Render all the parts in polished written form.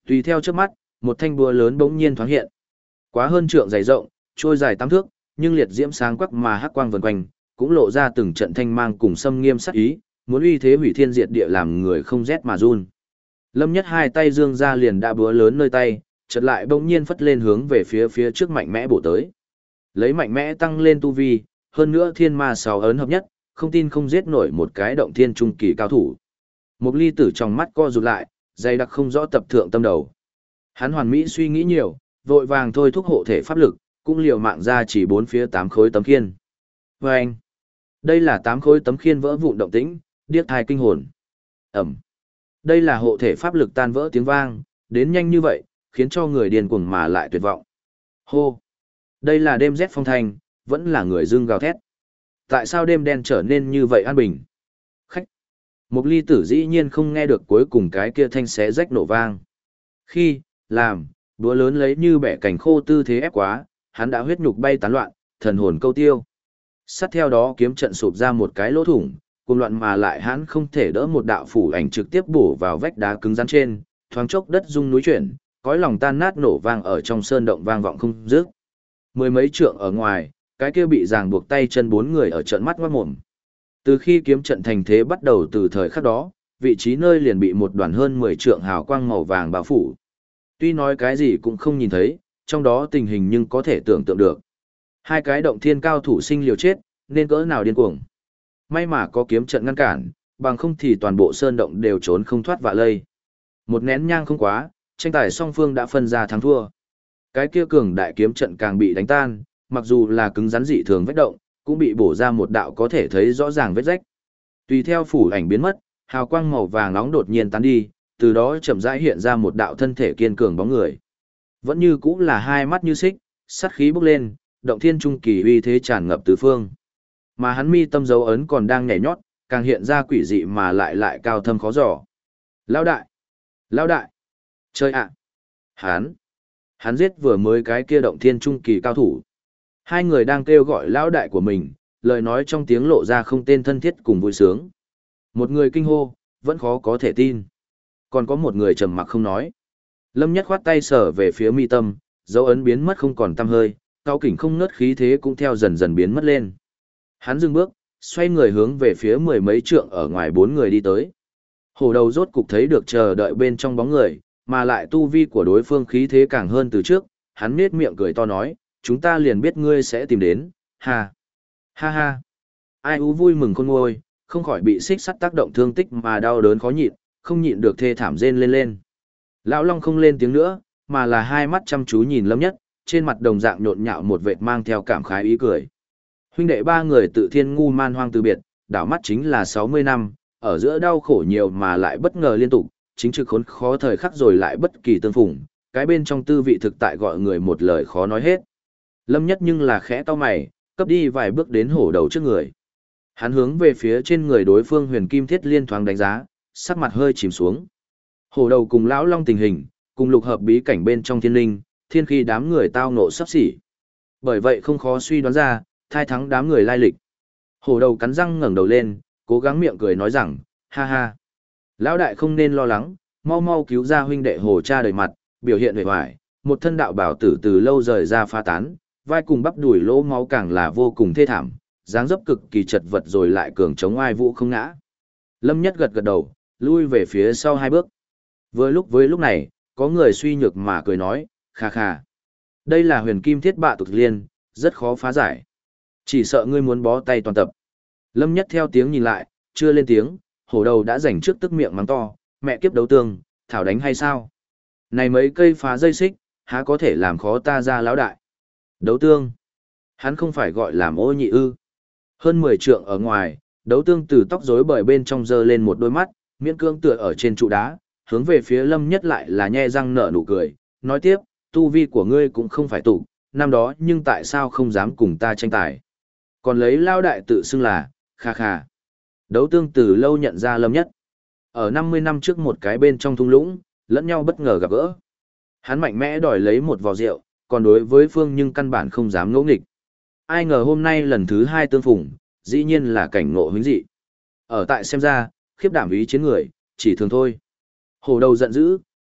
Tùy theo trước mắt, một thanh búa lớn bỗng nhiên thoáng hiện. Quá hơn trượng dày rộng, trôi dài 8 thước, nhưng liệt diễm sáng quắc mà hắc quang vần quanh, cũng lộ ra từng trận thanh mang cùng xâm nghiêm sắc ý, muốn uy thế hủy thiên diệt địa làm người không rét mà run. Lâm Nhất hai tay dương ra liền đã búa lớn nơi tay, chợt lại bỗng nhiên phất lên hướng về phía trước mạnh mẽ bổ tới. Lấy mạnh mẽ tăng lên tu vi, hơn nữa thiên ma sáu ấn hợp nhất, không tin không giết nổi một cái động thiên trung kỳ cao thủ. Một ly tử trong mắt co rụt lại, dày đặc không rõ tập thượng tâm đầu. Hắn hoàn mỹ suy nghĩ nhiều, vội vàng thôi thúc hộ thể pháp lực, cũng liều mạng ra chỉ bốn phía 8 khối tấm khiên. Và anh, đây là 8 khối tấm khiên vỡ vụn động tĩnh, điếc thai kinh hồn. Ẩm. Đây là hộ thể pháp lực tan vỡ tiếng vang, đến nhanh như vậy, khiến cho người điên cuồng mà lại tuyệt vọng. Hô. Đây là đêm rét phong thanh, vẫn là người dưng gào thét. Tại sao đêm đen trở nên như vậy an bình? Khách. Một ly tử dĩ nhiên không nghe được cuối cùng cái kia thanh xé rách nổ vang. Khi, làm, búa lớn lấy như bẻ cành khô tư thế ép quá, hắn đã huyết nhục bay tán loạn, thần hồn câu tiêu. Sát theo đó kiếm trận sụp ra một cái lỗ thủng, cuồng loạn mà lại hắn không thể đỡ một đạo phủ ảnh trực tiếp bổ vào vách đá cứng rắn trên, thoáng chốc đất rung núi chuyển, cõi lòng tan nát nổ vang ở trong sơn động vang vọng không dứt. Mười mấy trượng ở ngoài, cái kia bị ràng buộc tay chân 4 người ở trận mắt ngoát mồm. Từ khi kiếm trận thành thế bắt đầu từ thời khắc đó, vị trí nơi liền bị một đoàn hơn 10 trượng hào quang màu vàng bao phủ. Tuy nói cái gì cũng không nhìn thấy, trong đó tình hình nhưng có thể tưởng tượng được. Hai cái động thiên cao thủ sinh liều chết, nên cỡ nào điên cuồng. May mà có kiếm trận ngăn cản, bằng không thì toàn bộ sơn động đều trốn không thoát vạ lây. Một nén nhang không quá, tranh tài song phương đã phân ra thắng thua. Cái kia cường đại kiếm trận càng bị đánh tan, mặc dù là cứng rắn dị thường vết động, cũng bị bổ ra một đạo có thể thấy rõ ràng vết rách. Tùy theo phủ ảnh biến mất, hào quang màu vàng nóng đột nhiên tán đi, từ đó chậm rãi hiện ra một đạo thân thể kiên cường bóng người. Vẫn như cũng là hai mắt như xích, sát khí bốc lên, động thiên trung kỳ uy thế tràn ngập tứ phương. Mà hắn mi tâm dấu ấn còn đang nhảy nhót, càng hiện ra quỷ dị mà lại cao thâm khó dò. Lão đại! Lão đại! Chơi ạ! Hắn giết vừa mới cái kia động thiên trung kỳ cao thủ. Hai người đang kêu gọi lão đại của mình, lời nói trong tiếng lộ ra không tên thân thiết cùng vui sướng. Một người kinh hô, vẫn khó có thể tin. Còn có một người trầm mặc không nói. Lâm Nhất khoát tay sở về phía mi tâm, dấu ấn biến mất không còn tăm hơi, cao kỉnh không ngớt khí thế cũng theo dần dần biến mất lên. Hắn dừng bước, xoay người hướng về phía mười mấy trượng ở ngoài 4 người đi tới. Hổ đầu rốt cục thấy được chờ đợi bên trong bóng người, mà lại tu vi của đối phương khí thế càng hơn từ trước, hắn nết miệng cười to nói, chúng ta liền biết ngươi sẽ tìm đến, ha, ha ha. Ai ú vui mừng khôn ngôi, không khỏi bị xích sắt tác động thương tích mà đau đớn khó nhịn, không nhịn được thê thảm rên lên lên. Lão Long không lên tiếng nữa, mà là hai mắt chăm chú nhìn Lâm Nhất, trên mặt đồng dạng nhộn nhạo một vệt mang theo cảm khái ý cười. Huynh đệ 3 người tự thiên ngu man hoang từ biệt, đảo mắt chính là 60 năm, ở giữa đau khổ nhiều mà lại bất ngờ liên tục, chính trực khốn khó thời khắc rồi lại bất kỳ tương phùng, cái bên trong tư vị thực tại gọi người một lời khó nói hết. Lâm Nhất nhưng là khẽ to mày, cấp đi vài bước đến hổ đầu trước người. Hắn hướng về phía trên người đối phương Huyền Kim Thiết Liên thoáng đánh giá, sắc mặt hơi chìm xuống. Hổ đầu cùng lão Long tình hình, cùng lục hợp bí cảnh bên trong thiên linh, thiên khi đám người tao ngộ sắp xỉ. Bởi vậy không khó suy đoán ra, thai thắng đám người lai lịch. Hổ đầu cắn răng ngẩng đầu lên, cố gắng miệng cười nói rằng, ha ha. Lão đại không nên lo lắng, mau mau cứu ra huynh đệ Hồ cha đầy mặt, biểu hiện vẻ hoài, một thân đạo bảo tử từ lâu rời ra pha tán, vai cùng bắp đùi lỗ máu càng là vô cùng thê thảm, dáng dấp cực kỳ chật vật rồi lại cường chống oai vũ không ngã. Lâm Nhất gật gật đầu, lui về phía sau 2 bước. Với lúc này, có người suy nhược mà cười nói, kha kha. Đây là Huyền Kim Thiết Bạ Tục Liên, rất khó phá giải. Chỉ sợ ngươi muốn bó tay toàn tập. Lâm Nhất theo tiếng nhìn lại, chưa lên tiếng, hổ đầu đã rảnh trước tức miệng mắng to, mẹ kiếp đấu tương, thảo đánh hay sao? Này mấy cây phá dây xích, há có thể làm khó ta ra lão đại. Đấu tương. Hắn không phải gọi làm ô nhị ư. Hơn 10 trượng ở ngoài, đấu tương từ tóc rối bời bên trong giơ lên một đôi mắt, miễn cương tựa ở trên trụ đá, hướng về phía Lâm Nhất lại là nhe răng nở nụ cười, nói tiếp, tu vi của ngươi cũng không phải tụ, năm đó nhưng tại sao không dám cùng ta tranh tài. Còn lấy lao đại tự xưng là, kha kha. Đấu tương từ lâu nhận ra Lâm Nhất. Ở 50 năm trước một cái bên trong thung lũng, lẫn nhau bất ngờ gặp gỡ. Hắn mạnh mẽ đòi lấy một vò rượu, còn đối với Phương nhưng căn bản không dám ngỗ nghịch. Ai ngờ hôm nay lần thứ 2 tương phùng, dĩ nhiên là cảnh ngộ huynh dị. Ở tại xem ra, khiếp đảm ý chiến người, chỉ thường thôi. Hổ đầu giận dữ,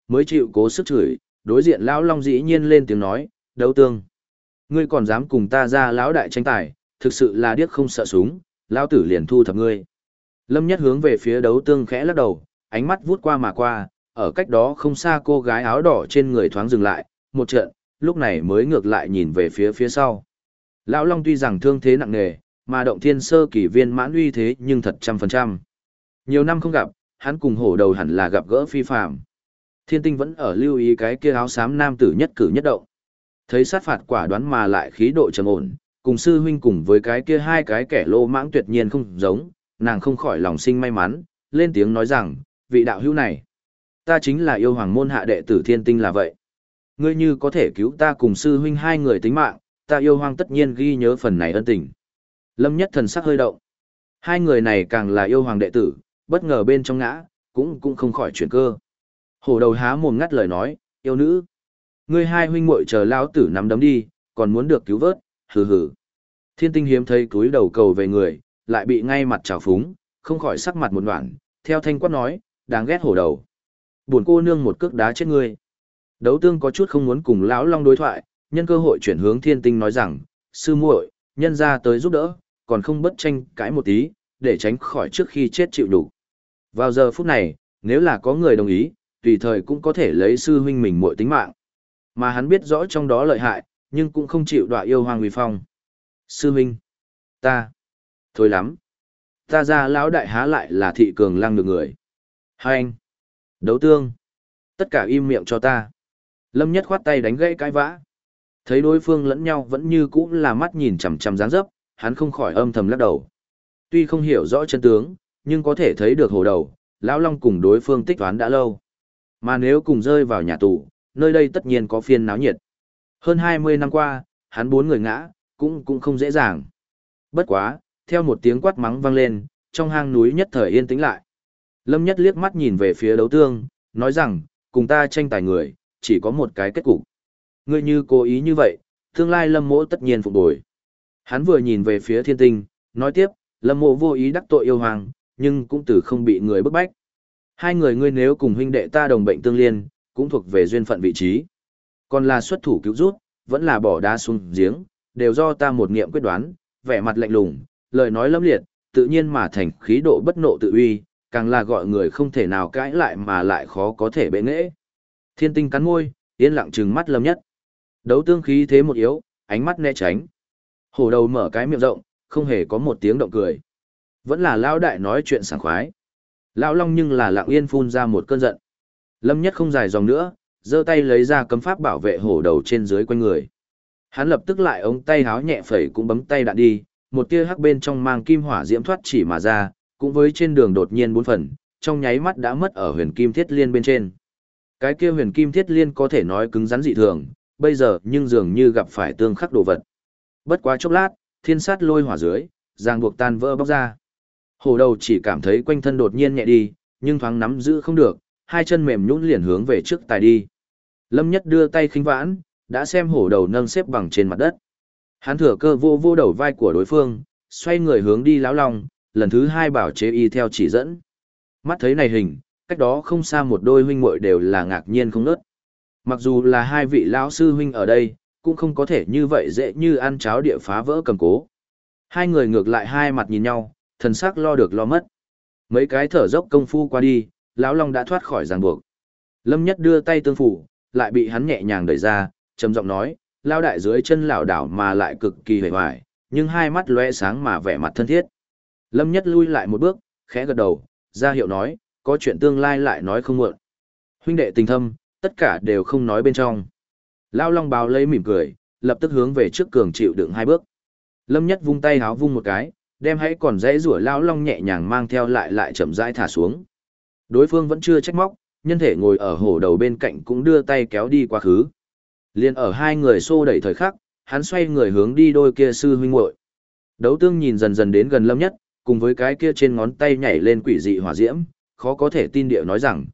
mới chịu cố sức chửi, đối diện lão long dĩ nhiên lên tiếng nói, đấu tương. Ngươi còn dám cùng ta ra lão đại tranh tài, thực sự là điếc không sợ súng, lão tử liền thu thập ngươi. Lâm Nhất hướng về phía đấu tương khẽ lắc đầu, ánh mắt vút qua mà qua, ở cách đó không xa cô gái áo đỏ trên người thoáng dừng lại, một trận, lúc này mới ngược lại nhìn về phía phía sau. Lão long tuy rằng thương thế nặng nề, mà động thiên sơ kỳ viên mãn uy thế nhưng thật 100%. Nhiều năm không gặp, hắn cùng hổ đầu hẳn là gặp gỡ phi phàm. Thiên Tinh vẫn ở lưu ý cái kia áo xám nam tử nhất cử nhất động. Thấy sát phạt quả đoán mà lại khí độ trầm ổn, cùng sư huynh cùng với cái kia hai cái kẻ lô mãng tuyệt nhiên không giống, nàng không khỏi lòng sinh may mắn, lên tiếng nói rằng, vị đạo hữu này, ta chính là yêu hoàng môn hạ đệ tử Thiên Tinh là vậy. Ngươi như có thể cứu ta cùng sư huynh hai người tính mạng, ta yêu hoàng tất nhiên ghi nhớ phần này ân tình. Lâm Nhất thần sắc hơi động. Hai người này càng là yêu hoàng đệ tử, bất ngờ bên trong ngã, cũng không khỏi chuyển cơ. Hổ đầu há mồm ngắt lời nói, yêu nữ. Ngươi hai huynh muội chờ lão tử nắm đấm đi, còn muốn được cứu vớt, hừ hừ. Thiên Tinh hiếm thấy cúi đầu cầu về người, lại bị ngay mặt trào phúng, không khỏi sắc mặt một đoạn, theo thanh quát nói, đáng ghét hổ đầu. Buồn cô nương một cước đá chết ngươi. Đấu tương có chút không muốn cùng lão long đối thoại, nhân cơ hội chuyển hướng Thiên Tinh nói rằng, sư muội, nhân ra tới giúp đỡ, còn không bất tranh cãi một tí, để tránh khỏi trước khi chết chịu đủ. Vào giờ phút này, nếu là có người đồng ý, tùy thời cũng có thể lấy sư huynh mình muội tính mạng. Mà hắn biết rõ trong đó lợi hại, nhưng cũng không chịu đọa yêu hoàng uy phong. Sư huynh, ta, thôi lắm. Ta ra lão đại há lại là thị cường lăng được người. Hai anh, đấu tương, tất cả im miệng cho ta. Lâm Nhất khoát tay đánh gãy cái vã. Thấy đối phương lẫn nhau vẫn như cũ là mắt nhìn chằm chằm dáng dấp, hắn không khỏi âm thầm lắc đầu. Tuy không hiểu rõ chân tướng, nhưng có thể thấy được hồ đầu, lão long cùng đối phương tích toán đã lâu. Mà nếu cùng rơi vào nhà tù, nơi đây tất nhiên có phiên náo nhiệt. Hơn 20 năm qua, hắn bốn người ngã, cũng không dễ dàng. Bất quá, theo một tiếng quát mắng vang lên, trong hang núi nhất thời yên tĩnh lại. Lâm Nhất liếc mắt nhìn về phía đấu tương, nói rằng, cùng ta tranh tài người, chỉ có một cái kết cục. Ngươi như cố ý như vậy, tương lai Lâm Mỗ tất nhiên phục bồi. Hắn vừa nhìn về phía Thiên Tinh, nói tiếp, Lâm Mộ vô ý đắc tội yêu hoàng, nhưng cũng từ không bị người bức bách. Hai người ngươi nếu cùng huynh đệ ta đồng bệnh tương liên, cũng thuộc về duyên phận vị trí. Còn là xuất thủ cứu rút, vẫn là bỏ đá xuống giếng, đều do ta một niệm quyết đoán, vẻ mặt lạnh lùng, lời nói lẫm liệt, tự nhiên mà thành khí độ bất nộ tự uy, càng là gọi người không thể nào cãi lại mà lại khó có thể bệ nghệ. Thiên Tinh cắn môi, yên lặng trừng mắt Lâm Nhất. Đấu tương khí thế một yếu, ánh mắt né tránh. Hổ đầu mở cái miệng rộng, không hề có một tiếng động cười. Vẫn là lão đại nói chuyện sảng khoái. Lão long nhưng là lặng yên phun ra một cơn giận. Lâm Nhất không dài dòng nữa, giơ tay lấy ra cấm pháp bảo vệ hổ đầu trên dưới quanh người. Hắn lập tức lại ống tay háo nhẹ phẩy cũng bấm tay đạn đi, một tia hắc bên trong mang kim hỏa diễm thoát chỉ mà ra, cũng với trên đường đột nhiên bốn phần, trong nháy mắt đã mất ở huyền kim thiết liên bên trên. Cái kia huyền kim thiết liên có thể nói cứng rắn dị thường, bây giờ nhưng dường như gặp phải tương khắc đồ vật. Bất quá chốc lát, thiên sát lôi hỏa dưới, ràng buộc tan vỡ bóc ra. Hổ đầu chỉ cảm thấy quanh thân đột nhiên nhẹ đi, nhưng thoáng nắm giữ không được, hai chân mềm nhũn liền hướng về trước tài đi. Lâm Nhất đưa tay khinh vãn, đã xem hổ đầu nâng xếp bằng trên mặt đất. Hắn thừa cơ vô đầu vai của đối phương, xoay người hướng đi lão long, lần thứ hai bảo chế y theo chỉ dẫn. Mắt thấy này hình, cách đó không xa một đôi huynh muội đều là ngạc nhiên không nớt. Mặc dù là hai vị lão sư huynh ở đây, cũng không có thể như vậy dễ như ăn cháo địa phá vỡ cầm cố. Hai người ngược lại hai mặt nhìn nhau, thần sắc lo được lo mất. Mấy cái thở dốc công phu qua đi, lão long đã thoát khỏi ràng buộc. Lâm Nhất đưa tay tương phủ, lại bị hắn nhẹ nhàng đẩy ra, trầm giọng nói, lao đại dưới chân lảo đảo mà lại cực kỳ hề hoài, nhưng hai mắt lóe sáng mà vẻ mặt thân thiết. Lâm Nhất lui lại một bước, khẽ gật đầu, ra hiệu nói, có chuyện tương lai lại nói không muộn. Huynh đệ tình thâm, tất cả đều không nói bên trong. Lao long báo lấy mỉm cười, lập tức hướng về trước cường chịu đựng hai bước. Lâm Nhất vung tay háo vung một cái, đem hãy còn dãy rủa lao long nhẹ nhàng mang theo lại chậm rãi thả xuống. Đối phương vẫn chưa trách móc, nhân thể ngồi ở hổ đầu bên cạnh cũng đưa tay kéo đi quá khứ. Liên ở hai người xô đẩy thời khắc, hắn xoay người hướng đi đôi kia sư huynh muội. Đấu tương nhìn dần dần đến gần Lâm Nhất, cùng với cái kia trên ngón tay nhảy lên quỷ dị hỏa diễm, khó có thể tin địa nói rằng,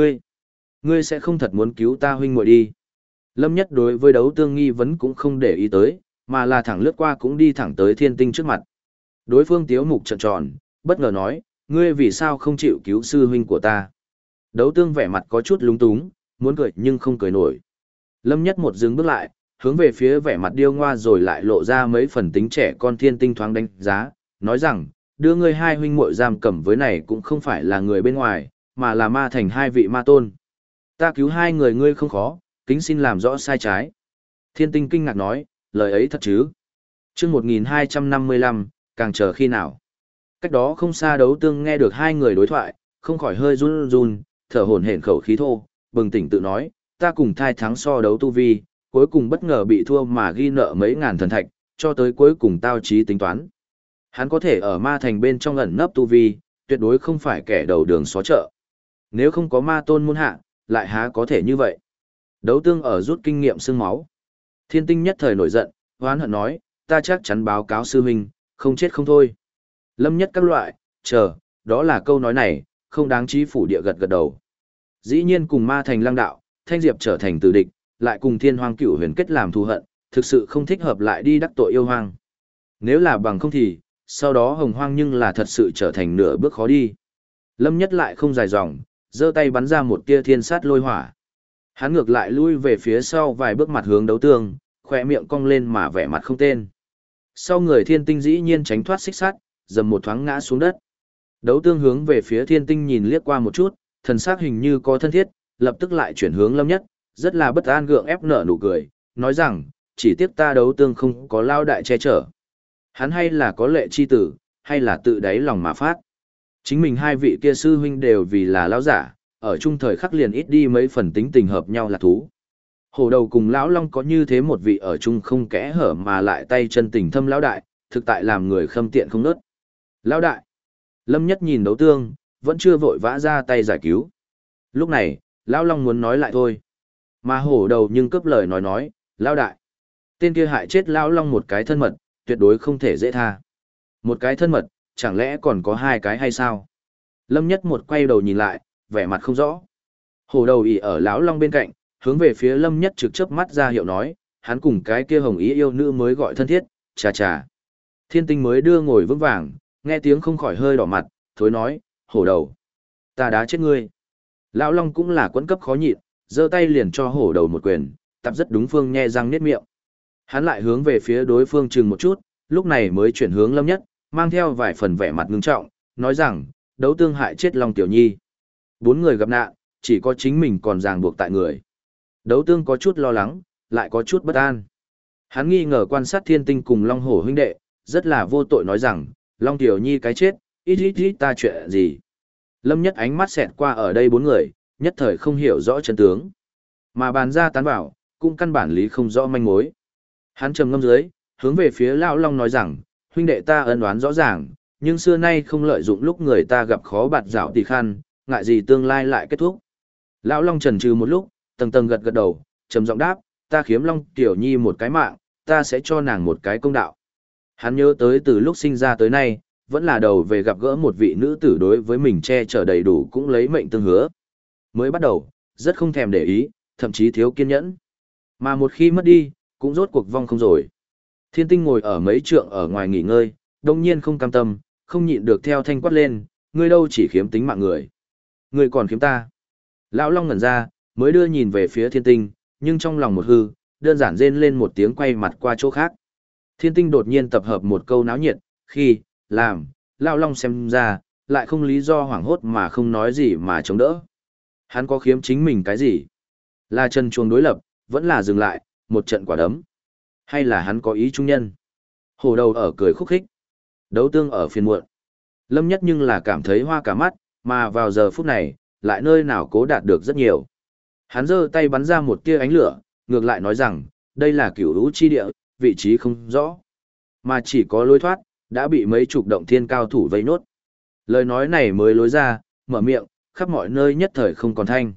ngươi sẽ không thật muốn cứu ta huynh muội đi. Lâm Nhất đối với đấu tương nghi vấn cũng không để ý tới, mà là thẳng lướt qua cũng đi thẳng tới Thiên Tinh trước mặt. Đối phương tiếu mục trợn tròn, bất ngờ nói, ngươi vì sao không chịu cứu sư huynh của ta? Đấu tương vẻ mặt có chút lúng túng, muốn cười nhưng không cười nổi. Lâm Nhất một dừng bước lại, hướng về phía vẻ mặt điêu ngoa rồi lại lộ ra mấy phần tính trẻ con Thiên Tinh thoáng đánh giá, nói rằng, đưa ngươi hai huynh muội giam cầm với này cũng không phải là người bên ngoài, mà là ma thành hai vị ma tôn. Ta cứu hai người ngươi không khó, kính xin làm rõ sai trái. Thiên Tinh kinh ngạc nói, lời ấy thật chứ? Chương 1255, càng chờ khi nào? Cách đó không xa Đấu Tương nghe được hai người đối thoại, không khỏi hơi run run, thở hổn hển khẩu khí thô, bừng tỉnh tự nói, ta cùng thai thắng so đấu tu vi, cuối cùng bất ngờ bị thua mà ghi nợ mấy ngàn thần thạch, cho tới cuối cùng tao trí tính toán. Hắn có thể ở ma thành bên trong ẩn nấp tu vi, tuyệt đối không phải kẻ đầu đường xó chợ. Nếu không có ma tôn môn hạ, lại há có thể như vậy. Đấu Tương ở rút kinh nghiệm xương máu. Thiên Tinh nhất thời nổi giận, hoán hận nói, ta chắc chắn báo cáo sư huynh, không chết không thôi. Lâm Nhất các loại, chờ, đó là câu nói này, không đáng trí phủ địa gật gật đầu. Dĩ nhiên cùng ma thành lăng đạo, Thanh Diệp trở thành tử địch, lại cùng Thiên Hoang Cửu Huyền kết làm thù hận, thực sự không thích hợp lại đi đắc tội yêu hoang. Nếu là bằng không thì, sau đó Hồng Hoang nhưng là thật sự trở thành nửa bước khó đi. Lâm Nhất lại không dài dòng, giơ tay bắn ra một tia thiên sát lôi hỏa. Hắn ngược lại lui về phía sau vài bước mặt hướng Đấu Tương, khỏe miệng cong lên mà vẻ mặt không tên. Sau người Thiên Tinh dĩ nhiên tránh thoát xích sát, dầm một thoáng ngã xuống đất. Đấu Tương hướng về phía Thiên Tinh nhìn liếc qua một chút, thần sắc hình như có thân thiết, lập tức lại chuyển hướng Lâm Nhất, rất là bất an gượng ép nở nụ cười, nói rằng, chỉ tiếc ta Đấu Tương không có lao đại che chở. Hắn hay là có lệ chi tử, hay là tự đáy lòng mà phát. Chính mình hai vị kia sư huynh đều vì là lão giả, ở chung thời khắc liền ít đi mấy phần tính tình hợp nhau là thú. Hổ đầu cùng lão long có như thế một vị ở chung không kẽ hở mà lại tay chân tình thâm lão đại, thực tại làm người khâm tiện không nớt. Lão đại. Lâm Nhất nhìn Đấu Tương, vẫn chưa vội vã ra tay giải cứu. Lúc này, lão long muốn nói lại thôi. Mà hổ đầu nhưng cướp lời nói, lão đại. Tên kia hại chết lão long một cái thân mật, tuyệt đối không thể dễ tha. Một cái thân mật, chẳng lẽ còn có hai cái hay sao? Lâm Nhất một quay đầu nhìn lại, vẻ mặt không rõ. Hổ đầu ỉ ở lão long bên cạnh, hướng về phía Lâm Nhất trực chớp mắt ra hiệu nói, hắn cùng cái kia hồng ý yêu nữ mới gọi thân thiết, chà chà. Thiên Tinh mới đưa ngồi vững vàng, nghe tiếng không khỏi hơi đỏ mặt, thối nói, hổ đầu. Ta đá chết ngươi. Lão long cũng là quẫn cấp khó nhịn, giơ tay liền cho hổ đầu một quyền, tập rất đúng phương nhe răng niết miệng. Hắn lại hướng về phía đối phương chừng một chút, lúc này mới chuyển hướng Lâm Nhất, mang theo vài phần vẻ mặt ngưng trọng, nói rằng, Đấu Tương hại chết Long Tiểu Nhi. Bốn người gặp nạn, chỉ có chính mình còn ràng buộc tại người. Đấu Tương có chút lo lắng, lại có chút bất an. Hắn nghi ngờ quan sát Thiên Tinh cùng Long Hổ huynh đệ, rất là vô tội nói rằng, Long Tiểu Nhi cái chết, ít ta chuyện gì. Lâm Nhất ánh mắt xẹt qua ở đây bốn người, nhất thời không hiểu rõ chân tướng. Mà bàn ra tán bảo, cũng căn bản lý không rõ manh mối. Hắn trầm ngâm dưới, hướng về phía Lão Long nói rằng, huynh đệ ta ân oán rõ ràng, nhưng xưa nay không lợi dụng lúc người ta gặp khó bạt dạo tỳ khăn, ngại gì tương lai lại kết thúc. Lão Long chần chừ một lúc, tầng tầng gật gật đầu, trầm giọng đáp, ta khiếm Long Tiểu Nhi một cái mạng, ta sẽ cho nàng một cái công đạo. Hắn nhớ tới từ lúc sinh ra tới nay, vẫn là đầu về gặp gỡ một vị nữ tử đối với mình che chở đầy đủ cũng lấy mệnh tương hứa. Mới bắt đầu, rất không thèm để ý, thậm chí thiếu kiên nhẫn. Mà một khi mất đi, cũng rốt cuộc vong không rồi. Thiên Tinh ngồi ở mấy trượng ở ngoài nghỉ ngơi, đông nhiên không cam tâm, không nhịn được theo thanh quát lên, ngươi đâu chỉ khiếm tính mạng người. Ngươi còn khiếm ta. Lão Long ngẩn ra, mới đưa nhìn về phía Thiên Tinh, nhưng trong lòng một hư, đơn giản rên lên một tiếng quay mặt qua chỗ khác. Thiên Tinh đột nhiên tập hợp một câu náo nhiệt, khi, làm, Lão Long xem ra, lại không lý do hoảng hốt mà không nói gì mà chống đỡ. Hắn có khiếm chính mình cái gì? Là chân chuông đối lập, vẫn là dừng lại, một trận quả đấm. Hay là hắn có ý trung nhân? Hổ đầu ở cười khúc khích. Đấu Tương ở phiền muộn. Lâm Nhất nhưng là cảm thấy hoa cả mắt, mà vào giờ phút này, lại nơi nào cố đạt được rất nhiều. Hắn giơ tay bắn ra một tia ánh lửa, ngược lại nói rằng, đây là cửu lũ chi địa, vị trí không rõ. Mà chỉ có lối thoát, đã bị mấy chục động thiên cao thủ vây nốt. Lời nói này mới lối ra, mở miệng, khắp mọi nơi nhất thời không còn thanh.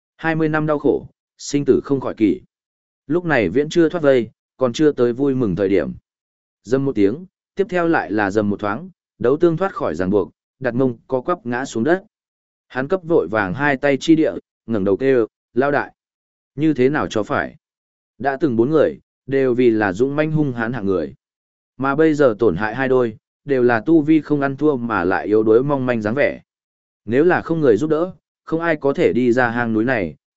20 năm đau khổ, sinh tử không khỏi kỷ. Lúc này viễn chưa thoát vây, còn chưa tới vui mừng thời điểm. Dầm một tiếng, tiếp theo lại là dầm một thoáng, Đấu Tương thoát khỏi ràng buộc, đặt mông co quắp ngã xuống đất. Hắn cấp vội vàng hai tay chi địa, ngẩng đầu kêu, lao đại. Như thế nào cho phải? Đã từng bốn người, đều vì là dũng manh hung hãn hạng người. Mà bây giờ tổn hại hai đôi, đều là tu vi không ăn thua mà lại yếu đuối mong manh dáng vẻ. Nếu là không người giúp đỡ, không ai có thể đi ra hang núi này,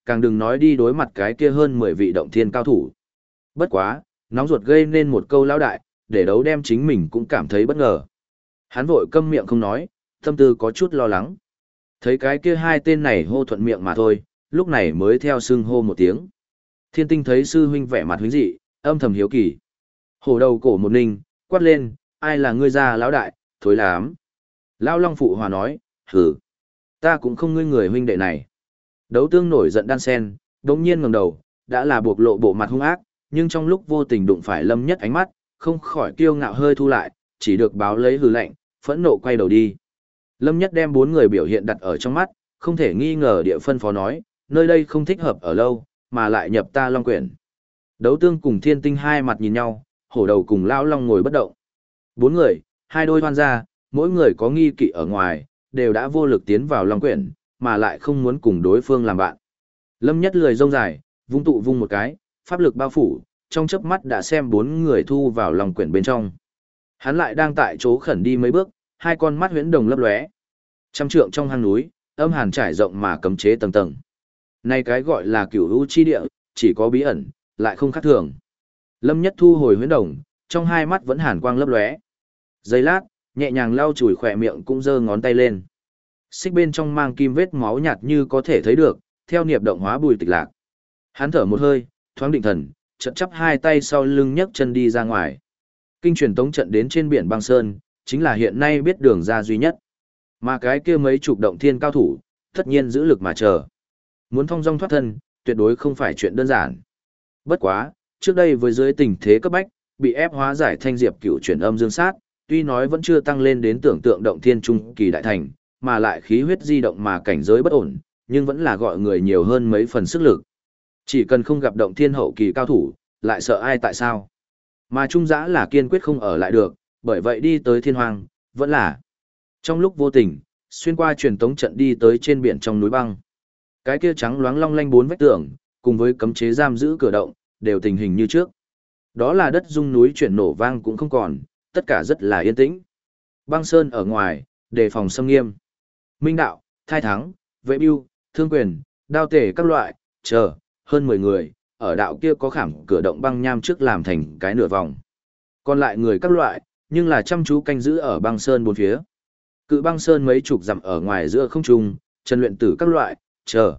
càng đừng nói đi đối mặt cái kia hơn 10 vị động thiên cao thủ. Bất quá, nóng ruột gây nên một câu lão đại, để đấu đem chính mình cũng cảm thấy bất ngờ. Hắn vội câm miệng không nói, tâm tư có chút lo lắng. Thấy cái kia hai tên này hô thuận miệng mà thôi, lúc này mới theo xưng hô một tiếng. Thiên Tinh thấy sư huynh vẻ mặt huynh dị, âm thầm hiếu kỳ. Hổ đầu cổ một ninh, quát lên, ai là ngươi già lão đại, thối lắm. Lão Long phụ hòa nói, hử, ta cũng không ngươi người huynh đệ này. Đấu tương nổi giận đan sen, đống nhiên ngẩng đầu, đã là buộc lộ bộ mặt hung ác, nhưng trong lúc vô tình đụng phải Lâm Nhất ánh mắt, không khỏi kiêu ngạo hơi thu lại, chỉ được báo lấy hừ lạnh, phẫn nộ quay đầu đi. Lâm Nhất đem bốn người biểu hiện đặt ở trong mắt, không thể nghi ngờ địa phân phó nói, nơi đây không thích hợp ở lâu, mà lại nhập ta Long Quyển. Đấu tương cùng Thiên Tinh hai mặt nhìn nhau, hổ đầu cùng Lão Long ngồi bất động. Bốn người, hai đôi hoan gia, mỗi người có nghi kỵ ở ngoài, đều đã vô lực tiến vào Long Quyển, mà lại không muốn cùng đối phương làm bạn. Lâm Nhất lười rông dài, vung tụ vung một cái, pháp lực bao phủ, trong chớp mắt đã xem bốn người thu vào Long Quyển bên trong. Hắn lại đang tại chỗ khẩn đi mấy bước, hai con mắt huyễn đồng lấp lóe. Trăm trượng trong hang núi, âm hàn trải rộng mà cấm chế tầng tầng. Này cái gọi là cửu u chi địa, chỉ có bí ẩn, lại không khác thường. Lâm Nhất thu hồi huyễn đồng, trong hai mắt vẫn hàn quang lấp lóe. Giây lát, nhẹ nhàng lau chùi khỏe miệng cũng giơ ngón tay lên. Xích bên trong mang kim vết máu nhạt như có thể thấy được, theo niệm động hóa bùi tịch lạc. Hắn thở một hơi, thoáng định thần, chợt chắp hai tay sau lưng nhấc chân đi ra ngoài. Kinh truyền tống trận đến trên biển băng sơn, chính là hiện nay biết đường ra duy nhất. Mà cái kia mấy chục động thiên cao thủ, tất nhiên giữ lực mà chờ. Muốn thong dong thoát thân, tuyệt đối không phải chuyện đơn giản. Bất quá, trước đây với dưới tình thế cấp bách, bị ép hóa giải thanh diệp cửu chuyển âm dương sát, tuy nói vẫn chưa tăng lên đến tưởng tượng động thiên trung kỳ đại thành, mà lại khí huyết di động mà cảnh giới bất ổn, nhưng vẫn là gọi người nhiều hơn mấy phần sức lực. Chỉ cần không gặp động thiên hậu kỳ cao thủ, lại sợ ai tại sao. Mà trung giã là kiên quyết không ở lại được, bởi vậy đi tới thiên hoàng, vẫn là. Trong lúc vô tình, xuyên qua truyền tống trận đi tới trên biển trong núi băng. Cái kia trắng loáng long lanh bốn vách tường, cùng với cấm chế giam giữ cửa động, đều tình hình như trước. Đó là đất rung núi chuyển nổ vang cũng không còn, tất cả rất là yên tĩnh. Băng sơn ở ngoài, đề phòng xâm nghiêm. Minh đạo, thai thắng, vệ bưu, thương quyền, đao tể các loại, chờ, hơn 10 người, ở đạo kia có khảm cửa động băng nham trước làm thành cái nửa vòng. Còn lại người các loại, nhưng là chăm chú canh giữ ở băng sơn bốn phía. Cự băng sơn mấy chục dặm ở ngoài giữa không trung, trần luyện tử các loại, chờ,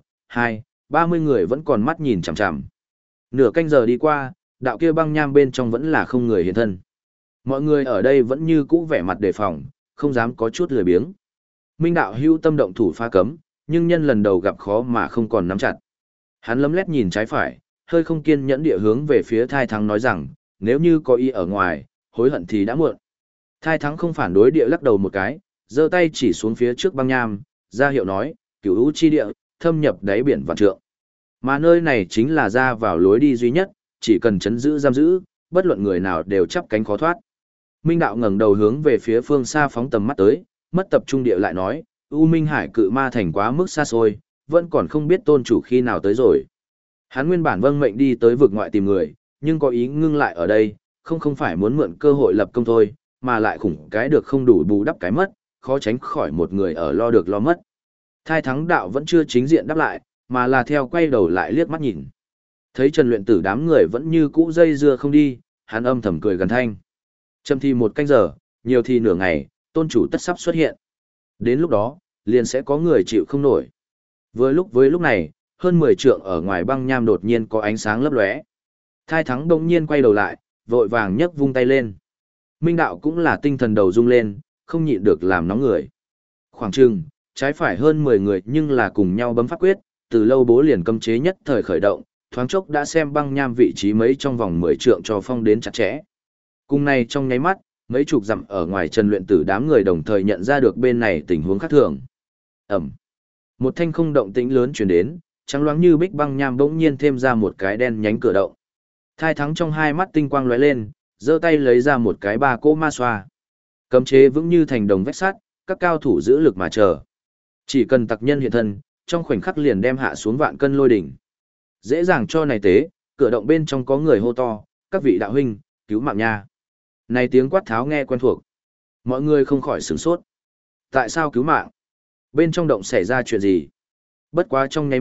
30 người vẫn còn mắt nhìn chằm chằm. Nửa canh giờ đi qua, đạo kia băng nham bên trong vẫn là không người hiện thân. Mọi người ở đây vẫn như cũ vẻ mặt đề phòng, không dám có chút lười biếng. Minh đạo hưu tâm động thủ phá cấm, nhưng nhân lần đầu gặp khó mà không còn nắm chặt. Hắn lấm lét nhìn trái phải, hơi không kiên nhẫn địa hướng về phía Thai Thắng nói rằng, nếu như có ý ở ngoài, hối hận thì đã muộn. Thai Thắng không phản đối địa lắc đầu một cái, giơ tay chỉ xuống phía trước băng nham, ra hiệu nói, cửu u chi địa, thâm nhập đáy biển vạn trượng. Mà nơi này chính là ra vào lối đi duy nhất, chỉ cần chấn giữ giam giữ, bất luận người nào đều chắp cánh khó thoát. Minh đạo ngẩng đầu hướng về phía phương xa phóng tầm mắt tới, mất tập trung địa lại nói, U Minh Hải cự ma thành quá mức xa xôi, vẫn còn không biết tôn chủ khi nào tới rồi. Hắn nguyên bản vâng mệnh đi tới vực ngoại tìm người, nhưng có ý ngưng lại ở đây, không phải muốn mượn cơ hội lập công thôi, mà lại khủng cái được không đủ bù đắp cái mất, khó tránh khỏi một người ở lo được lo mất. Thai Thắng đạo vẫn chưa chính diện đáp lại, mà là theo quay đầu lại liếc mắt nhìn. Thấy Trần Luyện Tử đám người vẫn như cũ dây dưa không đi, hắn âm thầm cười gần thanh. Chậm thì một canh giờ, nhiều thì nửa ngày, tôn chủ tất sắp xuất hiện. Đến lúc đó, liền sẽ có người chịu không nổi. Với lúc này, hơn 10 trượng ở ngoài băng nham đột nhiên có ánh sáng lấp lóe. Thai Thắng đông nhiên quay đầu lại, vội vàng nhấc vung tay lên. Minh đạo cũng là tinh thần đầu rung lên, không nhịn được làm nóng người. Khoảng chừng, trái phải hơn 10 người nhưng là cùng nhau bấm pháp quyết, từ lâu bố liền cấm chế nhất thời khởi động, thoáng chốc đã xem băng nham vị trí mấy trong vòng 10 trượng cho phong đến chặt chẽ. Cùng này trong nháy mắt, mấy chục dặm ở ngoài Trần Luyện Tử đám người đồng thời nhận ra được bên này tình huống khác thường. Ẩm. Một thanh không động tĩnh lớn truyền đến, trắng loáng như bích băng nham bỗng nhiên thêm ra một cái đen nhánh cửa động. Thai Thắng trong hai mắt tinh quang lóe lên, giơ tay lấy ra một cái ba cỗ ma xoa. Cấm chế vững như thành đồng vách sắt, các cao thủ giữ lực mà chờ. Chỉ cần tặc nhân hiện thân, trong khoảnh khắc liền đem hạ xuống vạn cân lôi đỉnh. Dễ dàng cho này tế, cửa động bên trong có người hô to, các vị đạo huynh, cứu mạng nha. Này tiếng quát tháo nghe quen thuộc. Mọi người không khỏi sửng sốt. Tại sao cứu mạng? Bên trong động xảy ra chuyện gì? Bất quá trong nháy mắt,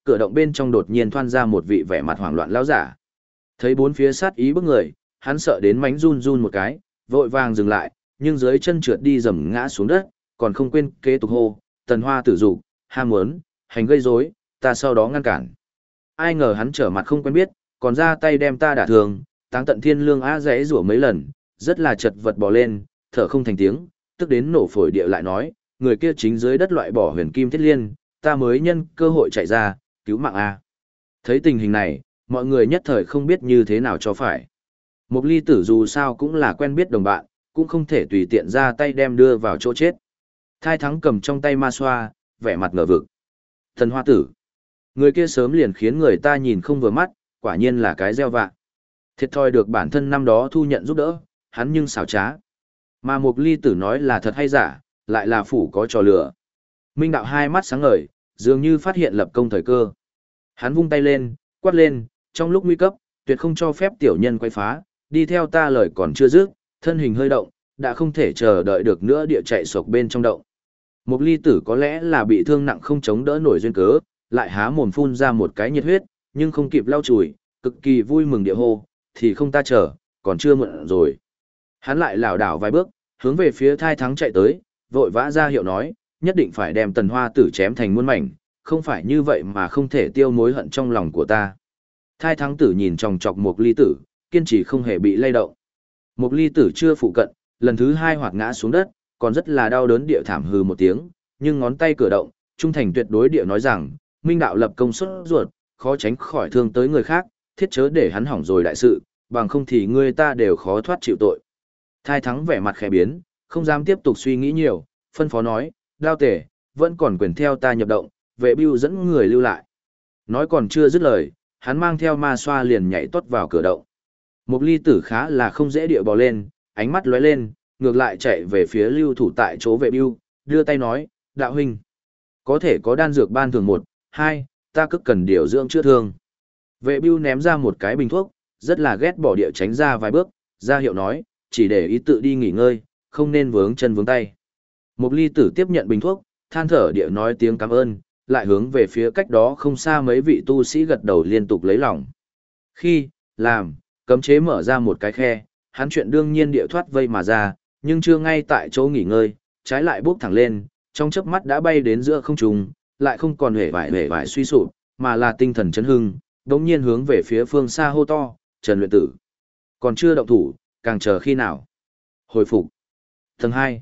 cửa động bên trong đột nhiên thoăn ra một vị vẻ mặt hoảng loạn lão giả. Thấy bốn phía sát ý bức người, hắn sợ đến mánh run run một cái, vội vàng dừng lại, nhưng dưới chân trượt đi dầm ngã xuống đất, còn không quên kế tục hô, Tần Hoa tử dục, ham muốn, hành gây rối, ta sau đó ngăn cản. Ai ngờ hắn trở mặt không quen biết, còn ra tay đem ta đả thương, Táng Tận Thiên Lương á rẽ rủa mấy lần, rất là chật vật bò lên, thở không thành tiếng, tức đến nổ phổi địa lại nói, người kia chính dưới đất loại bỏ huyền kim thiết liên, ta mới nhân cơ hội chạy ra, cứu mạng a. Thấy tình hình này, mọi người nhất thời không biết như thế nào cho phải. Mục ly tử dù sao cũng là quen biết đồng bạn, cũng không thể tùy tiện ra tay đem đưa vào chỗ chết. Thai Thắng cầm trong tay ma xoa, vẻ mặt ngờ vực. Thần Hoa tử. Người kia sớm liền khiến người ta nhìn không vừa mắt, quả nhiên là cái gieo vạ. Thiệt thòi được bản thân năm đó thu nhận giúp đỡ, hắn nhưng xảo trá. Mà Mục ly tử nói là thật hay giả, lại là phủ có trò lửa. Minh đạo hai mắt sáng ngời, dường như phát hiện lập công thời cơ. Hắn vung tay lên, quát lên, trong lúc nguy cấp, tuyệt không cho phép tiểu nhân quay phá, đi theo ta lời còn chưa dứt, thân hình hơi động, đã không thể chờ đợi được nữa địa chạy sộc bên trong động. Mục ly tử có lẽ là bị thương nặng không chống đỡ nổi duyên cớ, lại há mồm phun ra một cái nhiệt huyết, nhưng không kịp lau chùi, cực kỳ vui mừng địa hô, thì không ta chờ, còn chưa muộn rồi. Hắn lại lảo đảo vài bước, hướng về phía Thai Thắng chạy tới, vội vã ra hiệu nói, nhất định phải đem Tần Hoa tử chém thành muôn mảnh, không phải như vậy mà không thể tiêu mối hận trong lòng của ta. Thai Thắng tử nhìn chòng chọc Mục ly tử, kiên trì không hề bị lay động. Mục ly tử chưa phụ cận, lần thứ hai hoạt ngã xuống đất, còn rất là đau đớn địa thảm hừ một tiếng, nhưng ngón tay cử động, trung thành tuyệt đối địa nói rằng, Minh đạo lập công suất ruột, khó tránh khỏi thương tới người khác, thiết chớ để hắn hỏng rồi đại sự, bằng không thì người ta đều khó thoát chịu tội. Thai Thắng vẻ mặt khẽ biến, không dám tiếp tục suy nghĩ nhiều, phân phó nói, Đao Tể, vẫn còn quyền theo ta nhập động, vệ bưu dẫn người lưu lại. Nói còn chưa dứt lời, hắn mang theo ma xoa liền nhảy tót vào cửa động. Mục ly tử khá là không dễ địa bò lên, ánh mắt lóe lên, ngược lại chạy về phía lưu thủ tại chỗ vệ bưu, đưa tay nói, đạo huynh, có thể có đan dược ban thường 1, 2, ta cứ cần điều dưỡng chữa thương. Vệ bưu ném ra một cái bình thuốc, rất là ghét bỏ địa tránh ra vài bước, ra hiệu nói, chỉ để ý tự đi nghỉ ngơi, không nên vướng chân vướng tay. Mục ly tử tiếp nhận bình thuốc, than thở địa nói tiếng cảm ơn, lại hướng về phía cách đó không xa mấy vị tu sĩ gật đầu liên tục lấy lòng. Khi, làm, cấm chế mở ra một cái khe, hắn chuyện đương nhiên địa thoát vây mà ra, nhưng chưa ngay tại chỗ nghỉ ngơi, trái lại bốc thẳng lên, trong chớp mắt đã bay đến giữa không trung, lại không còn hề vải suy sụp, mà là tinh thần chấn hưng, đống nhiên hướng về phía phương xa hô to, Trần luyện tử. Còn chưa động thủ, càng chờ khi nào? Hồi phục. Tầng 2.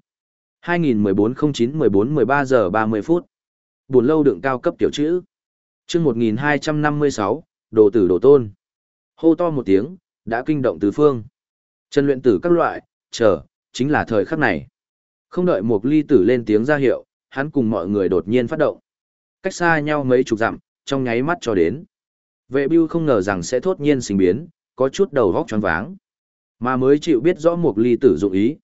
2014-09-14-13 giờ 30 phút. Buồn lâu đựng cao cấp tiểu chữ. Chương 1256, đồ tử đồ tôn. Hô to một tiếng, đã kinh động tứ phương. Trần luyện tử các loại, chờ, chính là thời khắc này. Không đợi Mục ly tử lên tiếng ra hiệu, hắn cùng mọi người đột nhiên phát động. Cách xa nhau mấy chục dặm, trong nháy mắt cho đến. Vệ bưu không ngờ rằng sẽ thốt nhiên sinh biến, có chút đầu vóc choáng váng. Mà mới chịu biết rõ Mục ly tử dụng ý,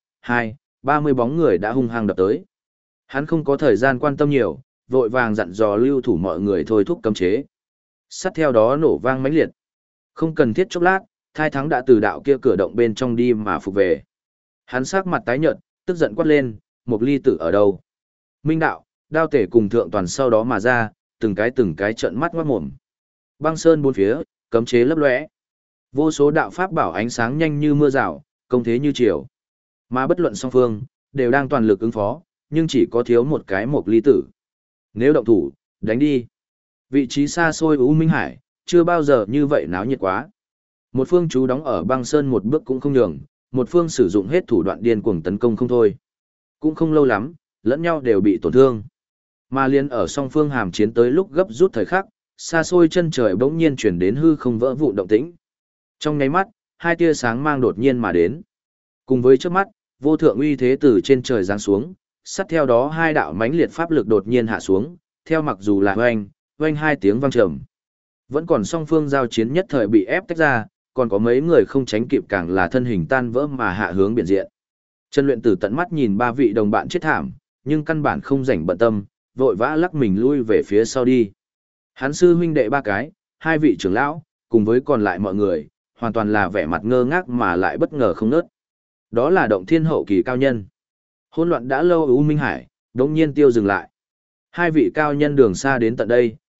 30 bóng người đã hung hăng đập tới. Hắn không có thời gian quan tâm nhiều, vội vàng dặn dò lưu thủ mọi người thôi thúc cấm chế. Sát theo đó nổ vang mãnh liệt. Không cần thiết chốc lát, Thai Thắng đã từ đạo kia cửa động bên trong đi mà phục về. Hắn sắc mặt tái nhợt, tức giận quát lên, Mục ly tử ở đâu? Minh đạo, Đao Tể cùng Thượng Toàn sau đó mà ra, từng cái trợn mắt ngoát mồm. Băng sơn bốn phía, cấm chế lấp lóe. Vô số đạo pháp bảo ánh sáng nhanh như mưa rào, công thế như chiều. Mà bất luận song phương, đều đang toàn lực ứng phó, nhưng chỉ có thiếu một cái Mục ly tử. Nếu động thủ, đánh đi. Vị trí xa xôi U Minh Hải, chưa bao giờ như vậy náo nhiệt quá. Một phương chú đóng ở băng sơn một bước cũng không nhường, một phương sử dụng hết thủ đoạn điên cuồng tấn công không thôi. Cũng không lâu lắm, lẫn nhau đều bị tổn thương. Mà liên ở song phương hàm chiến tới lúc gấp rút thời khắc, xa xôi chân trời bỗng nhiên chuyển đến hư không vỡ vụn động tĩnh. Trong nháy mắt, hai tia sáng mang đột nhiên mà đến. Cùng với chớp mắt, vô thượng uy thế từ trên trời giáng xuống, sát theo đó hai đạo mãnh liệt pháp lực đột nhiên hạ xuống, theo mặc dù là oanh hai tiếng vang trầm. Vẫn còn song phương giao chiến nhất thời bị ép tách ra, còn có mấy người không tránh kịp càng là thân hình tan vỡ mà hạ hướng biển diện. Trần luyện tử tận mắt nhìn ba vị đồng bạn chết thảm, nhưng căn bản không rảnh bận tâm, vội vã lắc mình lui về phía sau đi. Hắn sư huynh đệ ba cái, hai vị trưởng lão, cùng với còn lại mọi người, hoàn toàn là vẻ mặt ngơ ngác mà lại bất ngờ không nớt. Đó là động thiên hậu kỳ cao nhân. Hỗn loạn đã lâu U Minh Hải, đống nhiên tiêu dừng lại. Hai vị cao nhân đường xa đến tận đây,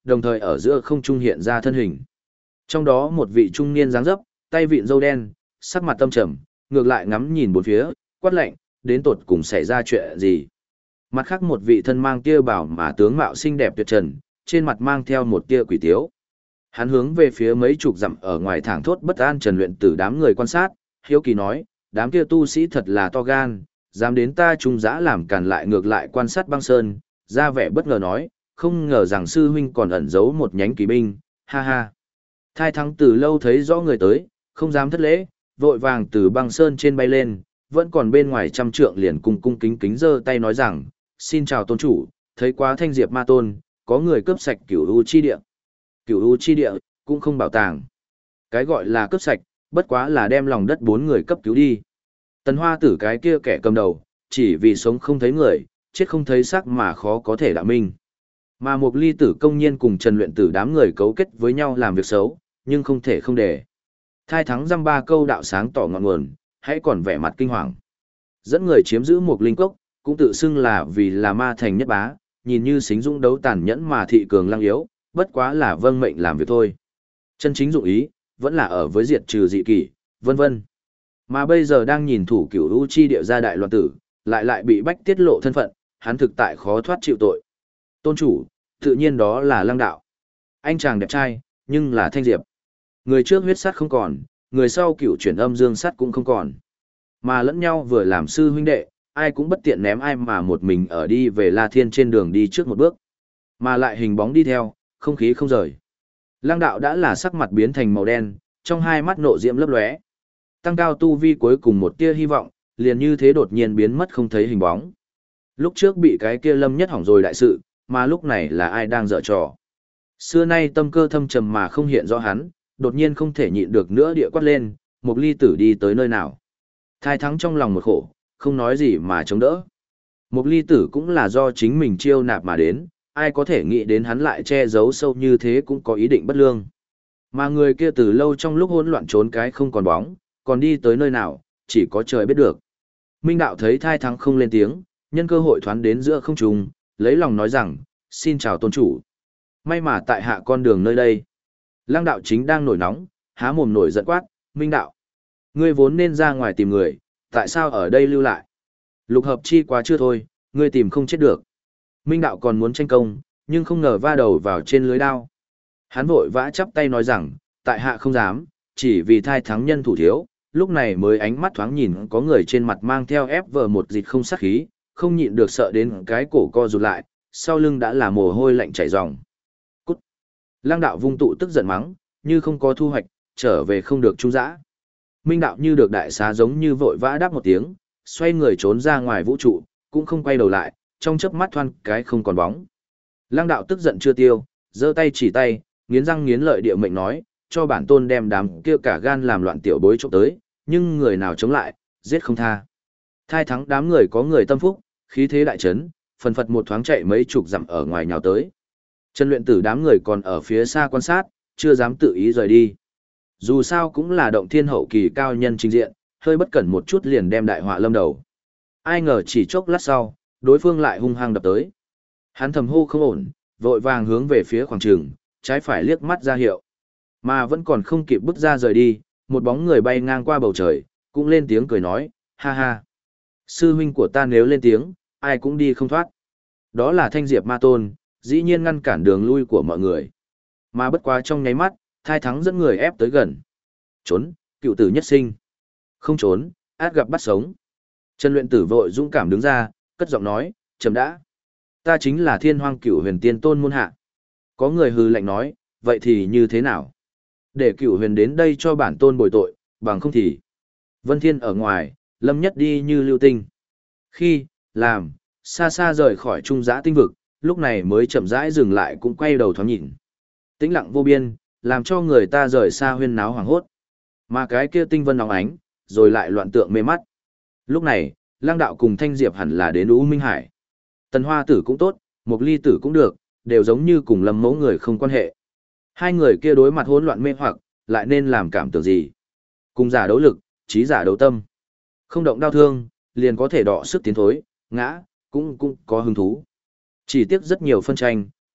đồng thời ở giữa không trung hiện ra thân hình. Trong đó một vị trung niên dáng dấp, tay vịn râu đen, sắc mặt tâm trầm, ngược lại ngắm nhìn bốn phía, quát lạnh, đến tột cùng xảy ra chuyện gì. Mặt khác một vị thân mang tia bảo mà tướng mạo xinh đẹp tuyệt trần, trên mặt mang theo một tia quỷ tiếu. Hắn hướng về phía mấy chục dặm ở ngoài thẳng thốt bất an Trần Luyện Tử đám người quan sát, hiếu kỳ nói, đám kia tu sĩ thật là to gan, dám đến ta trung giã làm càn lại ngược lại quan sát băng sơn, ra vẻ bất ngờ nói, không ngờ rằng sư huynh còn ẩn giấu một nhánh kỳ binh, ha ha. Thai Thắng từ lâu thấy rõ người tới, không dám thất lễ, vội vàng từ băng sơn trên bay lên, vẫn còn bên ngoài trăm trượng liền cung cung kính kính giơ tay nói rằng, xin chào tôn chủ, thấy quá thanh diệp ma tôn, có người cướp sạch cửu u chi địa. Cửu u chi địa, cũng không bảo tàng. Cái gọi là cướp sạch, bất quá là đem lòng đất bốn người cấp cứu đi. Tần Hoa Tử cái kia kẻ cầm đầu, chỉ vì sống không thấy người, chết không thấy xác mà khó có thể đạo minh. Mà Mục Ly Tử công nhiên cùng Trần Luyện Tử đám người cấu kết với nhau làm việc xấu, nhưng không thể không để. Thai Thắng dăm ba câu đạo sáng tỏ ngọn nguồn, hãy còn vẻ mặt kinh hoàng. Dẫn người chiếm giữ một linh cốc, cũng tự xưng là vì là ma thành nhất bá, nhìn như xính dũng đấu tàn nhẫn mà thị cường lăng yếu, bất quá là vâng mệnh làm việc thôi. Chân chính dụng ý, vẫn là ở với diệt trừ dị kỷ, vân vân. Mà bây giờ đang nhìn thủ cửu u chi địa gia đại loạn tử, lại bị bách tiết lộ thân phận, hắn thực tại khó thoát chịu tội. Tôn chủ, tự nhiên đó là Lăng đạo. Anh chàng đẹp trai, nhưng là thanh diệp. Người trước huyết sát không còn, người sau cửu chuyển âm dương sát cũng không còn. Mà lẫn nhau vừa làm sư huynh đệ, ai cũng bất tiện ném ai mà một mình ở đi về La Thiên trên đường đi trước một bước. Mà lại hình bóng đi theo, không khí không rời. Lăng đạo đã là sắc mặt biến thành màu đen, trong hai mắt nộ diễm lấp lóe. Tăng cao tu vi cuối cùng một tia hy vọng, liền như thế đột nhiên biến mất không thấy hình bóng. Lúc trước bị cái kia Lâm Nhất hỏng rồi đại sự, mà lúc này là ai đang dở trò. Xưa nay tâm cơ thâm trầm mà không hiện rõ hắn, đột nhiên không thể nhịn được nữa địa quát lên, Mục Ly Tử đi tới nơi nào. Thai Thắng trong lòng một khổ, không nói gì mà chống đỡ. Mục Ly Tử cũng là do chính mình chiêu nạp mà đến, ai có thể nghĩ đến hắn lại che giấu sâu như thế cũng có ý định bất lương. Mà người kia từ lâu trong lúc hỗn loạn trốn cái không còn bóng, còn đi tới nơi nào, chỉ có trời biết được. Minh đạo thấy Thai Thắng không lên tiếng, nhân cơ hội thoán đến giữa không trung, lấy lòng nói rằng, xin chào tôn chủ. May mà tại hạ con đường nơi đây. Lăng đạo chính đang nổi nóng, há mồm nổi giận quát, Minh đạo. Ngươi vốn nên ra ngoài tìm người, tại sao ở đây lưu lại? Lục hợp chi quá chưa thôi, ngươi tìm không chết được. Minh đạo còn muốn tranh công, nhưng không ngờ va đầu vào trên lưới đao. Hắn vội vã chắp tay nói rằng, tại hạ không dám, chỉ vì Thai Thắng nhân thủ thiếu, lúc này mới ánh mắt thoáng nhìn có người trên mặt mang theo ép vờ một dịch không sát khí, không nhịn được sợ đến cái cổ co rụt lại, sau lưng đã là mồ hôi lạnh chảy ròng. Cút! Lăng đạo vung tụ tức giận mắng, như không có thu hoạch, trở về không được trung dã. Minh đạo như được đại xá giống như vội vã đáp một tiếng, xoay người trốn ra ngoài vũ trụ, cũng không quay đầu lại, trong chớp mắt thoăn cái không còn bóng. Lăng đạo tức giận chưa tiêu, giơ tay chỉ tay, nghiến răng nghiến lợi địa mệnh nói, cho bản tôn đem đám kia cả gan làm loạn tiểu bối trộm tới, nhưng người nào chống lại, giết không tha. Thai Thắng đám người có người tâm phúc, khí thế đại chấn, phần phật một thoáng chạy mấy chục dặm ở ngoài nhào tới. Trần Luyện Tử đám người còn ở phía xa quan sát, chưa dám tự ý rời đi. Dù sao cũng là động thiên hậu kỳ cao nhân trình diện, hơi bất cẩn một chút liền đem đại họa lâm đầu. Ai ngờ chỉ chốc lát sau, đối phương lại hung hăng đập tới. Hắn thầm hô không ổn, vội vàng hướng về phía khoảng trường, trái phải liếc mắt ra hiệu. Mà vẫn còn không kịp bước ra rời đi, một bóng người bay ngang qua bầu trời, cũng lên tiếng cười nói, ha ha. Sư huynh của ta nếu lên tiếng, ai cũng đi không thoát. Đó là Thanh Diệp Ma Tôn, dĩ nhiên ngăn cản đường lui của mọi người. Mà bất quá trong nháy mắt, Thai Thắng dẫn người ép tới gần. Trốn, cựu tử nhất sinh. Không trốn, át gặp bắt sống. Trần Luyện Tử vội dũng cảm đứng ra, cất giọng nói, chấm đã. Ta chính là Thiên Hoang Cửu Huyền Tiên Tôn môn hạ. Có người hừ lạnh nói, vậy thì như thế nào? Để Cửu Huyền đến đây cho bản tôn bồi tội, bằng không thì. Vân Thiên ở ngoài, Lâm Nhất đi như lưu tinh. Khi, làm, xa xa rời khỏi trung giã tinh vực, lúc này mới chậm rãi dừng lại cũng quay đầu thoáng nhìn. Tĩnh lặng vô biên, làm cho người ta rời xa huyên náo hoàng hốt. Mà cái kia tinh vân nóng ánh, rồi lại loạn tượng mê mắt. Lúc này, Lăng đạo cùng Thanh Diệp hẳn là đến U Minh Hải. Tần Hoa Tử cũng tốt, Mục Ly Tử cũng được, đều giống như cùng Lâm Mẫu người không quan hệ. Hai người kia đối mặt hỗn loạn mê hoặc, lại nên làm cảm tưởng gì? Cùng giả đấu lực, trí giả đấu tâm. Không động đau thương, liền có thể đọ sức tiến thối, ngã, cũng có hứng thú. Chỉ tiếc rất nhiều phân tranh,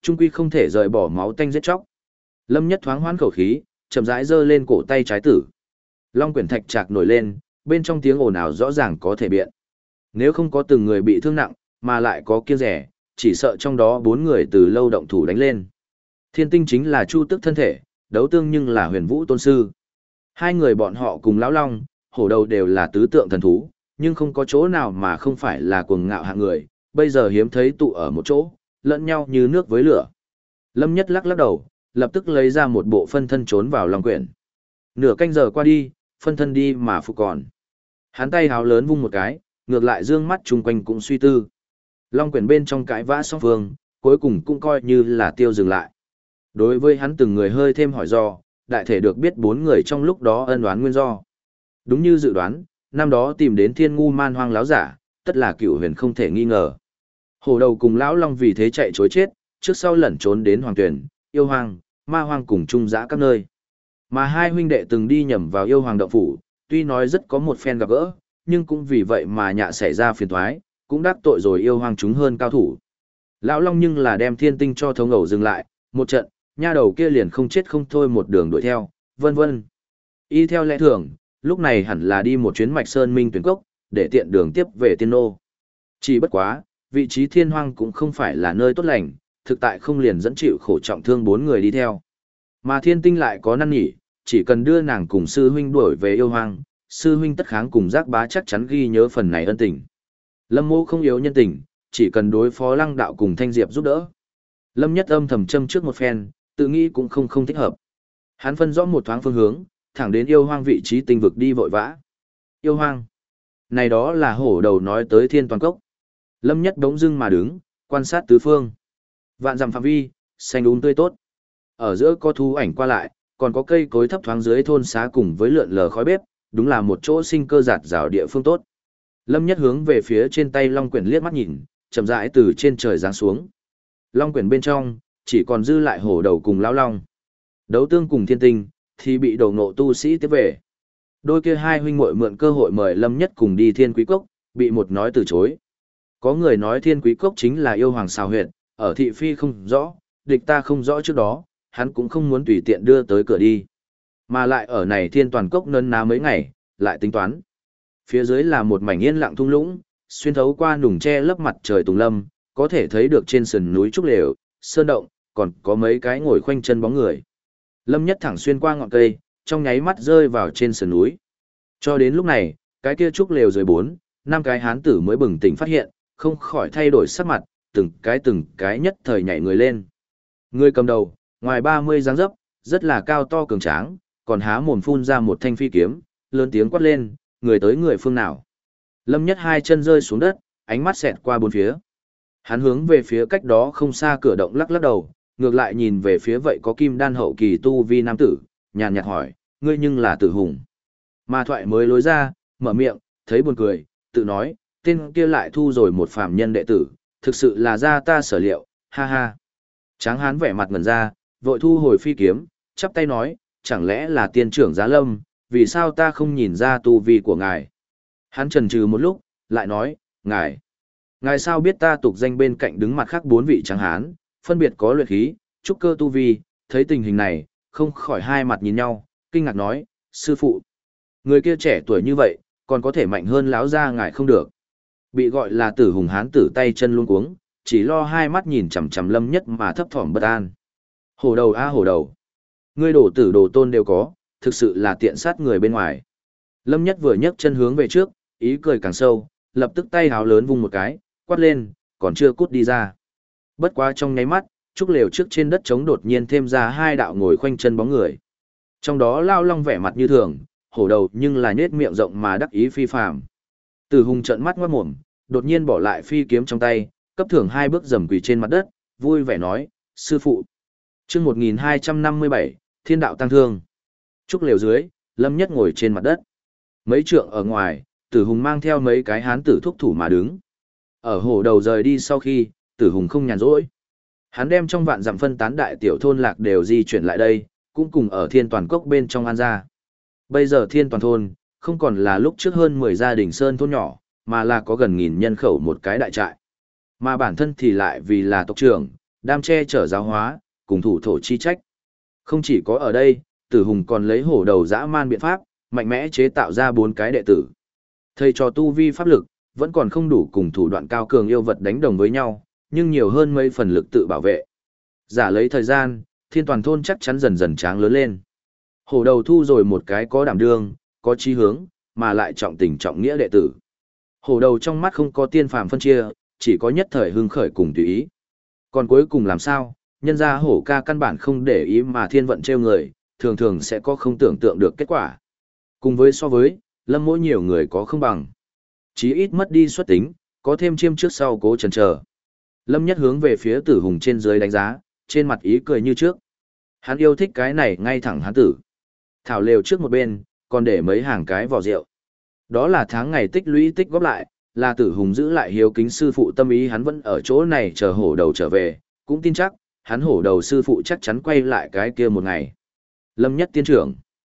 trung quy không thể rời bỏ máu tanh giết chóc. Lâm Nhất thoáng hoán khẩu khí, chậm rãi giơ lên cổ tay trái tử. Long quyển thạch trạc nổi lên, bên trong tiếng ồn ào rõ ràng có thể biện. Nếu không có từng người bị thương nặng, mà lại có kiêng rẻ, chỉ sợ trong đó 4 người từ lâu động thủ đánh lên. Thiên Tinh chính là Chu Tức thân thể, Đấu Tương nhưng là Huyền Vũ tôn sư. Hai người bọn họ cùng lão long, hổ đầu đều là tứ tượng thần thú, nhưng không có chỗ nào mà không phải là cuồng ngạo hạng người, bây giờ hiếm thấy tụ ở một chỗ, lẫn nhau như nước với lửa. Lâm Nhất lắc lắc đầu, lập tức lấy ra một bộ phân thân trốn vào long quyển. Nửa canh giờ qua đi, phân thân đi mà phục còn. Hắn tay háo lớn vung một cái, ngược lại dương mắt chung quanh cũng suy tư. Long quyển bên trong cãi vã song phương, cuối cùng cũng coi như là tiêu dừng lại. Đối với hắn từng người hơi thêm hỏi do, đại thể được biết 4 người trong lúc đó ân oán nguyên do. Đúng như dự đoán, năm đó tìm đến Thiên Ngu Man Hoang láo giả, tất là Cửu Huyền không thể nghi ngờ. Hổ đầu cùng lão long vì thế chạy trối chết, trước sau lẩn trốn đến Hoàng Tuyển, Yêu Hoang, Ma Hoang cùng chung dã các nơi. Mà hai huynh đệ từng đi nhầm vào Yêu Hoàng động phủ, tuy nói rất có một phen gặp gỡ, nhưng cũng vì vậy mà nhạ xảy ra phiền toái, cũng đắc tội rồi Yêu Hoàng chúng hơn cao thủ. Lão long nhưng là đem Thiên Tinh cho thống ẩu dừng lại, một trận, nha đầu kia liền không chết không thôi một đường đuổi theo, vân vân. Y theo lẽ thường, lúc này hẳn là đi một chuyến Mạch Sơn Minh tuyển cốc, để tiện đường tiếp về Tiên Nô. Chỉ bất quá, vị trí Thiên Hoang cũng không phải là nơi tốt lành, thực tại không liền dẫn chịu khổ trọng thương 4 người đi theo. Mà Thiên Tinh lại có năn nỉ, chỉ cần đưa nàng cùng sư huynh đuổi về Yêu Hoang, sư huynh tất kháng cùng Giác Bá chắc chắn ghi nhớ phần này ân tình. Lâm Mộ không yếu nhân tình, chỉ cần đối phó Lăng Đạo cùng Thanh Diệp giúp đỡ. Lâm Nhất âm thầm châm trước một phen, tự nghĩ cũng không thích hợp. Hắn phân rõ một thoáng phương hướng, thẳng đến Yêu Hoang vị trí tinh vực đi vội vã. Yêu Hoang. Này đó là hổ đầu nói tới Thiên Toàn Cốc. Lâm Nhất đống dưng mà đứng, quan sát tứ phương. Vạn dặm phạm vi, xanh tươi tốt. Ở giữa có thú ảnh qua lại, còn có cây cối thấp thoáng dưới thôn xá cùng với lượn lờ khói bếp, đúng là một chỗ sinh cơ giạt rào địa phương tốt. Lâm Nhất hướng về phía trên tay Long Quyển liếc mắt nhìn, chậm rãi từ trên trời giáng xuống. Long Quyển bên trong, chỉ còn dư lại hổ đầu cùng lão long. Đấu Tương cùng Thiên Tinh, thì bị đầu nộ tu sĩ tiếp về. Đôi kia hai huynh muội mượn cơ hội mời Lâm Nhất cùng đi Thiên Quý Cốc, bị một nói từ chối. Có người nói Thiên Quý Cốc chính là yêu hoàng xào huyệt, ở thị phi không rõ, địch ta không rõ trước đó, hắn cũng không muốn tùy tiện đưa tới cửa đi. Mà lại ở này Thiên Toàn Cốc nấn ná mấy ngày, lại tính toán. Phía dưới là một mảnh yên lặng thung lũng, xuyên thấu qua nùng che lấp mặt trời tùng lâm, có thể thấy được trên sườn núi trúc lều, sơn động, còn có mấy cái ngồi khoanh chân bóng người. Lâm Nhất thẳng xuyên qua ngọn cây, trong nháy mắt rơi vào trên sườn núi. Cho đến lúc này, cái kia trúc lều dưới 4, 5 cái hán tử mới bừng tỉnh phát hiện, không khỏi thay đổi sắc mặt, từng cái nhất thời nhảy người lên. Người cầm đầu, ngoài 30 dáng dấp, rất là cao to cường tráng, còn há mồm phun ra một thanh phi kiếm, lớn tiếng quát lên, người tới người phương nào. Lâm Nhất hai chân rơi xuống đất, ánh mắt xẹt qua bốn phía. Hắn hướng về phía cách đó không xa cửa động lắc lắc đầu, ngược lại nhìn về phía vậy có kim đan hậu kỳ tu vi nam tử, nhàn nhạt hỏi, ngươi nhưng là Tử Hùng. Mà thoại mới lối ra, mở miệng, thấy buồn cười, tự nói, tên kia lại thu rồi một phàm nhân đệ tử, thực sự là ra ta sở liệu, ha ha. Tráng hán vẻ mặt ngẩn ra, vội thu hồi phi kiếm, chắp tay nói, chẳng lẽ là tiên trưởng Giá Lâm, vì sao ta không nhìn ra tu vi của ngài. Hắn chần chừ một lúc, lại nói, ngài sao biết ta tục danh bên cạnh đứng mặt khác 4 vị tráng hán, phân biệt có luyện khí, trúc cơ tu vi, thấy tình hình này, không khỏi hai mặt nhìn nhau, kinh ngạc nói, sư phụ. Người kia trẻ tuổi như vậy, còn có thể mạnh hơn lão gia ngài không được. Bị gọi là Tử Hùng hán tử tay chân luống cuống, chỉ lo hai mắt nhìn chằm chằm Lâm Nhất mà thấp thỏm bất an. Hổ đầu a hổ đầu. Ngươi đổ tử đồ tôn đều có, thực sự là tiện sát người bên ngoài. Lâm Nhất vừa nhấc chân hướng về trước, ý cười càng sâu, lập tức tay háo lớn vung một cái, quát lên, còn chưa cút đi ra. Bất quá trong nháy mắt, trúc lều trước trên đất trống đột nhiên thêm ra 2 đạo ngồi khoanh chân bóng người. Trong đó Lao Long vẻ mặt như thường, hổ đầu nhưng là nhếch miệng rộng mà đắc ý phi phàm. Tử Hùng trợn mắt ngoát mồm, đột nhiên bỏ lại phi kiếm trong tay, cấp thưởng 2 bước dầm quỳ trên mặt đất, vui vẻ nói, sư phụ. Chương 1257, Thiên đạo tăng thương. Trúc lều dưới, Lâm Nhất ngồi trên mặt đất. Mấy trượng ở ngoài, Tử Hùng mang theo mấy cái hán tử thúc thủ mà đứng. Ở hổ đầu rời đi sau khi, Tử Hùng không nhàn rỗi. Hắn đem trong vạn dặm phân tán đại tiểu thôn lạc đều di chuyển lại đây, cũng cùng ở Thiên Toàn Cốc bên trong an gia. Bây giờ Thiên Toàn thôn, không còn là lúc trước hơn 10 gia đình sơn thôn nhỏ, mà là có gần 1000 nhân khẩu một cái đại trại. Mà bản thân thì lại vì là tộc trưởng, đam che chở giáo hóa, cùng thủ thổ chi trách. Không chỉ có ở đây, Tử Hùng còn lấy hổ đầu dã man biện pháp, mạnh mẽ chế tạo ra 4 cái đệ tử. Thầy trò tu vi pháp lực, vẫn còn không đủ cùng thủ đoạn cao cường yêu vật đánh đồng với nhau, nhưng nhiều hơn mấy phần lực tự bảo vệ. Giả lấy thời gian, Thiên Toàn thôn chắc chắn dần dần tráng lớn lên. Hổ đầu thu rồi một cái có đảm đương, có chí hướng, mà lại trọng tình trọng nghĩa đệ tử. Hổ đầu trong mắt không có tiên phàm phân chia, chỉ có nhất thời hưng khởi cùng tùy ý. Còn cuối cùng làm sao, nhân ra hổ ca căn bản không để ý mà thiên vận trêu người, thường thường sẽ có không tưởng tượng được kết quả. Cùng với so với, Lâm Mỗ nhiều người có không bằng. Chí ít mất đi xuất tính, có thêm chiêm trước sau cố chần chờ. Lâm Nhất hướng về phía Tử Hùng trên dưới đánh giá, trên mặt ý cười như trước. Hắn yêu thích cái này ngay thẳng hắn tử. Thảo lều trước một bên, còn để mấy hàng cái vỏ rượu. Đó là tháng ngày tích lũy tích góp lại, là Tử Hùng giữ lại hiếu kính sư phụ tâm ý, hắn vẫn ở chỗ này chờ hổ đầu trở về, cũng tin chắc, hắn hổ đầu sư phụ chắc chắn quay lại cái kia một ngày. Lâm Nhất tiên trưởng.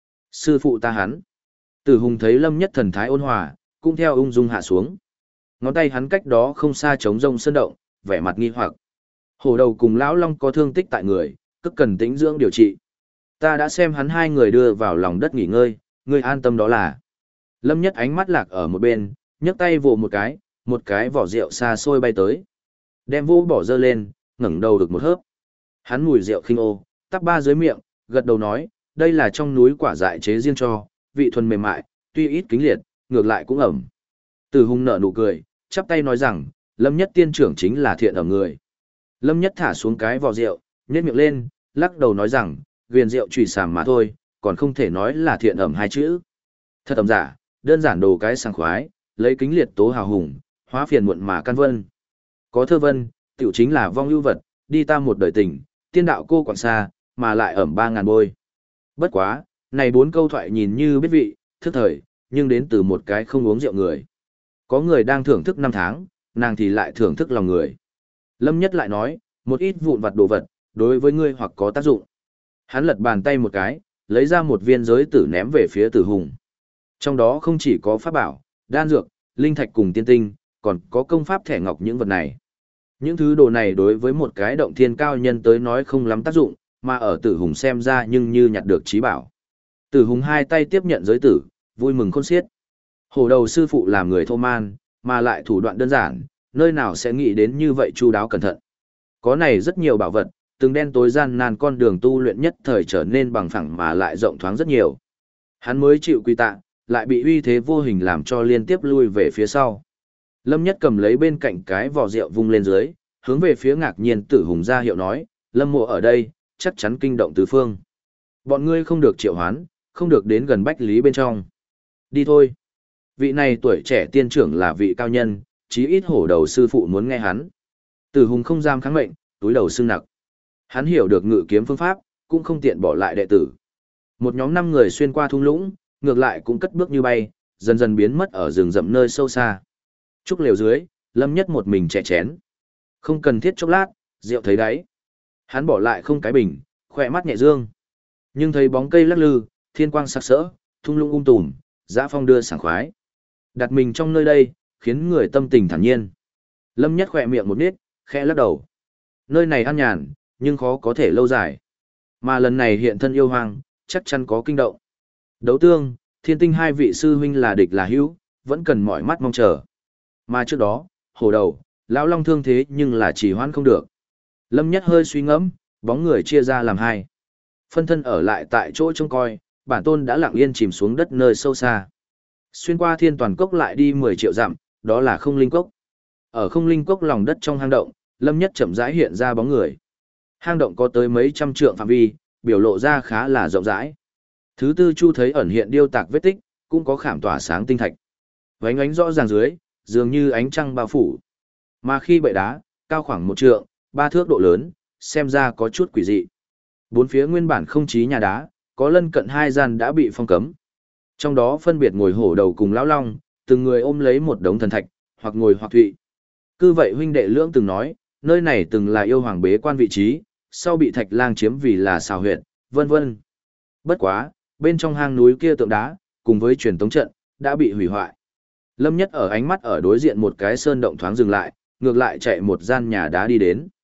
Sư phụ ta hắn. Tử Hùng thấy Lâm Nhất thần thái ôn hòa, cũng theo ung dung hạ xuống. Ngón tay hắn cách đó không xa trống rông sơn động, vẻ mặt nghi hoặc. Hổ đầu cùng lão long có thương tích tại người, cực cần tĩnh dưỡng điều trị. Ta đã xem hắn hai người đưa vào lòng đất nghỉ ngơi, ngươi an tâm đó là. Lâm Nhất ánh mắt lạc ở một bên, nhấc tay vồ một cái vỏ rượu xa xôi bay tới. Đem vô bỏ dơ lên, ngẩng đầu được một hớp. Hắn mùi rượu khinh ô, tắc ba dưới miệng, gật đầu nói, đây là trong núi quả dại chế riêng cho, vị thuần mềm mại, tuy ít kính liệt, ngược lại cũng ẩm. Từ Hùng nở nụ cười, chắp tay nói rằng, Lâm Nhất tiên trưởng chính là thiện ẩm người. Lâm Nhất thả xuống cái vỏ rượu, nhếch miệng lên, lắc đầu nói rằng, ghiền rượu trùy sàm mà thôi, còn không thể nói là thiện ẩm hai chữ. Thật ẩm giả, đơn giản đồ cái sảng khoái, lấy kính liệt tố hào hùng, hóa phiền muộn mà căn vân. Có thơ vân, tiểu chính là vong ưu vật, đi ta một đời tình, tiên đạo cô quảng xa, mà lại ẩm 3.000 bôi. Bất quá, này 4 câu thoại nhìn như biết vị, thức thời, nhưng đến từ một cái không uống rượu người. Có người đang thưởng thức năm tháng, nàng thì lại thưởng thức lòng người. Lâm Nhất lại nói, một ít vụn vặt đồ vật, đối với ngươi hoặc có tác dụng. Hắn lật bàn tay một cái, lấy ra một viên giới tử ném về phía Tử Hùng. Trong đó không chỉ có pháp bảo, đan dược, linh thạch cùng tiên tinh, còn có công pháp thẻ ngọc những vật này. Những thứ đồ này đối với một cái động thiên cao nhân tới nói không lắm tác dụng, mà ở Tử Hùng xem ra nhưng như nhặt được trí bảo. Tử Hùng hai tay tiếp nhận giới tử, vui mừng khôn xiết. Hổ đầu sư phụ làm người thô man, mà lại thủ đoạn đơn giản, nơi nào sẽ nghĩ đến như vậy chu đáo cẩn thận. Có này rất nhiều bảo vật, từng đen tối gian nan con đường tu luyện nhất thời trở nên bằng phẳng mà lại rộng thoáng rất nhiều. Hắn mới chịu quy tạ, lại bị uy thế vô hình làm cho liên tiếp lui về phía sau. Lâm Nhất cầm lấy bên cạnh cái vỏ rượu vung lên dưới, hướng về phía ngạc nhiên Tử Hùng ra hiệu nói, Lâm Mộ ở đây, chắc chắn kinh động tứ phương. Bọn ngươi không được triệu hoán, không được đến gần Bách Lý bên trong. Đi thôi. Vị này tuổi trẻ tiên trưởng là vị cao nhân, chí ít hổ đầu sư phụ muốn nghe hắn. Tử Hùng không dám kháng mệnh, túi đầu xương nặc. Hắn hiểu được ngự kiếm phương pháp, cũng không tiện bỏ lại đệ tử. Một nhóm 5 người xuyên qua thung lũng, ngược lại cũng cất bước như bay, dần dần biến mất ở rừng rậm nơi sâu xa. Trúc lều dưới, Lâm Nhất một mình chè chén. Không cần thiết chốc lát, rượu thấy đáy. Hắn bỏ lại không cái bình, khỏe mắt nhẹ dương. Nhưng thấy bóng cây lắc lư, thiên quang sặc sỡ, thung lũng tùm, dã phong đưa sảng khoái. Đặt mình trong nơi đây, khiến người tâm tình thản nhiên. Lâm Nhất khỏe miệng một nít, khẽ lắc đầu. Nơi này an nhàn, nhưng khó có thể lâu dài. Mà lần này hiện thân yêu hoàng, chắc chắn có kinh động. Đấu tương, thiên tinh hai vị sư huynh là địch là hữu, vẫn cần mỏi mắt mong chờ. Mà trước đó, hổ đầu, lão long thương thế nhưng là chỉ hoãn không được. Lâm Nhất hơi suy ngẫm, bóng người chia ra làm hai. Phân thân ở lại tại chỗ trông coi, bản tôn đã lặng yên chìm xuống đất nơi sâu xa. Xuyên qua thiên toàn cốc lại đi 10 triệu dặm, đó là không linh cốc. Ở không linh cốc lòng đất trong hang động, Lâm Nhất chậm rãi hiện ra bóng người. Hang động có tới mấy trăm trượng phạm vi, biểu lộ ra khá là rộng rãi. Thứ tư Chu thấy ẩn hiện điêu tạc vết tích, cũng có khảm tỏa sáng tinh thạch. Vánh ánh rõ ràng dưới, dường như ánh trăng bao phủ. Mà khi bệ đá, cao khoảng 1 trượng, 3 thước độ lớn, xem ra có chút quỷ dị. Bốn phía nguyên bản không chí nhà đá, có lân cận 2 gian đã bị phong cấm. Trong đó phân biệt ngồi hổ đầu cùng lão long, từng người ôm lấy một đống thần thạch, hoặc ngồi hoặc thụy. Cứ vậy huynh đệ lưỡng từng nói, nơi này từng là yêu hoàng bế quan vị trí, sau bị thạch lang chiếm vì là xào huyệt, vân vân. Bất quá, bên trong hang núi kia tượng đá, cùng với truyền tống trận, đã bị hủy hoại. Lâm Nhất ở ánh mắt ở đối diện một cái sơn động thoáng dừng lại, ngược lại chạy một gian nhà đá đi đến.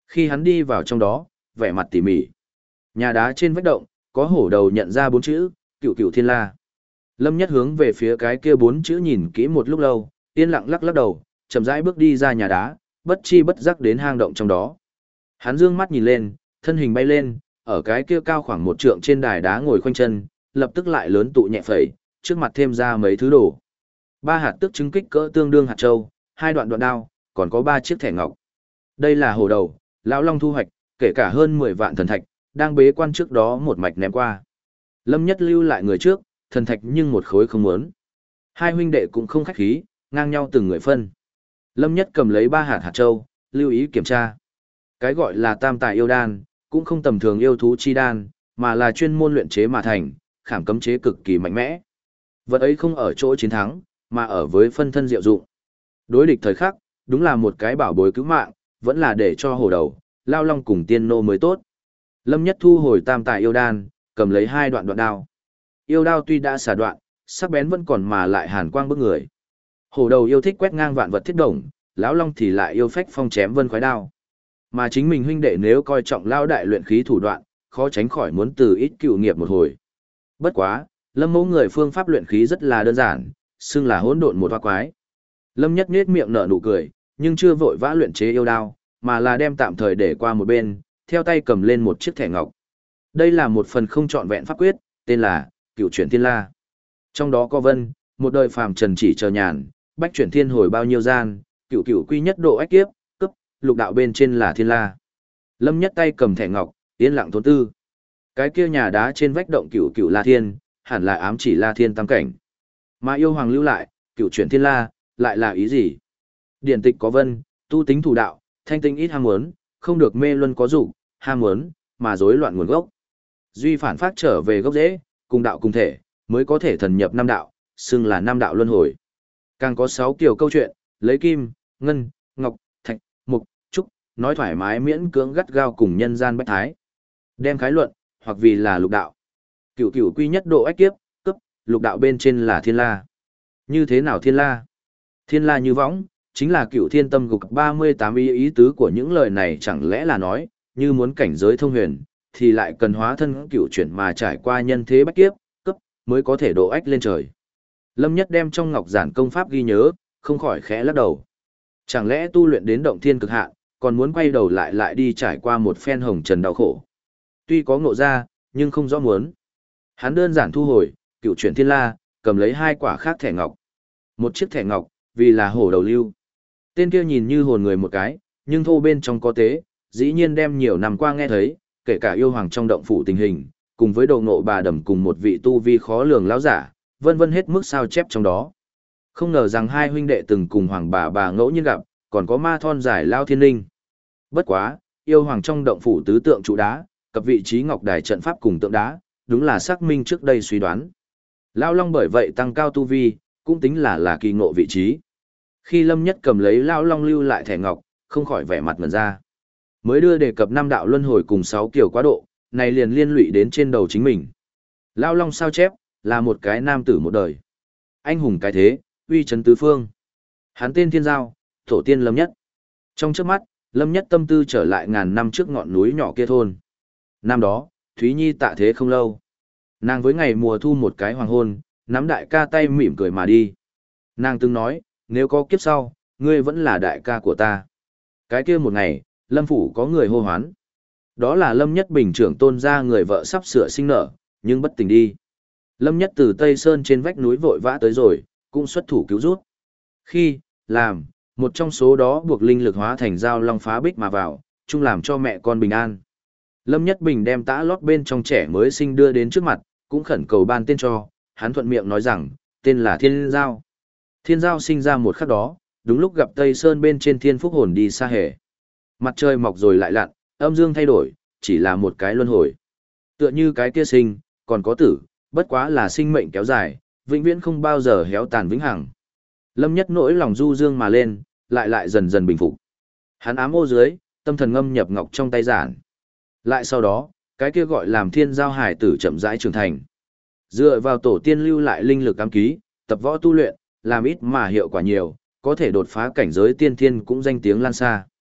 Khi hắn đi vào trong đó, vẻ mặt tỉ mỉ. Nhà đá trên vách động, có hổ đầu nhận ra 4 chữ, Cửu Cửu Thiên La. Lâm Nhất hướng về phía cái kia 4 chữ nhìn kỹ một lúc lâu, yên lặng lắc lắc đầu, chậm rãi bước đi ra nhà đá, bất chi bất giác đến hang động trong đó. Hắn dương mắt nhìn lên, thân hình bay lên, ở cái kia cao khoảng 1 trượng trên đài đá ngồi khoanh chân, lập tức lại lớn tụ nhẹ phẩy, trước mặt thêm ra mấy thứ đồ. 3 hạt tức trứng kích cỡ tương đương hạt châu, 2 đoạn đoạn đao, còn có 3 chiếc thẻ ngọc. Đây là hổ đầu, lão long thu hoạch, kể cả hơn 10 vạn thần thạch, đang bế quan trước đó một mạch ném qua. Lâm Nhất lưu lại người trước, thần thạch nhưng một khối không muốn. Hai huynh đệ cũng không khách khí, ngang nhau từng người phân. Lâm Nhất cầm lấy 3 hạt hạt châu, lưu ý kiểm tra. Cái gọi là tam tài yêu đan, cũng không tầm thường yêu thú chi đan, mà là chuyên môn luyện chế mà thành, khảm cấm chế cực kỳ mạnh mẽ. Vật ấy không ở chỗ chiến thắng, mà ở với phân thân diệu dụng. Đối địch thời khắc, đúng là một cái bảo bối cứu mạng, vẫn là để cho hổ đầu, lao long cùng tiên nô mới tốt. Lâm Nhất thu hồi tam tài yêu đan, cầm lấy 2 đoạn đoạn đao. Yêu đao tuy đã xả đoạn, sắc bén vẫn còn mà lại hàn quang bức người. Hổ đầu yêu thích quét ngang vạn vật thiết đồng, lão long thì lại yêu phách phong chém vân khoái đao. Mà chính mình huynh đệ nếu coi trọng lao đại luyện khí thủ đoạn, khó tránh khỏi muốn từ ít cựu nghiệp một hồi. Bất quá, Lâm Mẫu người phương pháp luyện khí rất là đơn giản, xưng là hỗn độn một hoa quái. Lâm Nhất nhếch miệng nở nụ cười, nhưng chưa vội vã luyện chế yêu đao, mà là đem tạm thời để qua một bên, theo tay cầm lên một chiếc thẻ ngọc. Đây là một phần không trọn vẹn pháp quyết, tên là Cửu Chuyển Thiên La. Trong đó có vân, một đời phàm trần chỉ chờ nhàn, bách chuyển thiên hồi bao nhiêu gian, cửu cửu quy nhất độ ách kiếp, cấp, lục đạo bên trên là thiên la. Lâm Nhất tay cầm thẻ ngọc, yên lặng thốn tư. Cái kia nhà đá trên vách động cửu cửu la thiên, hẳn là ám chỉ la thiên tam cảnh. Mà yêu hoàng lưu lại, Cửu Chuyển Thiên La, lại là ý gì? Điển tịch có vân, tu tính thủ đạo, thanh tinh ít ham muốn, không được mê luân có dục, ham muốn, mà rối loạn nguồn gốc. Duy phản phát trở về gốc rễ, cùng đạo cùng thể, mới có thể thần nhập năm đạo, xưng là năm đạo luân hồi. Càng có 6 kiểu câu chuyện, lấy kim, ngân, ngọc, thạch, mục, trúc, nói thoải mái miễn cưỡng gắt gao cùng nhân gian bách thái. Đem khái luận, hoặc vì là lục đạo. Cửu cửu quy nhất độ ách kiếp, cấp, lục đạo bên trên là thiên la. Như thế nào thiên la? Thiên la như võng, chính là cửu thiên tâm gục 38 ý tứ của những lời này chẳng lẽ là nói, như muốn cảnh giới thông huyền, thì lại cần hóa thân cửu chuyển mà trải qua nhân thế bách kiếp, cấp, mới có thể độ ách lên trời. Lâm Nhất đem trong ngọc giản công pháp ghi nhớ, không khỏi khẽ lắc đầu. Chẳng lẽ tu luyện đến động thiên cực hạn, còn muốn quay đầu lại đi trải qua một phen hồng trần đau khổ. Tuy có ngộ ra, nhưng không rõ muốn. Hắn đơn giản thu hồi, Cửu Chuyển Thiên La, cầm lấy 2 quả khác thẻ ngọc. Một chiếc thẻ ngọc, vì là hổ đầu lưu. Tên kia nhìn như hồn người một cái, nhưng thô bên trong có tế, dĩ nhiên đem nhiều năm qua nghe thấy, kể cả yêu hoàng trong động phủ tình hình, cùng với đầu nộ bà đầm cùng một vị tu vi khó lường lão giả, vân vân hết mức sao chép trong đó. Không ngờ rằng hai huynh đệ từng cùng hoàng bà ngẫu nhiên gặp, còn có ma thon giải lao thiên linh. Bất quá, yêu hoàng trong động phủ tứ tượng trụ đá, cập vị trí ngọc đài trận pháp cùng tượng đá, đúng là xác minh trước đây suy đoán. Lao Long bởi vậy tăng cao tu vi, cũng tính là kỳ ngộ vị trí. Khi Lâm Nhất cầm lấy Lao Long lưu lại thẻ ngọc, không khỏi vẻ mặt ngẩn ra. Mới đưa đề cập 5 đạo luân hồi cùng 6 kiểu quá độ, này liền liên lụy đến trên đầu chính mình. Lao Long sao chép, là một cái nam tử một đời. Anh hùng cái thế, uy chấn tứ phương. Hắn tên Thiên Giao, tổ tiên Lâm Nhất. Trong trước mắt, Lâm Nhất tâm tư trở lại ngàn năm trước ngọn núi nhỏ kia thôn. Năm đó, Thúy Nhi tạ thế không lâu. Nàng với ngày mùa thu một cái hoàng hôn, nắm đại ca tay mỉm cười mà đi. Nàng từng nói, nếu có kiếp sau, ngươi vẫn là đại ca của ta. Cái kia một ngày, Lâm Phủ có người hô hoán. Đó là Lâm Nhất Bình trưởng tôn gia người vợ sắp sửa sinh nở, nhưng bất tỉnh đi. Lâm Nhất từ Tây Sơn trên vách núi vội vã tới rồi, cũng xuất thủ cứu rút. Khi, làm, một trong số đó buộc linh lực hóa thành dao long phá bích mà vào, chung làm cho mẹ con bình an. Lâm Nhất Bình đem tã lót bên trong trẻ mới sinh đưa đến trước mặt, cũng khẩn cầu ban tên cho, hắn thuận miệng nói rằng, tên là Thiên Giao. Thiên Giao sinh ra một khắc đó, đúng lúc gặp Tây Sơn bên trên thiên phúc hồn đi xa hề. Mặt trời mọc rồi lại lặn, âm dương thay đổi, chỉ là một cái luân hồi. Tựa như cái kia sinh, còn có tử, bất quá là sinh mệnh kéo dài, vĩnh viễn không bao giờ héo tàn vĩnh hằng. Lâm Nhất nỗi lòng du dương mà lên, lại dần dần bình phục. Hắn ám ô dưới, tâm thần ngâm nhập ngọc trong tay giản. Lại sau đó, cái kia gọi làm Thiên Giao hải tử chậm rãi trưởng thành. Dựa vào tổ tiên lưu lại linh lực ám ký, tập võ tu luyện, làm ít mà hiệu quả nhiều, có thể đột phá cảnh giới tiên thiên cũng danh tiếng lan xa.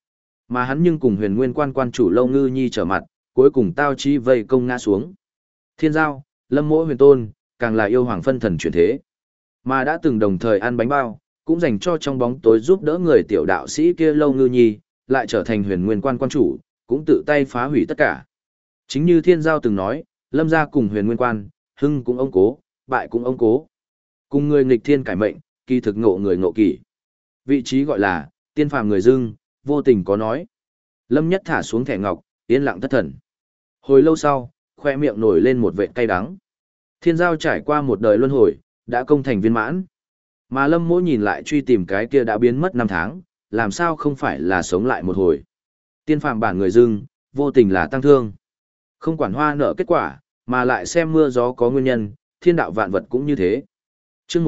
Mà hắn nhưng cùng Huyền Nguyên quan quan chủ Lâu Ngư Nhi trở mặt, cuối cùng tao chi vây công ngã xuống. Thiên Giao, Lâm Mỗ Huyền Tôn, càng là yêu hoàng phân thần chuyển thế. Mà đã từng đồng thời ăn bánh bao, cũng dành cho trong bóng tối giúp đỡ người tiểu đạo sĩ kia Lâu Ngư Nhi, lại trở thành Huyền Nguyên quan quan chủ, cũng tự tay phá hủy tất cả. Chính như Thiên Giao từng nói, Lâm gia cùng Huyền Nguyên quan, hưng cũng ông cố, bại cũng ông cố. Cùng người nghịch thiên cải mệnh, kỳ thực ngộ người ngộ kỷ. Vị trí gọi là, tiên phàm người dưng, vô tình có nói. Lâm Nhất thả xuống thẻ ngọc, yên lặng thất thần. Hồi lâu sau, khoe miệng nổi lên một vệt cay đắng. Thiên Giao trải qua một đời luân hồi, đã công thành viên mãn. Mà Lâm Mỗ nhìn lại truy tìm cái kia đã biến mất 5 tháng, làm sao không phải là sống lại một hồi. Tiên phàm bản người dưng, vô tình là tăng thương. Không quản hoa nợ kết quả, mà lại xem mưa gió có nguyên nhân, thiên đạo vạn vật cũng như thế. Chương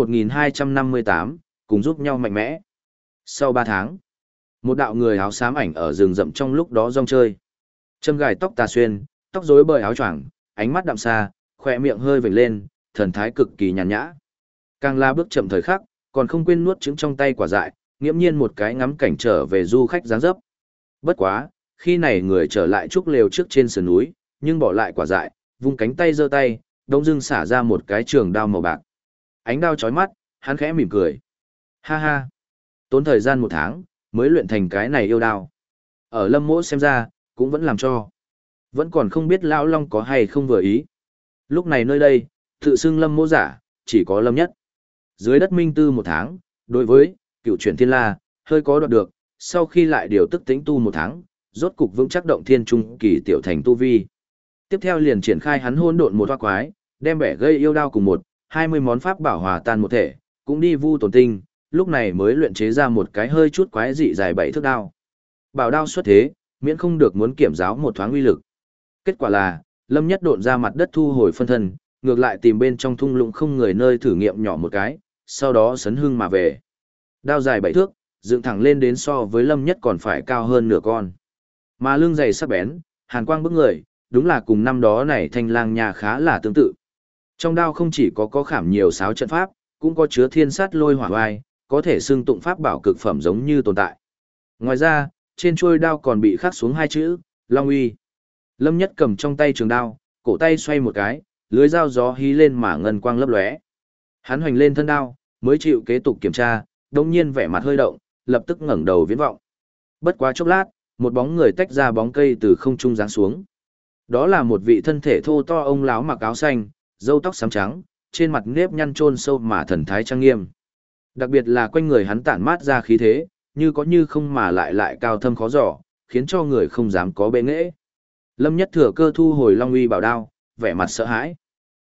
1258, cùng giúp nhau mạnh mẽ. Sau 3 tháng, một đạo người áo xám ảnh ở rừng rậm trong lúc đó rong chơi. Châm gài tóc tà xuyên, tóc rối bời áo choàng, ánh mắt đạm xa, khỏe miệng hơi vểnh lên, thần thái cực kỳ nhàn nhã. Càng la bước chậm thời khắc, còn không quên nuốt trứng trong tay quả dại, nghiễm nhiên một cái ngắm cảnh trở về du khách dáng dấp. Bất quá, khi này người trở lại trúc lều trước trên sườn núi, nhưng bỏ lại quả dại, vung cánh tay giơ tay, đông dưng xả ra một cái trường đao màu bạc. Ánh đao chói mắt, hắn khẽ mỉm cười. Ha ha, tốn thời gian 1 tháng, mới luyện thành cái này yêu đao. Ở Lâm Mỗ xem ra, cũng vẫn làm cho. Vẫn còn không biết Lão Long có hay không vừa ý. Lúc này nơi đây, tự xưng Lâm Mỗ giả, chỉ có Lâm Nhất. Dưới đất minh tư 1 tháng, đối với cựu chuyển thiên la, hơi có đoạt được, sau khi lại điều tức tĩnh tu 1 tháng, rốt cục vững chắc động thiên trung kỳ tiểu thành tu vi. Tiếp theo liền triển khai hắn hôn độn một hoa quái, đem bẻ gây yêu đao cùng 20 món pháp bảo hòa tan một thể, cũng đi vu tổn tinh, lúc này mới luyện chế ra một cái hơi chút quái dị dài 7 thước đao. Bảo đao xuất thế, miễn không được muốn kiểm giáo một thoáng uy lực. Kết quả là, Lâm Nhất độn ra mặt đất thu hồi phân thân, ngược lại tìm bên trong thung lũng không người nơi thử nghiệm nhỏ một cái, sau đó sấn hưng mà về. Đao dài 7 thước, dựng thẳng lên đến so với Lâm Nhất còn phải cao hơn nửa con. Mà lưng dày sắc bén, hàn quang bức người, đúng là cùng năm đó này thanh lang nhà khá là tương tự. Trong đao không chỉ có khảm nhiều sáo trận pháp, cũng có chứa thiên sát lôi hỏa oai, có thể xưng tụng pháp bảo cực phẩm giống như tồn tại. Ngoài ra, trên chuôi đao còn bị khắc xuống 2 chữ, Long uy. Lâm Nhất cầm trong tay trường đao, cổ tay xoay một cái, lưới dao gió hí lên mà ngân quang lấp lóe. Hắn hoành lên thân đao, mới chịu kế tục kiểm tra, đồng nhiên vẻ mặt hơi động, lập tức ngẩng đầu viễn vọng. Bất quá chốc lát, một bóng người tách ra bóng cây từ không trung giáng xuống. Đó là một vị thân thể thô to ông lão mặc áo xanh, râu tóc xám trắng, trên mặt nếp nhăn chôn sâu mà thần thái trang nghiêm. Đặc biệt là quanh người hắn tản mát ra khí thế, như có như không mà lại cao thâm khó dò, khiến cho người không dám có bệ nghệ. Lâm Nhất thừa cơ thu hồi Long uy bảo đao, vẻ mặt sợ hãi.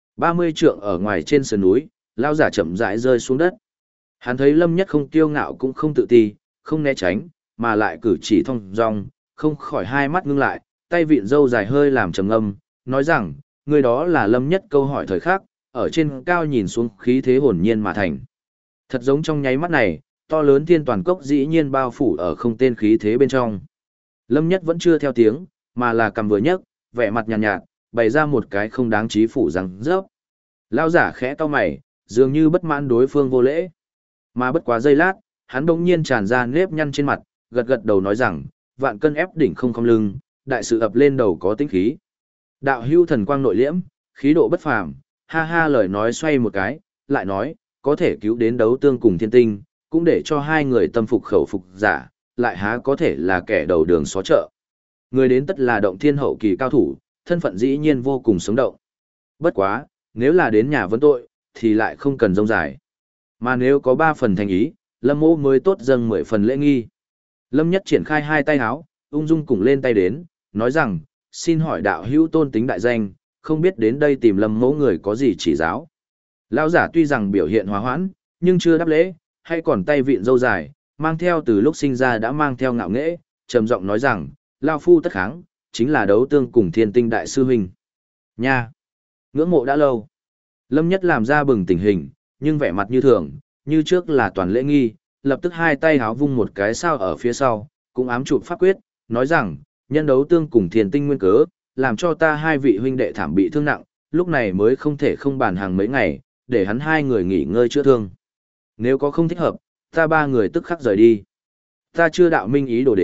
30 trượng ở ngoài trên sườn núi, lão giả chậm rãi rơi xuống đất. Hắn thấy Lâm Nhất không kiêu ngạo cũng không tự ti, không né tránh, mà lại cử chỉ thong dong, không khỏi hai mắt ngưng lại, tay vịn râu dài hơi làm trầm ngâm, nói rằng, người đó là Lâm Nhất câu hỏi thời khắc, ở trên cao nhìn xuống khí thế hồn nhiên mà thành. Thật giống trong nháy mắt này, to lớn thiên toàn cốc dĩ nhiên bao phủ ở không tên khí thế bên trong. Lâm Nhất vẫn chưa theo tiếng, mà là cầm vừa nhấc, vẻ mặt nhàn nhạt, bày ra một cái không đáng trí phủ rằng rớp. Lao giả khẽ cau mày, dường như bất mãn đối phương vô lễ. Mà bất quá giây lát, hắn đột nhiên tràn ra nếp nhăn trên mặt, gật gật đầu nói rằng, vạn cân ép đỉnh không lưng, đại sự ập lên đầu có tính khí. Đạo hưu thần quang nội liễm, khí độ bất phàm, ha ha lời nói xoay một cái, lại nói, có thể cứu đến đấu tương cùng thiên tinh, cũng để cho hai người tâm phục khẩu phục giả, lại há có thể là kẻ đầu đường xó chợ. Người đến tất là động thiên hậu kỳ cao thủ, thân phận dĩ nhiên vô cùng sống động. Bất quá, nếu là đến nhà vấn tội, thì lại không cần rông dài. Mà nếu có 3 phần thành ý, Lâm Mỗ mới tốt dâng 10 phần lễ nghi. Lâm Nhất triển khai 2 tay háo, ung dung cùng lên tay đến, nói rằng, xin hỏi đạo hữu tôn tính đại danh, không biết đến đây tìm Lâm Mỗ người có gì chỉ giáo. Lão giả tuy rằng biểu hiện hòa hoãn, nhưng chưa đáp lễ, hay còn tay vịn râu dài, mang theo từ lúc sinh ra đã mang theo ngạo nghễ, trầm giọng nói rằng, Lao Phu tất kháng, chính là đấu tương cùng thiên tinh đại sư huynh. Nha! Ngưỡng mộ đã lâu. Lâm Nhất làm ra bừng tỉnh hình, nhưng vẻ mặt như thường, như trước là toàn lễ nghi, lập tức 2 tay háo vung một cái sao ở phía sau, cũng ám chụp pháp quyết, nói rằng, nhân đấu tương cùng thiên tinh nguyên cớ, làm cho ta 2 vị huynh đệ thảm bị thương nặng, lúc này mới không thể không bàn hàng mấy ngày, để hắn 2 người nghỉ ngơi chữa thương. Nếu có không thích hợp, ta 3 người tức khắc rời đi. Ta chưa đạo minh ý đồ đến,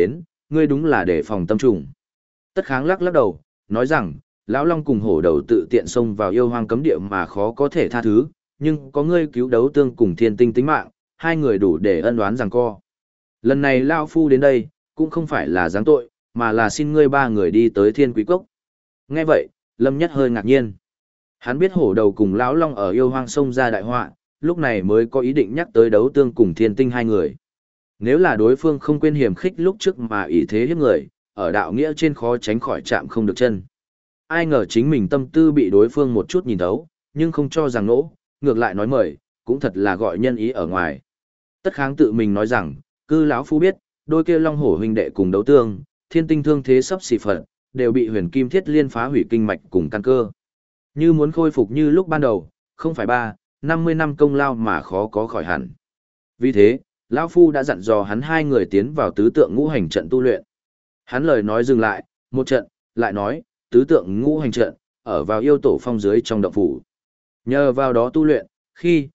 ngươi đúng là để phòng tâm trùng. Tất Kháng lắc lắc đầu, nói rằng, lão long cùng hổ đầu tự tiện xông vào yêu hoang cấm địa mà khó có thể tha thứ, nhưng có ngươi cứu đấu tương cùng thiên tinh tính mạng, hai người đủ để ân oán giằng co. Lần này lão phu đến đây, cũng không phải là giáng tội, mà là xin ngươi ba người đi tới Thiên Quý Cốc. Nghe vậy, Lâm Nhất hơi ngạc nhiên. Hắn biết hổ đầu cùng lão long ở yêu hoang xông ra đại họa, lúc này mới có ý định nhắc tới đấu tương cùng thiên tinh hai người. Nếu là đối phương không quên hiểm khích lúc trước mà ý thế hiếp người, ở đạo nghĩa trên khó tránh khỏi chạm không được chân. Ai ngờ chính mình tâm tư bị đối phương một chút nhìn thấu, nhưng không cho rằng nỗ, ngược lại nói mời, cũng thật là gọi nhân ý ở ngoài. Tất Kháng tự mình nói rằng, cư lão phu biết, đôi kia long hổ huynh đệ cùng đấu tương, thiên tinh thương thế sắp xỉ phận, đều bị huyền kim thiết liên phá hủy kinh mạch cùng căn cơ. Như muốn khôi phục như lúc ban đầu, không phải 50 năm công lao mà khó có khỏi hẳn. Vì thế, lão phu đã dặn dò hắn hai người tiến vào tứ tượng ngũ hành trận tu luyện. Hắn lời nói dừng lại, một trận, lại nói, tứ tượng ngũ hành trận, ở vào yêu tổ phong dưới trong động phủ. Nhờ vào đó tu luyện, khi,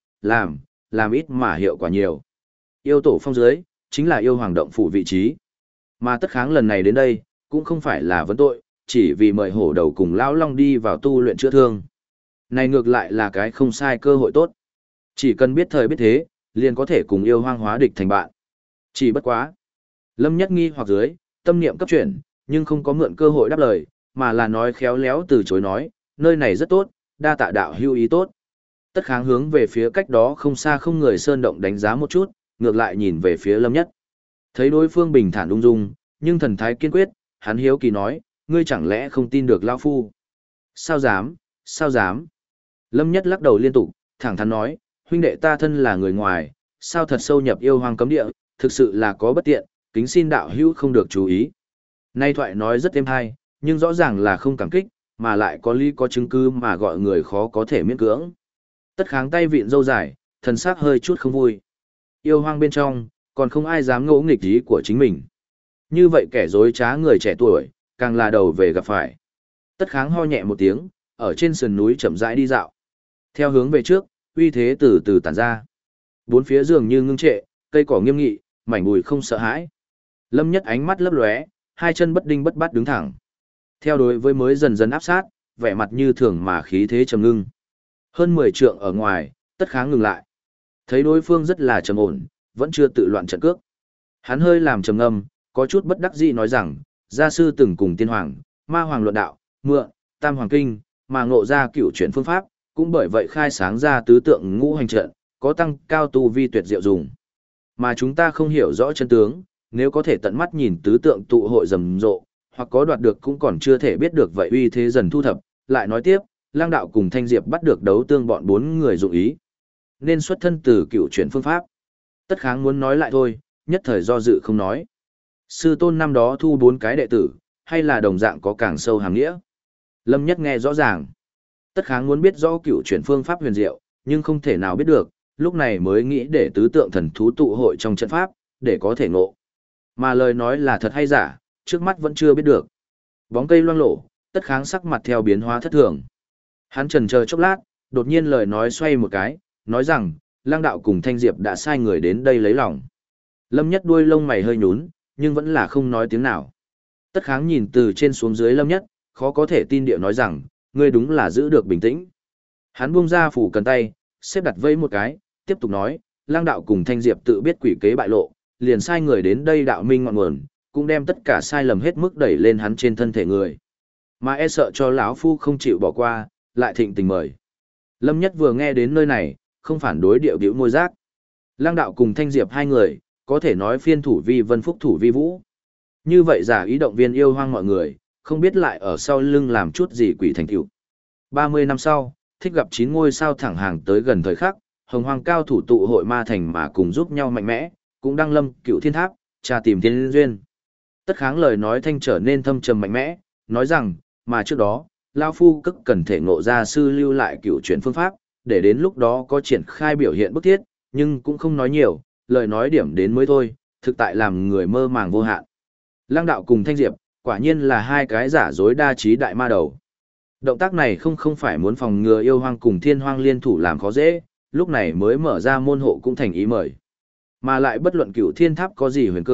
làm ít mà hiệu quả nhiều. Yêu tổ phong dưới, chính là yêu hoàng động phủ vị trí. Mà Tất Kháng lần này đến đây, cũng không phải là vấn tội, chỉ vì mời hổ đầu cùng lão long đi vào tu luyện chữa thương. Này ngược lại là cái không sai cơ hội tốt. Chỉ cần biết thời biết thế, liền có thể cùng yêu hoang hóa địch thành bạn. Chỉ bất quá. Lâm Nhất nghi hoặc dưới, tâm niệm cấp chuyển, nhưng không có mượn cơ hội đáp lời, mà là nói khéo léo từ chối nói, nơi này rất tốt, đa tạ đạo hưu ý tốt. Tất Kháng hướng về phía cách đó không xa không người sơn động đánh giá một chút, ngược lại nhìn về phía Lâm Nhất. Thấy đối phương bình thản ung dung, nhưng thần thái kiên quyết, hắn hiếu kỳ nói, ngươi chẳng lẽ không tin được lão phu? Sao dám, sao dám? Lâm Nhất lắc đầu liên tục, thẳng thắn nói, huynh đệ ta thân là người ngoài, sao thật sâu nhập yêu hoang cấm địa, thực sự là có bất tiện, kính xin đạo hữu không được chú ý. Nay thoại nói rất êm hay, nhưng rõ ràng là không cảm kích, mà lại có lý có chứng cứ mà gọi người khó có thể miễn cưỡng. Tất Kháng tay vịn râu dài, thần sắc hơi chút không vui. Yêu hoang bên trong, còn không ai dám ngỗ nghịch ý của chính mình. Như vậy kẻ dối trá người trẻ tuổi, càng là đầu về gặp phải. Tất Kháng ho nhẹ một tiếng, ở trên sườn núi chậm rãi đi dạo. Theo hướng về trước, uy thế từ từ tản ra. Bốn phía dường như ngưng trệ, cây cỏ nghiêm nghị, mảnh bụi không sợ hãi. Lâm Nhất ánh mắt lấp lóe, hai chân bất đinh bất bát đứng thẳng. Theo đối với mới dần dần áp sát, vẻ mặt như thường mà khí thế trầm ngưng. Hơn 10 trượng ở ngoài, Tất Kháng ngừng lại. Thấy đối phương rất là trầm ổn, vẫn chưa tự loạn trận cước. Hắn hơi làm trầm ngâm, có chút bất đắc dĩ nói rằng, gia sư từng cùng tiên hoàng, ma hoàng luận đạo, mượn, tam hoàng kinh, mà ngộ ra cửu chuyển phương pháp, cũng bởi vậy khai sáng ra tứ tượng ngũ hành trận, có tăng cao tu vi tuyệt diệu dùng. Mà chúng ta không hiểu rõ chân tướng, nếu có thể tận mắt nhìn tứ tượng tụ hội rầm rộ, hoặc có đoạt được cũng còn chưa thể biết được vậy uy thế dần thu thập, lại nói tiếp, Lang đạo cùng Thanh Diệp bắt được đấu tương bọn 4 người dụng ý. Nên xuất thân từ cửu chuyển phương pháp. Tất Kháng muốn nói lại thôi, nhất thời do dự không nói. Sư tôn năm đó thu 4 cái đệ tử, hay là đồng dạng có càng sâu hàm nghĩa. Lâm Nhất nghe rõ ràng. Tất Kháng muốn biết rõ cửu chuyển phương pháp huyền diệu, nhưng không thể nào biết được, lúc này mới nghĩ để tứ tượng thần thú tụ hội trong trận pháp, để có thể ngộ. Mà lời nói là thật hay giả, trước mắt vẫn chưa biết được. Bóng cây loang lổ, Tất Kháng sắc mặt theo biến hóa thất thường. Hắn chần chờ chốc lát, đột nhiên lời nói xoay một cái, nói rằng, Lang đạo cùng Thanh Diệp đã sai người đến đây lấy lòng. Lâm Nhất đuôi lông mày hơi nhún, nhưng vẫn là không nói tiếng nào. Tất Kháng nhìn từ trên xuống dưới Lâm Nhất, khó có thể tin điệu nói rằng, ngươi đúng là giữ được bình tĩnh. Hắn buông ra phủ cần tay, xếp đặt vây một cái, tiếp tục nói, Lang đạo cùng Thanh Diệp tự biết quỷ kế bại lộ, liền sai người đến đây đạo minh ngọn nguồn, cũng đem tất cả sai lầm hết mức đẩy lên hắn trên thân thể người. Mà e sợ cho lão phu không chịu bỏ qua, lại thịnh tình mời. Lâm Nhất vừa nghe đến nơi này, không phản đối điệu biểu môi giác. Lang đạo cùng Thanh Diệp hai người, có thể nói phiên thủ vi vân phúc thủ vi vũ. Như vậy giả ý động viên yêu hoang mọi người, không biết lại ở sau lưng làm chút gì quỷ thành tựu. 30 năm sau, thích gặp 9 ngôi sao thẳng hàng tới gần thời khắc, hồng hoang cao thủ tụ hội ma thành mà cùng giúp nhau mạnh mẽ, cũng đăng lâm cựu thiên tháp, tra tìm thiên duyên. Tất Kháng lời nói thanh trở nên thâm trầm mạnh mẽ, nói rằng, mà trước đó, Lao Phu cất cần thể ngộ ra sư lưu lại cựu chuyển phương pháp, để đến lúc đó có triển khai biểu hiện bức thiết, nhưng cũng không nói nhiều, lời nói điểm đến mới thôi, thực tại làm người mơ màng vô hạn. Lang đạo cùng Thanh Diệp, quả nhiên là hai cái giả dối đa trí đại ma đầu. Động tác này không phải muốn phòng ngừa yêu hoang cùng thiên hoang liên thủ làm khó dễ, lúc này mới mở ra môn hộ cũng thành ý mời. Mà lại bất luận cửu thiên tháp có gì huyền cơ,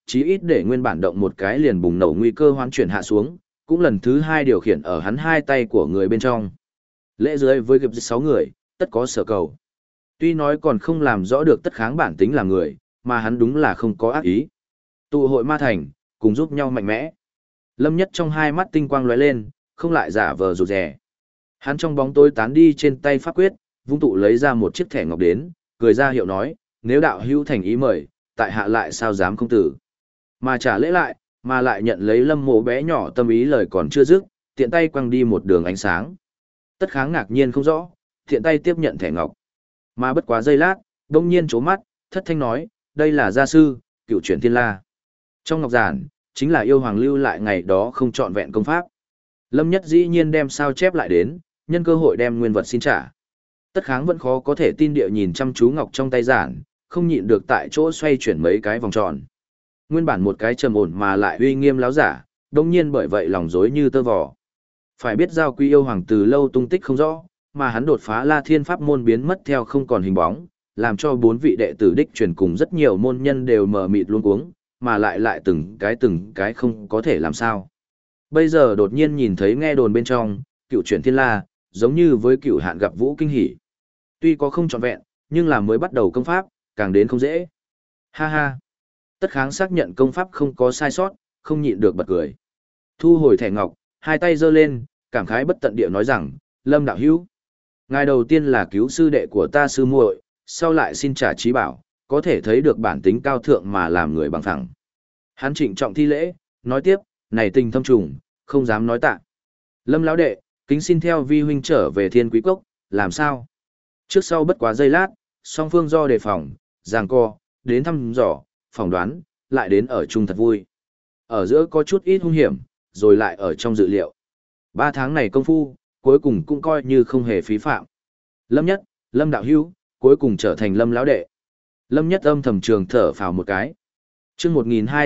chí ít để nguyên bản động một cái liền bùng nổ nguy cơ hoán chuyển hạ xuống, cũng lần thứ hai điều khiển ở hắn hai tay của người bên trong. Lễ dưới với gặp 6 người, tất có sở cầu. Tuy nói còn không làm rõ được tất kháng bản tính là người, mà hắn đúng là không có ác ý. Tụ hội ma thành, cùng giúp nhau mạnh mẽ. Lâm Nhất trong hai mắt tinh quang lóe lên, không lại giả vờ rụt rè. Hắn trong bóng tối tán đi trên tay pháp quyết, vung tụ lấy ra một chiếc thẻ ngọc đến, cười ra hiệu nói, nếu đạo hữu thành ý mời, tại hạ lại sao dám không tử. Mà trả lễ lại, mà lại nhận lấy Lâm Mộ bé nhỏ tâm ý lời còn chưa dứt, tiện tay quăng đi một đường ánh sáng. Tất kháng ngạc nhiên không rõ, tiện tay tiếp nhận thẻ ngọc. Mà bất quá giây lát, đông nhiên chố mắt, thất thanh nói, đây là gia sư, cựu chuyển thiên la. Trong ngọc giản, chính là yêu hoàng lưu lại ngày đó không trọn vẹn công pháp. Lâm Nhất dĩ nhiên đem sao chép lại đến, nhân cơ hội đem nguyên vật xin trả. Tất kháng vẫn khó có thể tin địa nhìn chăm chú ngọc trong tay giản, không nhịn được tại chỗ xoay chuyển mấy cái vòng tròn. Nguyên bản một cái trầm ổn mà lại uy nghiêm láo giả, đông nhiên bởi vậy lòng rối như tơ vò. Phải biết giao quy yêu hoàng từ lâu tung tích không rõ, mà hắn đột phá La Thiên pháp môn biến mất theo không còn hình bóng, làm cho 4 vị đệ tử đích truyền cùng rất nhiều môn nhân đều mờ mịt luống cuống, mà lại từng cái không có thể làm sao. Bây giờ đột nhiên nhìn thấy nghe đồn bên trong, cựu chuyển thiên la, giống như với cựu hạn gặp vũ kinh hỉ. Tuy có không trọn vẹn, nhưng là mới bắt đầu công pháp, càng đến không dễ. Ha ha. Tất kháng xác nhận công pháp không có sai sót, không nhịn được bật cười. Thu hồi thẻ ngọc, hai tay giơ lên, cảm khái bất tận địa nói rằng, Lâm đạo hữu, ngài đầu tiên là cứu sư đệ của ta sư muội, sau lại xin trả trí bảo, có thể thấy được bản tính cao thượng mà làm người bằng phẳng. Hắn trịnh trọng thi lễ, nói tiếp, này tình thâm trùng, không dám nói tạ. Lâm lão đệ, kính xin theo vi huynh trở về Thiên Quý Cốc, làm sao? Trước sau bất quá giây lát, song phương do đề phòng, giằng co, đến thăm dò, phỏng đoán, lại đến ở chung thật vui. Ở giữa có chút ít hung hiểm, rồi lại ở trong dự liệu. 3 tháng này công phu, cuối cùng cũng coi như không hề phí phạm. Lâm Nhất, Lâm đạo hữu, cuối cùng trở thành Lâm lão đệ. Lâm Nhất âm thầm trường thở phào một cái. Chương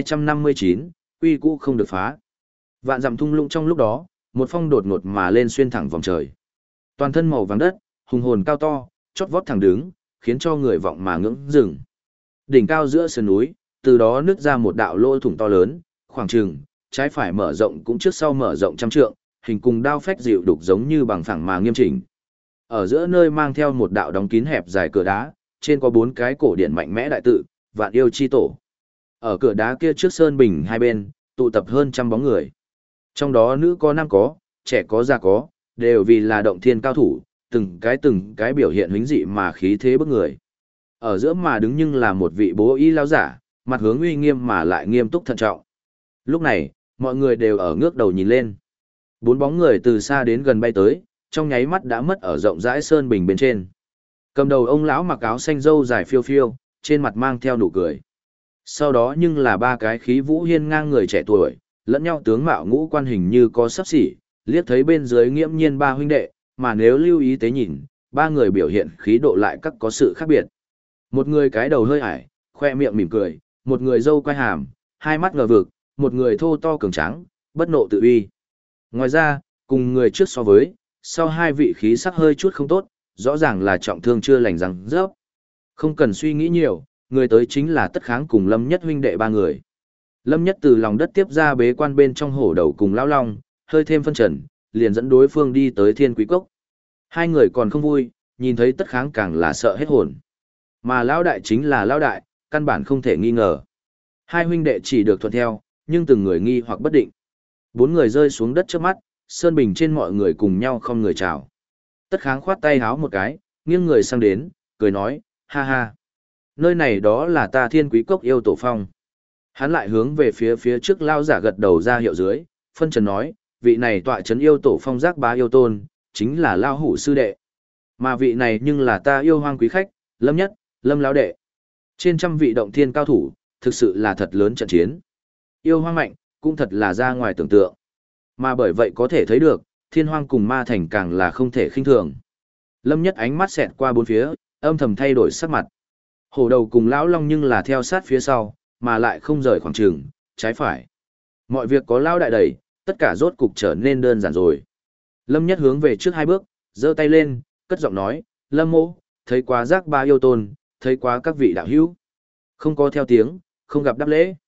1259, quy cũ không được phá. Vạn dặm thung lũng trong lúc đó, một phong đột ngột mà lên xuyên thẳng vòng trời. Toàn thân màu vàng đất, hùng hồn cao to, chót vót thẳng đứng, khiến cho người vọng mà ngưỡng rừng. Đỉnh cao giữa sườn núi, từ đó nứt ra một đạo lỗ thủng to lớn, khoảng chừng, trái phải mở rộng cũng trước sau mở rộng trăm trượng, hình cùng đao phách dịu đục giống như bằng phẳng mà nghiêm chỉnh. Ở giữa nơi mang theo một đạo đóng kín hẹp dài cửa đá, trên có 4 cái cổ điển mạnh mẽ đại tự, Vạn Yêu chi tổ. Ở cửa đá kia trước sơn bình hai bên, tụ tập hơn trăm bóng người. Trong đó nữ có nam có, trẻ có già có, đều vì là động thiên cao thủ, từng cái biểu hiện hứng dị mà khí thế bức người. Ở giữa mà đứng nhưng là một vị bố y lão giả, mặt hướng uy nghiêm mà lại nghiêm túc thận trọng. Lúc này, mọi người đều ở ngước đầu nhìn lên. 4 bóng người từ xa đến gần bay tới, trong nháy mắt đã mất ở rộng rãi sơn bình bên trên. Cầm đầu ông lão mặc áo xanh râu dài phiêu phiêu, trên mặt mang theo nụ cười. Sau đó nhưng là 3 cái khí vũ hiên ngang người trẻ tuổi, lẫn nhau tướng mạo ngũ quan hình như có sắp xỉ, liếc thấy bên dưới nghiễm nhiên 3 huynh đệ, mà nếu lưu ý tế nhìn, 3 người biểu hiện khí độ lại các có sự khác biệt. Một người cái đầu hơi ải, khoe miệng mỉm cười, một người râu quai hàm, hai mắt ngờ vực, một người thô to cường tráng, bất nộ tự uy. Ngoài ra, cùng người trước so với, sau 2 vị khí sắc hơi chút không tốt, rõ ràng là trọng thương chưa lành răng rớp. Không cần suy nghĩ nhiều, người tới chính là Tất Kháng cùng Lâm Nhất huynh đệ 3 người. Lâm Nhất từ lòng đất tiếp ra bế quan bên trong hổ đầu cùng lão long, hơi thêm phân trần, liền dẫn đối phương đi tới Thiên Quý Cốc. 2 người còn không vui, nhìn thấy Tất Kháng càng là sợ hết hồn. Mà lão đại chính là lão đại, căn bản không thể nghi ngờ. 2 huynh đệ chỉ được thuận theo, nhưng từng người nghi hoặc bất định. 4 người rơi xuống đất trước mắt, sơn bình trên mọi người cùng nhau không người chào. Tất Kháng khoát tay háo một cái, nghiêng người sang đến, cười nói, ha ha. Nơi này đó là ta Thiên Quý Cốc yêu tổ phong. Hắn lại hướng về phía trước lao giả gật đầu ra hiệu dưới, phân trần nói, vị này tọa trấn yêu tổ phong giác bá yêu tôn, chính là lao hủ sư đệ. Mà vị này nhưng là ta yêu hoang quý khách, Lâm Nhất, Lâm lão đệ. Trên trăm vị động thiên cao thủ, thực sự là thật lớn trận chiến. Yêu hoang mạnh, cũng thật là ra ngoài tưởng tượng. Mà bởi vậy có thể thấy được, thiên hoang cùng ma thành càng là không thể khinh thường. Lâm Nhất ánh mắt xẹt qua bốn phía, âm thầm thay đổi sắc mặt. Hổ đầu cùng lão long nhưng là theo sát phía sau, mà lại không rời khoảng trường, trái phải. Mọi việc có lão đại đẩy, tất cả rốt cục trở nên đơn giản rồi. Lâm Nhất hướng về trước 2 bước, giơ tay lên, cất giọng nói, Lâm mô, thấy quá giác ba yêu tôn, thấy quá các vị đạo hữu. Không có theo tiếng, không gặp đáp lễ.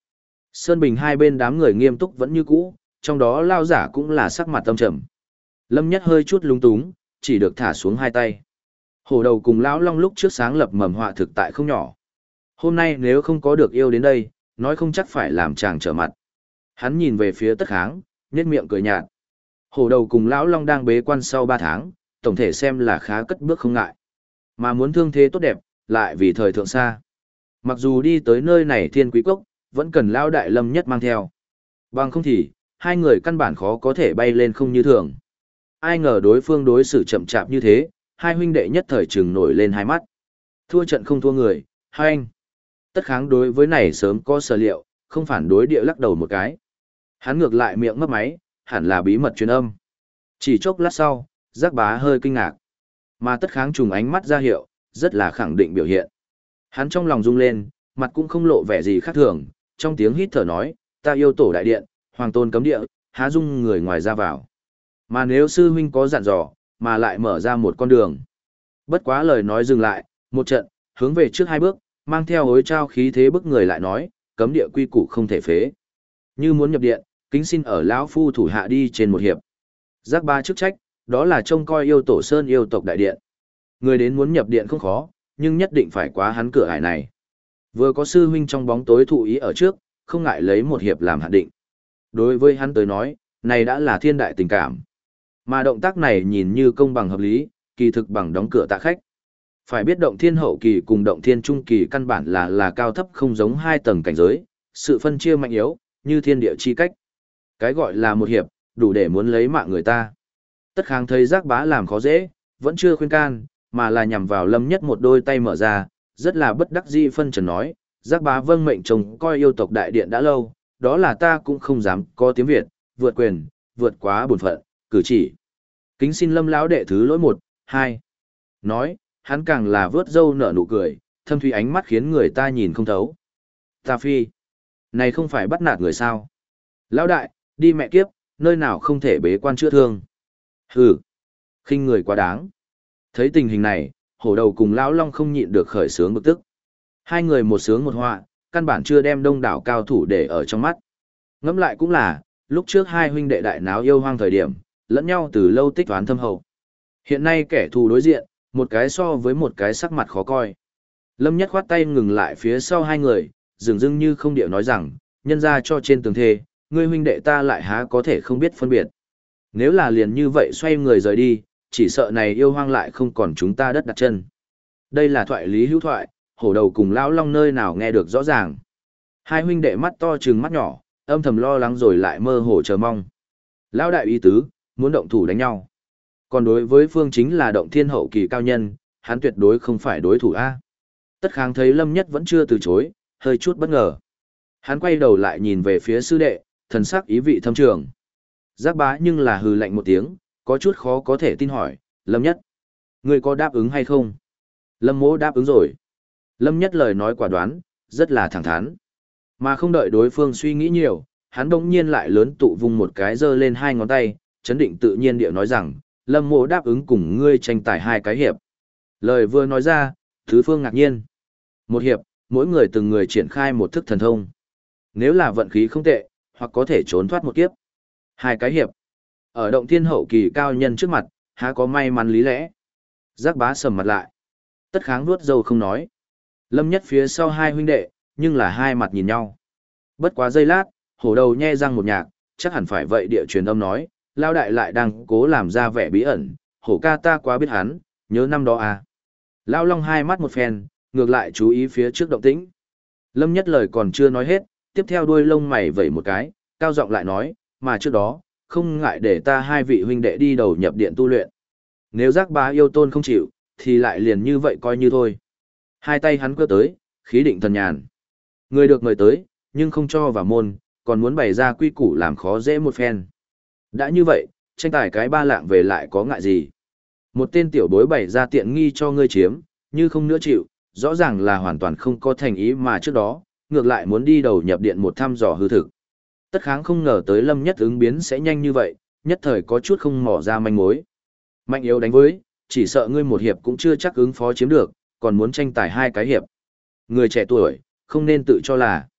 Sơn Bình hai bên đám người nghiêm túc vẫn như cũ, trong đó lao giả cũng là sắc mặt tâm trầm. Lâm Nhất hơi chút lúng túng, chỉ được thả xuống hai tay. Hổ đầu cùng lão long lúc trước sáng lập mầm họa thực tại không nhỏ. Hôm nay nếu không có được yêu đến đây, nói không chắc phải làm chàng trở mặt. Hắn nhìn về phía Tất Kháng, nhếch miệng cười nhạt. Hổ đầu cùng lão long đang bế quan sau 3 tháng, tổng thể xem là khá cất bước không ngại. Mà muốn thương thế tốt đẹp, lại vì thời thượng xa. Mặc dù đi tới nơi này thiên quý cốc, vẫn cần lão đại Lâm Nhất mang theo. Bằng không thì, hai người căn bản khó có thể bay lên không như thường. Ai ngờ đối phương đối xử chậm chạp như thế, hai huynh đệ nhất thời trừng nổi lên hai mắt. Thua trận không thua người, hai anh. Tất Kháng đối với này sớm có sở liệu, không phản đối địa lắc đầu một cái. Hắn ngược lại miệng mấp máy, hẳn là bí mật truyền âm. Chỉ chốc lát sau, Giác Bá hơi kinh ngạc. Mà Tất Kháng trùng ánh mắt ra hiệu, rất là khẳng định biểu hiện. Hắn trong lòng rung lên, mặt cũng không lộ vẻ gì khác thường, trong tiếng hít thở nói, ta yêu tổ đại điện, hoàng tôn cấm địa, há dung người ngoài ra vào. Mà nếu sư huynh có dặn dò, mà lại mở ra một con đường. Bất quá lời nói dừng lại, một trận, hướng về trước 2 bước, mang theo hối trao khí thế bức người lại nói, cấm địa quy củ không thể phế. Như muốn nhập điện, kính xin ở lão phu thủ hạ đi trên một hiệp. Giác Bá chức trách, đó là trông coi yêu tổ sơn yêu tộc đại điện. Người đến muốn nhập điện không khó, nhưng nhất định phải qua hắn cửa ải này. Vừa có sư huynh trong bóng tối thụ ý ở trước, không ngại lấy một hiệp làm hạn định. Đối với hắn tới nói, này đã là thiên đại tình cảm. Mà động tác này nhìn như công bằng hợp lý, kỳ thực bằng đóng cửa tạ khách. Phải biết động thiên hậu kỳ cùng động thiên trung kỳ căn bản là cao thấp không giống 2 tầng cảnh giới, sự phân chia mạnh yếu, như thiên địa chi cách. Cái gọi là một hiệp, đủ để muốn lấy mạng người ta. Tất Kháng thấy Giác Bá làm khó dễ, vẫn chưa khuyên can, mà là nhằm vào Lâm Nhất một đôi tay mở ra, rất là bất đắc dĩ phân trần nói, Giác Bá vâng mệnh chồng coi yêu tộc đại điện đã lâu, đó là ta cũng không dám có tiếng Việt, vượt quyền, vượt quá bổn phận, cử chỉ. Kính xin Lâm lão đệ thứ lỗi 1, 2. Nói, hắn càng là vớt râu nở nụ cười, thâm thủy ánh mắt khiến người ta nhìn không thấu. Ta phi, này không phải bắt nạt người sao? Lão đại, đi mẹ kiếp, nơi nào không thể bế quan chữa thương. Hừ, khinh người quá đáng. Thấy tình hình này, hổ đầu cùng lão long không nhịn được khởi sướng bực tức. Hai người một sướng một họa, căn bản chưa đem đông đảo cao thủ để ở trong mắt. Ngẫm lại cũng là, lúc trước hai huynh đệ đại náo yêu hoang thời điểm, lẫn nhau từ lâu tích toán thâm hậu. Hiện nay kẻ thù đối diện, một cái so với một cái sắc mặt khó coi. Lâm Nhất khoát tay ngừng lại phía sau hai người, dường dưng như không điệu nói rằng, nhân ra cho trên tường thê, ngươi huynh đệ ta lại há có thể không biết phân biệt. Nếu là liền như vậy xoay người rời đi, chỉ sợ này yêu hoang lại không còn chúng ta đất đặt chân. Đây là thoại lý hữu thoại, hổ đầu cùng lão long nơi nào nghe được rõ ràng. Hai huynh đệ mắt to trừng mắt nhỏ, âm thầm lo lắng rồi lại mơ hồ chờ mong. Lão đại ý tứ, muốn động thủ đánh nhau. Còn đối với Phương chính là động thiên hậu kỳ cao nhân, hắn tuyệt đối không phải đối thủ A. Tất Kháng thấy Lâm Nhất vẫn chưa từ chối, hơi chút bất ngờ. Hắn quay đầu lại nhìn về phía sư đệ, thần sắc ý vị thâm trường. Giác Bá nhưng là hừ lạnh một tiếng, có chút khó có thể tin hỏi, Lâm Nhất, ngươi có đáp ứng hay không? Lâm Mỗ đáp ứng rồi. Lâm Nhất lời nói quả đoán, rất là thẳng thắn. Mà không đợi đối phương suy nghĩ nhiều, hắn đống nhiên lại lớn tụ vung một cái giơ lên 2 ngón tay, chấn định tự nhiên điệu nói rằng, Lâm Mỗ đáp ứng cùng ngươi tranh tài 2 cái hiệp. Lời vừa nói ra, tứ phương ngạc nhiên. Một hiệp, mỗi người từng người triển khai một thức thần thông. Nếu là vận khí không tệ, hoặc có thể trốn thoát một kiếp. 2 cái hiệp. Ở động thiên hậu kỳ cao nhân trước mặt, há có may mắn lý lẽ. Giác Bá sầm mặt lại. Tất Kháng nuốt dâu không nói. Lâm Nhất phía sau hai huynh đệ, nhưng là hai mặt nhìn nhau. Bất quá giây lát, hổ đầu nhe răng một nhạc, chắc hẳn phải vậy địa truyền âm nói, lao đại lại đang cố làm ra vẻ bí ẩn, hổ ca ta quá biết hắn, nhớ năm đó à. Lao long hai mắt một phen, ngược lại chú ý phía trước động tĩnh. Lâm Nhất lời còn chưa nói hết, tiếp theo đuôi lông mày vẩy một cái, cao giọng lại nói, mà trước đó, không ngại để ta hai vị huynh đệ đi đầu nhập điện tu luyện. Nếu Giác Bá yêu tôn không chịu, thì lại liền như vậy coi như thôi. Hai tay hắn cơ tới, khí định thần nhàn. Người được mời tới, nhưng không cho vào môn, còn muốn bày ra quy củ làm khó dễ một phen. Đã như vậy, tranh tài cái 3 lạng về lại có ngại gì. Một tên tiểu bối bày ra tiện nghi cho ngươi chiếm, như không nữa chịu, rõ ràng là hoàn toàn không có thành ý mà trước đó, ngược lại muốn đi đầu nhập điện một thăm dò hư thực. Tất Kháng không ngờ tới Lâm Nhất ứng biến sẽ nhanh như vậy, nhất thời có chút không mò ra manh mối. Mạnh yếu đánh với, chỉ sợ ngươi một hiệp cũng chưa chắc ứng phó chiếm được, còn muốn tranh tài 2 cái hiệp. Người trẻ tuổi, không nên tự cho là.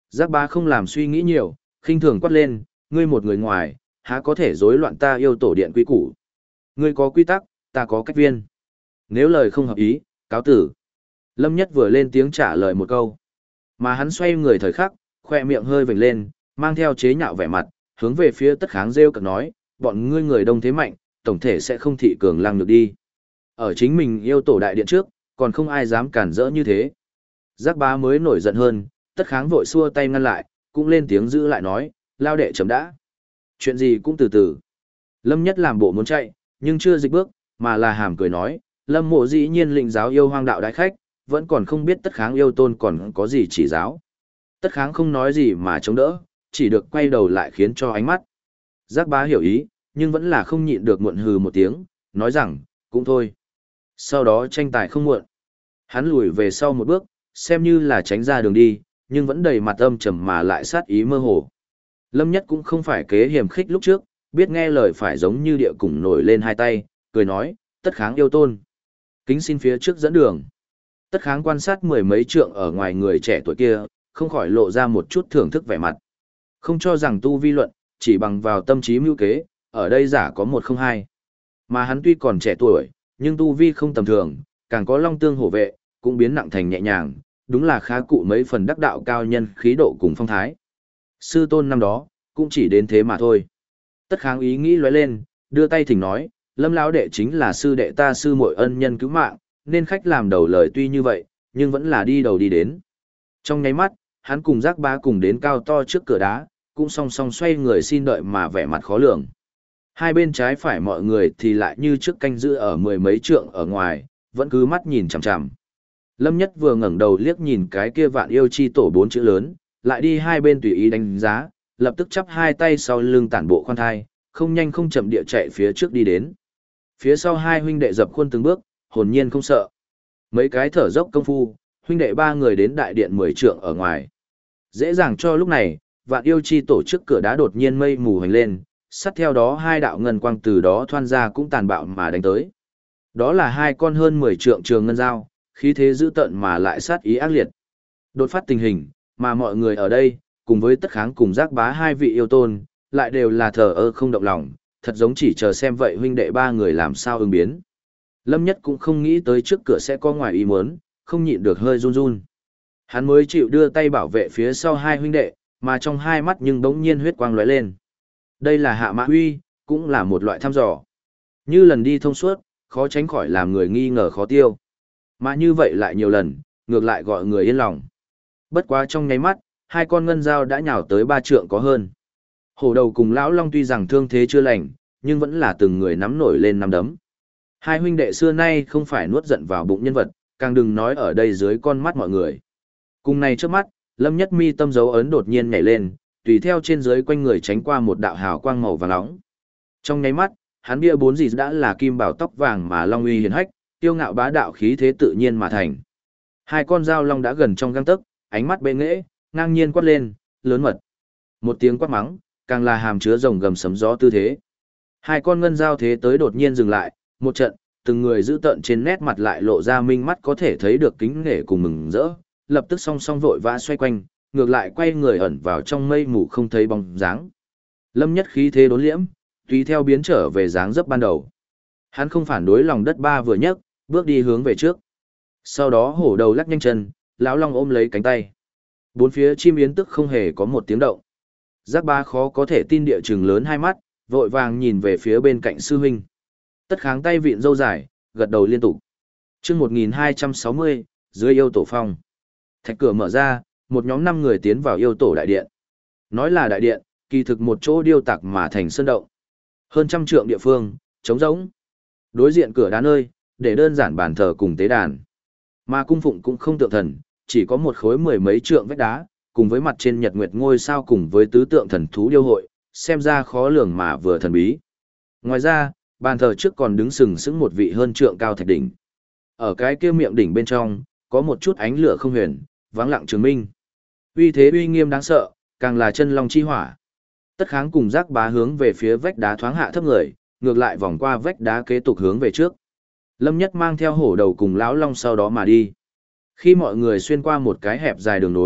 Giác bá không làm suy nghĩ nhiều, khinh thường quát lên, ngươi một người ngoài, há có thể rối loạn ta yêu tổ điện quy củ. Ngươi có quy tắc, ta có cách viên. Nếu lời không hợp ý, cáo tử. Lâm Nhất vừa lên tiếng trả lời một câu. Mà hắn xoay người thời khắc, khoe miệng hơi vểnh lên, mang theo chế nhạo vẻ mặt, hướng về phía Tất Kháng rêu cực nói, bọn ngươi người đông thế mạnh, tổng thể sẽ không thị cường lăng được đi. Ở chính mình yêu tổ đại điện trước, còn không ai dám cản rỡ như thế. Giác bá mới nổi giận hơn, Tất Kháng vội xua tay ngăn lại, cũng lên tiếng giữ lại nói, lao đệ chấm đã. Chuyện gì cũng từ từ. Lâm Nhất làm bộ muốn chạy, nhưng chưa dịch bước, mà là hàm cười nói, Lâm Mộ dĩ nhiên lĩnh giáo yêu hoang đạo đại khách, vẫn còn không biết Tất Kháng yêu tôn còn có gì chỉ giáo. Tất Kháng không nói gì mà chống đỡ, chỉ được quay đầu lại khiến cho ánh mắt. Giác bá hiểu ý, nhưng vẫn là không nhịn được muộn hừ một tiếng, nói rằng, cũng thôi. Sau đó tranh tài không muộn. Hắn lùi về sau một bước, xem như là tránh ra đường đi, nhưng vẫn đầy mặt âm trầm mà lại sát ý mơ hồ. Lâm Nhất cũng không phải kế hiểm khích lúc trước, biết nghe lời phải giống như địa cùng nổi lên hai tay, cười nói, Tất Kháng yêu tôn. Kính xin phía trước dẫn đường. Tất Kháng quan sát mười mấy trượng ở ngoài người trẻ tuổi kia, không khỏi lộ ra một chút thưởng thức vẻ mặt. Không cho rằng tu vi luận, chỉ bằng vào tâm trí mưu kế, ở đây giả có một không hai. Mà hắn tuy còn trẻ tuổi, nhưng tu vi không tầm thường, càng có long tương hổ vệ, cũng biến nặng thành nhẹ nhàng, đúng là khá cụ mấy phần đắc đạo cao nhân khí độ cùng phong thái. Sư tôn năm đó, cũng chỉ đến thế mà thôi. Tất Kháng ý nghĩ lóe lên, đưa tay thỉnh nói, Lâm lão đệ chính là sư đệ ta sư muội ân nhân cứu mạng, nên khách làm đầu lời tuy như vậy, nhưng vẫn là đi đầu đi đến. Trong nháy mắt, hắn cùng Giác Bá cùng đến cao to trước cửa đá, cũng song song xoay người xin đợi mà vẻ mặt khó lường. Hai bên trái phải mọi người thì lại như trước canh giữ ở mười mấy trượng ở ngoài, vẫn cứ mắt nhìn chằm chằm. Lâm Nhất vừa ngẩng đầu liếc nhìn cái kia Vạn Yêu chi tổ 4 chữ lớn, lại đi hai bên tùy ý đánh giá, lập tức chắp hai tay sau lưng tản bộ khoan thai, không nhanh không chậm địa chạy phía trước đi đến. Phía sau hai huynh đệ dập khuôn từng bước, hồn nhiên không sợ. Mấy cái thở dốc công phu, huynh đệ ba người đến đại điện 10 trượng ở ngoài. Dễ dàng cho lúc này, Vạn Yêu chi tổ trước cửa đá đột nhiên mây mù hành lên, sát theo đó hai đạo ngân quang từ đó thoăn ra cũng tàn bạo mà đánh tới. Đó là hai con hơn 10 trượng trường ngân dao, khí thế dữ tợn mà lại sát ý ác liệt. Đột phát tình hình, mà mọi người ở đây, cùng với Tất Kháng cùng Giác Bá hai vị yêu tôn, lại đều là thờ ơ không động lòng, thật giống chỉ chờ xem vậy huynh đệ ba người làm sao ứng biến. Lâm Nhất cũng không nghĩ tới trước cửa sẽ có ngoài ý muốn, không nhịn được hơi run run. Hắn mới chịu đưa tay bảo vệ phía sau hai huynh đệ, mà trong hai mắt nhưng bỗng nhiên huyết quang lóe lên. Đây là hạ mã huy, cũng là một loại thăm dò. Như lần đi thông suốt, khó tránh khỏi làm người nghi ngờ khó tiêu. Mà như vậy lại nhiều lần, ngược lại gọi người yên lòng. Bất quá trong nháy mắt, hai con ngân dao đã nhào tới 3 trượng có hơn. Hổ đầu cùng lão long tuy rằng thương thế chưa lành, nhưng vẫn là từng người nắm nổi lên nắm đấm. Hai huynh đệ xưa nay không phải nuốt giận vào bụng nhân vật, càng đừng nói ở đây dưới con mắt mọi người. Cùng này trước mắt, Lâm Nhất mi tâm dấu ấn đột nhiên nhảy lên, tùy theo trên dưới quanh người tránh qua một đạo hào quang màu vàng nóng. Trong nháy mắt, hắn bia bốn gì đã là kim bảo tóc vàng mà long uy hiển hách, tiêu ngạo bá đạo khí thế tự nhiên mà thành. Hai con dao long đã gần trong gang tấc, ánh mắt bệ nghễ, ngang nhiên quát lên, lớn mật. Một tiếng quát mắng, càng là hàm chứa rồng gầm sấm gió tư thế. Hai con ngân dao thế tới đột nhiên dừng lại, một trận, từng người giữ tợn trên nét mặt lại lộ ra minh mắt có thể thấy được kính nể cùng mừng rỡ, lập tức song song vội vã xoay quanh, ngược lại quay người ẩn vào trong mây mù không thấy bóng dáng. Lâm Nhất khí thế đốn liễm, tùy theo biến trở về dáng dấp ban đầu. Hắn không phản đối lòng đất ba vừa nhấc, bước đi hướng về trước. Sau đó hổ đầu lắc nhanh chân, lão long ôm lấy cánh tay. Bốn phía chim yến tức không hề có một tiếng động. Giác Ba khó có thể tin địa chừng lớn hai mắt, vội vàng nhìn về phía bên cạnh sư huynh. Tất Kháng tay vịn râu dài, gật đầu liên tục. Chương 1260, dưới yêu tổ phong. Thạch cửa mở ra, một nhóm 5 người tiến vào yêu tổ đại điện. Nói là đại điện, kỳ thực một chỗ điêu tạc mà thành sơn động. Hơn trăm trượng địa phương, trống rỗng. Đối diện cửa đá nơi, để đơn giản bàn thờ cùng tế đàn. Mà cung phụng cũng không tượng thần, chỉ có một khối mười mấy trượng vách đá, cùng với mặt trên nhật nguyệt ngôi sao cùng với tứ tượng thần thú điêu hội, xem ra khó lường mà vừa thần bí. Ngoài ra, bàn thờ trước còn đứng sừng sững một vị hơn trượng cao thạch đỉnh. Ở cái kia miệng đỉnh bên trong, có một chút ánh lửa không huyền, vắng lặng chứng minh. Uy thế uy nghiêm đáng sợ, càng là chân long chi hỏa. Tất Kháng cùng Giác Bá hướng về phía vách đá thoáng hạ thấp người, ngược lại vòng qua vách đá kế tục hướng về trước. Lâm Nhất mang theo hổ đầu cùng lão long sau đó mà đi. Khi mọi người xuyên qua một cái hẹp dài đường nối,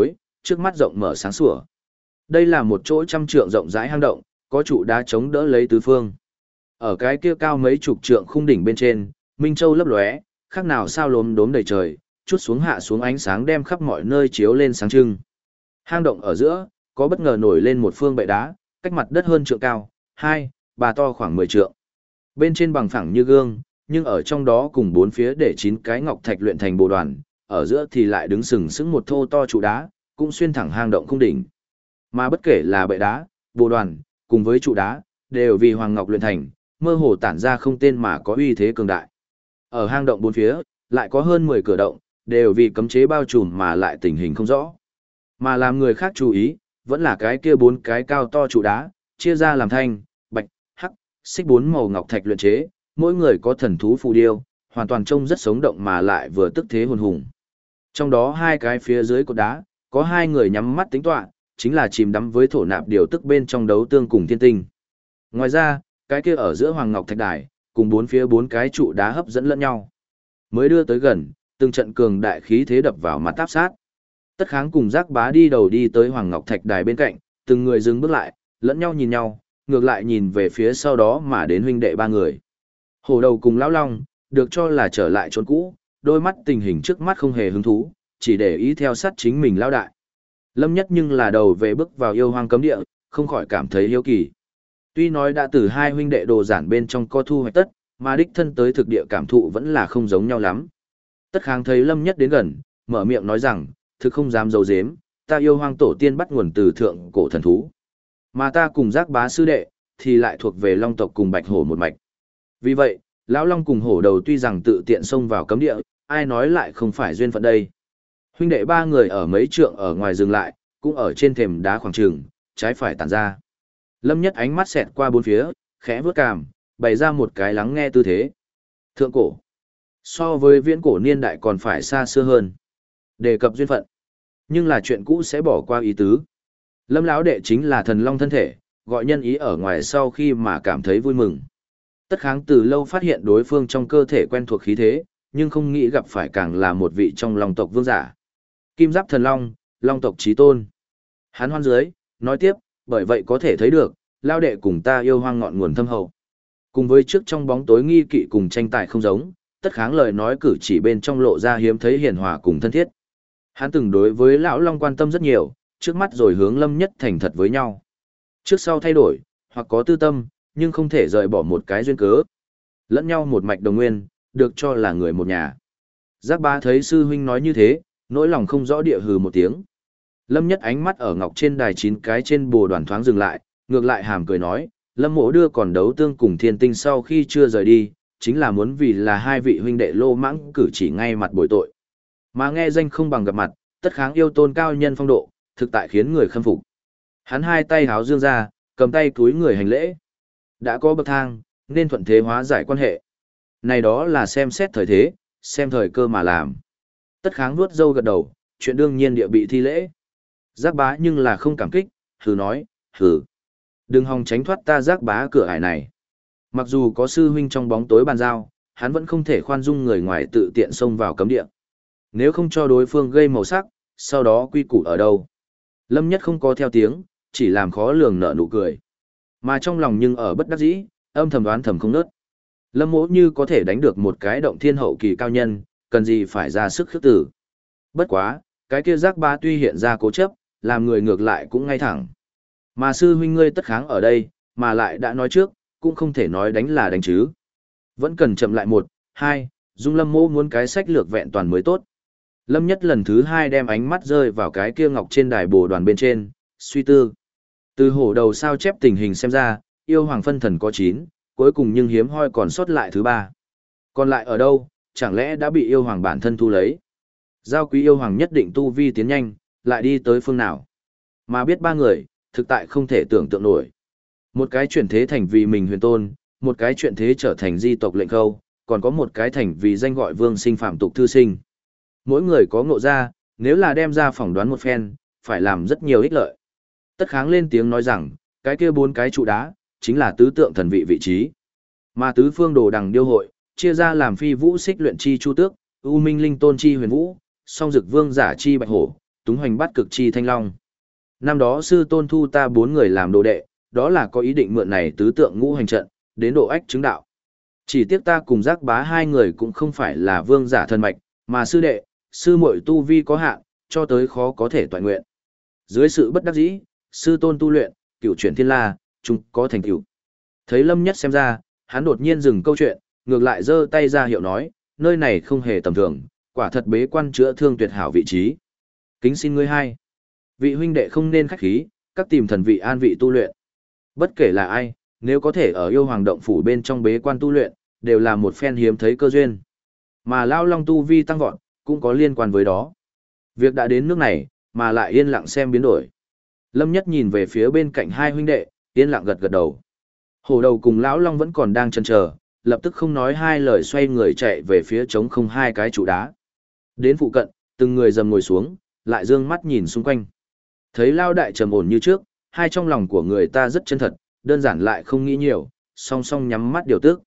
trước mắt rộng mở sáng sủa. Đây là một chỗ trăm trượng rộng rãi hang động, có trụ đá chống đỡ lấy tứ phương. Ở cái kia cao mấy chục trượng khung đỉnh bên trên, minh châu lấp lóe, khác nào sao lốm đốm đầy trời, chút xuống hạ xuống ánh sáng đem khắp mọi nơi chiếu lên sáng trưng. Hang động ở giữa, có bất ngờ nổi lên một phương bệ đá, cách mặt đất hơn trượng cao, ba to khoảng 10 trượng. Bên trên bằng phẳng như gương, nhưng ở trong đó cùng bốn phía để 9 cái ngọc thạch luyện thành bồ đoàn, ở giữa thì lại đứng sừng sững một thô to trụ đá, cũng xuyên thẳng hang động khung đỉnh. Mà bất kể là bệ đá, bồ đoàn, cùng với trụ đá, đều vì hoàng ngọc luyện thành, mơ hồ tản ra không tên mà có uy thế cường đại. Ở hang động bốn phía, lại có hơn 10 cửa động, đều vì cấm chế bao trùm mà lại tình hình không rõ. Mà làm người khác chú ý, vẫn là cái kia 4 cái cao to trụ đá, chia ra làm thanh, bạch, hắc, xích 4 màu ngọc thạch luyện chế, mỗi người có thần thú phù điêu, hoàn toàn trông rất sống động mà lại vừa tức thế hồn hùng. Trong đó 2 cái phía dưới cột đá, có 2 người nhắm mắt tính tọa, chính là chìm đắm với thổ nạp điều tức bên trong đấu tương cùng thiên tinh. Ngoài ra, cái kia ở giữa hoàng ngọc thạch đài, cùng 4 phía 4 cái trụ đá hấp dẫn lẫn nhau. Mới đưa tới gần, từng trận cường đại khí thế đập vào mặt áp sát. Tất Kháng cùng Giác Bá đi đầu đi tới hoàng ngọc thạch đài bên cạnh, từng người dừng bước lại, lẫn nhau nhìn nhau, ngược lại nhìn về phía sau đó mà đến huynh đệ 3 người. Hổ Đầu cùng Lão Long, được cho là trở lại chốn cũ, đôi mắt tình hình trước mắt không hề hứng thú, chỉ để ý theo sát chính mình lão đại. Lâm Nhất nhưng là đầu về bước vào yêu hoang cấm địa, không khỏi cảm thấy hiếu kỳ. Tuy nói đã từ 2 huynh đệ đồ giản bên trong có thu hoạch tất, mà đích thân tới thực địa cảm thụ vẫn là không giống nhau lắm. Tất Kháng thấy Lâm Nhất đến gần, mở miệng nói rằng, thực không dám giấu giếm, ta yêu hoang tổ tiên bắt nguồn từ thượng cổ thần thú. Mà ta cùng Giác Bá sư đệ, thì lại thuộc về Long tộc cùng Bạch Hổ một mạch. Vì vậy, Lão Long cùng Hổ Đầu tuy rằng tự tiện xông vào cấm địa, ai nói lại không phải duyên phận đây. Huynh đệ 3 người ở mấy trượng ở ngoài dừng lại, cũng ở trên thềm đá khoảng trường, trái phải tản ra. Lâm Nhất ánh mắt xẹt qua bốn phía, khẽ vướt cằm, bày ra một cái lắng nghe tư thế. Thượng cổ. So với viễn cổ niên đại còn phải xa xưa hơn. Đề cập duyên phận. Nhưng là chuyện cũ sẽ bỏ qua ý tứ. Lâm lão đệ chính là thần long thân thể, gọi nhân ý ở ngoài sau khi mà cảm thấy vui mừng. Tất Kháng từ lâu phát hiện đối phương trong cơ thể quen thuộc khí thế, nhưng không nghĩ gặp phải càng là một vị trong long tộc vương giả. Kim giáp thần long, long tộc chí tôn. Hắn hoan dưới, nói tiếp, bởi vậy có thể thấy được, lao đệ cùng ta yêu hoang ngọn nguồn thâm hậu. Cùng với trước trong bóng tối nghi kỵ cùng tranh tài không giống, Tất Kháng lời nói cử chỉ bên trong lộ ra hiếm thấy hiền hòa cùng thân thiết. Hắn từng đối với lão long quan tâm rất nhiều, trước mắt rồi hướng Lâm Nhất thành thật với nhau. Trước sau thay đổi, hoặc có tư tâm, nhưng không thể rời bỏ một cái duyên cớ. Lẫn nhau một mạch đồng nguyên, được cho là người một nhà. Giác Bá thấy sư huynh nói như thế, nỗi lòng không rõ địa hừ một tiếng. Lâm Nhất ánh mắt ở ngọc trên đài 9 cái trên bồ đoàn thoáng dừng lại, ngược lại hàm cười nói, Lâm Mộ đưa còn đấu tương cùng thiên tinh sau khi chưa rời đi, chính là muốn vì là 2 vị huynh đệ lô mãng cử chỉ ngay mặt bồi tội. Mà nghe danh không bằng gặp mặt, Tất Kháng yêu tôn cao nhân phong độ, thực tại khiến người khâm phục. Hắn 2 tay háo dương ra, cầm tay túi người hành lễ. Đã có bậc thang, nên thuận thế hóa giải quan hệ. Này đó là xem xét thời thế, xem thời cơ mà làm. Tất Kháng vuốt râu gật đầu, chuyện đương nhiên địa bị thi lễ. Giác Bá nhưng là không cảm kích, hừ nói, hừ. Đừng hòng tránh thoát ta Giác Bá cửa ải này. Mặc dù có sư huynh trong bóng tối bàn giao, hắn vẫn không thể khoan dung người ngoài tự tiện xông vào cấm địa. Nếu không cho đối phương gây màu sắc, sau đó quy củ ở đâu. Lâm Nhất không có theo tiếng, chỉ làm khó lường nở nụ cười. Mà trong lòng nhưng ở bất đắc dĩ, âm thầm đoán thầm không nớt. Lâm Mỗ như có thể đánh được một cái động thiên hậu kỳ cao nhân, cần gì phải ra sức khước tử. Bất quá, cái kia Giác Bá tuy hiện ra cố chấp, làm người ngược lại cũng ngay thẳng. Mà sư huynh ngươi Tất Kháng ở đây, mà lại đã nói trước, cũng không thể nói đánh là đánh chứ. Vẫn cần chậm lại 1, 2, Dung Lâm Mỗ muốn cái sách lược vẹn toàn mới tốt. Lâm Nhất lần thứ 2 đem ánh mắt rơi vào cái kia ngọc trên đài bồ đoàn bên trên, suy tư. Từ Hổ Đầu sao chép tình hình xem ra, yêu hoàng phân thần có 9, cuối cùng nhưng hiếm hoi còn sót lại thứ 3. Còn lại ở đâu, chẳng lẽ đã bị yêu hoàng bản thân thu lấy? Giao quý yêu hoàng nhất định tu vi tiến nhanh, lại đi tới phương nào? Mà biết 3 người, thực tại không thể tưởng tượng nổi. Một cái chuyển thế thành vì mình huyền tôn, một cái chuyển thế trở thành di tộc lệnh khâu, còn có một cái thành vì danh gọi vương sinh phạm tục thư sinh. Mỗi người có ngộ ra, nếu là đem ra phỏng đoán một phen, phải làm rất nhiều ích lợi. Tất Kháng lên tiếng nói rằng, cái kia 4 cái trụ đá, chính là tứ tượng thần vị vị trí. Mà tứ phương đồ đằng điêu hội, chia ra làm phi vũ xích luyện chi chu tước, u minh linh tôn chi huyền vũ, song dực vương giả chi bạch hổ, túng hoành bắt cực chi thanh long. Năm đó sư tôn thu ta 4 người làm đồ đệ, đó là có ý định mượn này tứ tượng ngũ hành trận, đến độ ách chứng đạo. Chỉ tiếc ta cùng Giác Bá 2 người cũng không phải là vương giả thần mạch, mà sư đệ, sư muội tu vi có hạn, cho tới khó có thể toại nguyện. Dưới sự bất đắc dĩ, sư tôn tu luyện, cửu chuyển thiên la, chung có thành tựu. Thấy Lâm Nhất xem ra, hắn đột nhiên dừng câu chuyện, ngược lại giơ tay ra hiệu nói, nơi này không hề tầm thường, quả thật bế quan chữa thương tuyệt hảo vị trí. Kính xin ngươi hai. Vị huynh đệ không nên khách khí, các tìm thần vị an vị tu luyện. Bất kể là ai, nếu có thể ở yêu hoàng động phủ bên trong bế quan tu luyện, đều là một phen hiếm thấy cơ duyên. Mà Lao Long tu vi tăng vọt, cũng có liên quan với đó. Việc đã đến nước này, mà lại yên lặng xem biến đổi. Lâm Nhất nhìn về phía bên cạnh hai huynh đệ, yên lặng gật gật đầu. Hổ đầu cùng Lão Long vẫn còn đang chần chờ, lập tức không nói hai lời xoay người chạy về phía trống không hai cái trụ đá. Đến phụ cận, từng người dầm ngồi xuống, lại dương mắt nhìn xung quanh. Thấy Lao đại trầm ổn như trước, hai trong lòng của người ta rất chân thật, đơn giản lại không nghĩ nhiều, song song nhắm mắt điều tức.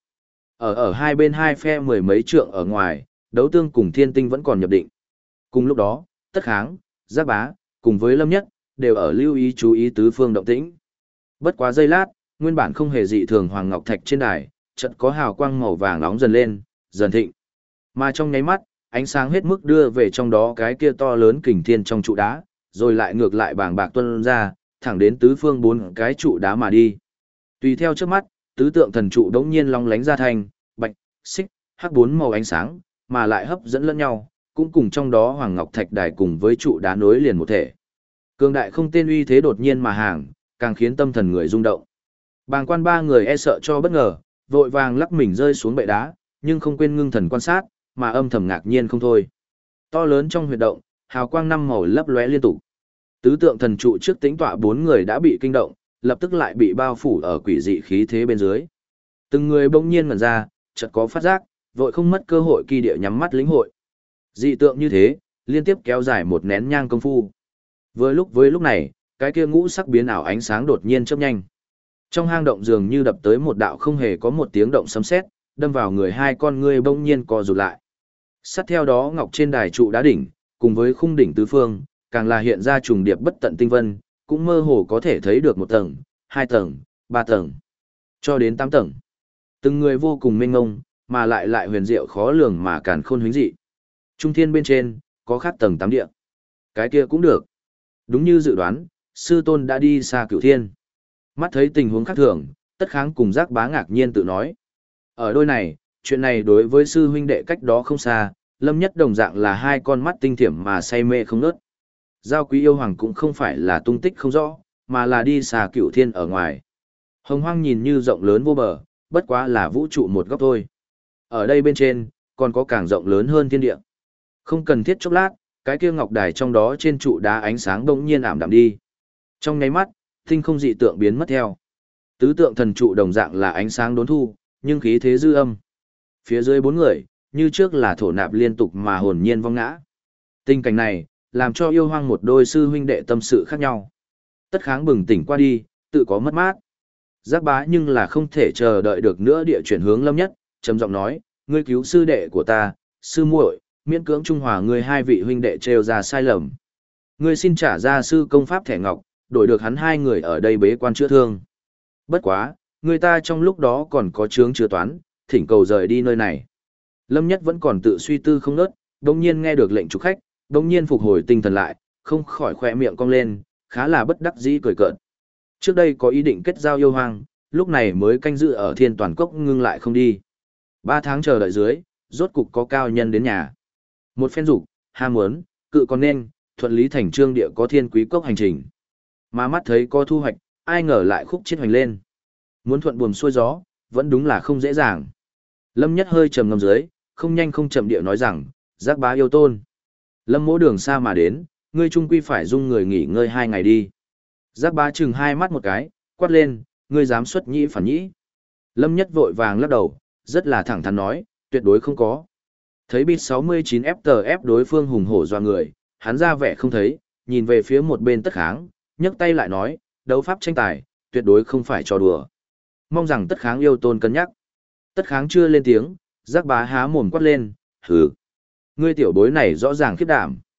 Ở hai bên hai phe mười mấy trượng ở ngoài, đấu tương cùng thiên tinh vẫn còn nhập định. Cùng lúc đó, Tất Kháng, Giác Bá, cùng với Lâm Nhất, đều ở lưu ý chú ý tứ phương động tĩnh. Bất quá giây lát, nguyên bản không hề dị thường hoàng ngọc thạch trên đài, chợt có hào quang màu vàng nóng dần lên, dần thịnh. Mà trong nháy mắt, ánh sáng hết mức đưa về trong đó cái kia to lớn kình thiên trong trụ đá, rồi lại ngược lại bàng bạc tuôn ra, thẳng đến tứ phương 4 cái trụ đá mà đi. Tùy theo trước mắt, tứ tượng thần trụ đống nhiên long lánh ra thành bạch, xích, hắc 4 màu ánh sáng, mà lại hấp dẫn lẫn nhau, cũng cùng trong đó hoàng ngọc thạch đài cùng với trụ đá nối liền một thể. Cường đại không tên uy thế đột nhiên mà hàng, càng khiến tâm thần người rung động. Bàng quan ba người e sợ cho bất ngờ, vội vàng lắc mình rơi xuống bệ đá, nhưng không quên ngưng thần quan sát, mà âm thầm ngạc nhiên không thôi. To lớn trong huyệt động, hào quang 5 màu lấp lóe liên tục. Tứ tượng thần trụ trước tính tọa 4 người đã bị kinh động, lập tức lại bị bao phủ ở quỷ dị khí thế bên dưới. Từng người bỗng nhiên ngẩn ra, chợt có phát giác, vội không mất cơ hội kỳ địa nhắm mắt lĩnh hội. Dị tượng như thế, liên tiếp kéo dài một nén nhang công phu. Với lúc này, cái kia ngũ sắc biến ảo ánh sáng đột nhiên chớp nhanh. Trong hang động dường như đập tới một đạo không hề có một tiếng động sấm sét, đâm vào người hai con ngươi bỗng nhiên co rụt lại. Sát theo đó ngọc trên đài trụ đá đỉnh, cùng với khung đỉnh tứ phương, càng là hiện ra trùng điệp bất tận tinh vân, cũng mơ hồ có thể thấy được 1 tầng, 2 tầng, 3 tầng, cho đến 8 tầng. Từng người vô cùng mênh mông, mà lại huyền diệu khó lường mà càn khôn huyễn dị. Trung thiên bên trên, có khác tầng 8 địa. Cái kia cũng được. Đúng như dự đoán, sư tôn đã đi xa cửu thiên. Mắt thấy tình huống khác thường, Tất Kháng cùng Giác Bá ngạc nhiên tự nói. Ở đôi này, chuyện này đối với sư huynh đệ cách đó không xa, Lâm Nhất đồng dạng là hai con mắt tinh thiểm mà say mê không ngớt. Giao Quý yêu hoàng cũng không phải là tung tích không rõ, mà là đi xa cửu thiên ở ngoài. Hồng hoang nhìn như rộng lớn vô bờ, bất quá là vũ trụ một góc thôi. Ở đây bên trên, còn có càng rộng lớn hơn thiên địa. Không cần thiết chốc lát, cái kia ngọc đài trong đó trên trụ đá ánh sáng bỗng nhiên ảm đạm đi. Trong nháy mắt, tinh không dị tượng biến mất theo. Tứ tượng thần trụ đồng dạng là ánh sáng đốn thu, nhưng khí thế dư âm. Phía dưới 4 người, như trước là thổ nạp liên tục mà hồn nhiên vong ngã. Tình cảnh này, làm cho yêu hoang một đôi sư huynh đệ tâm sự khác nhau. Tất Kháng bừng tỉnh qua đi, tự có mất mát. Giác Bá nhưng là không thể chờ đợi được nữa địa chuyển hướng Lâm Nhất, trầm giọng nói, ngươi cứu sư đệ của ta, sư muội, miễn cưỡng trung hòa ngươi hai vị huynh đệ trêu ra sai lầm. Ngươi xin trả ra sư công pháp thẻ ngọc, đổi được hắn hai người ở đây bế quan chữa thương. Bất quá, người ta trong lúc đó còn có chướng chưa toán, thỉnh cầu rời đi nơi này. Lâm Nhất vẫn còn tự suy tư không nớt, đồng nhiên nghe được lệnh chủ khách, đồng nhiên phục hồi tinh thần lại, không khỏi khỏe miệng cong lên, khá là bất đắc dĩ cười cợt. Trước đây có ý định kết giao yêu hoang, lúc này mới canh giữ ở Thiên Toàn Cốc ngưng lại không đi. 3 tháng chờ đợi dưới, rốt cục có cao nhân đến nhà. Một phen dục, ham muốn, cự còn nên, thuận lý thành trương địa có Thiên Quý Cốc hành trình. Mà mắt thấy có thu hoạch, ai ngờ lại khúc chết hoành lên. Muốn thuận buồm xuôi gió, vẫn đúng là không dễ dàng. Lâm Nhất hơi trầm ngâm dưới, không nhanh không chậm địa nói rằng, Giác Bá yêu tôn. Lâm mỗ đường xa mà đến, ngươi trung quy phải dung người nghỉ ngơi 2 ngày đi. Giác Bá chừng hai mắt một cái, quát lên, ngươi dám xuất nhĩ phản nhĩ. Lâm Nhất vội vàng lắc đầu, rất là thẳng thắn nói, tuyệt đối không có. Thấy bit 69 FTF đối phương hùng hổ doa người, hắn ra vẻ không thấy, nhìn về phía một bên Tất Kháng, nhấc tay lại nói, đấu pháp tranh tài, tuyệt đối không phải trò đùa. Mong rằng Tất Kháng yêu tôn cân nhắc. Tất Kháng chưa lên tiếng, Giác Bá há mồm quát lên, hừ. Ngươi tiểu bối này rõ ràng khiếp đảm.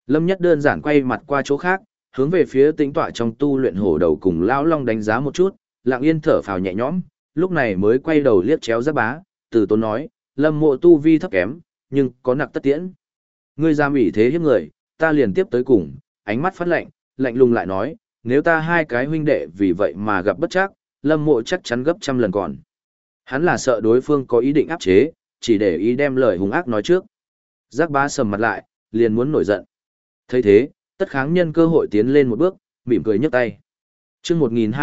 Lâm Nhất đơn giản quay mặt qua chỗ khác, hướng về phía tĩnh tọa trong tu luyện hổ đầu cùng lão long đánh giá một chút, lặng yên thở phào nhẹ nhõm, lúc này mới quay đầu liếc chéo Giác Bá, từ tốn nói, Lâm Mộ tu vi thấp kém, nhưng có nặc tất tiễn. Ngươi dám ủy thế hiếp người, ta liền tiếp tới cùng, ánh mắt phát lạnh, lạnh lùng lại nói, nếu ta hai cái huynh đệ vì vậy mà gặp bất trắc, Lâm Mộ chắc chắn gấp trăm lần còn. Hắn là sợ đối phương có ý định áp chế, chỉ để ý đem lời hung ác nói trước. Giác Bá sầm mặt lại, liền muốn nổi giận. Thấy thế, Tất Kháng nhân cơ hội tiến lên một bước, mỉm cười nhấc tay. Chương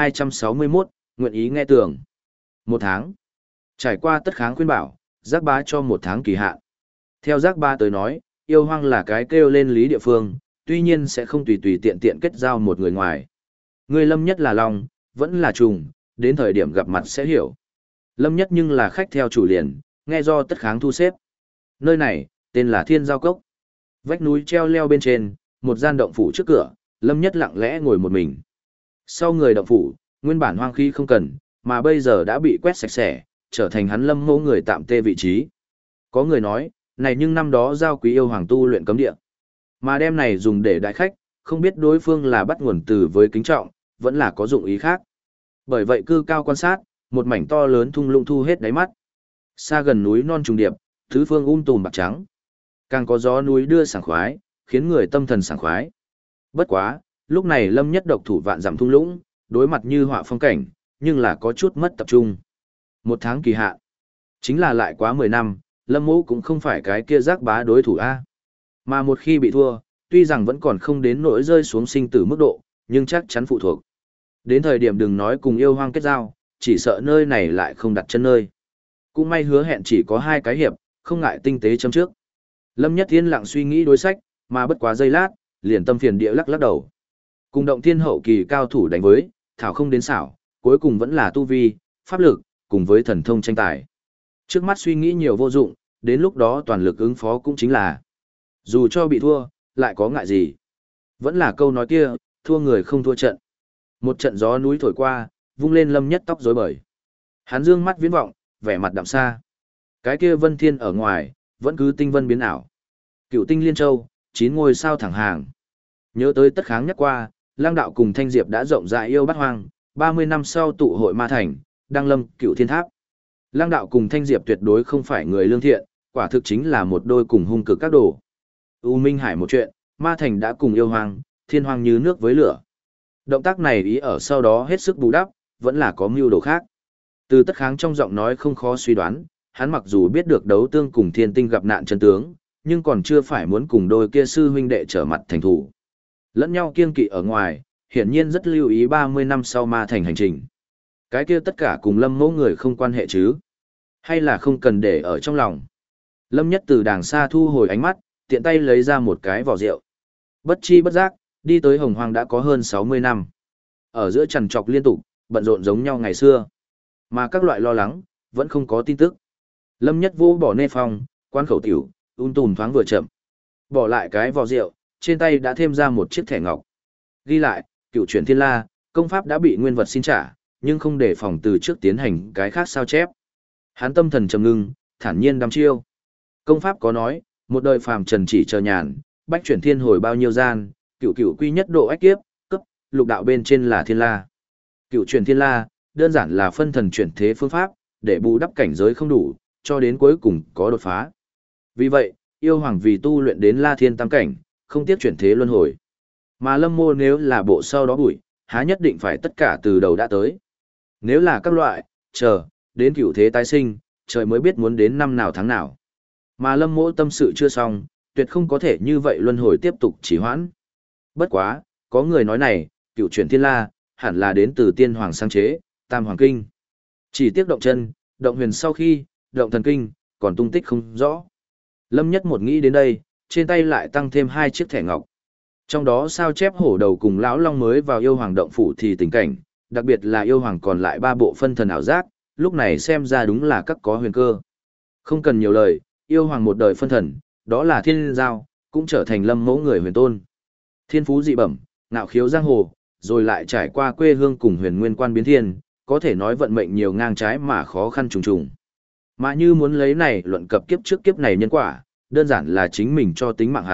1261, nguyện ý nghe tường. 1 tháng. Trải qua Tất Kháng khuyên bảo, Giác Bá cho 1 tháng kỳ hạn. Theo Giác Bá tới nói, yêu hoang là cái kêu lên lý địa phương, tuy nhiên sẽ không tùy tùy tiện tiện kết giao một người ngoài. Người Lâm Nhất là long, vẫn là trùng, đến thời điểm gặp mặt sẽ hiểu. Lâm Nhất nhưng là khách theo chủ liền, nghe do Tất Kháng thu xếp. Nơi này, tên là Thiên Giao Cốc. Vách núi treo leo bên trên, một gian động phủ trước cửa, Lâm Nhất lặng lẽ ngồi một mình. Sau người động phủ, nguyên bản hoang khí không cần, mà bây giờ đã bị quét sạch sẽ, trở thành hắn Lâm Mộ người tạm tê vị trí. Có người nói, này nhưng năm đó giao quý yêu hoàng tu luyện cấm địa. Mà đem này dùng để đại khách, không biết đối phương là bắt nguồn từ với kính trọng, vẫn là có dụng ý khác. Bởi vậy cư cao quan sát, một mảnh to lớn thung lũng thu hết đáy mắt. Xa gần núi non trùng điệp, tứ phương tùm bạc trắng. Càng có gió núi đưa sảng khoái, khiến người tâm thần sảng khoái. Bất quá, lúc này Lâm Nhất độc thủ vạn dặm thung lũng, đối mặt như họa phong cảnh, nhưng là có chút mất tập trung. 1 tháng kỳ hạn. Chính là lại quá 10 năm, Lâm Mộ cũng không phải cái kia Giác Bá đối thủ A. Mà một khi bị thua, tuy rằng vẫn còn không đến nỗi rơi xuống sinh tử mức độ, nhưng chắc chắn phụ thuộc. Đến thời điểm đừng nói cùng yêu hoang kết giao, chỉ sợ nơi này lại không đặt chân nơi. Cũng may hứa hẹn chỉ có 2 cái hiệp, không ngại tinh tế châm trước. Lâm Nhất Thiên lặng suy nghĩ đối sách, mà bất quá giây lát, liền tâm phiền địa lắc lắc đầu. Cùng động thiên hậu kỳ cao thủ đánh với, thảo không đến xảo, cuối cùng vẫn là tu vi, pháp lực, cùng với thần thông tranh tài. Trước mắt suy nghĩ nhiều vô dụng, đến lúc đó toàn lực ứng phó cũng chính là. Dù cho bị thua, lại có ngại gì. Vẫn là câu nói kia, thua người không thua trận. Một trận gió núi thổi qua, vung lên Lâm Nhất tóc rối bời. Hắn dương mắt viễn vọng, vẻ mặt đạm xa. Cái kia vân thiên ở ngoài, vẫn cứ tinh vân biến ảo. Cựu tinh liên châu, 9 ngôi sao thẳng hàng. Nhớ tới Tất Kháng nhắc qua, Lang đạo cùng Thanh Diệp đã rộng rãi yêu bắt hoang, 30 năm sau tụ hội ma thành, đăng lâm Cựu Thiên Tháp. Lang đạo cùng Thanh Diệp tuyệt đối không phải người lương thiện, quả thực chính là một đôi cùng hung cực các đồ. U Minh Hải một chuyện, ma thành đã cùng yêu hoang, thiên hoang như nước với lửa. Động tác này ý ở sau đó hết sức bù đắp, vẫn là có mưu đồ khác. Từ Tất Kháng trong giọng nói không khó suy đoán, hắn mặc dù biết được đấu tương cùng thiên tinh gặp nạn chân tướng, nhưng còn chưa phải muốn cùng đôi kia sư huynh đệ trở mặt thành thủ. Lẫn nhau kiêng kỵ ở ngoài, hiển nhiên rất lưu ý 30 năm sau ma thành hành trình. Cái kia tất cả cùng Lâm Mộ người không quan hệ chứ? Hay là không cần để ở trong lòng? Lâm Nhất từ đàng xa thu hồi ánh mắt, tiện tay lấy ra một cái vỏ rượu. Bất chi bất giác, đi tới Hồng Hoang đã có hơn 60 năm. Ở giữa trằn trọc liên tục, bận rộn giống nhau ngày xưa. Mà các loại lo lắng, vẫn không có tin tức. Lâm Nhất vô bỏ nê phong, quan khẩu tiểu, tùm thoáng vừa chậm. Bỏ lại cái vỏ rượu, trên tay đã thêm ra một chiếc thẻ ngọc. Ghi lại, Cựu Chuyển Thiên La, công pháp đã bị nguyên vật xin trả, nhưng không để phòng từ trước tiến hành cái khác sao chép. Hắn tâm thần trầm ngưng, thản nhiên đăm chiêu. Công pháp có nói, một đời phàm trần chỉ chờ nhàn, bách chuyển thiên hồi bao nhiêu gian, cựu cựu quy nhất độ ách kiếp, cấp, lục đạo bên trên là thiên la. Cựu chuyển thiên la, đơn giản là phân thần chuyển thế phương pháp, để bù đắp cảnh giới không đủ, cho đến cuối cùng có đột phá. Vì vậy, yêu hoàng vì tu luyện đến la thiên tam cảnh, không tiếc chuyển thế luân hồi. Mà Lâm Mộ nếu là bộ sau đó bụi, há nhất định phải tất cả từ đầu đã tới. Nếu là các loại, chờ, đến cựu thế tái sinh, trời mới biết muốn đến năm nào tháng nào. Mà Lâm Mộ tâm sự chưa xong, tuyệt không có thể như vậy luân hồi tiếp tục chỉ hoãn. Bất quá, có người nói này, cựu chuyển thiên la, hẳn là đến từ tiên hoàng sáng chế, tam hoàng kinh. Chỉ tiếc động chân, động huyền sau khi, động thần kinh, còn tung tích không rõ. Lâm Nhất một nghĩ đến đây, trên tay lại tăng thêm 2 chiếc thẻ ngọc. Trong đó sao chép hổ đầu cùng lão long mới vào yêu hoàng động phủ thì tình cảnh, đặc biệt là yêu hoàng còn lại 3 bộ phân thần ảo giác, lúc này xem ra đúng là các có huyền cơ. Không cần nhiều lời, yêu hoàng một đời phân thần, đó là thiên giao, cũng trở thành Lâm Mộ người huyền tôn. Thiên phú dị bẩm, ngạo khiếu giang hồ, rồi lại trải qua quê hương cùng huyền nguyên quan biến thiên, có thể nói vận mệnh nhiều ngang trái mà khó khăn trùng trùng. Mà như muốn lấy này luận cập kiếp trước kiếp này nhân quả, đơn giản là chính mình cho tính mạng hắn,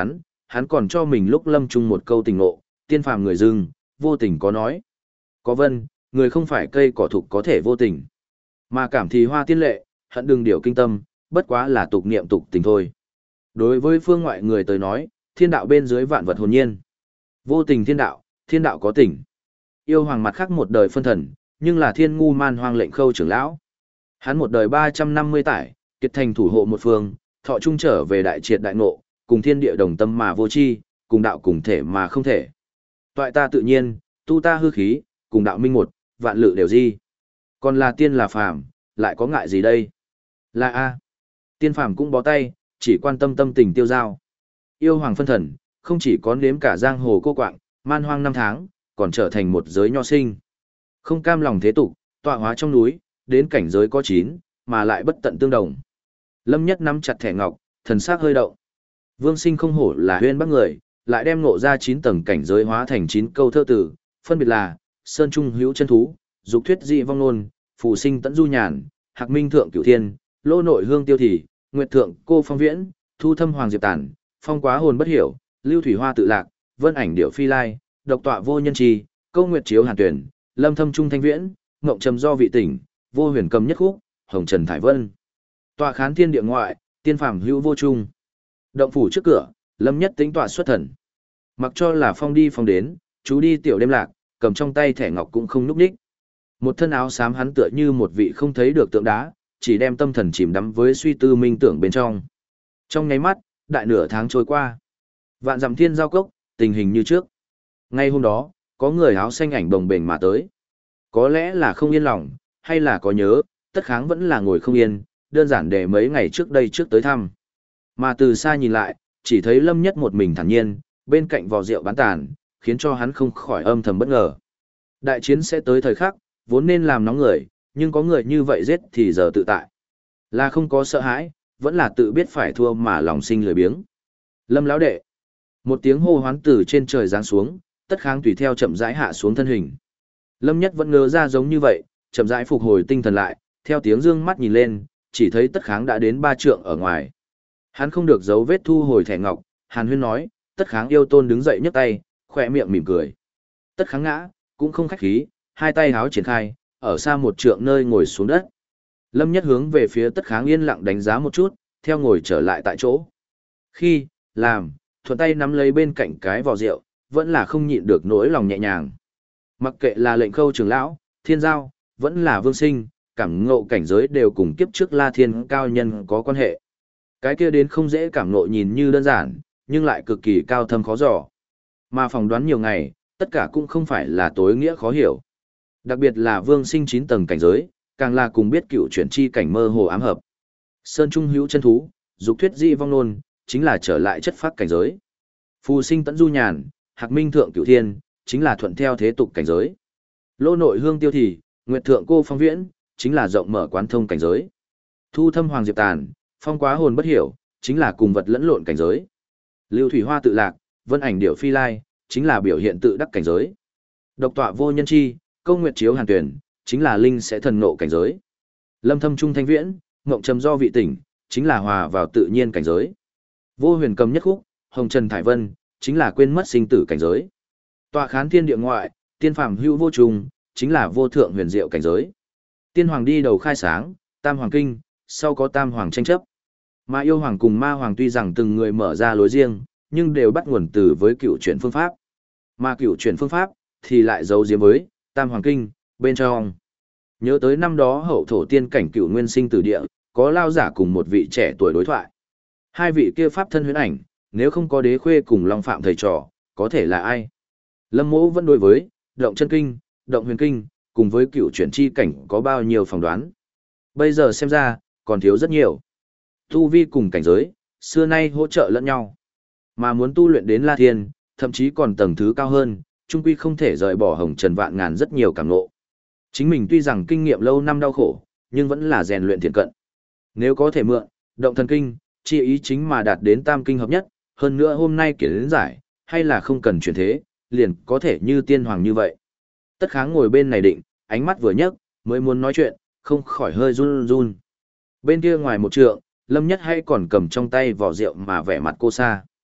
hắn còn cho mình lúc lâm chung một câu tình ngộ, tiên phàm người dưng, vô tình có nói. Có vân, người không phải cây cỏ thục có thể vô tình. Mà cảm thì hoa tiên lệ, hận đừng điều kinh tâm, bất quá là tục niệm tục tình thôi. Đối với phương ngoại người tới nói, thiên đạo bên dưới vạn vật hồn nhiên. Vô tình thiên đạo có tình. Yêu hoàng mặt khác một đời phân thần, nhưng là thiên ngu man hoang lệnh khâu trưởng lão. Hắn một đời 350 tải, kiệt thành thủ hộ một phương, thọ trung trở về đại triệt đại ngộ, cùng thiên địa đồng tâm mà vô chi, cùng đạo cùng thể mà không thể. Toại ta tự nhiên, tu ta hư khí, cùng đạo minh một, vạn lự đều di. Còn là tiên là phàm, lại có ngại gì đây? Là A. Tiên phàm cũng bó tay, chỉ quan tâm tâm tình tiêu giao. Yêu hoàng phân thần, không chỉ có nếm cả giang hồ cô quạng, man hoang năm tháng, còn trở thành một giới nho sinh. Không cam lòng thế tục, tọa hóa trong núi, đến cảnh giới có 9, mà lại bất tận tương đồng. Lâm Nhất nắm chặt thẻ ngọc, thần sắc hơi động. Vương Sinh không hổ là huyên bắc người, lại đem ngộ ra 9 tầng cảnh giới hóa thành 9 câu thơ tử, phân biệt là: Sơn Trung hữu chân thú, dục thuyết dị vong nôn, phù sinh tẫn du nhàn, hạc minh thượng cửu thiên, lô nội hương tiêu thị, nguyệt thượng cô phong viễn, thu thâm hoàng diệp tản, phong quá hồn bất hiểu, lưu thủy hoa tự lạc, vân ảnh điệu phi lai, độc tọa vô nhân trì, câu nguyệt chiếu hàn tuyển, lâm thâm trung thanh viễn, ngộng trầm do vị tỉnh, vô huyền cầm nhất khúc, hồng trần thải vân. Tọa khán thiên địa ngoại, tiên phàm hữu vô trung. Động phủ trước cửa, Lâm Nhất tính tọa xuất thần. Mặc cho là phong đi phong đến, chú đi tiểu đêm lạc, cầm trong tay thẻ ngọc cũng không núp đích. Một thân áo xám hắn tựa như một vị không thấy được tượng đá, chỉ đem tâm thần chìm đắm với suy tư minh tưởng bên trong. Trong nháy mắt, đại nửa tháng trôi qua. Vạn dặm thiên giao cốc, tình hình như trước. Ngay hôm đó, có người áo xanh ảnh bồng bềnh mà tới. Có lẽ là không yên lòng, hay là có nhớ, Tất Kháng vẫn là ngồi không yên, đơn giản để mấy ngày trước đây trước tới thăm. Mà từ xa nhìn lại, chỉ thấy Lâm Nhất một mình thản nhiên, bên cạnh vò rượu bán tàn, khiến cho hắn không khỏi âm thầm bất ngờ. Đại chiến sẽ tới thời khắc, vốn nên làm nóng người, nhưng có người như vậy giết thì giờ tự tại. Là không có sợ hãi, vẫn là tự biết phải thua mà lòng sinh lười biếng. Lâm lão đệ. Một tiếng hô hoán từ trên trời giáng xuống, Tất Kháng tùy theo chậm rãi hạ xuống thân hình. Lâm Nhất vẫn ngớ ra giống như vậy, chậm rãi phục hồi tinh thần lại, theo tiếng dương mắt nhìn lên, chỉ thấy Tất Kháng đã đến 3 trượng ở ngoài. Hắn không được giấu vết thu hồi thẻ ngọc, Hàn Huyên nói, Tất Kháng yêu tôn đứng dậy nhấc tay, khỏe miệng mỉm cười. Tất Kháng ngã, cũng không khách khí, hai tay háo triển khai, ở xa 1 trượng nơi ngồi xuống đất. Lâm Nhất hướng về phía Tất Kháng yên lặng đánh giá một chút, theo ngồi trở lại tại chỗ. Khi, làm, thuận tay nắm lấy bên cạnh cái vò rượu, vẫn là không nhịn được nỗi lòng nhẹ nhàng. Mặc kệ là lệnh khâu trưởng lão, thiên giao, vẫn là vương sinh, cảm ngộ cảnh giới đều cùng kiếp trước La Thiên cao nhân có quan hệ. Cái kia đến không dễ cảm ngộ nhìn như đơn giản, nhưng lại cực kỳ cao thâm khó dò. Mà phỏng đoán nhiều ngày, tất cả cũng không phải là tối nghĩa khó hiểu. Đặc biệt là vương sinh 9 tầng cảnh giới, càng là cùng biết cựu chuyển chi cảnh mơ hồ ám hợp. Sơn Trung hữu chân thú, dục thuyết dị vong nôn, chính là trở lại chất phát cảnh giới. Phù sinh tẫn du nhàn, hạc minh thượng cửu thiên, chính là thuận theo thế tục cảnh giới. Lô nội hương tiêu thị, nguyệt thượng cô phong viễn, chính là rộng mở quán thông cảnh giới. Thu thâm hoàng diệp tàn, phong quá hồn bất hiểu, chính là cùng vật lẫn lộn cảnh giới. Lưu thủy hoa tự lạc, vân ảnh điệu phi lai, chính là biểu hiện tự đắc cảnh giới. Độc tọa vô nhân chi, câu nguyệt chiếu hàn tuyển, chính là linh sẽ thần ngộ cảnh giới. Lâm thâm trung thanh viễn, ngộng trầm do vị tỉnh, chính là hòa vào tự nhiên cảnh giới. Vô huyền cầm nhất khúc, hồng trần thải vân, chính là quên mất sinh tử cảnh giới. Tọa khán thiên địa ngoại, tiên phàm hữu vô trùng, chính là vô thượng huyền diệu cảnh giới. Tiên hoàng đi đầu khai sáng, tam hoàng kinh, sau có tam hoàng tranh chấp. Mà yêu hoàng cùng ma hoàng tuy rằng từng người mở ra lối riêng, nhưng đều bắt nguồn từ với cựu chuyển phương pháp. Mà cựu chuyển phương pháp thì lại giấu giếm với tam hoàng kinh bên trong. Nhớ tới năm đó hậu thổ tiên cảnh cựu nguyên sinh tử địa, có lao giả cùng một vị trẻ tuổi đối thoại. Hai vị kia pháp thân huyễn ảnh, nếu không có Đế Khuê cùng Long Phạm thầy trò, có thể là ai? Lâm Mỗ vẫn đối với động chân kinh, động huyền kinh, cùng với cựu chuyển chi cảnh có bao nhiêu phỏng đoán. Bây giờ xem ra, còn thiếu rất nhiều. Tu vi cùng cảnh giới, xưa nay hỗ trợ lẫn nhau. Mà muốn tu luyện đến La Thiên, thậm chí còn tầng thứ cao hơn, chung quy không thể rời bỏ hồng trần vạn ngàn rất nhiều cảm ngộ. Chính mình tuy rằng kinh nghiệm lâu năm đau khổ, nhưng vẫn là rèn luyện thiện cận. Nếu có thể mượn, động thần kinh, chi ý chính mà đạt đến tam kinh hợp nhất, hơn nữa hôm nay kiến giải, hay là không cần chuyển thế, liền có thể như tiên hoàng như vậy. Tất Kháng ngồi bên này định, ánh mắt vừa nhấc, mới muốn nói chuyện, không khỏi hơi run run. Bên kia ngoài 1 trượng, Lâm Nhất hay còn cầm trong tay vỏ rượu mà vẻ mặt cô sa.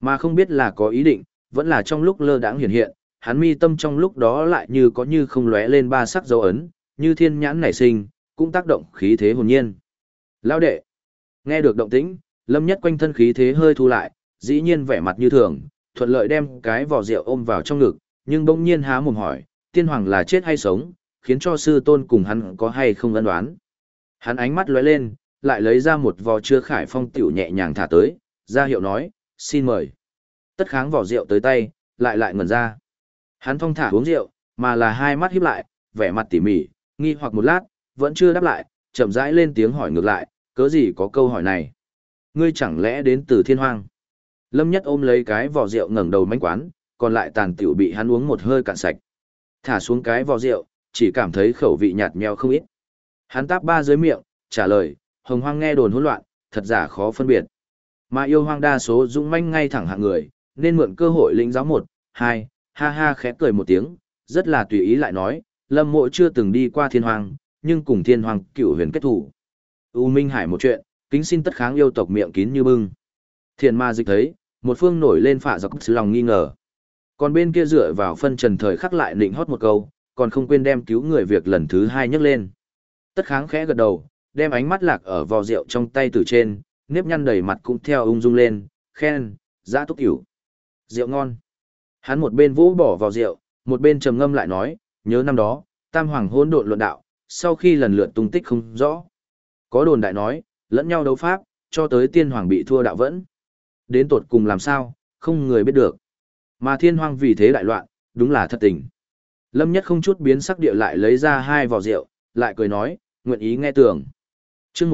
Mà không biết là có ý định, vẫn là trong lúc lơ đãng hiện hiện, hắn mi tâm trong lúc đó lại như có như không lóe lên ba sắc dấu ấn, như thiên nhãn nảy sinh, cũng tác động khí thế hồn nhiên. Lão đệ, nghe được động tĩnh, Lâm Nhất quanh thân khí thế hơi thu lại, dĩ nhiên vẻ mặt như thường, thuận lợi đem cái vỏ rượu ôm vào trong ngực, nhưng bỗng nhiên há mồm hỏi, tiên hoàng là chết hay sống, khiến cho sư tôn cùng hắn có hay không ân đoán. Hắn ánh mắt lóe lên, lại lấy ra một vò chưa khải phong tiểu nhẹ nhàng thả tới, ra hiệu nói, xin mời. Tất Kháng vỏ rượu tới tay, lại ngẩn ra. Hắn thong thả uống rượu, mà là hai mắt híp lại, vẻ mặt tỉ mỉ, nghi hoặc một lát, vẫn chưa đáp lại, chậm rãi lên tiếng hỏi ngược lại, cớ gì có câu hỏi này? Ngươi chẳng lẽ đến từ thiên hoang? Lâm Nhất ôm lấy cái vỏ rượu ngẩng đầu mánh quán, còn lại tàn tiểu bị hắn uống một hơi cạn sạch. Thả xuống cái vỏ rượu, chỉ cảm thấy khẩu vị nhạt nhẽo không ít. Hắn táp ba dưới miệng, trả lời, hồng hoang nghe đồn hỗn loạn, thật giả khó phân biệt. Mà yêu hoang đa số dũng manh ngay thẳng hạng người, nên mượn cơ hội lĩnh giáo một, hai, ha ha khẽ cười một tiếng, rất là tùy ý lại nói, Lâm Mộ chưa từng đi qua thiên hoang, nhưng cùng thiên hoang cựu huyền kết thủ. U Minh Hải một chuyện, kính xin Tất Kháng yêu tộc miệng kín như bưng. Thiền ma dịch thấy, một phương nổi lên phạ dọc lòng nghi ngờ. Còn bên kia dựa vào phân trần thời khắc lại định hót một câu, còn không quên đem cứu người việc lần thứ hai nhấc lên. Tất Kháng khẽ gật đầu, đem ánh mắt lạc ở vò rượu trong tay từ trên, nếp nhăn đầy mặt cũng theo ung dung lên, khen, giã túc cửu. Rượu ngon. Hắn một bên vũ bỏ vào rượu, một bên trầm ngâm lại nói, nhớ năm đó, tam hoàng hỗn độn luận đạo, sau khi lần lượt tung tích không rõ. Có đồn đại nói, lẫn nhau đấu pháp, cho tới tiên hoàng bị thua đạo vẫn. Đến tột cùng làm sao, không người biết được. Mà thiên hoàng vì thế đại loạn, đúng là thật tình. Lâm Nhất không chút biến sắc địa lại lấy ra hai vò rượu, lại cười nói, nguyện ý nghe tưởng. Chương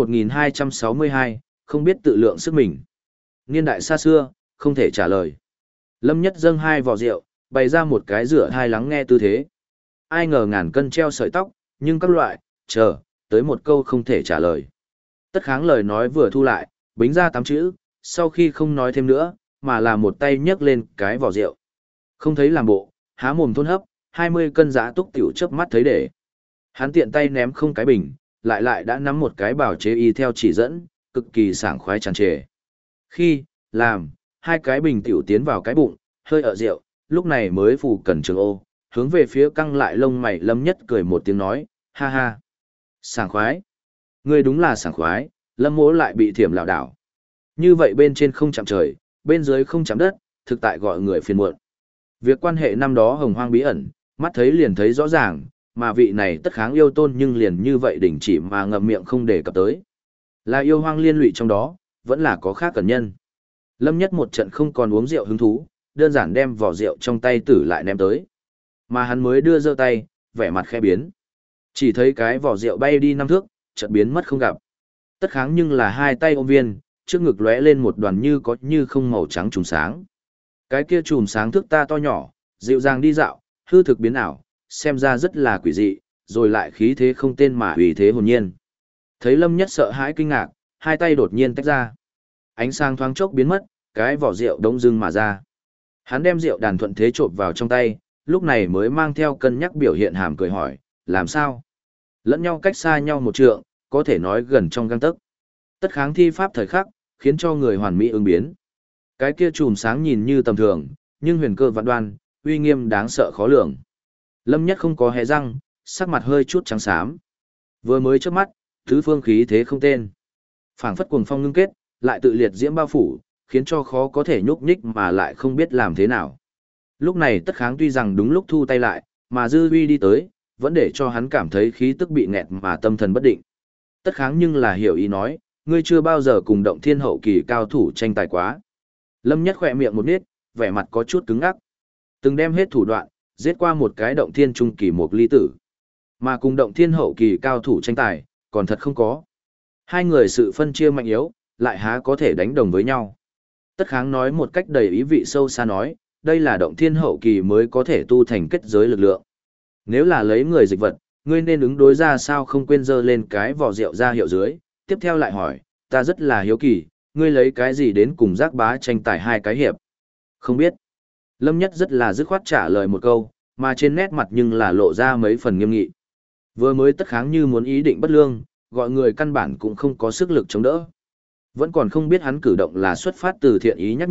1262, không biết tự lượng sức mình. Niên đại xa xưa, không thể trả lời. Lâm Nhất dâng hai vò rượu, bày ra một cái rửa hai lắng nghe tư thế. Ai ngờ ngàn cân treo sợi tóc, nhưng các loại, chờ, tới một câu không thể trả lời. Tất Kháng lời nói vừa thu lại, bính ra 8 chữ, sau khi không nói thêm nữa, mà là một tay nhấc lên cái vò rượu. Không thấy làm bộ, há mồm thôn hấp, 20 cân giã túc tiểu chớp mắt thấy để. Hắn tiện tay ném không cái bình, lại đã nắm một cái bảo chế y theo chỉ dẫn, cực kỳ sảng khoái tràn trề. Khi, làm, hai cái bình tiểu tiến vào cái bụng, hơi ở rượu, lúc này mới phù cần trường ô, hướng về phía căng lại lông mày Lâm Nhất cười một tiếng nói, ha ha. Sảng khoái. Ngươi đúng là sảng khoái, Lâm Mỗ lại bị thiểm lảo đảo. Như vậy bên trên không chạm trời, bên dưới không chạm đất, thực tại gọi người phiền muộn. Việc quan hệ năm đó hồng hoang bí ẩn, mắt thấy liền thấy rõ ràng, mà vị này Tất Kháng yêu tôn nhưng liền như vậy đình chỉ mà ngậm miệng không đề cập tới. Là yêu hoang liên lụy trong đó, vẫn là có khác cẩn nhân. Lâm Nhất một trận không còn uống rượu hứng thú, đơn giản đem vỏ rượu trong tay tử lại ném tới. Mà hắn mới đưa giơ tay, vẻ mặt khẽ biến. Chỉ thấy cái vỏ rượu bay đi 5 thước, chợt biến mất không gặp. Tất Kháng nhưng là hai tay ôm viên, trước ngực lóe lên một đoàn như có như không màu trắng trùm sáng. Cái kia trùm sáng thước ta to nhỏ, dịu dàng đi dạo, hư thực biến ảo, xem ra rất là quỷ dị, rồi lại khí thế không tên mà uy thế hồn nhiên. Thấy Lâm Nhất sợ hãi kinh ngạc, hai tay đột nhiên tách ra. Ánh sáng thoáng chốc biến mất, cái vỏ rượu đông dưng mà ra. Hắn đem rượu đàn thuận thế trộn vào trong tay, lúc này mới mang theo cân nhắc biểu hiện hàm cười hỏi, làm sao? Lẫn nhau cách xa nhau một trượng, có thể nói gần trong gang tấc. Tất Kháng thi pháp thời khắc, khiến cho người hoàn mỹ ứng biến. Cái kia chùm sáng nhìn như tầm thường, nhưng huyền cơ vạn đoan, uy nghiêm đáng sợ khó lường. Lâm Nhất không có hé răng, sắc mặt hơi chút trắng xám. Vừa mới trước mắt, tứ phương khí thế không tên. Phảng phất cuồng phong ngưng kết, lại tự liệt diễm bao phủ, khiến cho khó có thể nhúc nhích mà lại không biết làm thế nào. Lúc này Tất Kháng tuy rằng đúng lúc thu tay lại, mà dư uy đi tới, vẫn để cho hắn cảm thấy khí tức bị nghẹt mà tâm thần bất định. Tất Kháng nhưng là hiểu ý nói, ngươi chưa bao giờ cùng động thiên hậu kỳ cao thủ tranh tài quá. Lâm Nhất khỏe miệng một nít, vẻ mặt có chút cứng ngắc. Từng đem hết thủ đoạn, giết qua một cái động thiên trung kỳ một ly tử. Mà cùng động thiên hậu kỳ cao thủ tranh tài, còn thật không có. Hai người sự phân chia mạnh yếu, lại há có thể đánh đồng với nhau. Tất Kháng nói một cách đầy ý vị sâu xa nói, đây là động thiên hậu kỳ mới có thể tu thành kết giới lực lượng. Nếu là lấy người dịch vật, ngươi nên ứng đối ra sao không quên dơ lên cái vỏ rượu ra hiệu dưới, tiếp theo lại hỏi, ta rất là hiếu kỳ, ngươi lấy cái gì đến cùng Giác Bá tranh tài hai cái hiệp? Không biết. Lâm Nhất rất là dứt khoát trả lời một câu, mà trên nét mặt nhưng là lộ ra mấy phần nghiêm nghị. Vừa mới Tất Kháng như muốn ý định bất lương, gọi người căn bản cũng không có sức lực chống đỡ. Vẫn còn không biết hắn cử động là xuất phát từ thiện ý nhắc nhở,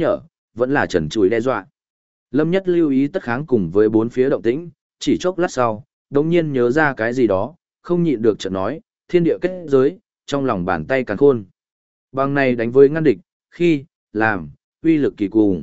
vẫn là trần trụi đe dọa. Lâm Nhất lưu ý Tất Kháng cùng với bốn phía động tĩnh, chỉ chốc lát sau, đống nhiên nhớ ra cái gì đó, không nhịn được chợt nói, thiên địa kết giới, trong lòng bàn tay càn khôn. Bằng này đánh với ngăn địch, khi, làm, uy lực kỳ cùng.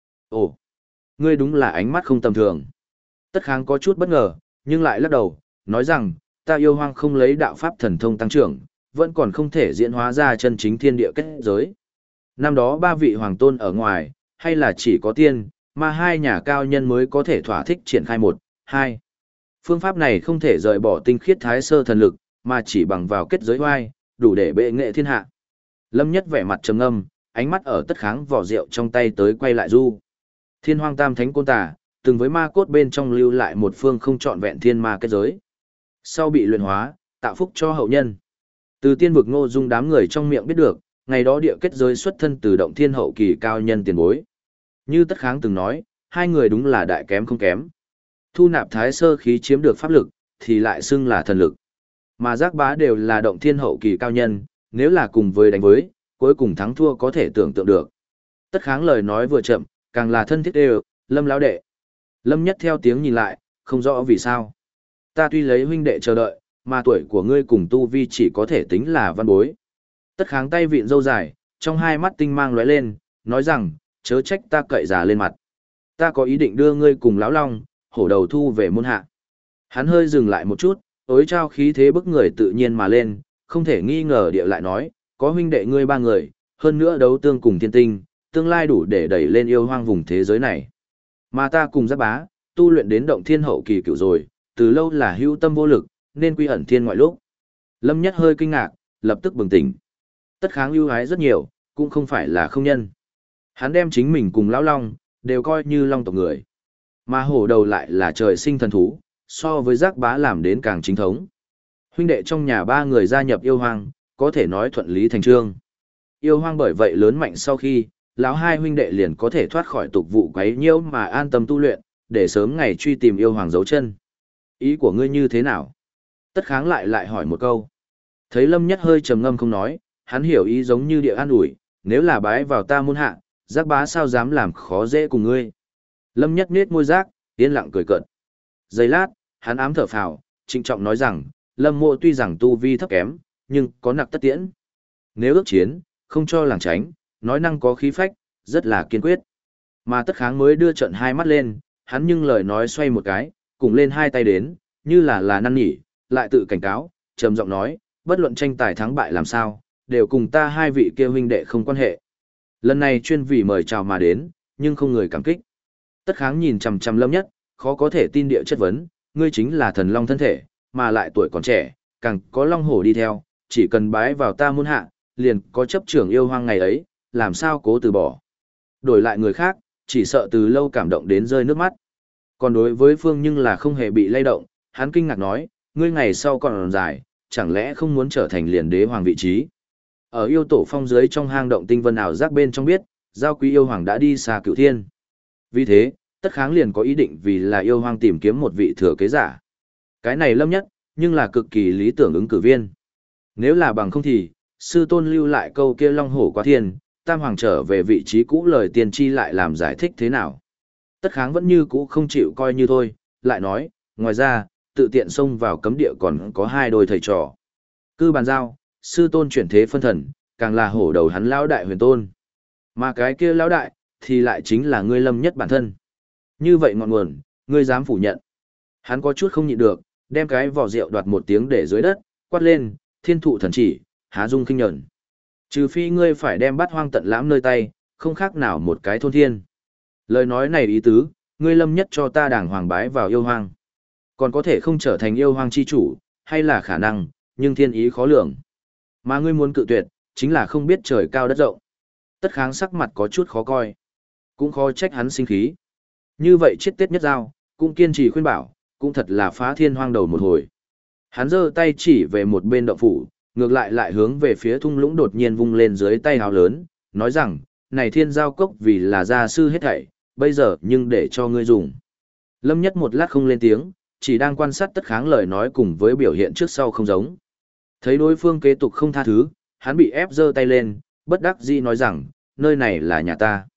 Ồ, ngươi đúng là ánh mắt không tầm thường. Tất Kháng có chút bất ngờ, nhưng lại lắc đầu, nói rằng, ta yêu hoang không lấy đạo pháp thần thông tăng trưởng, vẫn còn không thể diễn hóa ra chân chính thiên địa kết giới. Năm đó ba vị hoàng tôn ở ngoài, hay là chỉ có tiên, mà hai nhà cao nhân mới có thể thỏa thích triển khai một, hai. Phương pháp này không thể rời bỏ tinh khiết thái sơ thần lực, mà chỉ bằng vào kết giới oai, đủ để bệ nghệ thiên hạ. Lâm Nhất vẻ mặt trầm ngâm, ánh mắt ở Tất Kháng vỏ rượu trong tay tới quay lại du. Thiên Hoang Tam Thánh Côn Tà, từng với ma cốt bên trong lưu lại một phương không trọn vẹn thiên ma kết giới. Sau bị luyện hóa, tạo phúc cho hậu nhân. Từ tiên vực Ngô Dung đám người trong miệng biết được, ngày đó địa kết giới xuất thân từ động thiên hậu kỳ cao nhân tiền bối. Như Tất Kháng từng nói, hai người đúng là đại kém không kém. Thu nạp thái sơ khí chiếm được pháp lực, thì lại xưng là thần lực. Mà Giác Bá đều là động thiên hậu kỳ cao nhân, nếu là cùng với đánh với, cuối cùng thắng thua có thể tưởng tượng được. Tất Kháng lời nói vừa chậm, càng là thân thiết đều, Lâm lão đệ. Lâm Nhất theo tiếng nhìn lại, không rõ vì sao. Ta tuy lấy huynh đệ chờ đợi, mà tuổi của ngươi cùng tu vi chỉ có thể tính là văn bối. Tất Kháng tay vịn râu dài, trong hai mắt tinh mang lóe lên, nói rằng, chớ trách ta cậy già lên mặt. Ta có ý định đưa ngươi cùng lão long, hổ đầu thu về môn hạ. Hắn hơi dừng lại một chút, ối trao khí thế bức người tự nhiên mà lên, không thể nghi ngờ địa lại nói, có huynh đệ ngươi ba người, hơn nữa đấu tương cùng thiên tinh, tương lai đủ để đẩy lên yêu hoang vùng thế giới này. Mà ta cùng Giác Bá, tu luyện đến động thiên hậu kỳ cửu rồi, từ lâu là hữu tâm vô lực, nên quy ẩn thiên ngoại lúc. Lâm Nhất hơi kinh ngạc, lập tức bừng tỉnh. Tất Kháng ưu ái rất nhiều, cũng không phải là không nhân. Hắn đem chính mình cùng lão long, đều coi như long tộc người. Mà hổ đầu lại là trời sinh thần thú, so với Giác Bá làm đến càng chính thống. Huynh đệ trong nhà ba người gia nhập yêu hoang, có thể nói thuận lý thành trương. Yêu hoang bởi vậy lớn mạnh sau khi, lão hai huynh đệ liền có thể thoát khỏi tục vụ quấy nhiễu mà an tâm tu luyện, để sớm ngày truy tìm yêu hoàng dấu chân. Ý của ngươi như thế nào? Tất Kháng lại hỏi một câu. Thấy Lâm Nhất hơi trầm ngâm không nói, hắn hiểu ý giống như địa an ủi, nếu là bái vào ta môn hạ, Giác Bá sao dám làm khó dễ cùng ngươi. Lâm Nhất nhếch môi giác, yên lặng cười cợt. Giây lát, hắn ám thở phào, trịnh trọng nói rằng, Lâm Mộ tuy rằng tu vi thấp kém, nhưng có nặc tất tiễn. Nếu ước chiến, không cho làng tránh, nói năng có khí phách, rất là kiên quyết. Mà Tất Kháng mới đưa trận hai mắt lên, hắn nhưng lời nói xoay một cái, cùng lên hai tay đến, như là năn nỉ, lại tự cảnh cáo, trầm giọng nói, bất luận tranh tài thắng bại làm sao, đều cùng ta hai vị kia huynh đệ không quan hệ. Lần này chuyên vì mời chào mà đến, nhưng không người cảm kích. Tất Kháng nhìn chằm chằm Lâm Nhất, khó có thể tin địa chất vấn, ngươi chính là thần long thân thể, mà lại tuổi còn trẻ, càng có long hổ đi theo, chỉ cần bái vào ta môn hạ, liền có chấp trưởng yêu hoang ngày ấy, làm sao cố từ bỏ. Đổi lại người khác, chỉ sợ từ lâu cảm động đến rơi nước mắt. Còn đối với Phương nhưng là không hề bị lay động, hắn kinh ngạc nói, ngươi ngày sau còn dài, chẳng lẽ không muốn trở thành liền đế hoàng vị trí. Ở yêu tổ phong dưới trong hang động tinh vân ảo giác bên trong biết, giao quý yêu hoàng đã đi xa cửu thiên. Vì thế, Tất Kháng liền có ý định vì là yêu hoang tìm kiếm một vị thừa kế giả. Cái này Lâm Nhất, nhưng là cực kỳ lý tưởng ứng cử viên. Nếu là bằng không thì, sư tôn lưu lại câu kia long hổ quá thiên, tam hoàng trở về vị trí cũ lời tiên tri lại làm giải thích thế nào. Tất Kháng vẫn như cũ không chịu coi như thôi, lại nói, ngoài ra, tự tiện xông vào cấm địa còn có hai đôi thầy trò. Cư bàn giao, sư tôn chuyển thế phân thần, càng là hổ đầu hắn lão đại huyền tôn. Mà cái kia lão đại, thì lại chính là ngươi Lâm Nhất bản thân. Như vậy ngọn nguồn, ngươi dám phủ nhận. Hắn có chút không nhịn được, đem cái vỏ rượu đoạt một tiếng để dưới đất, quát lên, thiên thụ thần chỉ, há dung khinh nhẫn. Trừ phi ngươi phải đem Bát Hoang tận lãm nơi tay, không khác nào một cái thôn thiên. Lời nói này ý tứ, ngươi Lâm Nhất cho ta đàng hoàng bái vào yêu hoang. Còn có thể không trở thành yêu hoang chi chủ, hay là khả năng, nhưng thiên ý khó lường. Mà ngươi muốn cự tuyệt, chính là không biết trời cao đất rộng. Tất Kháng sắc mặt có chút khó coi. Cũng khó trách hắn sinh khí. Như vậy chết tiết nhất giao, cũng kiên trì khuyên bảo, cũng thật là phá thiên hoang đầu một hồi. Hắn giơ tay chỉ về một bên động phủ, ngược lại hướng về phía thung lũng đột nhiên vung lên dưới tay hào lớn, nói rằng, này thiên giao cốc vì là gia sư hết thảy, bây giờ nhưng để cho ngươi dùng. Lâm Nhất một lát không lên tiếng, chỉ đang quan sát Tất Kháng lời nói cùng với biểu hiện trước sau không giống. Thấy đối phương kế tục không tha thứ, hắn bị ép giơ tay lên, bất đắc dĩ nói rằng, nơi này là nhà ta.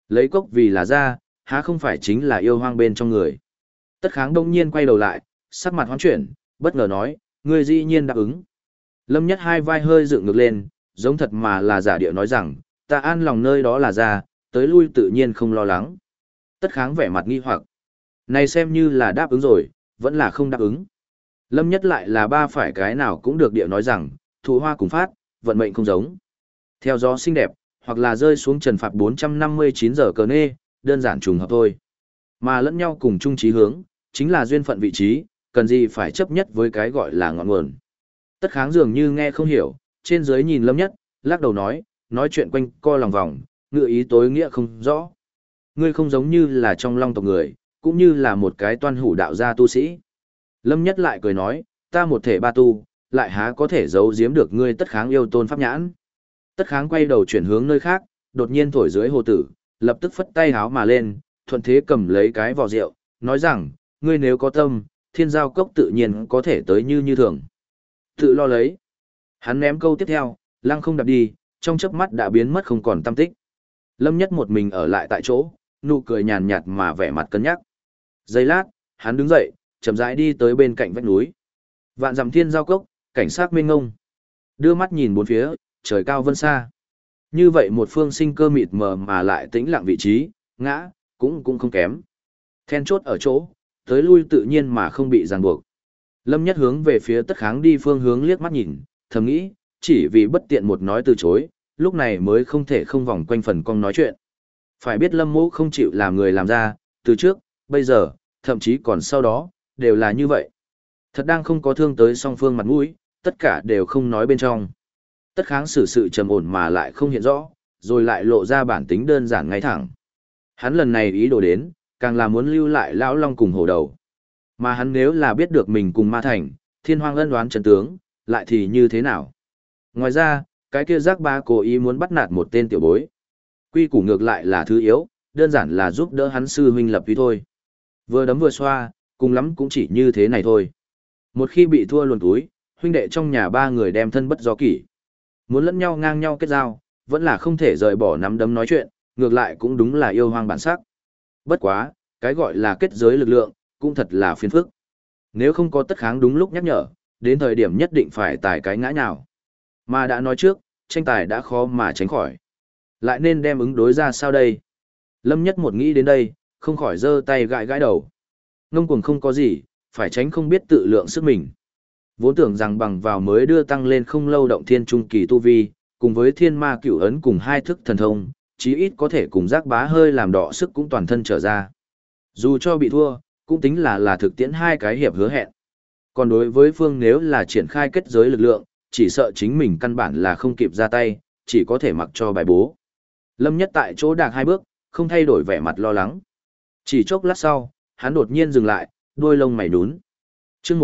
Lấy cốc vì là ra, há không phải chính là yêu hoang bên trong người. Tất Kháng đông nhiên quay đầu lại, sắc mặt hoang chuyển, bất ngờ nói, ngươi dĩ nhiên đáp ứng. Lâm Nhất hai vai hơi dựng ngược lên, giống thật mà là giả điệu nói rằng, ta an lòng nơi đó là ra, tới lui tự nhiên không lo lắng. Tất Kháng vẻ mặt nghi hoặc. Này xem như là đáp ứng rồi, vẫn là không đáp ứng. Lâm Nhất lại là ba phải cái nào cũng được điệu nói rằng, thụ hoa cùng phát, vận mệnh không giống. Theo gió xinh đẹp, hoặc là rơi xuống trần phạt 459 giờ cờ nê, đơn giản trùng hợp thôi. Mà lẫn nhau cùng chung chí hướng, chính là duyên phận vị trí, cần gì phải chấp nhất với cái gọi là ngọn nguồn. Tất Kháng dường như nghe không hiểu, trên dưới nhìn Lâm Nhất, lắc đầu nói chuyện quanh co lòng vòng, ngựa ý tối nghĩa không rõ. Ngươi không giống như là trong long tộc người, cũng như là một cái toan hủ đạo gia tu sĩ. Lâm Nhất lại cười nói, ta một thể ba tu, lại há có thể giấu giếm được ngươi Tất Kháng yêu tôn pháp nhãn. Tất Kháng quay đầu chuyển hướng nơi khác, đột nhiên thổi dưới hồ tử, lập tức phất tay háo mà lên, thuận thế cầm lấy cái vò rượu, nói rằng, ngươi nếu có tâm, Thiên Giao Cốc tự nhiên có thể tới như thường. Tự lo lấy. Hắn ném câu tiếp theo, lăng không đạp đi, trong chớp mắt đã biến mất không còn tăm tích. Lâm Nhất một mình ở lại tại chỗ, nụ cười nhàn nhạt mà vẻ mặt cân nhắc. Giây lát, hắn đứng dậy, chậm rãi đi tới bên cạnh vách núi. Vạn dặm Thiên Giao Cốc, cảnh sát mênh ngông. Đưa mắt nhìn bốn phía, trời cao vân xa. Như vậy một phương sinh cơ mịt mờ mà lại tĩnh lặng vị trí, ngã, cũng không kém. Then chốt ở chỗ, tới lui tự nhiên mà không bị ràng buộc. Lâm Nhất hướng về phía Tất Kháng đi phương hướng liếc mắt nhìn, thầm nghĩ, chỉ vì bất tiện một nói từ chối, lúc này mới không thể không vòng quanh phần cong nói chuyện. Phải biết Lâm Mỗ không chịu làm người làm ra, từ trước, bây giờ, thậm chí còn sau đó, đều là như vậy. Thật đang không có thương tới song phương mặt mũi, tất cả đều không nói bên trong. Tất Kháng xử sự trầm ổn mà lại không hiện rõ, rồi lại lộ ra bản tính đơn giản ngay thẳng. Hắn lần này ý đồ đến, càng là muốn lưu lại lão long cùng hổ đầu. Mà hắn nếu là biết được mình cùng Ma Thành, Thiên Hoang ân đoán chân tướng, lại thì như thế nào? Ngoài ra, cái kia giác ba cố ý muốn bắt nạt một tên tiểu bối. Quy củ ngược lại là thứ yếu, đơn giản là giúp đỡ hắn sư huynh lập uy thôi. Vừa đấm vừa xoa, cùng lắm cũng chỉ như thế này thôi. Một khi bị thua luồn túi, huynh đệ trong nhà ba người đem thân bất do kỷ. Muốn lẫn nhau ngang nhau kết giao, vẫn là không thể rời bỏ nắm đấm nói chuyện, ngược lại cũng đúng là yêu hoang bản sắc. Bất quá, cái gọi là kết giới lực lượng, cũng thật là phiền phức. Nếu không có Tất Kháng đúng lúc nhắc nhở, đến thời điểm nhất định phải tài cái ngã nhào. Mà đã nói trước, tranh tài đã khó mà tránh khỏi. Lại nên đem ứng đối ra sao đây? Lâm Nhất một nghĩ đến đây, không khỏi giơ tay gãi gãi đầu. Ngông cuồng không có gì, phải tránh không biết tự lượng sức mình. Vốn tưởng rằng bằng vào mới đưa tăng lên không lâu động thiên trung kỳ tu vi, cùng với thiên ma cửu ấn cùng hai thức thần thông, chí ít có thể cùng giác bá hơi làm đọ sức cũng toàn thân trở ra. Dù cho bị thua, cũng tính là thực tiễn hai cái hiệp hứa hẹn. Còn đối với phương nếu là triển khai kết giới lực lượng, chỉ sợ chính mình căn bản là không kịp ra tay, chỉ có thể mặc cho bài bố. Lâm Nhất tại chỗ đạc hai bước, không thay đổi vẻ mặt lo lắng. Chỉ chốc lát sau, hắn đột nhiên dừng lại, đôi lông mày nhún. Chương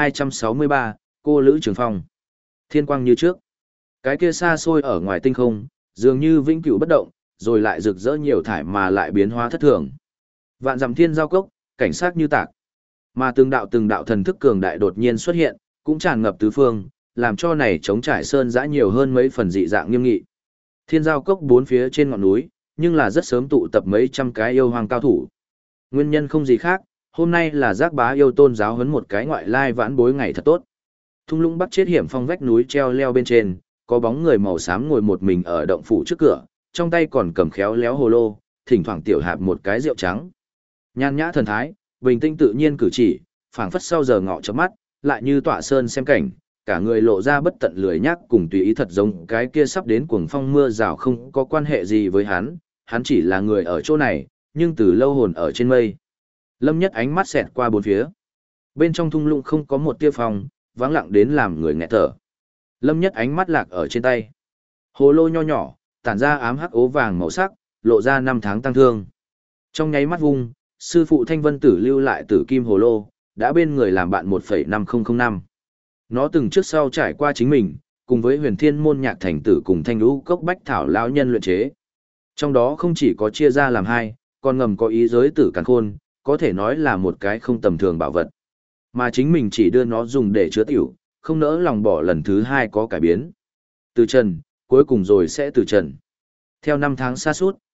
1263, cô Lữ Trường Phong. Thiên quang như trước. Cái kia xa xôi ở ngoài tinh không, dường như vĩnh cửu bất động, rồi lại rực rỡ nhiều thải mà lại biến hóa thất thường. Vạn dặm Thiên Giao Cốc, cảnh sát như tạc. Mà từng đạo thần thức cường đại đột nhiên xuất hiện, cũng tràn ngập tứ phương, làm cho này chống trải sơn dã nhiều hơn mấy phần dị dạng nghiêm nghị. Thiên Giao Cốc bốn phía trên ngọn núi, nhưng là rất sớm tụ tập mấy trăm cái yêu hoàng cao thủ. Nguyên nhân không gì khác, hôm nay là giác bá yêu tôn giáo huấn một cái ngoại lai vãn bối ngày thật tốt. Thung lũng bắc chết hiểm phong vách núi treo leo bên trên, có bóng người màu xám ngồi một mình ở động phủ trước cửa, trong tay còn cầm khéo léo hồ lô, thỉnh thoảng tiểu hạp một cái rượu trắng. Nhan nhã thần thái, bình tĩnh tự nhiên cử chỉ, phảng phất sau giờ ngọ chớp mắt, lại như tọa sơn xem cảnh, cả người lộ ra bất tận lười nhác cùng tùy ý thật giống cái kia sắp đến cuồng phong mưa rào không có quan hệ gì với hắn chỉ là người ở chỗ này, nhưng từ lâu hồn ở trên mây. Lâm Nhất ánh mắt xẹt qua bốn phía. Bên trong thung lũng không có một tia phong, vắng lặng đến làm người nghẹt thở. Lâm Nhất ánh mắt lạc ở trên tay. Hồ lô nho nhỏ, tản ra ám hắc ố vàng màu sắc, lộ ra năm tháng tăng thương. Trong nháy mắt vung, sư phụ Thanh Vân Tử lưu lại tử kim hồ lô, đã bên người làm bạn 1,5005. Nó từng trước sau trải qua chính mình, cùng với huyền thiên môn nhạc thành tử cùng thanh lũ cốc bách thảo lão nhân luyện chế. Trong đó không chỉ có chia ra làm hai, còn ngầm có ý giới tử càn khôn, có thể nói là một cái không tầm thường bảo vật. Mà chính mình chỉ đưa nó dùng để chứa tiểu, không nỡ lòng bỏ lần thứ hai có cải biến. Từ trần, cuối cùng rồi sẽ từ trần. Theo năm tháng xa suốt,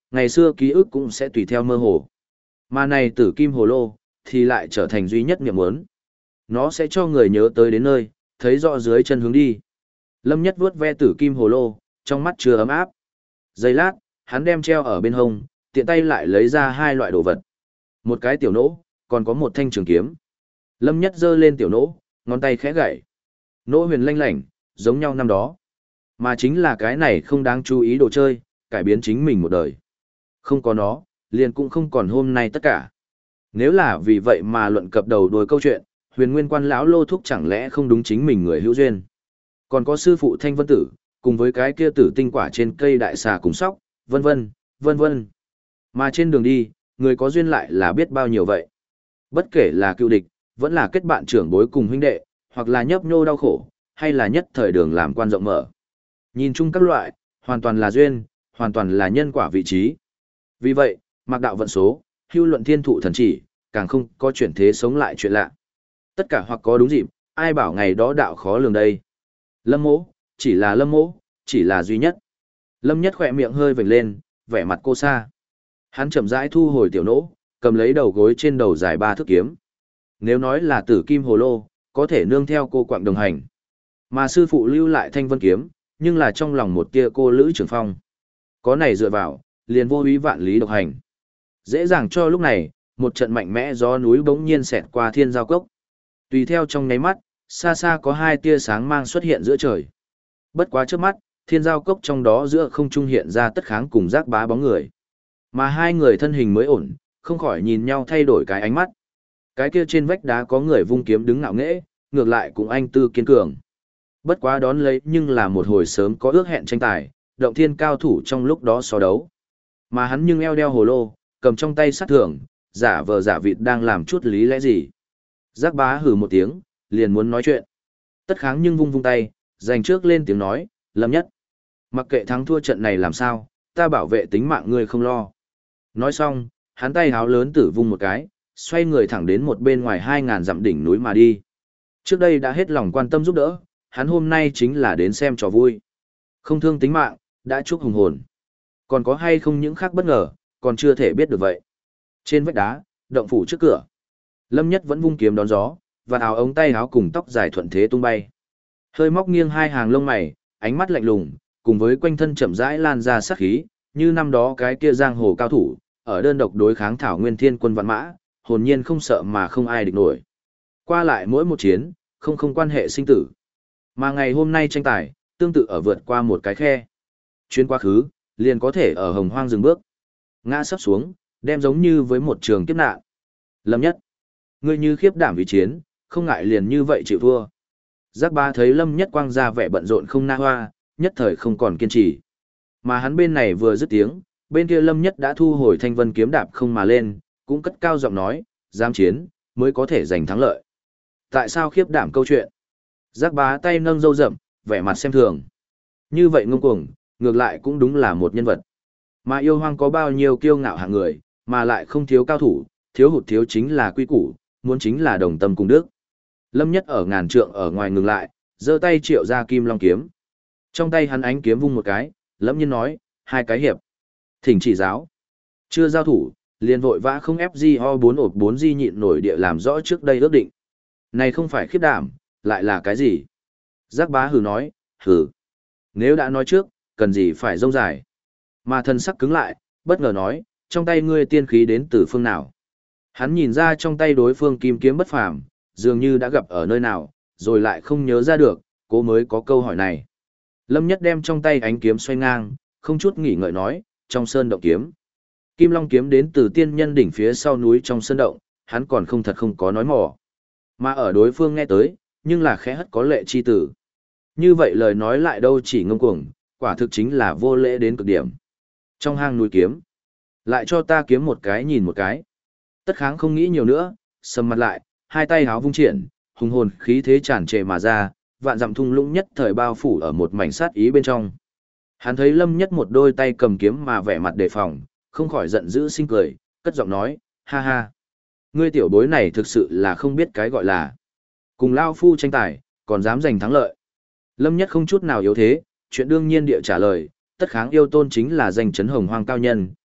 Ngày xưa ký ức cũng sẽ tùy theo mơ hồ. Mà này tử kim hồ lô, thì lại trở thành duy nhất niệm muốn. Nó sẽ cho người nhớ tới đến nơi, thấy rõ dưới chân hướng đi. Lâm Nhất vuốt ve tử kim hồ lô, trong mắt chưa ấm áp. Giây lát, hắn đem treo ở bên hông, tiện tay lại lấy ra hai loại đồ vật. Một cái tiểu nỗ, còn có một thanh trường kiếm. Lâm Nhất giơ lên tiểu nỗ, ngón tay khẽ gảy. Nỗ huyền lanh lảnh, giống nhau năm đó. Mà chính là cái này không đáng chú ý đồ chơi, cải biến chính mình một đời. Không có nó, liền cũng không còn hôm nay tất cả. Nếu là vì vậy mà luận cập đầu đuôi câu chuyện, huyền nguyên quan lão lô thúc chẳng lẽ không đúng chính mình người hữu duyên. Còn có sư phụ Thanh Vân Tử, cùng với cái kia tử tinh quả trên cây đại xà cùng sóc, vân vân, vân vân. Mà trên đường đi, người có duyên lại là biết bao nhiêu vậy. Bất kể là cựu địch, vẫn là kết bạn trưởng bối cùng huynh đệ, hoặc là nhấp nhô đau khổ, hay là nhất thời đường làm quan rộng mở. Nhìn chung các loại, hoàn toàn là duyên, hoàn toàn là nhân quả vị trí. Vì vậy, mặc đạo vận số, hưu luận thiên thụ thần chỉ, càng không có chuyển thế sống lại chuyện lạ. Tất cả hoặc có đúng dịp, ai bảo ngày đó đạo khó lường đây. Lâm mỗ, chỉ là lâm mỗ, chỉ là duy nhất. Lâm Nhất khỏe miệng hơi vểnh lên, vẻ mặt cô sa. Hắn chậm rãi thu hồi tiểu nỗ, cầm lấy đầu gối trên đầu dài 3 thước kiếm. Nếu nói là tử kim hồ lô, có thể nương theo cô quạng đồng hành. Mà sư phụ lưu lại thanh vân kiếm, nhưng là trong lòng một tia cô Lữ Trường Phong. Có này dựa vào, liền vô úy vạn lý độc hành. Dễ dàng cho lúc này, một trận mạnh mẽ gió núi bỗng nhiên xẹt qua thiên giao cốc. Tùy theo trong nháy mắt, xa xa có hai tia sáng mang xuất hiện giữa trời. Bất quá trước mắt, thiên giao cốc trong đó giữa không trung hiện ra tất kháng cùng giác bá bóng người. Mà hai người thân hình mới ổn, không khỏi nhìn nhau thay đổi cái ánh mắt. Cái kia trên vách đá có người vung kiếm đứng ngạo nghễ, ngược lại cũng anh tư kiên cường. Bất quá đón lấy nhưng là một hồi sớm có ước hẹn tranh tài, động thiên cao thủ trong lúc đó so đấu. Mà hắn nhưng eo đeo hồ lô, cầm trong tay sát thưởng, giả vờ giả vịt đang làm chút lý lẽ gì. Giác bá hừ một tiếng, liền muốn nói chuyện. Tất kháng nhưng vung vung tay, dành trước lên tiếng nói, Lâm Nhất. Mặc kệ thắng thua trận này làm sao, ta bảo vệ tính mạng ngươi không lo. Nói xong, hắn tay háo lớn tử vung một cái, xoay người thẳng đến một bên ngoài 2.000 dặm đỉnh núi mà đi. Trước đây đã hết lòng quan tâm giúp đỡ, hắn hôm nay chính là đến xem trò vui. Không thương tính mạng, đã chúc hùng hồn. Còn có hay không những khác bất ngờ, còn chưa thể biết được vậy. Trên vách đá, động phủ trước cửa. Lâm Nhất vẫn vung kiếm đón gió, và áo ống tay áo cùng tóc dài thuận thế tung bay. Hơi móc nghiêng hai hàng lông mày, ánh mắt lạnh lùng, cùng với quanh thân chậm rãi lan ra sát khí, như năm đó cái kia giang hồ cao thủ, ở đơn độc đối kháng Thảo Nguyên Thiên Quân vạn mã, hồn nhiên không sợ mà không ai địch nổi. Qua lại mỗi một chiến, không quan hệ sinh tử. Mà ngày hôm nay tranh tài, tương tự ở vượt qua một cái khe. Chuyến quá khứ, liền có thể ở hồng hoang dừng bước. Ngã sắp xuống, đem giống như với một trường kiếp nạn. Lâm Nhất, ngươi như khiếp đảm vì chiến, không ngại liền như vậy chịu thua. Giác Bá thấy Lâm Nhất quang ra vẻ bận rộn không na hoa, nhất thời không còn kiên trì. Mà hắn bên này vừa dứt tiếng, bên kia Lâm Nhất đã thu hồi thanh vân kiếm đạp không mà lên, cũng cất cao giọng nói, dám chiến, mới có thể giành thắng lợi. Tại sao khiếp đảm câu chuyện? Giác Bá tay nâng râu rậm, vẻ mặt xem thường. Như vậy ngông cuồng, ngược lại cũng đúng là một nhân vật. Mà yêu hoang có bao nhiêu kiêu ngạo hạng người, mà lại không thiếu cao thủ, thiếu hụt thiếu chính là quy củ, muốn chính là đồng tâm cùng đức. Lâm Nhất ở ngàn trượng ở ngoài ngừng lại, giơ tay triệu ra kim long kiếm. Trong tay hắn ánh kiếm vung một cái, Lâm Nhiên nói, hai cái hiệp. Thỉnh chỉ giáo. Chưa giao thủ, liền vội vã không ép FGO4 ộp 4 di nhịn nổi địa làm rõ trước đây ước định. Này không phải khiếp đảm, lại là cái gì? Giác Bá hừ nói, hừ. Nếu đã nói trước, cần gì phải rông dài. Mà thân sắc cứng lại, bất ngờ nói, trong tay ngươi tiên khí đến từ phương nào? Hắn nhìn ra trong tay đối phương kim kiếm bất phàm, dường như đã gặp ở nơi nào, rồi lại không nhớ ra được, cố mới có câu hỏi này. Lâm Nhất đem trong tay ánh kiếm xoay ngang, không chút nghỉ ngợi nói, trong sơn động kiếm. Kim Long kiếm đến từ tiên nhân đỉnh phía sau núi trong sơn động, hắn còn không có nói mỏ. Mà ở đối phương nghe tới, nhưng là khẽ hất có lệ chi tử. Như vậy lời nói lại đâu chỉ ngông cuồng, quả thực chính là vô lễ đến cực điểm. Trong hang núi kiếm, lại cho ta kiếm một cái nhìn một cái. Tất kháng không nghĩ nhiều nữa, sầm mặt lại, hai tay háo vung triển, hùng hồn khí thế tràn trề mà ra, vạn dặm thung lũng nhất thời bao phủ ở một mảnh sát ý bên trong. Hắn thấy Lâm Nhất một đôi tay cầm kiếm mà vẻ mặt đề phòng, không khỏi giận dữ sinh cười, cất giọng nói, ha ha. Ngươi tiểu bối này thực sự là không biết cái gọi là cùng lao phu tranh tài, còn dám giành thắng lợi. Lâm Nhất không chút nào yếu thế, chuyện đương nhiên địa trả lời, tất kháng yêu tôn chính là danh chấn hồng hoang cao nhân,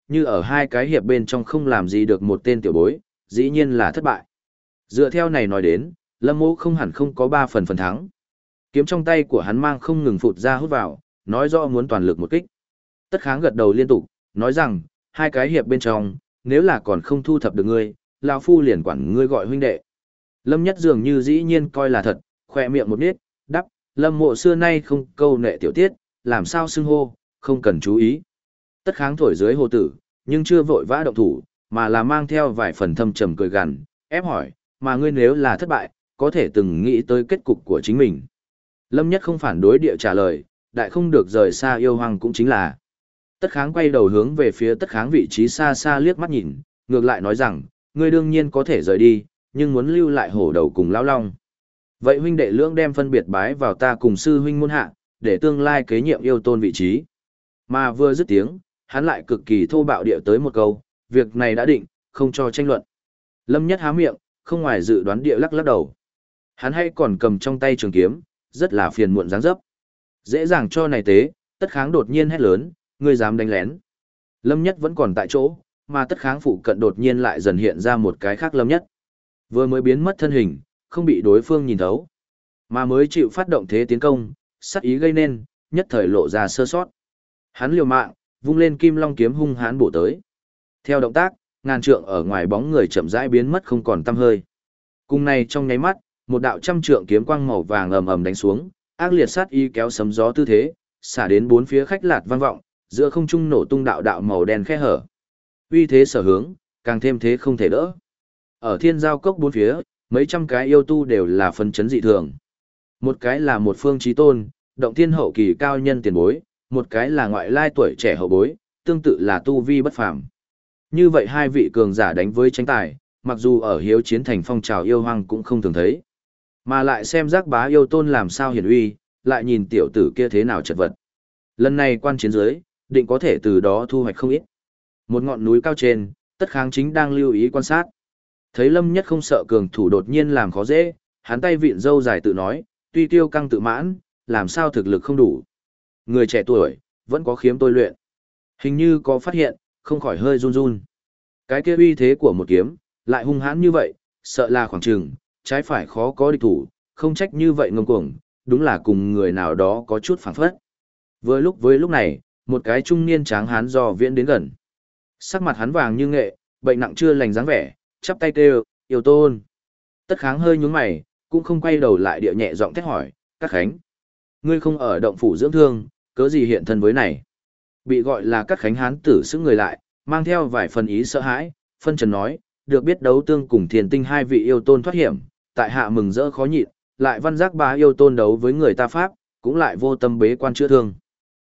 như ở hai cái hiệp bên trong không làm gì được một tên tiểu bối, dĩ nhiên là thất bại. Dựa theo này nói đến, Lâm Mộ không hẳn không có 3 phần thắng. Kiếm trong tay của hắn mang không ngừng phụt ra hút vào, nói rõ muốn toàn lực một kích. Tất Kháng gật đầu liên tục, nói rằng, hai cái hiệp bên trong, nếu là còn không thu thập được ngươi, lão phu liền quản ngươi gọi huynh đệ. Lâm Nhất dường như dĩ nhiên coi là thật, khỏe miệng một nít, đắp, Lâm Mộ xưa nay không câu nệ tiểu tiết, làm sao xưng hô, không cần chú ý. Tất Kháng thổi dưới hồ tử, nhưng chưa vội vã động thủ, mà là mang theo vài phần thâm trầm cười gằn, ép hỏi, mà ngươi nếu là thất bại, có thể từng nghĩ tới kết cục của chính mình. Lâm Nhất không phản đối địa trả lời, đại không được rời xa yêu hoàng cũng chính là. Tất Kháng quay đầu hướng về phía Tất Kháng vị trí xa xa liếc mắt nhìn, ngược lại nói rằng, ngươi đương nhiên có thể rời đi, nhưng muốn lưu lại hổ đầu cùng lão long. Vậy huynh đệ lưỡng đem phân biệt bái vào ta cùng sư huynh môn hạ, để tương lai kế nhiệm yêu tôn vị trí. Mà vừa dứt tiếng, hắn lại cực kỳ thô bạo địa tới một câu, việc này đã định, không cho tranh luận. Lâm Nhất há miệng, không ngoài dự đoán địa lắc lắc đầu. Hắn hay còn cầm trong tay trường kiếm, rất là phiền muộn dáng dấp. Dễ dàng cho này tế, Tất Kháng đột nhiên hét lớn, ngươi dám đánh lén. Lâm Nhất vẫn còn tại chỗ, mà Tất Kháng phụ cận đột nhiên lại dần hiện ra một cái khác Lâm Nhất. Vừa mới biến mất thân hình, không bị đối phương nhìn thấu, mà mới chịu phát động thế tiến công, sát ý gây nên, nhất thời lộ ra sơ sót. Hắn liều mạng, vung lên kim long kiếm hung hãn bổ tới. Theo động tác, ngàn trượng ở ngoài bóng người chậm rãi biến mất không còn tăm hơi. Cùng này trong nháy mắt, một đạo trăm trượng kiếm quang màu vàng ầm ầm đánh xuống, ác liệt sát ý kéo sấm gió tư thế, xả đến bốn phía khách lạt vang vọng, giữa không trung nổ tung đạo đạo màu đen khe hở. Uy thế sở hướng, càng thêm thế không thể đỡ. Ở thiên giao cốc bốn phía, mấy trăm cái yêu tu đều là phân chấn dị thường. Một cái là một phương chí tôn, động thiên hậu kỳ cao nhân tiền bối, một cái là ngoại lai tuổi trẻ hậu bối, tương tự là tu vi bất phàm. Như vậy hai vị cường giả đánh với tranh tài, mặc dù ở hiếu chiến thành phong trào yêu hoang cũng không thường thấy. Mà lại xem giác bá yêu tôn làm sao hiển uy, lại nhìn tiểu tử kia thế nào chật vật. Lần này quan chiến dưới, định có thể từ đó thu hoạch không ít. Một ngọn núi cao trên, Tất Kháng chính đang lưu ý quan sát. Thấy Lâm Nhất không sợ cường thủ đột nhiên làm khó dễ, hắn tay vịn râu dài tự nói, tuy tiêu căng tự mãn, làm sao thực lực không đủ. Người trẻ tuổi, vẫn có khiếm tôi luyện. Hình như có phát hiện, không khỏi hơi run run. Cái kia uy thế của một kiếm, lại hung hãn như vậy, sợ là khoảng chừng, trái phải khó có địch thủ, không trách như vậy ngông cuồng, đúng là cùng người nào đó có chút phảng phất. Với lúc này, một cái trung niên tráng hán do viễn đến gần. Sắc mặt hắn vàng như nghệ, bệnh nặng chưa lành dáng vẻ, chắp tay kêu, yêu tôn. Tất Kháng hơi nhướng mày, cũng không quay đầu lại địa nhẹ giọng thét hỏi, Các Khánh. Ngươi không ở động phủ dưỡng thương, cớ gì hiện thân với này? Bị gọi là Các Khánh hán tử sững người lại, mang theo vài phần ý sợ hãi, phân trần nói, được biết đấu tương cùng thiền tinh hai vị yêu tôn thoát hiểm, tại hạ mừng rỡ khó nhịn, lại văn giác bá yêu tôn đấu với người ta pháp, cũng lại vô tâm bế quan chữa thương.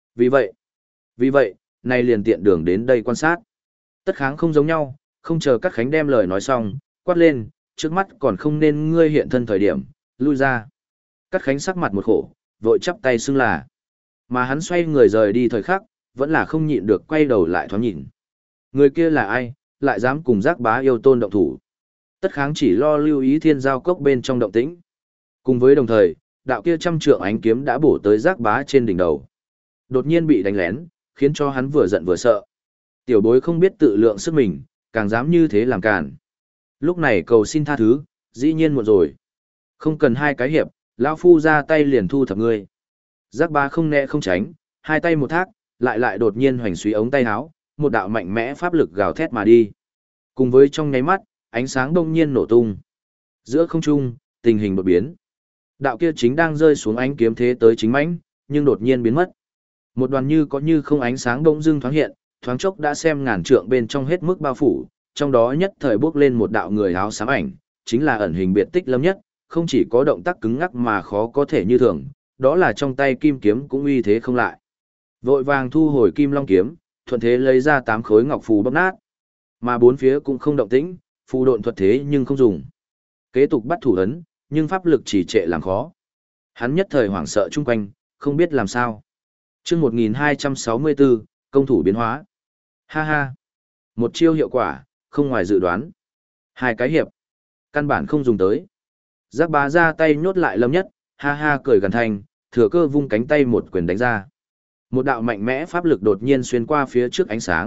Vì vậy, nay liền tiện đường đến đây quan sát. Tất Kháng không giống nhau, không chờ Các Khánh đem lời nói xong, quát lên, trước mắt còn không nên ngươi hiện thân thời điểm, lui ra. Các Khánh sắc mặt một khổ, vội chắp tay xưng là. Mà hắn xoay người rời đi thời khắc, vẫn là không nhịn được quay đầu lại thoáng nhìn. Người kia là ai, lại dám cùng giác bá yêu tôn động thủ. Tất Kháng chỉ lo lưu ý thiên giao cốc bên trong động tĩnh. Cùng với đồng thời, đạo kia trăm trượng ánh kiếm đã bổ tới giác bá trên đỉnh đầu. Đột nhiên bị đánh lén, khiến cho hắn vừa giận vừa sợ. Tiểu bối không biết tự lượng sức mình, càng dám như thế làm càn. Lúc này cầu xin tha thứ, dĩ nhiên muộn rồi. Không cần hai cái hiệp, lão phu ra tay liền thu thập ngươi. Giác bá không né không tránh, hai tay một thác, lại đột nhiên hoành suy ống tay áo, một đạo mạnh mẽ pháp lực gào thét mà đi. Cùng với trong nháy mắt, ánh sáng đông nhiên nổ tung. Giữa không trung, tình hình đột biến. Đạo kia chính đang rơi xuống ánh kiếm thế tới chính mãnh, nhưng đột nhiên biến mất. Một đoàn như có như không ánh sáng bỗng dưng thoáng hiện, thoáng chốc đã xem ngàn trượng bên trong hết mức bao phủ, trong đó nhất thời bước lên một đạo người áo xám ảnh, chính là ẩn hình biệt tích Lâm Nhất, không chỉ có động tác cứng ngắc mà khó có thể như thường, đó là trong tay kim kiếm cũng uy thế không lại. Vội vàng thu hồi kim long kiếm, thuận thế lấy ra 8 khối ngọc phù bóp nát. Mà bốn phía cũng không động tĩnh, phù độn thuật thế nhưng không dùng. Kế tục bắt thủ ấn, nhưng pháp lực chỉ trệ làm khó. Hắn nhất thời hoảng sợ chung quanh, không biết làm sao. Chương 1264, công thủ biến hóa. Ha ha. Một chiêu hiệu quả, không ngoài dự đoán. Hai cái hiệp, căn bản không dùng tới. Giác bá ra tay nhốt lại Lâm Nhất, ha ha cười gần thành, thừa cơ vung cánh tay một quyền đánh ra. Một đạo mạnh mẽ pháp lực đột nhiên xuyên qua phía trước ánh sáng,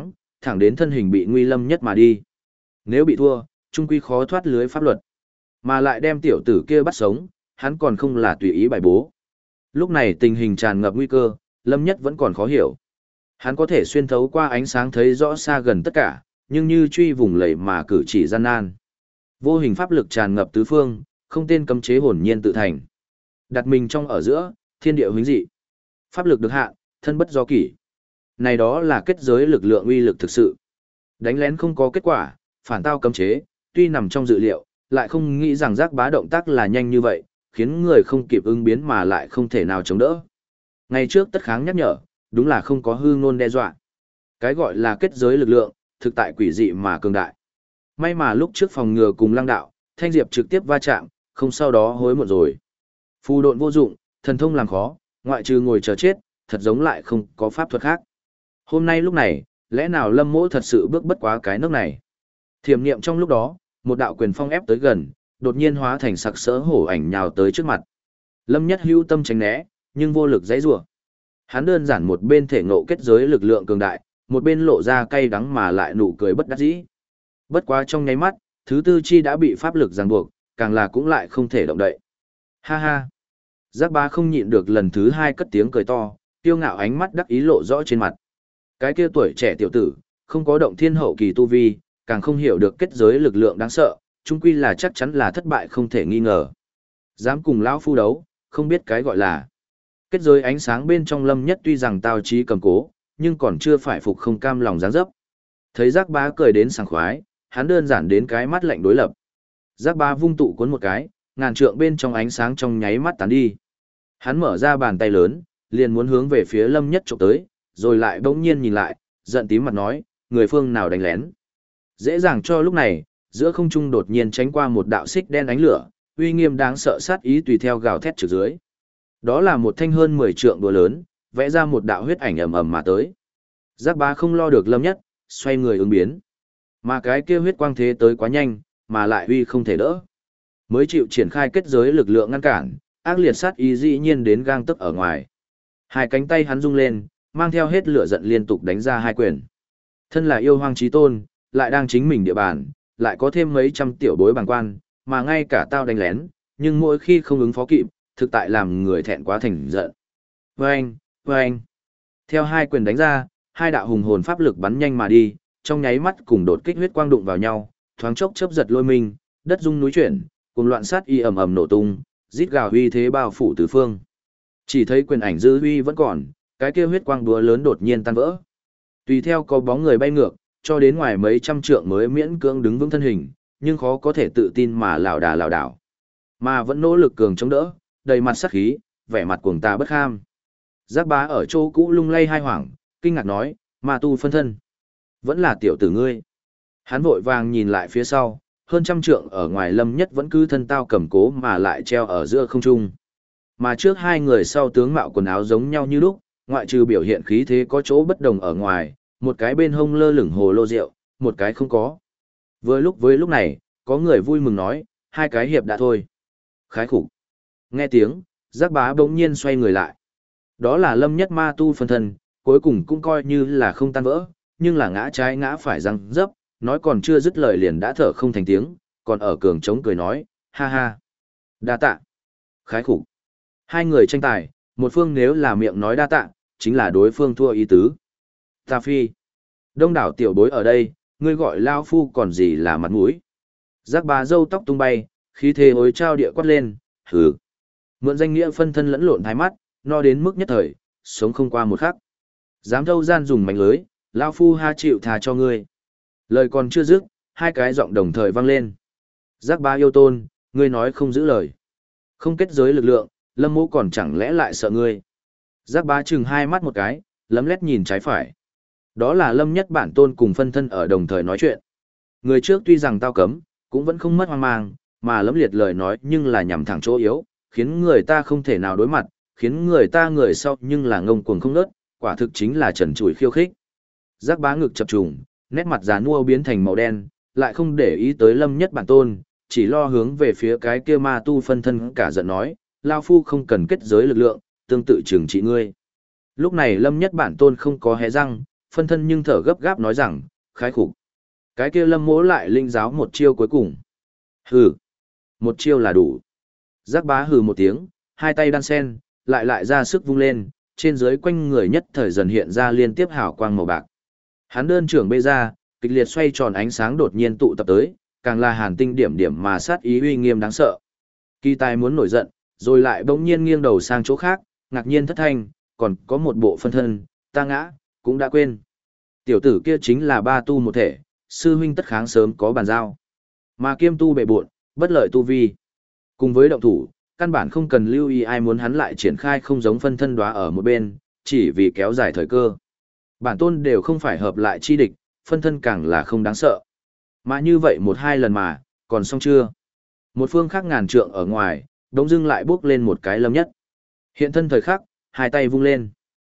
thẳng đến thân hình bị nguy lâm nhất mà đi. Nếu bị thua, trung quy khó thoát lưới pháp luật. Mà lại đem tiểu tử kia bắt sống, hắn còn không là tùy ý bài bố. Lúc này tình hình tràn ngập nguy cơ, lâm nhất vẫn còn khó hiểu. Hắn có thể xuyên thấu qua ánh sáng thấy rõ xa gần tất cả, nhưng như truy vùng lầy mà cử chỉ gian nan. Vô hình pháp lực tràn ngập tứ phương, không tên cấm chế hồn nhiên tự thành. Đặt mình trong ở giữa, thiên địa huyễn dị. Pháp lực được hạ, thân bất do kỷ. Này đó là kết giới lực lượng uy lực thực sự. Đánh lén không có kết quả, phản tao cấm chế, tuy nằm trong dự liệu, lại không nghĩ rằng Giác Bá động tác là nhanh như vậy, khiến người không kịp ứng biến mà lại không thể nào chống đỡ. Ngày trước tất kháng nhắc nhở, đúng là không có hư ngôn đe dọa. Cái gọi là kết giới lực lượng, thực tại quỷ dị mà cường đại. May mà lúc trước phòng ngừa cùng Lăng Đạo, Thanh Diệp trực tiếp va chạm, không sau đó hối muộn rồi. Phù độn vô dụng, thần thông làm khó, ngoại trừ ngồi chờ chết, thật giống lại không có pháp thuật khác. Hôm nay lúc này, lẽ nào Lâm Mỗ thật sự bước bất quá cái nước này? Thiểm niệm trong lúc đó, một đạo quyền phong ép tới gần, đột nhiên hóa thành sặc sỡ hổ ảnh nhào tới trước mặt. Lâm Nhất hữu tâm tránh né, nhưng vô lực giãy giụa. Hắn đơn giản một bên thể ngộ kết giới lực lượng cường đại, một bên lộ ra cay đắng mà lại nụ cười bất đắc dĩ. Bất quá trong nháy mắt, thứ tư chi đã bị pháp lực ràng buộc, càng là cũng lại không thể động đậy. Ha ha. Giác Bá không nhịn được lần thứ hai cất tiếng cười to, kiêu ngạo ánh mắt đắc ý lộ rõ trên mặt. Cái kia tuổi trẻ tiểu tử, không có động thiên hậu kỳ tu vi, càng không hiểu được kết giới lực lượng đáng sợ, chung quy là chắc chắn là thất bại không thể nghi ngờ. Dám cùng lão phu đấu, không biết cái gọi là. Kết giới ánh sáng bên trong Lâm Nhất tuy rằng tao trí cầm cố, nhưng còn chưa phải phục không cam lòng dáng dấp. Thấy Giác Bá cười đến sảng khoái, hắn đơn giản đến cái mắt lạnh đối lập. Giác Bá vung tụ cuốn một cái, ngàn trượng bên trong ánh sáng trong nháy mắt tán đi. Hắn mở ra bàn tay lớn, liền muốn hướng về phía Lâm Nhất chụp tới, rồi lại bỗng nhiên nhìn lại, giận tím mặt nói, người phương nào đánh lén. Dễ dàng cho lúc này, giữa không trung đột nhiên tránh qua một đạo xích đen ánh lửa, uy nghiêm đáng sợ sát ý tùy theo gào thét trực dưới. Đó là một thanh hơn 10 trượng đùa lớn, vẽ ra một đạo huyết ảnh ầm ầm mà tới. Giác Bá không lo được Lâm Nhất, xoay người ứng biến. Mà cái kia huyết quang thế tới quá nhanh, mà lại uy không thể đỡ. Mới chịu triển khai kết giới lực lượng ngăn cản, ác liệt sát ý dĩ nhiên đến gang tấc ở ngoài. Hai cánh tay hắn rung lên, mang theo hết lửa giận liên tục đánh ra hai quyền. Thân là yêu hoang chí tôn, lại đang chính mình địa bàn, lại có thêm mấy trăm tiểu bối bằng quan, mà ngay cả tao đánh lén, nhưng mỗi khi không ứng phó kịp, thực tại làm người thẹn quá thành giận. Vâng, vâng. Theo hai quyền đánh ra, hai đạo hùng hồn pháp lực bắn nhanh mà đi, trong nháy mắt cùng đột kích huyết quang đụng vào nhau, thoáng chốc chớp giật lôi mình, đất rung núi chuyển, cùng loạn sát y ầm ầm nổ tung, rít gào uy thế bao phủ tứ phương. Chỉ thấy quyền ảnh dư uy vẫn còn, cái kia huyết quang đúa lớn đột nhiên tan vỡ. Tùy theo có bóng người bay ngược, cho đến ngoài mấy trăm trượng mới miễn cưỡng đứng vững thân hình, nhưng khó có thể tự tin mà lảo đảo. Mà vẫn nỗ lực cường chống đỡ, đầy mặt sát khí, vẻ mặt cuồng tà bất kham. Giác Bá ở chỗ cũ lung lay hai hoảng, kinh ngạc nói, ma tu phân thân. Vẫn là tiểu tử ngươi. Hắn vội vàng nhìn lại phía sau, hơn trăm trượng ở ngoài Lâm Nhất vẫn cứ thân tao cầm cố mà lại treo ở giữa không trung. Mà trước hai người sau tướng mạo quần áo giống nhau như lúc, ngoại trừ biểu hiện khí thế có chỗ bất đồng ở ngoài, một cái bên hông lơ lửng hồ lô rượu, một cái không có. Với lúc này, có người vui mừng nói, hai cái hiệp đã thôi. Khái khủng. Nghe tiếng, Giác Bá bỗng nhiên xoay người lại. Đó là Lâm Nhất ma tu phân thân, cuối cùng cũng coi như là không tan vỡ, nhưng là ngã trái ngã phải răng dấp, nói còn chưa dứt lời liền đã thở không thành tiếng, còn ở cường trống cười nói, ha ha. Đa tạ. Khái khủng. Hai người tranh tài, một phương nếu là miệng nói đa tạ, chính là đối phương thua ý tứ. Ta phi. Đông đảo tiểu bối ở đây, ngươi gọi lao phu còn gì là mặt mũi. Giác Bá râu tóc tung bay, khí thế hối trao địa quát lên, hừ. Mượn danh nghĩa phân thân lẫn lộn thái mắt, no đến mức nhất thời, sống không qua một khắc. Dám thâu gian dùng mảnh lưới, lao phu ha chịu thà cho ngươi. Lời còn chưa dứt, hai cái giọng đồng thời vang lên. Giác Bá yêu tôn, ngươi nói không giữ lời. Không kết giới lực lượng, Lâm Mỗ còn chẳng lẽ lại sợ ngươi. Giác Bá chừng hai mắt một cái, lấm lét nhìn trái phải. Đó là Lâm Nhất bản tôn cùng phân thân ở đồng thời nói chuyện. Người trước tuy rằng tao cấm, cũng vẫn không mất hoang mang, mà lấm liệt lời nói nhưng là nhằm thẳng chỗ yếu, khiến người ta không thể nào đối mặt, khiến người ta người sau nhưng là ngông cuồng không nớt, quả thực chính là trần trụi khiêu khích. Giác Bá ngực chập trùng, nét mặt già nua biến thành màu đen, lại không để ý tới Lâm Nhất bản tôn, chỉ lo hướng về phía cái kia ma tu phân thân cả giận nói, lao phu không cần kết giới lực lượng, tương tự trừng trị ngươi. Lúc này Lâm Nhất bản tôn không có hé răng, phân thân nhưng thở gấp gáp nói rằng, khái khủng. Cái kia Lâm Mỗ lại linh giáo một chiêu cuối cùng. Hừ, một chiêu là đủ. Giác Bá hừ một tiếng, hai tay đan sen, lại ra sức vung lên, trên dưới quanh người nhất thời dần hiện ra liên tiếp hào quang màu bạc. Hắn đơn trưởng bê ra, kịch liệt xoay tròn ánh sáng đột nhiên tụ tập tới, càng là hàn tinh điểm điểm mà sát ý uy nghiêm đáng sợ. Kỳ tài muốn nổi giận, rồi lại bỗng nhiên nghiêng đầu sang chỗ khác, ngạc nhiên thất thanh, còn có một bộ phân thân, ta ngã, cũng đã quên. Tiểu tử kia chính là ba tu một thể, sư huynh tất kháng sớm có bàn giao. Mà kiêm tu bệ buộn, bất lợi tu vi. Cùng với động thủ, căn bản không cần lưu ý ai muốn hắn lại triển khai không giống phân thân đóa ở một bên, chỉ vì kéo dài thời cơ. Bản tôn đều không phải hợp lại chi địch, phân thân càng là không đáng sợ. Mà như vậy một hai lần mà, còn xong chưa? Một phương khác ngàn trượng ở ngoài, đống dưng lại bước lên một cái Lâm Nhất. Hiện thân thời khắc, hai tay vung lên.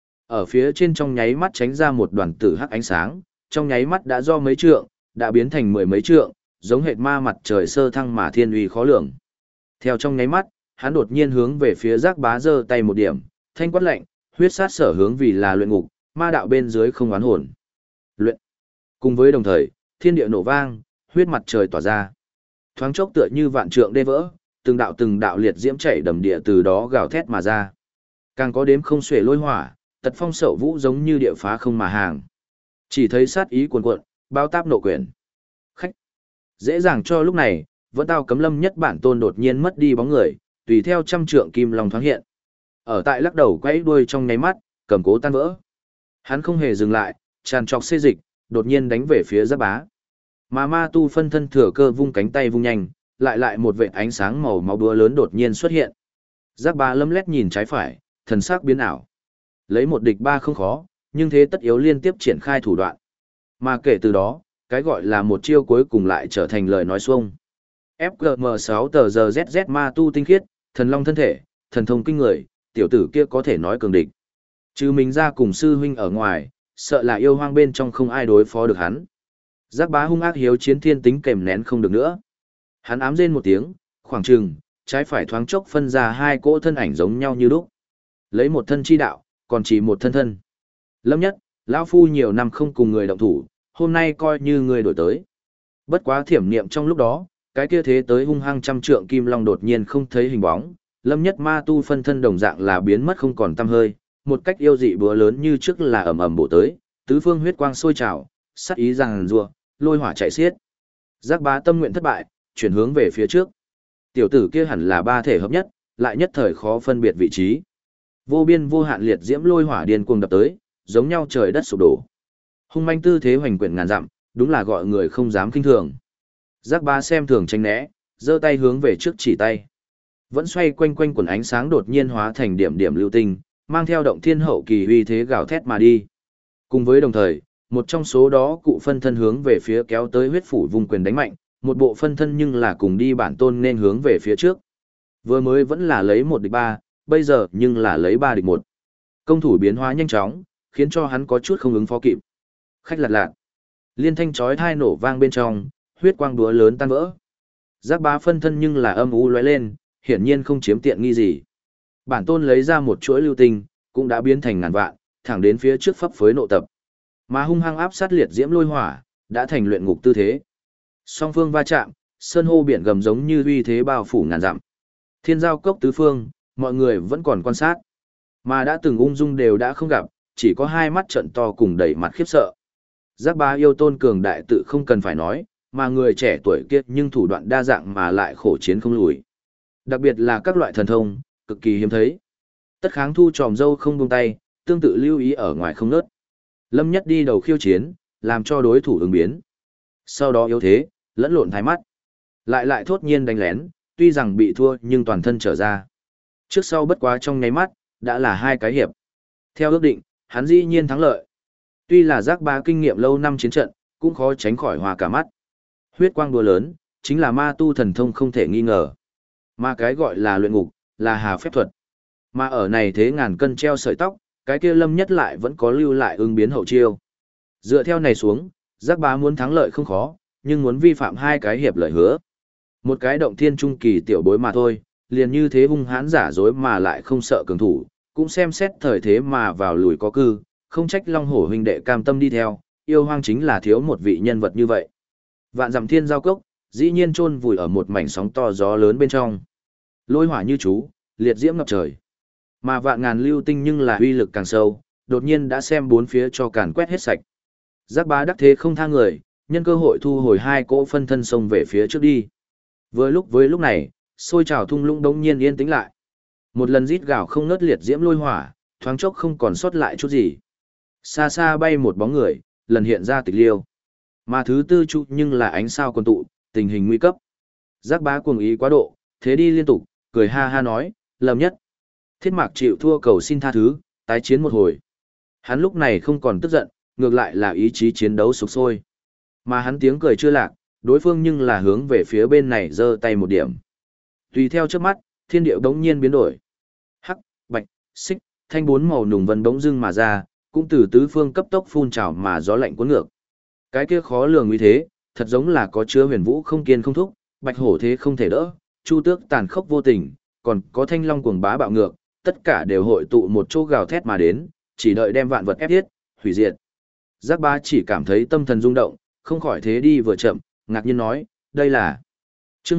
Ở phía trên trong nháy mắt tránh ra một đoàn tử hắc ánh sáng, trong nháy mắt đã do mấy trượng, đã biến thành mười mấy trượng, giống hệt ma mặt trời sơ thăng mà thiên uy khó lường. Theo trong nháy mắt, hắn đột nhiên hướng về phía Giác Bá giơ tay một điểm, thanh quát lạnh, huyết sát sở hướng vì là luyện ngục, ma đạo bên dưới không oán hồn. Luyện. Cùng với đồng thời, thiên địa nổ vang, huyết mặt trời tỏa ra. Thoáng chốc tựa như vạn trượng đê vỡ, từng đạo liệt diễm chảy đầm địa từ đó gào thét mà ra. Càng có đếm không xuể lôi hỏa, tật phong sậu vũ giống như địa phá không mà hàng. Chỉ thấy sát ý cuồn cuộn, bao táp nộ quyển. Khách. Dễ dàng cho lúc này, vẫn tao cấm Lâm Nhất bản tôn đột nhiên mất đi bóng người, tùy theo trăm trượng kim long thoáng hiện. Ở tại lắc đầu quay đuôi trong nháy mắt, cầm cố tan vỡ. Hắn không hề dừng lại, tràn trọc xê dịch, đột nhiên đánh về phía Giác Bá. Mà ma tu phân thân thừa cơ vung cánh tay vung nhanh, lại một vệt ánh sáng màu máu búa lớn đột nhiên xuất hiện. Giác Bá lấm lét nhìn trái phải, thần sắc biến ảo. Lấy một địch ba không khó, nhưng thế tất yếu liên tiếp triển khai thủ đoạn. Mà kể từ đó, cái gọi là một chiêu cuối cùng lại trở thành lời nói xuông. FGM6 tờ giờ ZZ ma tu tinh khiết, thần long thân thể, thần thông kinh người, tiểu tử kia có thể nói cường địch. Trừ mình ra cùng sư huynh ở ngoài, sợ là yêu hoang bên trong không ai đối phó được hắn. Giác Bá hung ác hiếu chiến thiên tính kèm nén không được nữa. Hắn ám rên một tiếng, khoảng chừng, trái phải thoáng chốc phân ra hai cỗ thân ảnh giống nhau như lúc. Lấy một thân chi đạo, còn chỉ một thân thân. Lâm Nhất, lão phu nhiều năm không cùng người động thủ, hôm nay coi như người đổi tới. Bất quá thiểm niệm trong lúc đó, cái kia thế tới hung hăng trăm trượng kim long đột nhiên không thấy hình bóng, Lâm Nhất ma tu phân thân đồng dạng là biến mất không còn tăm hơi, một cách yêu dị búa lớn như trước là ầm ầm bổ tới, tứ phương huyết quang sôi trào, sát ý giằng giụa, lôi hỏa chạy xiết. Giác Bá tâm nguyện thất bại, chuyển hướng về phía trước. Tiểu tử kia hẳn là ba thể hợp nhất, lại nhất thời khó phân biệt vị trí. Vô biên vô hạn liệt diễm lôi hỏa điên cuồng đập tới, giống nhau trời đất sụp đổ. Hung manh tư thế hoành quyển ngàn dặm, đúng là gọi người không dám khinh thường. Giác Bá xem thường tránh né, giơ tay hướng về trước chỉ tay. Vẫn xoay quanh quanh quần ánh sáng đột nhiên hóa thành điểm điểm lưu tinh, mang theo động thiên hậu kỳ uy thế gào thét mà đi. Cùng với đồng thời, một trong số đó cụ phân thân hướng về phía kéo tới huyết phủ vùng quyền đánh mạnh, một bộ phân thân nhưng là cùng đi bản tôn nên hướng về phía trước. Vừa mới vẫn là lấy một địch ba, bây giờ nhưng là lấy ba địch một. Công thủ biến hóa nhanh chóng, khiến cho hắn có chút không ứng phó kịp. Khách lạt lạt. Liên thanh chói tai nổ vang bên trong, huyết quang đúa lớn tan vỡ. Giác Bá phân thân nhưng là âm u lóe lên, hiển nhiên không chiếm tiện nghi gì. Bản tôn lấy ra một chuỗi lưu tinh, cũng đã biến thành ngàn vạn, thẳng đến phía trước phấp phới nộ tập. Mà hung hăng áp sát liệt diễm lôi hỏa, đã thành luyện ngục tư thế. Song phương va chạm, sơn hô biển gầm giống như uy thế bao phủ ngàn dặm. Thiên giao cốc tứ phương, mọi người vẫn còn quan sát. Mà đã từng ung dung đều đã không gặp, chỉ có hai mắt trận to cùng đầy mặt khiếp sợ. Giác Bá yêu tôn cường đại tự không cần phải nói, mà người trẻ tuổi kia nhưng thủ đoạn đa dạng mà lại khổ chiến không lùi. Đặc biệt là các loại thần thông, cực kỳ hiếm thấy. Tất kháng thu tròm dâu không buông tay, tương tự lưu ý ở ngoài không nớt. Lâm Nhất đi đầu khiêu chiến, làm cho đối thủ ứng biến. Sau đó yếu thế, lẫn lộn thái mắt. Lại thốt nhiên đánh lén, tuy rằng bị thua nhưng toàn thân trở ra. Trước sau bất quá trong nháy mắt, đã là hai cái hiệp. Theo ước định, hắn dĩ nhiên thắng lợi. Tuy là Giác Bá kinh nghiệm lâu năm chiến trận, cũng khó tránh khỏi hòa cả mắt. Huyết quang đùa lớn, chính là ma tu thần thông không thể nghi ngờ. Mà cái gọi là luyện ngục, là hà phép thuật. Mà ở này thế ngàn cân treo sợi tóc, cái kia Lâm Nhất lại vẫn có lưu lại ứng biến hậu chiêu. Dựa theo này xuống, Giác Bá muốn thắng lợi không khó, nhưng muốn vi phạm hai cái hiệp lợi hứa. Một cái động thiên trung kỳ tiểu bối mà thôi, liền như thế hung hãn giả dối mà lại không sợ cường thủ, cũng xem xét thời thế mà vào lùi có cư, không trách Long Hổ huynh đệ cam tâm đi theo, yêu hoang chính là thiếu một vị nhân vật như vậy. Vạn dặm thiên giao cốc, dĩ nhiên chôn vùi ở một mảnh sóng to gió lớn bên trong. Lôi hỏa như chú, liệt diễm ngập trời. Mà vạn ngàn lưu tinh nhưng là uy lực càng sâu, đột nhiên đã xem bốn phía cho càn quét hết sạch. Giác bá đắc thế không tha người, nhân cơ hội thu hồi hai cỗ phân thân xông về phía trước đi. Với lúc này, sôi trào thung lũng đống nhiên yên tĩnh lại. Một lần rít gào không ngớt liệt diễm lôi hỏa, thoáng chốc không còn sót lại chút gì. Xa xa bay một bóng người, lần hiện ra Tịch Liêu. Mà thứ tư trụ nhưng là ánh sao quần tụ, tình hình nguy cấp. Giác bá cuồng ý quá độ, thế đi liên tục, cười ha ha nói, lầm nhất. Thiết Mạc chịu thua cầu xin tha thứ, tái chiến một hồi. Hắn lúc này không còn tức giận, ngược lại là ý chí chiến đấu sục sôi. Mà hắn tiếng cười chưa lạc, đối phương nhưng là hướng về phía bên này giơ tay một điểm. Tùy theo trước mắt, thiên điệu đống nhiên biến đổi. Hắc, bạch, xích, thanh bốn màu nùng vân bỗng dưng mà ra, cũng từ tứ phương cấp tốc phun trào mà gió lạnh cuốn ngược. Cái kia khó lường uy thế, thật giống là có chứa huyền vũ không kiên không thúc, bạch hổ thế không thể đỡ, chu tước tàn khốc vô tình, còn có thanh long cuồng bá bạo ngược, tất cả đều hội tụ một chỗ gào thét mà đến, chỉ đợi đem vạn vật ép thiết, hủy diệt. Giác bá chỉ cảm thấy tâm thần rung động, không khỏi thế đi vừa chậm, ngạc nhiên nói, đây là chương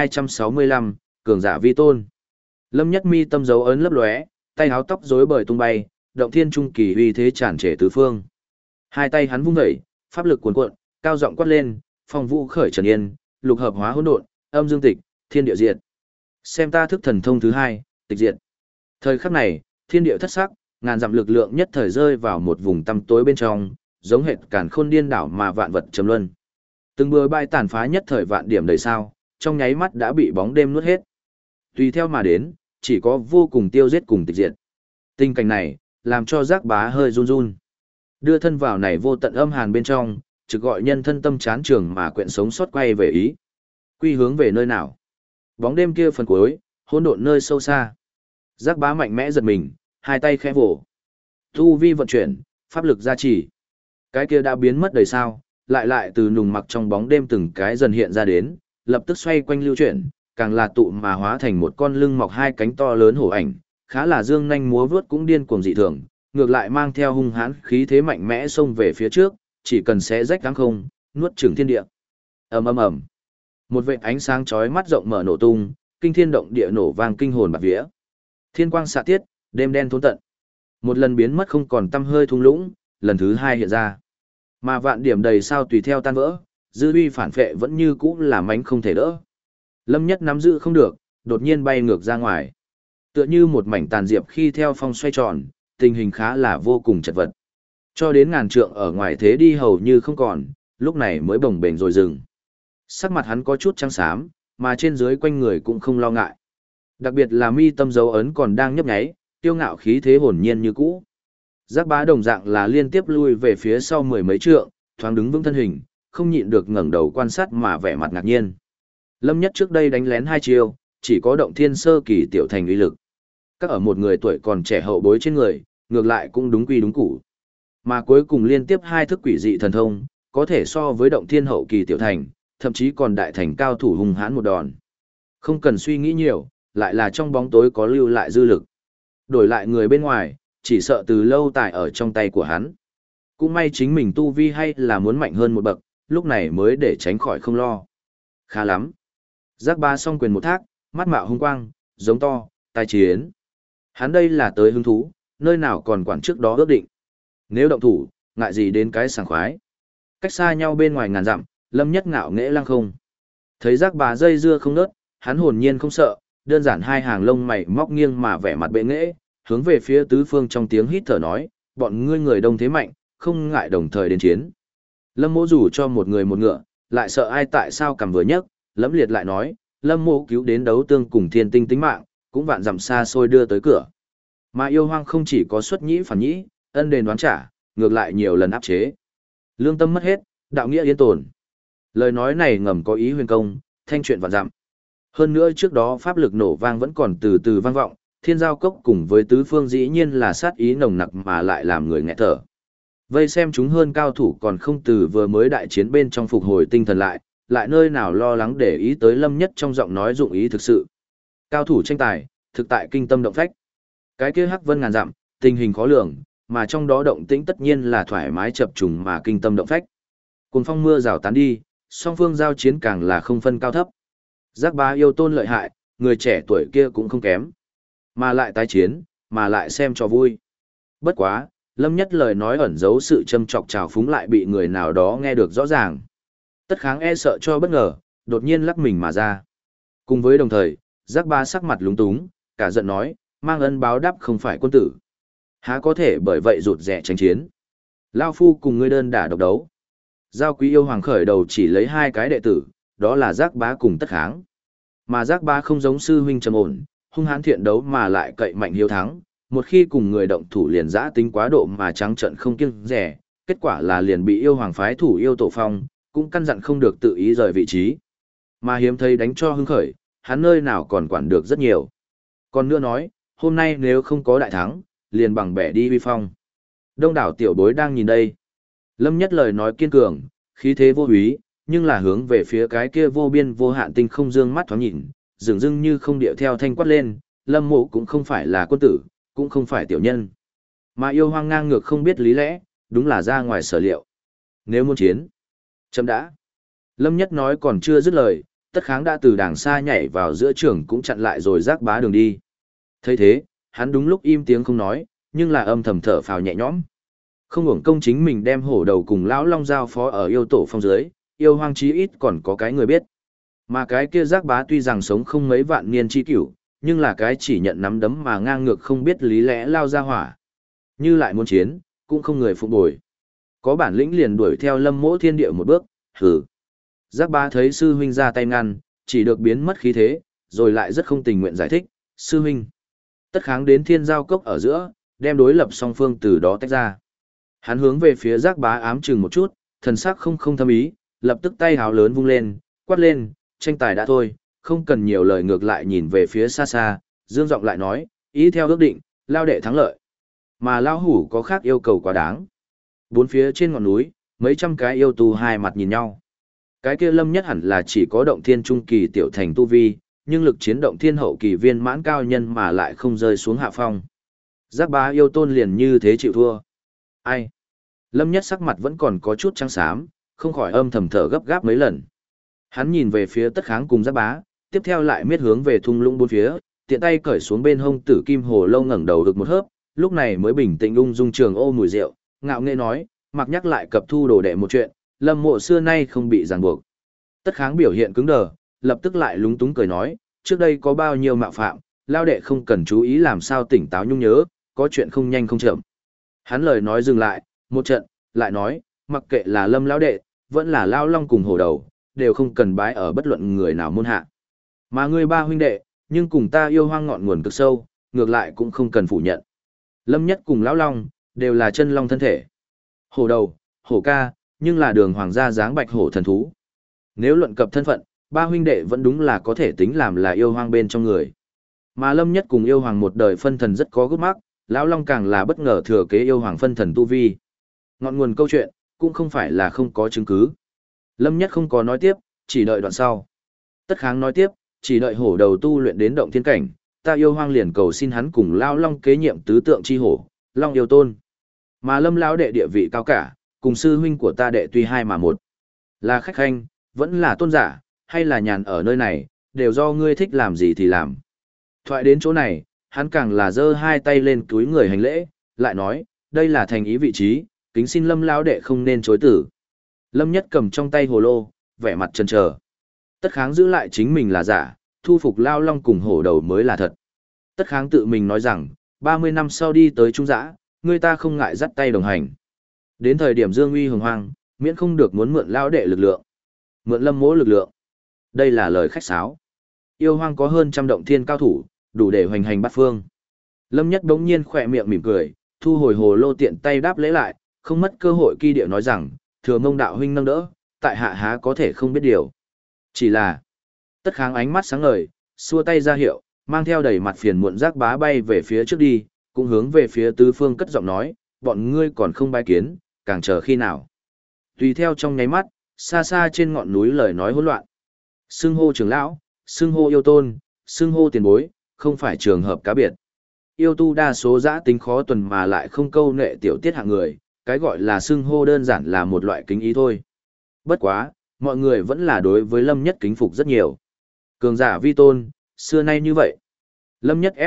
1265, cường giả vi tôn. Lâm Nhất Mi tâm dấu ấn lấp lóe, tay áo tóc rối bời tung bay, động thiên trung kỳ uy thế tràn trề tứ phương. Hai tay hắn vung dậy, pháp lực cuồn cuộn, cao giọng quát lên, phong vũ khởi trần yên, lục hợp hóa hỗn độn, âm dương tịch, thiên địa diệt. Xem ta thức thần thông thứ hai, tịch diệt. Thời khắc này, thiên địa thất sắc, ngàn dặm lực lượng nhất thời rơi vào một vùng tăm tối bên trong, giống hệt càn khôn điên đảo mà vạn vật trầm luân. Từng bừa bãi tàn phá nhất thời vạn điểm đầy sao, trong nháy mắt đã bị bóng đêm nuốt hết. Tùy theo mà đến, chỉ có vô cùng tiêu giết cùng tịch diệt. Tình cảnh này, làm cho Giác bá hơi run run. Đưa thân vào này vô tận âm hàn bên trong, trực gọi nhân thân tâm chán trường mà quyện sống sót quay về ý. Quy hướng về nơi nào? Bóng đêm kia phần cuối, hỗn độn nơi sâu xa. Giác bá mạnh mẽ giật mình, hai tay khẽ vỗ. Tu vi vận chuyển, pháp lực gia trì. Cái kia đã biến mất đời sao, lại từ nùng mặc trong bóng đêm từng cái dần hiện ra đến, lập tức xoay quanh lưu chuyển, càng là tụ mà hóa thành một con lưng mọc hai cánh to lớn hổ ảnh, khá là dương nhanh múa vớt cũng điên cuồng dị thường, ngược lại mang theo hung hãn khí thế mạnh mẽ xông về phía trước, chỉ cần xé rách cáng không, nuốt chửng thiên địa. Ầm ầm ầm. Một vệt ánh sáng chói mắt rộng mở nổ tung, kinh thiên động địa nổ vang kinh hồn bạt vía. Thiên quang xạ tiết, đêm đen thốn tận. Một lần biến mất không còn tăm hơi thung lũng, lần thứ hai hiện ra. Mà vạn điểm đầy sao tùy theo tan vỡ, dư uy phản phệ vẫn như cũ là mánh không thể đỡ. Lâm Nhất nắm giữ không được, đột nhiên bay ngược ra ngoài. Tựa như một mảnh tàn diệp khi theo phong xoay tròn, tình hình khá là vô cùng chật vật. Cho đến ngàn trượng ở ngoài thế đi hầu như không còn, lúc này mới bồng bềnh rồi dừng. Sắc mặt hắn có chút trắng xám, mà trên dưới quanh người cũng không lo ngại. Đặc biệt là mi tâm dấu ấn còn đang nhấp nháy, tiêu ngạo khí thế hồn nhiên như cũ. Giác bá đồng dạng là liên tiếp lui về phía sau mười mấy trượng, thoáng đứng vững thân hình, không nhịn được ngẩng đầu quan sát mà vẻ mặt ngạc nhiên. Lâm Nhất trước đây đánh lén hai chiêu, chỉ có động thiên sơ kỳ tiểu thành uy lực. Các ở một người tuổi còn trẻ hậu bối trên người, ngược lại cũng đúng quy đúng củ. Mà cuối cùng liên tiếp hai thức quỷ dị thần thông, có thể so với động thiên hậu kỳ tiểu thành, thậm chí còn đại thành cao thủ hung hãn một đòn. Không cần suy nghĩ nhiều, lại là trong bóng tối có lưu lại dư lực. Đổi lại người bên ngoài, chỉ sợ từ lâu tại ở trong tay của hắn. Cũng may chính mình tu vi hay là muốn mạnh hơn một bậc, lúc này mới để tránh khỏi không lo. Khá lắm. Giác bá song quyền một thác, mắt mạo hung quang, giống to, tai chiến. Hắn đây là tới hứng thú, nơi nào còn quản trước đó ước định. Nếu động thủ, ngại gì đến cái sảng khoái. Cách xa nhau bên ngoài ngàn dặm, Lâm Nhất ngạo nghễ lăng không. Thấy Giác bá dây dưa không nớt, hắn hồn nhiên không sợ, đơn giản hai hàng lông mày móc nghiêng mà vẻ mặt bệ nghễ, hướng về phía tứ phương trong tiếng hít thở nói, bọn ngươi người đông thế mạnh, không ngại đồng thời đến chiến. Lâm Mỗ rủ cho một người một ngựa, lại sợ ai tại sao cầm vừa nhấc, Lâm Liệt lại nói, Lâm Mỗ cứu đến đấu tương cùng thiên tinh tính mạng, cũng vạn dặm xa xôi đưa tới cửa. Mà yêu hoang không chỉ có xuất nhĩ phản nhĩ, ân đền đoán trả, ngược lại nhiều lần áp chế. Lương tâm mất hết, đạo nghĩa yên tồn. Lời nói này ngầm có ý huyền công, thanh chuyện vạn dặm. Hơn nữa trước đó pháp lực nổ vang vẫn còn từ từ vang vọng, thiên giao cốc cùng với tứ phương dĩ nhiên là sát ý nồng nặc mà lại làm người nghẹt thở. Vây xem chúng hơn cao thủ còn không từ vừa mới đại chiến bên trong phục hồi tinh thần lại nơi nào lo lắng để ý tới Lâm Nhất trong giọng nói dụng ý thực sự. Cao thủ tranh tài, thực tại kinh tâm động phách. Cái kia hắc vân ngàn dặm, tình hình khó lường, mà trong đó động tĩnh tất nhiên là thoải mái chập trùng mà kinh tâm động phách. Cùng phong mưa rào tán đi, song phương giao chiến càng là không phân cao thấp. Giác Bá yêu tôn lợi hại, người trẻ tuổi kia cũng không kém. Mà lại tái chiến, mà lại xem cho vui. Bất quá, Lâm Nhất lời nói ẩn giấu sự châm chọc trào phúng lại bị người nào đó nghe được rõ ràng. Tất Kháng e sợ cho bất ngờ, đột nhiên lắc mình mà ra. Cùng với đồng thời, Giác Bá sắc mặt lúng túng, cả giận nói, mang ân báo đáp không phải quân tử. Há có thể bởi vậy rụt rẻ tranh chiến. Lao phu cùng ngươi đơn đả độc đấu. Giao Quý yêu hoàng khởi đầu chỉ lấy 2 cái đệ tử, đó là Giác Bá cùng Tất Kháng. Mà Giác Bá không giống sư huynh trầm ổn, hung hãn thiện đấu mà lại cậy mạnh hiếu thắng, một khi cùng người động thủ liền dã tính quá độ mà trắng trận không kiêng rẻ, kết quả là liền bị yêu hoàng phái thủ yêu tổ phong, cũng căn dặn không được tự ý rời vị trí. Mà hiếm thấy đánh cho hưng khởi, hắn nơi nào còn quản được rất nhiều. Còn nữa nói, hôm nay nếu không có đại thắng, liền bằng bẻ đi uy phong. Đông đảo tiểu bối đang nhìn đây. Lâm Nhất lời nói kiên cường, khí thế vô úy, nhưng là hướng về phía cái kia vô biên vô hạn tinh không dương mắt thoáng nhìn, dường dưng như không điệu theo thanh quát lên, Lâm Mộ cũng không phải là quân tử, cũng không phải tiểu nhân. Mà yêu hoang ngang ngược không biết lý lẽ, đúng là ra ngoài sở liệu. Nếu muốn chiến, chấm đã. Lâm Nhất nói còn chưa dứt lời, Tất Kháng đã từ đàng xa nhảy vào giữa trường cũng chặn lại rồi Giác Bá đường đi. Thấy thế, hắn đúng lúc im tiếng không nói, nhưng là âm thầm thở phào nhẹ nhõm. Không hưởng công chính mình đem hổ đầu cùng lão long giao phó ở yêu tổ phong dưới, yêu hoang chí ít còn có cái người biết. Mà cái kia Giác Bá tuy rằng sống không mấy vạn niên chi cửu, nhưng là cái chỉ nhận nắm đấm mà ngang ngược không biết lý lẽ lao ra hỏa. Như lại muốn chiến, cũng không người phục bồi. Có bản lĩnh liền đuổi theo Lâm Mỗ thiên địa một bước, hừ. Giác Bá thấy sư huynh ra tay ngăn, chỉ được biến mất khí thế, rồi lại rất không tình nguyện giải thích, sư huynh. Tất Kháng đến thiên giao cốc ở giữa, đem đối lập song phương từ đó tách ra. Hắn hướng về phía Giác Bá ám chừng một chút, thần sắc không thâm ý, lập tức tay háo lớn vung lên, quát lên, tranh tài đã thôi, không cần nhiều lời ngược lại nhìn về phía xa xa, dương giọng lại nói, ý theo ước định, lao đệ thắng lợi. Mà lao hủ có khác yêu cầu quá đáng. Bốn phía trên ngọn núi, mấy trăm cái yêu tu hai mặt nhìn nhau. Cái kia Lâm Nhất hẳn là chỉ có động thiên trung kỳ tiểu thành tu vi, nhưng lực chiến động thiên hậu kỳ viên mãn cao nhân mà lại không rơi xuống hạ phong. Giác Bá yêu tôn liền như thế chịu thua. Ai? Lâm Nhất sắc mặt vẫn còn có chút trắng xám, không khỏi âm thầm thở gấp gáp mấy lần. Hắn nhìn về phía Tất Kháng cùng Giác Bá, tiếp theo lại miết hướng về thung lũng bốn phía, tiện tay cởi xuống bên hông tử kim hồ lâu ngẩng đầu được một hớp, lúc này mới bình tĩnh ung dung trường ô mùi rượu, ngạo nghễ nói, mặc nhắc lại cập thu đồ đệ một chuyện, Lâm Mộ xưa nay không bị ràng buộc. Tất Kháng biểu hiện cứng đờ, lập tức lại lúng túng cười nói, trước đây có bao nhiêu mạo phạm, lao đệ không cần chú ý làm sao tỉnh táo nhung nhớ, có chuyện không nhanh không chậm. Hắn lời nói dừng lại, một trận, lại nói, mặc kệ là Lâm lão đệ, vẫn là Lao Long cùng hổ đầu, đều không cần bái ở bất luận người nào môn hạ. Mà ngươi ba huynh đệ, nhưng cùng ta yêu hoang ngọn nguồn cực sâu, ngược lại cũng không cần phủ nhận. Lâm Nhất cùng Lão Long, đều là chân long thân thể. Hổ đầu, hổ ca, nhưng là đường hoàng gia dáng bạch hổ thần thú. Nếu luận cập thân phận, ba huynh đệ vẫn đúng là có thể tính làm là yêu hoang bên trong người. Mà Lâm Nhất cùng yêu hoàng một đời phân thần rất có gút mắc, Lão Long càng là bất ngờ thừa kế yêu hoàng phân thần tu vi. Ngọn nguồn câu chuyện, cũng không phải là không có chứng cứ. Lâm Nhất không có nói tiếp, chỉ đợi đoạn sau. Tất Kháng nói tiếp, chỉ đợi hổ đầu tu luyện đến động thiên cảnh, ta yêu hoang liền cầu xin hắn cùng Lao Long kế nhiệm tứ tượng chi hổ, Long yêu tôn. Mà Lâm lão đệ địa vị cao cả, cùng sư huynh của ta đệ tuy hai mà một. Là khách khanh, vẫn là tôn giả, hay là nhàn ở nơi này, đều do ngươi thích làm gì thì làm. Thoại đến chỗ này, hắn càng là giơ hai tay lên túi người hành lễ, lại nói, đây là thành ý vị trí, kính xin Lâm lão đệ không nên chối tử. Lâm Nhất cầm trong tay hồ lô, vẻ mặt chần chờ. Tất Kháng giữ lại chính mình là giả, thu phục Lao Long cùng hổ đầu mới là thật. Tất Kháng tự mình nói rằng, 30 năm sau đi tới Trung Giã, người ta không ngại dắt tay đồng hành. Đến thời điểm dương uy hồng hoang, miễn không được muốn mượn Lao đệ lực lượng. Mượn Lâm Mỗ lực lượng. Đây là lời khách sáo. Yêu hoang có hơn trăm động thiên cao thủ, đủ để hoành hành bát phương. Lâm Nhất đống nhiên khỏe miệng mỉm cười, thu hồi hồ lô tiện tay đáp lễ lại, không mất cơ hội kỳ địa nói rằng, thừa Mông đạo huynh nâng đỡ, tại hạ há có thể không biết điều. Chỉ là, Tất Kháng ánh mắt sáng ngời, xua tay ra hiệu, mang theo đầy mặt phiền muộn Giác Bá bay về phía trước đi, cũng hướng về phía tứ phương cất giọng nói, bọn ngươi còn không bái kiến, càng chờ khi nào. Tùy theo trong nháy mắt, xa xa trên ngọn núi lời nói hỗn loạn. Xưng hô trưởng lão, xưng hô yêu tôn, xưng hô tiền bối, không phải trường hợp cá biệt. Yêu tu đa số giã tính khó tuần mà lại không câu nệ tiểu tiết hạng người, cái gọi là xưng hô đơn giản là một loại kính ý thôi. Bất quá, mọi người vẫn là đối với Lâm Nhất kính phục rất nhiều. Cường giả vi tôn, xưa nay như vậy. Lâm Nhất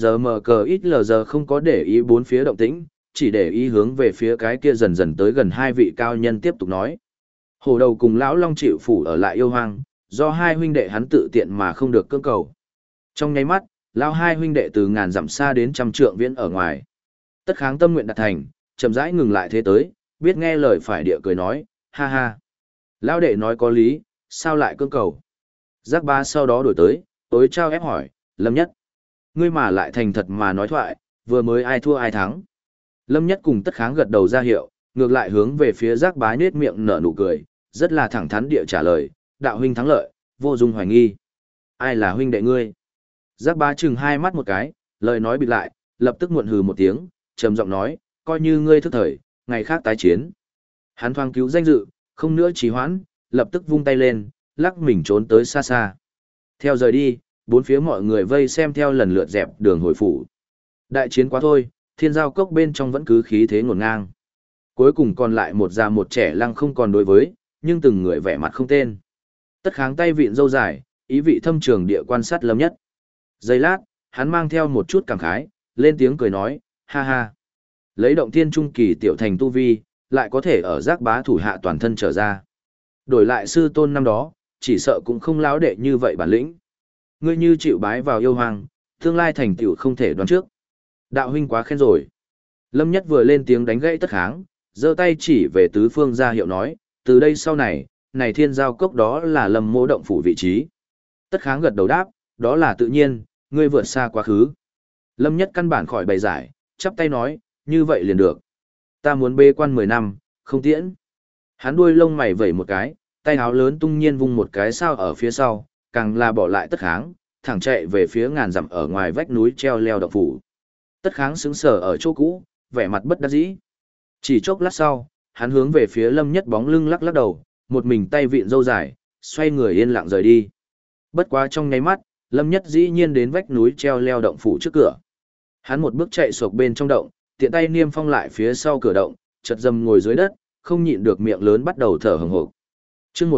FGZMCXLG không có để ý bốn phía động tĩnh, chỉ để ý hướng về phía cái kia dần dần tới gần hai vị cao nhân tiếp tục nói. Hổ đầu cùng lão long chịu phủ ở lại yêu hoang, do hai huynh đệ hắn tự tiện mà không được cưỡng cầu. Trong nháy mắt, lão hai huynh đệ từ ngàn dặm xa đến trăm trượng viễn ở ngoài. Tất kháng tâm nguyện đạt thành, chậm rãi ngừng lại thế tới, biết nghe lời phải địa cười nói, ha ha. Lão đệ nói có lý, sao lại cưỡng cầu? Giác Ba sau đó đổi tới, tối trao ép hỏi, Lâm Nhất. Ngươi mà lại thành thật mà nói thoại, vừa mới ai thua ai thắng. Lâm Nhất cùng Tất kháng gật đầu ra hiệu, ngược lại hướng về phía Giác Bá nết miệng nở nụ cười, rất là thẳng thắn địa trả lời, đạo huynh thắng lợi, vô dung hoài nghi. Ai là huynh đệ ngươi? Giác Bá chừng hai mắt một cái, lời nói bịt lại, lập tức muộn hừ một tiếng, trầm giọng nói, coi như ngươi thức thời, ngày khác tái chiến. Hắn thoáng cứu danh dự, không nữa trì hoãn, lập tức vung tay lên, lắc mình trốn tới xa xa. Theo rời đi, bốn phía mọi người vây xem theo lần lượt dẹp đường hồi phủ. Đại chiến quá thôi, thiên giao cốc bên trong vẫn cứ khí thế ngổn ngang. Cuối cùng còn lại một già một trẻ lăng không còn đối với, nhưng từng người vẻ mặt không tên. Tất kháng tay vịn râu dài, ý vị thâm trường địa quan sát Lâm Nhất. Giây lát, hắn mang theo một chút cảm khái, lên tiếng cười nói, ha ha. Lấy động thiên trung kỳ tiểu thành tu vi, lại có thể ở Giác Bá thủ hạ toàn thân trở ra. Đổi lại sư tôn năm đó, chỉ sợ cũng không láo đệ như vậy bản lĩnh. Ngươi như chịu bái vào yêu hoàng, tương lai thành tựu không thể đoán trước. Đạo huynh quá khen rồi. Lâm Nhất vừa lên tiếng đánh gãy Tất kháng, giơ tay chỉ về tứ phương ra hiệu nói, từ đây sau này, này thiên giao cốc đó là Lâm mô động phủ vị trí. Tất kháng gật đầu đáp, đó là tự nhiên, ngươi vượt xa quá khứ. Lâm Nhất căn bản khỏi bày giải, chắp tay nói, như vậy liền được. Ta muốn bê quan 10 năm, không tiễn. Hắn đuôi lông mày vẩy một cái, tay áo lớn tung nhiên vung một cái sao ở phía sau, càng là bỏ lại Tất kháng, thẳng chạy về phía ngàn dặm ở ngoài vách núi treo leo động phủ. Tất kháng sững sờ ở chỗ cũ, vẻ mặt bất đắc dĩ. Chỉ chốc lát sau, hắn hướng về phía Lâm Nhất bóng lưng lắc lắc đầu, một mình tay vịn râu dài, xoay người yên lặng rời đi. Bất quá trong nháy mắt, Lâm Nhất dĩ nhiên đến vách núi treo leo động phủ trước cửa. Hắn một bước chạy sộc bên trong động, tiện tay niêm phong lại phía sau cửa động, chợt dầm ngồi dưới đất, không nhịn được miệng lớn bắt đầu thở hổn hển. Chương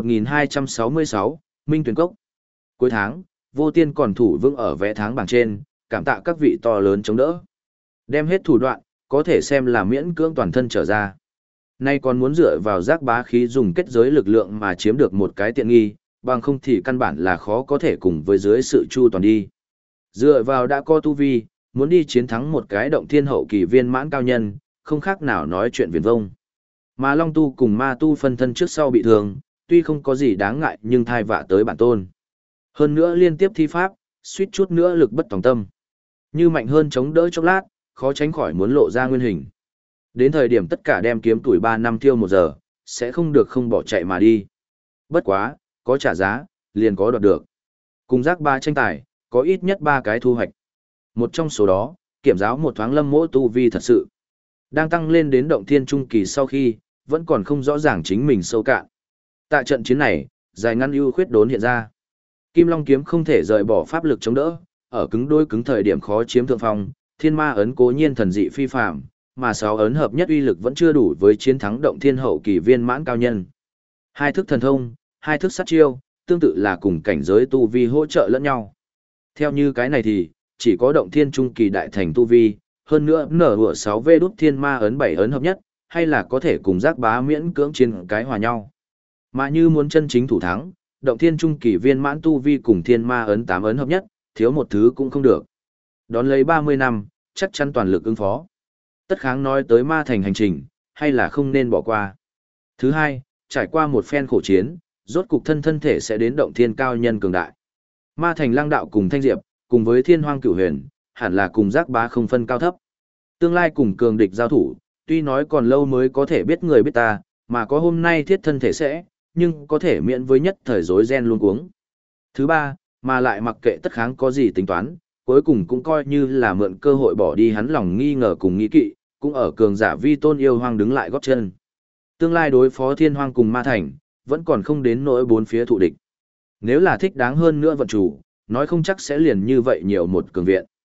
1266, Minh Tuyền Cốc. Cuối tháng, Vô Tiên còn thủ vững ở vé tháng bảng trên, cảm tạ các vị to lớn chống đỡ. Đem hết thủ đoạn, có thể xem là miễn cưỡng toàn thân trở ra. Nay còn muốn dựa vào Giác Bá khí dùng kết giới lực lượng mà chiếm được một cái tiện nghi, bằng không thì căn bản là khó có thể cùng với dưới sự chu toàn đi. Dựa vào đã có tu vi, muốn đi chiến thắng một cái động thiên hậu kỳ viên mãn cao nhân, không khác nào nói chuyện viển vông. Mà Long Tu cùng Ma Tu phân thân trước sau bị thương, tuy không có gì đáng ngại nhưng thai vạ tới bản tôn. Hơn nữa liên tiếp thi pháp, suýt chút nữa lực bất tòng tâm. Như mạnh hơn chống đỡ chốc lát, khó tránh khỏi muốn lộ ra nguyên hình. Đến thời điểm tất cả đem kiếm tuổi 3 năm thiêu 1 giờ, sẽ không được không bỏ chạy mà đi. Bất quá, có trả giá, liền có đoạt được. Cùng Giác Bá tranh tài, có ít nhất 3 cái thu hoạch. Một trong số đó, kiểm giáo một thoáng Lâm mỗ tu vi thật sự. Đang tăng lên đến động thiên trung kỳ sau khi, vẫn còn không rõ ràng chính mình sâu cạn. Tại trận chiến này, dài ngăn ưu khuyết đốn hiện ra. Kim Long kiếm không thể rời bỏ pháp lực chống đỡ, ở cứng đôi cứng thời điểm khó chiếm thượng phong, thiên ma ấn cố nhiên thần dị phi phàm, mà 6 ấn hợp nhất uy lực vẫn chưa đủ với chiến thắng động thiên hậu kỳ viên mãn cao nhân. 2 thức thần thông, 2 thức sát chiêu, tương tự là cùng cảnh giới tu vi hỗ trợ lẫn nhau. Theo như cái này thì, chỉ có động thiên trung kỳ đại thành tu vi, hơn nữa nở hựa 6V đút thiên ma ấn 7 ấn hợp nhất, hay là có thể cùng Giác Bá miễn cưỡng chiến cái hòa nhau. Mà như muốn chân chính thủ thắng, động thiên trung kỳ viên mãn tu vi cùng thiên ma ấn 8 ấn hợp nhất, thiếu một thứ cũng không được. Đón lấy 30 năm, chắc chắn toàn lực ứng phó. Tất kháng nói tới ma thành hành trình, hay là không nên bỏ qua. Thứ hai, trải qua một phen khổ chiến, rốt cục thân thể sẽ đến động thiên cao nhân cường đại. Ma thành Lăng Đạo cùng Thanh Diệp, cùng với Thiên Hoang Cửu Huyền, hẳn là cùng Giác Bá không phân cao thấp. Tương lai cùng cường địch giao thủ, tuy nói còn lâu mới có thể biết người biết ta, mà có hôm nay thiết thân thể sẽ, nhưng có thể miễn với nhất thời rối ren luôn cuống. Thứ ba, mà lại mặc kệ Tất kháng có gì tính toán, cuối cùng cũng coi như là mượn cơ hội bỏ đi hắn lòng nghi ngờ cùng nghi kỵ, cũng ở cường giả vi tôn yêu hoang đứng lại gót chân. Tương lai đối phó Thiên Hoang cùng Ma thành, vẫn còn không đến nỗi bốn phía thụ địch. Nếu là thích đáng hơn nữa vận chủ, nói không chắc sẽ liền như vậy nhiều một cường viện.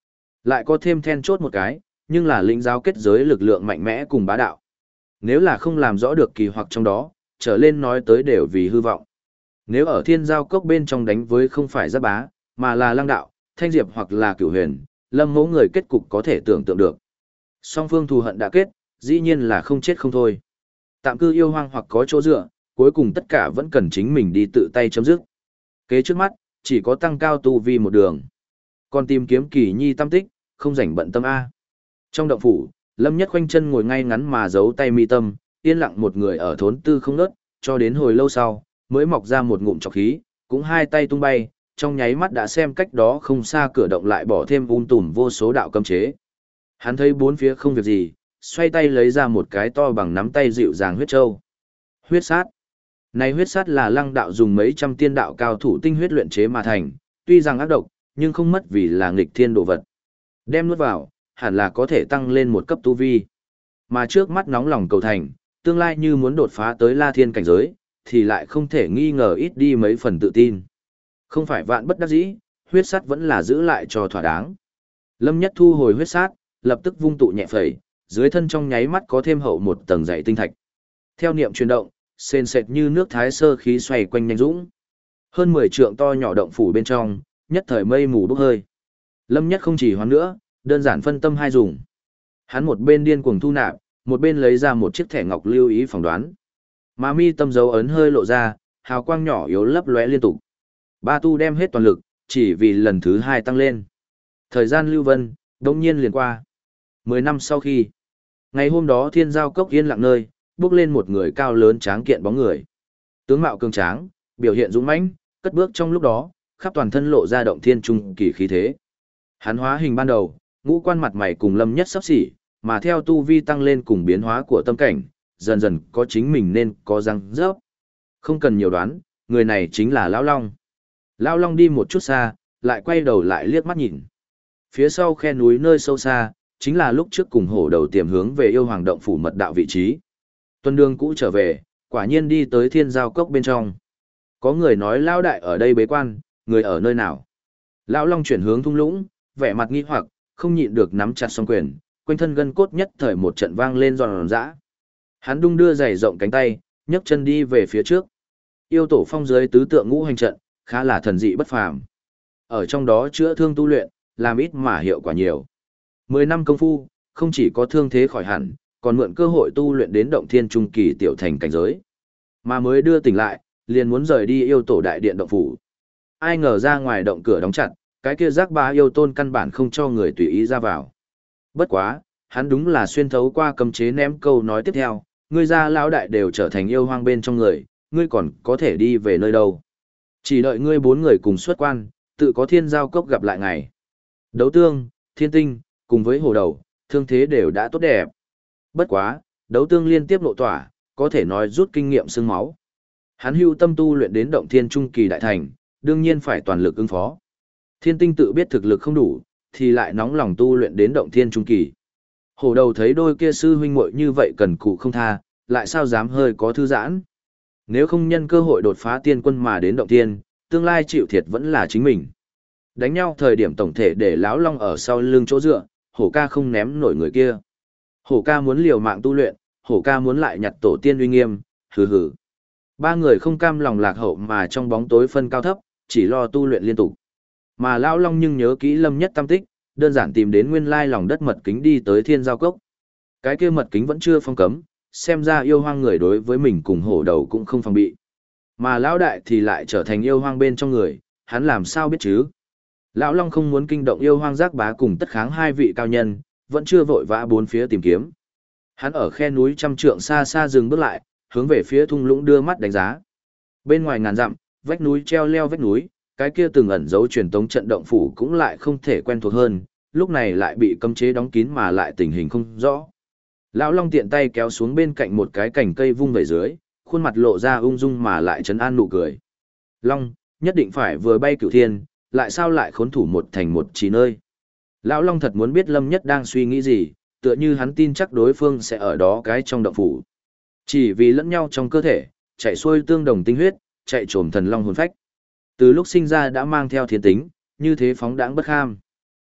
Lại có thêm then chốt một cái, nhưng là lĩnh giáo kết giới lực lượng mạnh mẽ cùng bá đạo. Nếu là không làm rõ được kỳ hoặc trong đó, trở lên nói tới đều vì hư vọng. Nếu ở thiên giao cốc bên trong đánh với không phải giáp bá, mà là lăng đạo, thanh diệp hoặc là cửu huyền, lâm mẫu người kết cục có thể tưởng tượng được. Song phương thù hận đã kết, dĩ nhiên là không chết không thôi. Tạm cư yêu hoang hoặc có chỗ dựa, cuối cùng tất cả vẫn cần chính mình đi tự tay chấm dứt. Kế trước mắt, chỉ có tăng cao tu vi một đường. Còn tìm kiếm kỳ nhi tâm tích, không rảnh bận tâm A. Trong động phủ, Lâm Nhất khoanh chân ngồi ngay ngắn mà giấu tay mi tâm, yên lặng một người ở thốn tư không nớt, cho đến hồi lâu sau, mới mọc ra một ngụm trọc khí, cũng hai tay tung bay, trong nháy mắt đã xem cách đó không xa cửa động lại bỏ thêm tùm vô số đạo cấm chế. Hắn thấy bốn phía không việc gì, xoay tay lấy ra một cái to bằng nắm tay dịu dàng huyết châu. Huyết sát. Này huyết sát là lăng đạo dùng mấy trăm tiên đạo cao thủ tinh huyết luyện chế mà thành, tuy rằng ác độc, nhưng không mất vì là nghịch thiên đồ vật. Đem nuốt vào, hẳn là có thể tăng lên một cấp tu vi. Mà trước mắt nóng lòng cầu thành, tương lai như muốn đột phá tới La Thiên cảnh giới, thì lại không thể nghi ngờ ít đi mấy phần tự tin. Không phải vạn bất đắc dĩ, huyết sát vẫn là giữ lại cho thỏa đáng. Lâm Nhất thu hồi huyết sát, lập tức vung tụ nhẹ phẩy, dưới thân trong nháy mắt có thêm hậu một tầng dày tinh thạch. Theo niệm chuyển động, sền sệt như nước thái sơ khí xoay quanh nhanh dũng. Hơn 10 trượng to nhỏ động phủ bên trong, nhất thời mây mù bốc hơi. Lâm Nhất không chỉ hoán nữa, đơn giản phân tâm hai dùng. Hắn một bên điên cuồng thu nạp, một bên lấy ra một chiếc thẻ ngọc lưu ý phỏng đoán. Mà mi tâm dấu ấn hơi lộ ra, hào quang nhỏ yếu lấp lóe liên tục. Ba tu đem hết toàn lực, chỉ vì lần thứ 2 tăng lên. Thời gian lưu vân, đông nhiên liền qua. 10 năm sau khi, ngày hôm đó thiên giao cốc yên lặng nơi, bước lên một người cao lớn tráng kiện bóng người. Tướng mạo cường tráng, biểu hiện dũng mãnh, cất bước trong lúc đó, khắp toàn thân lộ ra động thiên trung kỳ khí thế. Hắn hóa hình ban đầu, ngũ quan mặt mày cùng Lâm Nhất sắp xỉ, mà theo tu vi tăng lên cùng biến hóa của tâm cảnh, dần dần có chính mình nên có răng rớp. Không cần nhiều đoán, người này chính là Lão Long. Lão Long đi một chút xa, lại quay đầu lại liếc mắt nhìn. Phía sau khe núi nơi sâu xa, chính là lúc trước cùng hổ đầu tiềm hướng về yêu hoàng động phủ mật đạo vị trí. Tuần đường cũ trở về, quả nhiên đi tới thiên giao cốc bên trong. Có người nói Lão đại ở đây bế quan, người ở nơi nào? Lão Long chuyển hướng thung lũng, vẻ mặt nghi hoặc, không nhịn được nắm chặt song quyền, quanh thân gân cốt nhất thời một trận vang lên giòn giã. Hắn đung đưa giày rộng cánh tay, nhấc chân đi về phía trước. Yêu tổ phong dưới tứ tượng ngũ hành trận, khá là thần dị bất phàm. Ở trong đó chữa thương tu luyện, làm ít mà hiệu quả nhiều. 10 năm công phu, không chỉ có thương thế khỏi hẳn, còn mượn cơ hội tu luyện đến động thiên trung kỳ tiểu thành cảnh giới. Mà mới đưa tỉnh lại, liền muốn rời đi yêu tổ đại điện động phủ. Ai ngờ ra ngoài động cửa đóng chặt, cái kia giác bá yêu tôn căn bản không cho người tùy ý ra vào. Bất quá, hắn đúng là xuyên thấu qua cấm chế ném câu nói tiếp theo, ngươi ra lão đại đều trở thành yêu hoang bên trong người, ngươi còn có thể đi về nơi đâu. Chỉ đợi ngươi 4 người cùng xuất quan, tự có thiên giao cốc gặp lại ngày. Đấu tương, thiên tinh, cùng với hồ đầu, thương thế đều đã tốt đẹp. Bất quá, đấu tương liên tiếp lộ tỏa, có thể nói rút kinh nghiệm xương máu. Hắn hưu tâm tu luyện đến động thiên trung kỳ đại thành, đương nhiên phải toàn lực ứng phó. Thiên tinh tự biết thực lực không đủ, thì lại nóng lòng tu luyện đến động thiên trung kỳ. Hổ đầu thấy đôi kia sư huynh muội như vậy cần cù không tha, lại sao dám hơi có thư giãn. Nếu không nhân cơ hội đột phá tiên quân mà đến động thiên, tương lai chịu thiệt vẫn là chính mình. Đánh nhau thời điểm tổng thể để lão long ở sau lưng chỗ dựa, hổ ca không ném nổi người kia. Hổ ca muốn liều mạng tu luyện, hổ ca muốn lại nhặt tổ tiên uy nghiêm, hừ hừ. Ba người không cam lòng lạc hậu mà trong bóng tối phân cao thấp, chỉ lo tu luyện liên tục. Mà lão long nhưng nhớ kỹ Lâm Nhất tâm tích, đơn giản tìm đến nguyên lai lòng đất mật kính đi tới thiên giao cốc. Cái kia mật kính vẫn chưa phong cấm, xem ra yêu hoang người đối với mình cùng hổ đầu cũng không phòng bị. Mà lão đại thì lại trở thành yêu hoang bên trong người, hắn làm sao biết chứ? Lão Long không muốn kinh động yêu hoang giác bá cùng tất kháng 2 vị cao nhân, vẫn chưa vội vã bốn phía tìm kiếm. Hắn ở khe núi trăm trượng xa xa dừng bước lại, hướng về phía thung lũng đưa mắt đánh giá. Bên ngoài ngàn dặm, vách núi treo leo vách núi, cái kia từng ẩn dấu truyền tống trận động phủ cũng lại không thể quen thuộc hơn, lúc này lại bị cấm chế đóng kín mà lại tình hình không rõ. Lão Long tiện tay kéo xuống bên cạnh một cái cành cây vung về dưới, khuôn mặt lộ ra ung dung mà lại trấn an nụ cười. Long, nhất định phải vừa bay cửu thiên, lại sao lại khốn thủ một thành một chỉ nơi. Lão Long thật muốn biết Lâm Nhất đang suy nghĩ gì, tựa như hắn tin chắc đối phương sẽ ở đó cái trong động phủ. Chỉ vì lẫn nhau trong cơ thể, chạy xuôi tương đồng tinh huyết, chạy trồm thần long hồn phách. Từ lúc sinh ra đã mang theo thiên tính, như thế phóng đãng bất kham.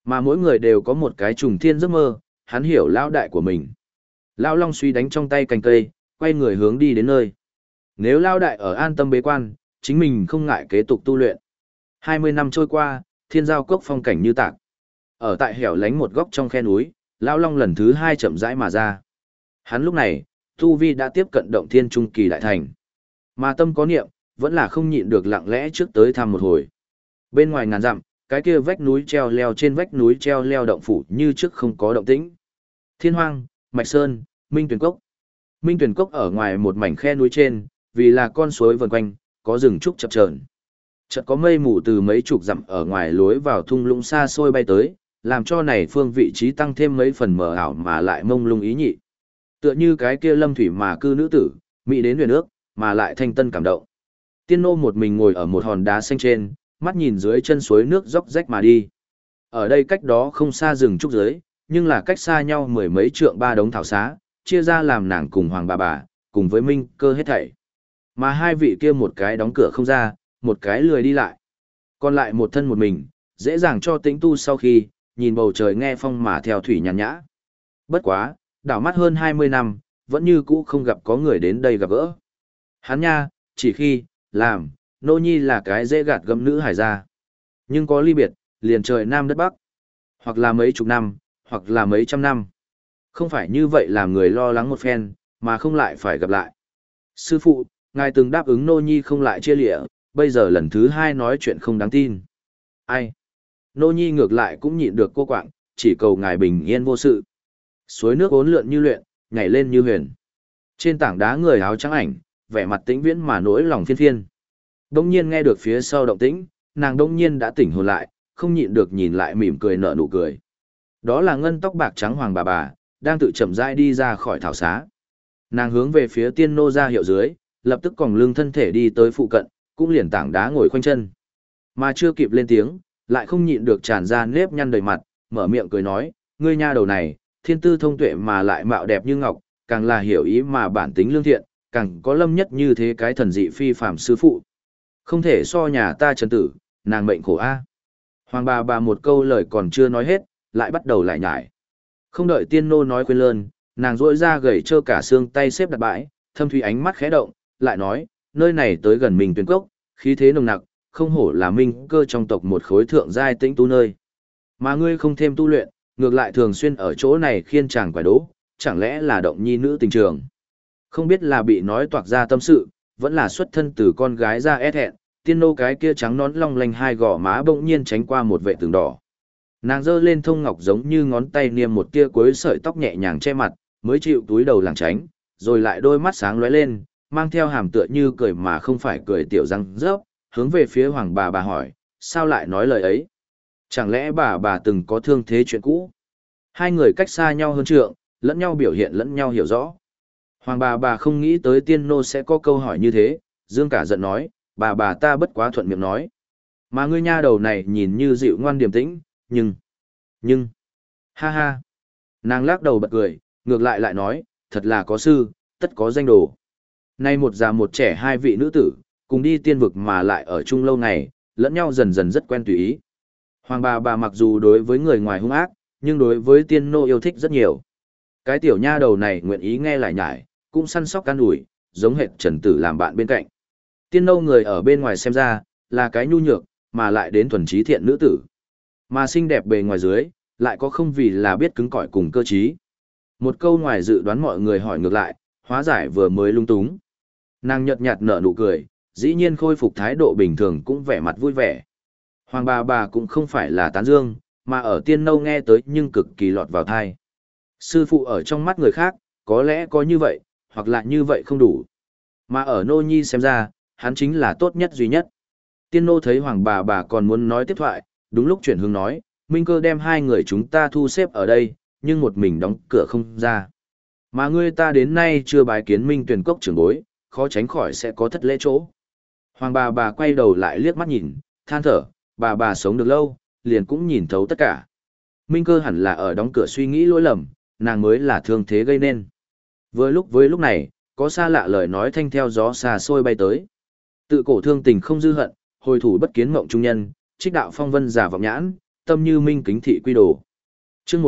Mà mỗi người đều có một cái trùng thiên giấc mơ, hắn hiểu lão đại của mình. Lão Long suy đánh trong tay cành cây, quay người hướng đi đến nơi. Nếu lão đại ở an tâm bế quan, chính mình không ngại kế tục tu luyện. 20 năm trôi qua, Thiên Giao Cốc phong cảnh như tạc. Ở tại hẻo lánh một góc trong khe núi, lão Long lần thứ 2 chậm rãi mà ra. Hắn lúc này, tu vi đã tiếp cận động thiên trung kỳ đại thành. Mà tâm có niệm, vẫn là không nhịn được lặng lẽ trước tới thăm một hồi. Bên ngoài ngàn dặm, cái kia vách núi treo leo trên vách núi treo leo động phủ như trước không có động tĩnh. Thiên Hoang, Mạch Sơn, Minh Tuyển Cốc. Minh Tuyển Cốc ở ngoài một mảnh khe núi trên, vì là con suối vần quanh, có rừng trúc chập chờn. Chợt có mây mù từ mấy chục dặm ở ngoài lối vào thung lũng xa xôi bay tới, làm cho này phương vị trí tăng thêm mấy phần mờ ảo mà lại mông lung ý nhị. Tựa như cái kia lâm thủy mà cư nữ tử, mỹ đến huyền ước, mà lại thanh tân cảm động. Tiên nô một mình ngồi ở một hòn đá xanh trên, mắt nhìn dưới chân suối nước róc rách mà đi. Ở đây cách đó không xa rừng trúc dưới, nhưng là cách xa nhau mười mấy trượng ba đống thảo xá, chia ra làm nàng cùng hoàng bà, cùng với Minh Cơ hết thảy. Mà hai vị kia một cái đóng cửa không ra, một cái lười đi lại. Còn lại một thân một mình, dễ dàng cho tĩnh tu sau khi, nhìn bầu trời nghe phong mà theo thủy nhàn nhã. Bất quá, đảo mắt hơn 20 năm, vẫn như cũ không gặp có người đến đây gặp gỡ. Hắn nha, chỉ khi, làm, nô nhi là cái dễ gạt gẫm nữ hải gia. Nhưng có ly biệt, liền trời nam đất bắc. Hoặc là mấy chục năm, hoặc là mấy trăm năm. Không phải như vậy làm người lo lắng một phen, mà không lại phải gặp lại. Sư phụ, ngài từng đáp ứng nô nhi không lại chia lịa, bây giờ lần thứ 2 nói chuyện không đáng tin. Ai? Nô nhi ngược lại cũng nhịn được cô quạng, chỉ cầu ngài bình yên vô sự. Suối nước uốn lượn như luyện, nhảy lên như huyền. Trên tảng đá người áo trắng ảnh, vẻ mặt tĩnh viễn mà nỗi lòng phiên phiên. Đông nhiên nghe được phía sau động tĩnh, nàng đông nhiên đã tỉnh hồn lại, không nhịn được nhìn lại mỉm cười nở nụ cười. Đó là ngân tóc bạc trắng hoàng bà, đang tự chậm rãi đi ra khỏi thảo xá. Nàng hướng về phía tiên nô ra hiệu dưới, lập tức còng lưng thân thể đi tới phụ cận, cũng liền tảng đá ngồi khoanh chân. Mà chưa kịp lên tiếng, lại không nhịn được tràn ra nếp nhăn đầy mặt, mở miệng cười nói, ngươi nha đầu này, thiên tư thông tuệ mà lại mạo đẹp như ngọc, càng là hiểu ý mà bản tính lương thiện, càng có lâm nhất như thế cái thần dị phi phàm sư phụ. Không thể so nhà ta trần tử, nàng mệnh khổ a. Hoàng bà một câu lời còn chưa nói hết, lại bắt đầu lại nhải. Không đợi tiên nô nói quên lơn, nàng rỗi ra gầy trơ cả xương tay xếp đặt bãi, thâm thủy ánh mắt khẽ động, lại nói, nơi này tới gần mình tuyển cốc, khí thế nồng nặc, không hổ là Minh Cơ trong tộc một khối thượng giai tĩnh tu nơi. Mà ngươi không thêm tu luyện, ngược lại thường xuyên ở chỗ này khiên chàng quải đố, chẳng lẽ là động nhi nữ tình trường. Không biết là bị nói toạc ra tâm sự, vẫn là xuất thân từ con gái ra ép hẹn, tiên nô cái kia trắng nón long lanh hai gò má bỗng nhiên tránh qua một vệ tường đỏ. Nàng giơ lên thông ngọc giống như ngón tay niêm một tia cuối sợi tóc nhẹ nhàng che mặt, mới chịu túi đầu lảng tránh, rồi lại đôi mắt sáng lóe lên, mang theo hàm tựa như cười mà không phải cười tiểu răng rớp, hướng về phía hoàng bà hỏi, sao lại nói lời ấy? Chẳng lẽ bà từng có thương thế chuyện cũ? Hai người cách xa nhau hơn trượng, lẫn nhau biểu hiện lẫn nhau hiểu rõ. Hoàng bà không nghĩ tới tiên nô sẽ có câu hỏi như thế, dương cả giận nói, bà ta bất quá thuận miệng nói. Mà ngươi nha đầu này nhìn như dịu ngoan điềm tĩnh, nhưng, ha ha. Nàng lắc đầu bật cười, ngược lại nói, thật là có sư, tất có danh đồ. Nay một già một trẻ hai vị nữ tử, cùng đi tiên vực mà lại ở chung lâu ngày, lẫn nhau dần dần rất quen tùy ý. Hoàng bà mặc dù đối với người ngoài hung ác, nhưng đối với tiên nô yêu thích rất nhiều. Cái tiểu nha đầu này nguyện ý nghe lại nhải, cũng săn sóc can ủi, giống hệt trần tử làm bạn bên cạnh. Tiên nô người ở bên ngoài xem ra, là cái nhu nhược, mà lại đến thuần trí thiện nữ tử. Mà xinh đẹp bề ngoài dưới, lại có không vì là biết cứng cỏi cùng cơ trí. Một câu ngoài dự đoán mọi người hỏi ngược lại, hóa giải vừa mới lung túng. Nàng nhợt nhạt nở nụ cười, dĩ nhiên khôi phục thái độ bình thường cũng vẻ mặt vui vẻ. Hoàng bà cũng không phải là tán dương, mà ở tiên nâu nghe tới nhưng cực kỳ lọt vào thai. Sư phụ ở trong mắt người khác, có lẽ có như vậy, hoặc là như vậy không đủ. Mà ở nô nhi xem ra, hắn chính là tốt nhất duy nhất. Tiên nô thấy hoàng bà còn muốn nói tiếp thoại, đúng lúc chuyển hướng nói, Minh Cơ đem hai người chúng ta thu xếp ở đây, nhưng một mình đóng cửa không ra. Mà ngươi ta đến nay chưa bái kiến Minh Tuyền Cốc trưởng bối, khó tránh khỏi sẽ có thất lễ chỗ. Hoàng bà quay đầu lại liếc mắt nhìn, than thở, bà sống được lâu, liền cũng nhìn thấu tất cả. Minh Cơ hẳn là ở đóng cửa suy nghĩ lỗi lầm, nàng mới là thương thế gây nên. Với lúc này, có xa lạ lời nói thanh theo gió xa xôi bay tới. Tự cổ thương tình không dư hận, hồi thủ bất kiến mộng trung nhân, trích đạo phong vân giả vọng nhãn, tâm như minh kính thị quy đồ. Chương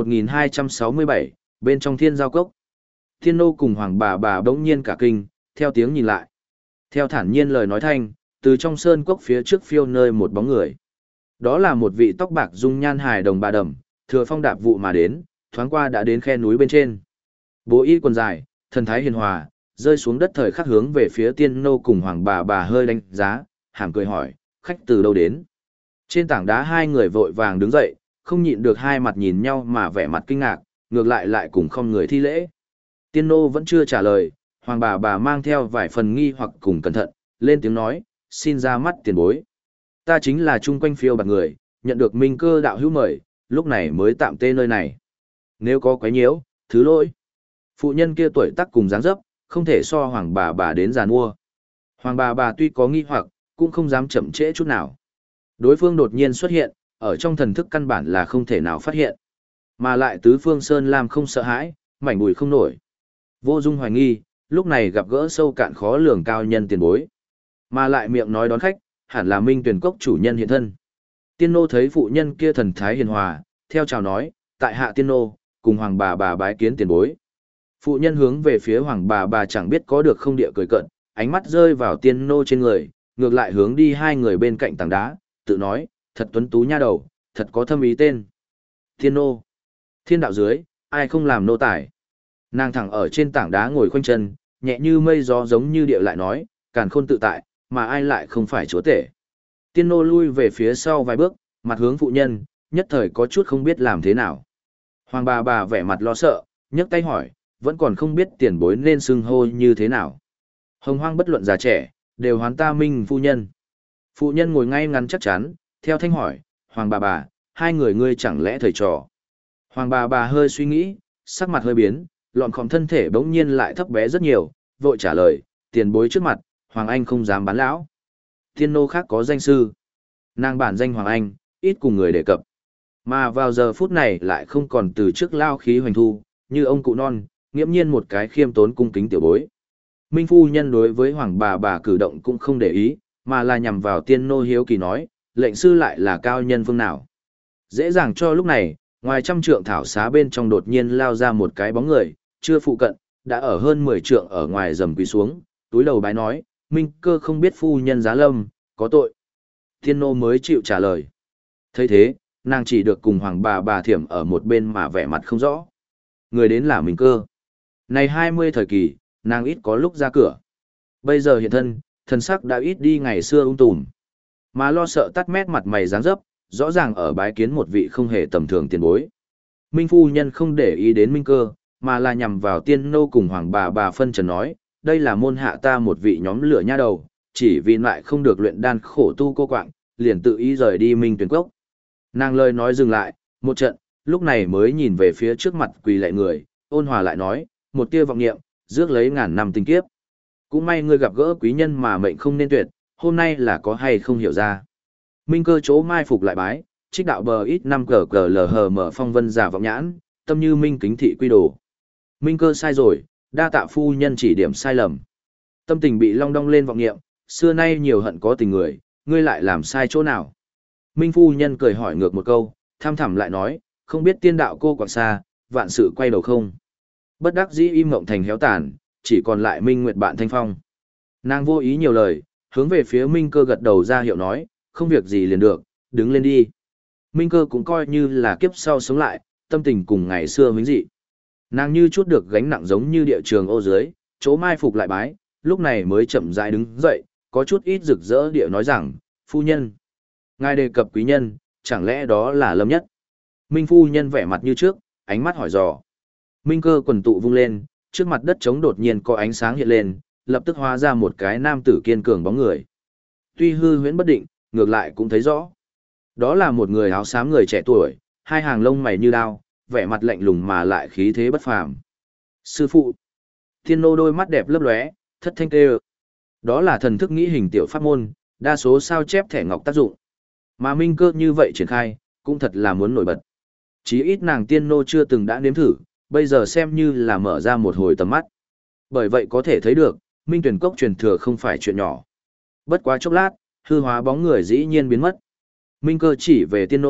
1267, bên trong thiên giao cốc. Thiên nô cùng hoàng bà bỗng nhiên cả kinh, theo tiếng nhìn lại. Theo thản nhiên lời nói thanh, từ trong sơn cốc phía trước phiêu nơi một bóng người. Đó là một vị tóc bạc dung nhan hài đồng bà đầm, thừa phong đạp vụ mà đến, thoáng qua đã đến khe núi bên trên. Bố y quần dài, thần thái hiền hòa, rơi xuống đất thời khắc hướng về phía tiên nô cùng hoàng bà hơi đánh giá, hàm cười hỏi, khách từ đâu đến. Trên tảng đá hai người vội vàng đứng dậy, không nhịn được hai mặt nhìn nhau mà vẻ mặt kinh ngạc, ngược lại cùng không người thi lễ. Tiên nô vẫn chưa trả lời, hoàng bà mang theo vài phần nghi hoặc cùng cẩn thận, lên tiếng nói, xin ra mắt tiền bối. Ta chính là chung quanh phiêu bạc người, nhận được minh cơ đạo hữu mời, lúc này mới tạm tê nơi này. Nếu có quấy nhiễu, thứ lỗi. Phụ nhân kia tuổi tác cùng dáng dấp, không thể so hoàng bà đến giàn mua. Hoàng bà tuy có nghi hoặc, cũng không dám chậm trễ chút nào. Đối phương đột nhiên xuất hiện, ở trong thần thức căn bản là không thể nào phát hiện. Mà lại tứ phương sơn lam không sợ hãi, mảnh bùi không nổi. Vô dung hoài nghi, lúc này gặp gỡ sâu cạn khó lường cao nhân tiền bối. Mà lại miệng nói đón khách, hẳn là minh tuyển cốc chủ nhân hiện thân. Tiên nô thấy phụ nhân kia thần thái hiền hòa, theo chào nói, tại hạ tiên nô, cùng hoàng bà bái kiến tiền bối. Phụ nhân hướng về phía hoàng bà chẳng biết có được không địa cười cận, ánh mắt rơi vào tiên nô trên người, ngược lại hướng đi hai người bên cạnh tảng đá, tự nói, thật tuấn tú nha đầu, thật có thâm ý tên. Tiên nô, thiên đạo dưới, ai không làm nô tài. Nàng thẳng ở trên tảng đá ngồi khoanh chân, nhẹ như mây gió giống như địa lại nói, càn khôn tự tại, mà ai lại không phải chúa tể. Tiên nô lui về phía sau vài bước, mặt hướng phụ nhân, nhất thời có chút không biết làm thế nào. Hoàng bà vẻ mặt lo sợ, nhấc tay hỏi, vẫn còn không biết tiền bối nên xưng hô như thế nào. Hồng hoang bất luận già trẻ, đều hoán ta minh phu nhân. Phụ nhân ngồi ngay ngắn chắc chắn, theo thanh hỏi, Hoàng bà, hai người ngươi chẳng lẽ thầy trò. Hoàng bà hơi suy nghĩ, sắc mặt hơi biến, lọn khom thân thể bỗng nhiên lại thấp bé rất nhiều, vội trả lời, tiền bối trước mặt, Hoàng Anh không dám bán lão. Tiên nô khác có danh sư. Nàng bản danh Hoàng Anh, ít cùng người đề cập. Mà vào giờ phút này lại không còn từ trước lao khí hoành thu, như ông cụ non, nghiễm nhiên một cái khiêm tốn cung kính tiểu bối. Minh phu nhân đối với hoàng bà cử động cũng không để ý, mà là nhằm vào tiên nô hiếu kỳ nói, lệnh sư lại là cao nhân phương nào. Dễ dàng cho lúc này, ngoài trăm trượng thảo xá bên trong đột nhiên lao ra một cái bóng người, chưa phụ cận, đã ở hơn 10 trượng ở ngoài rầm quỳ xuống, túi đầu bái nói, Minh cơ không biết phu nhân giá lâm, có tội. Tiên nô mới chịu trả lời. thấy thế, nàng chỉ được cùng hoàng bà thiểm ở một bên mà vẻ mặt không rõ. Người đến là Minh cơ. Này 20 thời kỳ, nàng ít có lúc ra cửa. Bây giờ hiện thân, thần sắc đã ít đi ngày xưa tùm. Mà lo sợ tắt mét mặt mày dáng dấp, rõ ràng ở bái kiến một vị không hề tầm thường tiền bối. Minh phu nhân không để ý đến Minh cơ, mà là nhằm vào tiên nô cùng hoàng bà phân trần nói, đây là môn hạ ta một vị nhóm lửa nha đầu, chỉ vì lại không được luyện đan khổ tu cô quạng, liền tự ý rời đi Minh Tuyển Cốc. Nàng lời nói dừng lại, một trận, lúc này mới nhìn về phía trước mặt quỳ lạy người, ôn hòa lại nói, một tia vọng niệm, rước lấy ngàn năm tinh kiếp. Cũng may ngươi gặp gỡ quý nhân mà mệnh không nên tuyệt, hôm nay là có hay không hiểu ra. Minh cơ chỗ mai phục lại bái, trích đạo bờ ít năm cờ cờ lờ hờ mở phong vân giả vọng nhãn, tâm như minh kính thị quy đồ. Minh cơ sai rồi, đa tạ phu nhân chỉ điểm sai lầm. Tâm tình bị long đong lên vọng niệm, xưa nay nhiều hận có tình người, ngươi lại làm sai chỗ nào. Minh phu nhân cười hỏi ngược một câu, tham thẳm lại nói, không biết tiên đạo cô quảng xa, vạn sự quay đầu không. Bất đắc dĩ im mộng thành héo tàn, chỉ còn lại Minh Nguyệt bạn thanh phong. Nàng vô ý nhiều lời, hướng về phía Minh cơ gật đầu ra hiệu nói, không việc gì liền được, đứng lên đi. Minh cơ cũng coi như là kiếp sau sống lại, tâm tình cùng ngày xưa huynh dị. Nàng như chút được gánh nặng giống như địa trường ô dưới, chỗ mai phục lại bái, lúc này mới chậm rãi đứng dậy, có chút ít rực rỡ địa nói rằng, phu nhân. Ngài đề cập quý nhân, chẳng lẽ đó là Lâm Nhất? Minh phu nhân vẻ mặt như trước, ánh mắt hỏi dò. Minh cơ quần tụ vung lên, trước mặt đất trống đột nhiên có ánh sáng hiện lên, lập tức hóa ra một cái nam tử kiên cường bóng người. Tuy hư huyễn bất định, ngược lại cũng thấy rõ. Đó là một người áo xám người trẻ tuổi, hai hàng lông mày như đao, vẻ mặt lạnh lùng mà lại khí thế bất phàm. Sư phụ. Thiên nô đôi mắt đẹp lấp lóe, thất thanh kêu. Đó là thần thức nghĩ hình tiểu pháp môn, đa số sao chép thẻ ngọc tác dụng. Mà Minh cơ như vậy triển khai, cũng thật là muốn nổi bật. Chí ít nàng tiên nô chưa từng đã nếm thử, bây giờ xem như là mở ra một hồi tầm mắt. Bởi vậy có thể thấy được, Minh Tuyển Cốc truyền thừa không phải chuyện nhỏ. Bất quá chốc lát, hư hóa bóng người dĩ nhiên biến mất. Minh cơ chỉ về tiên nô,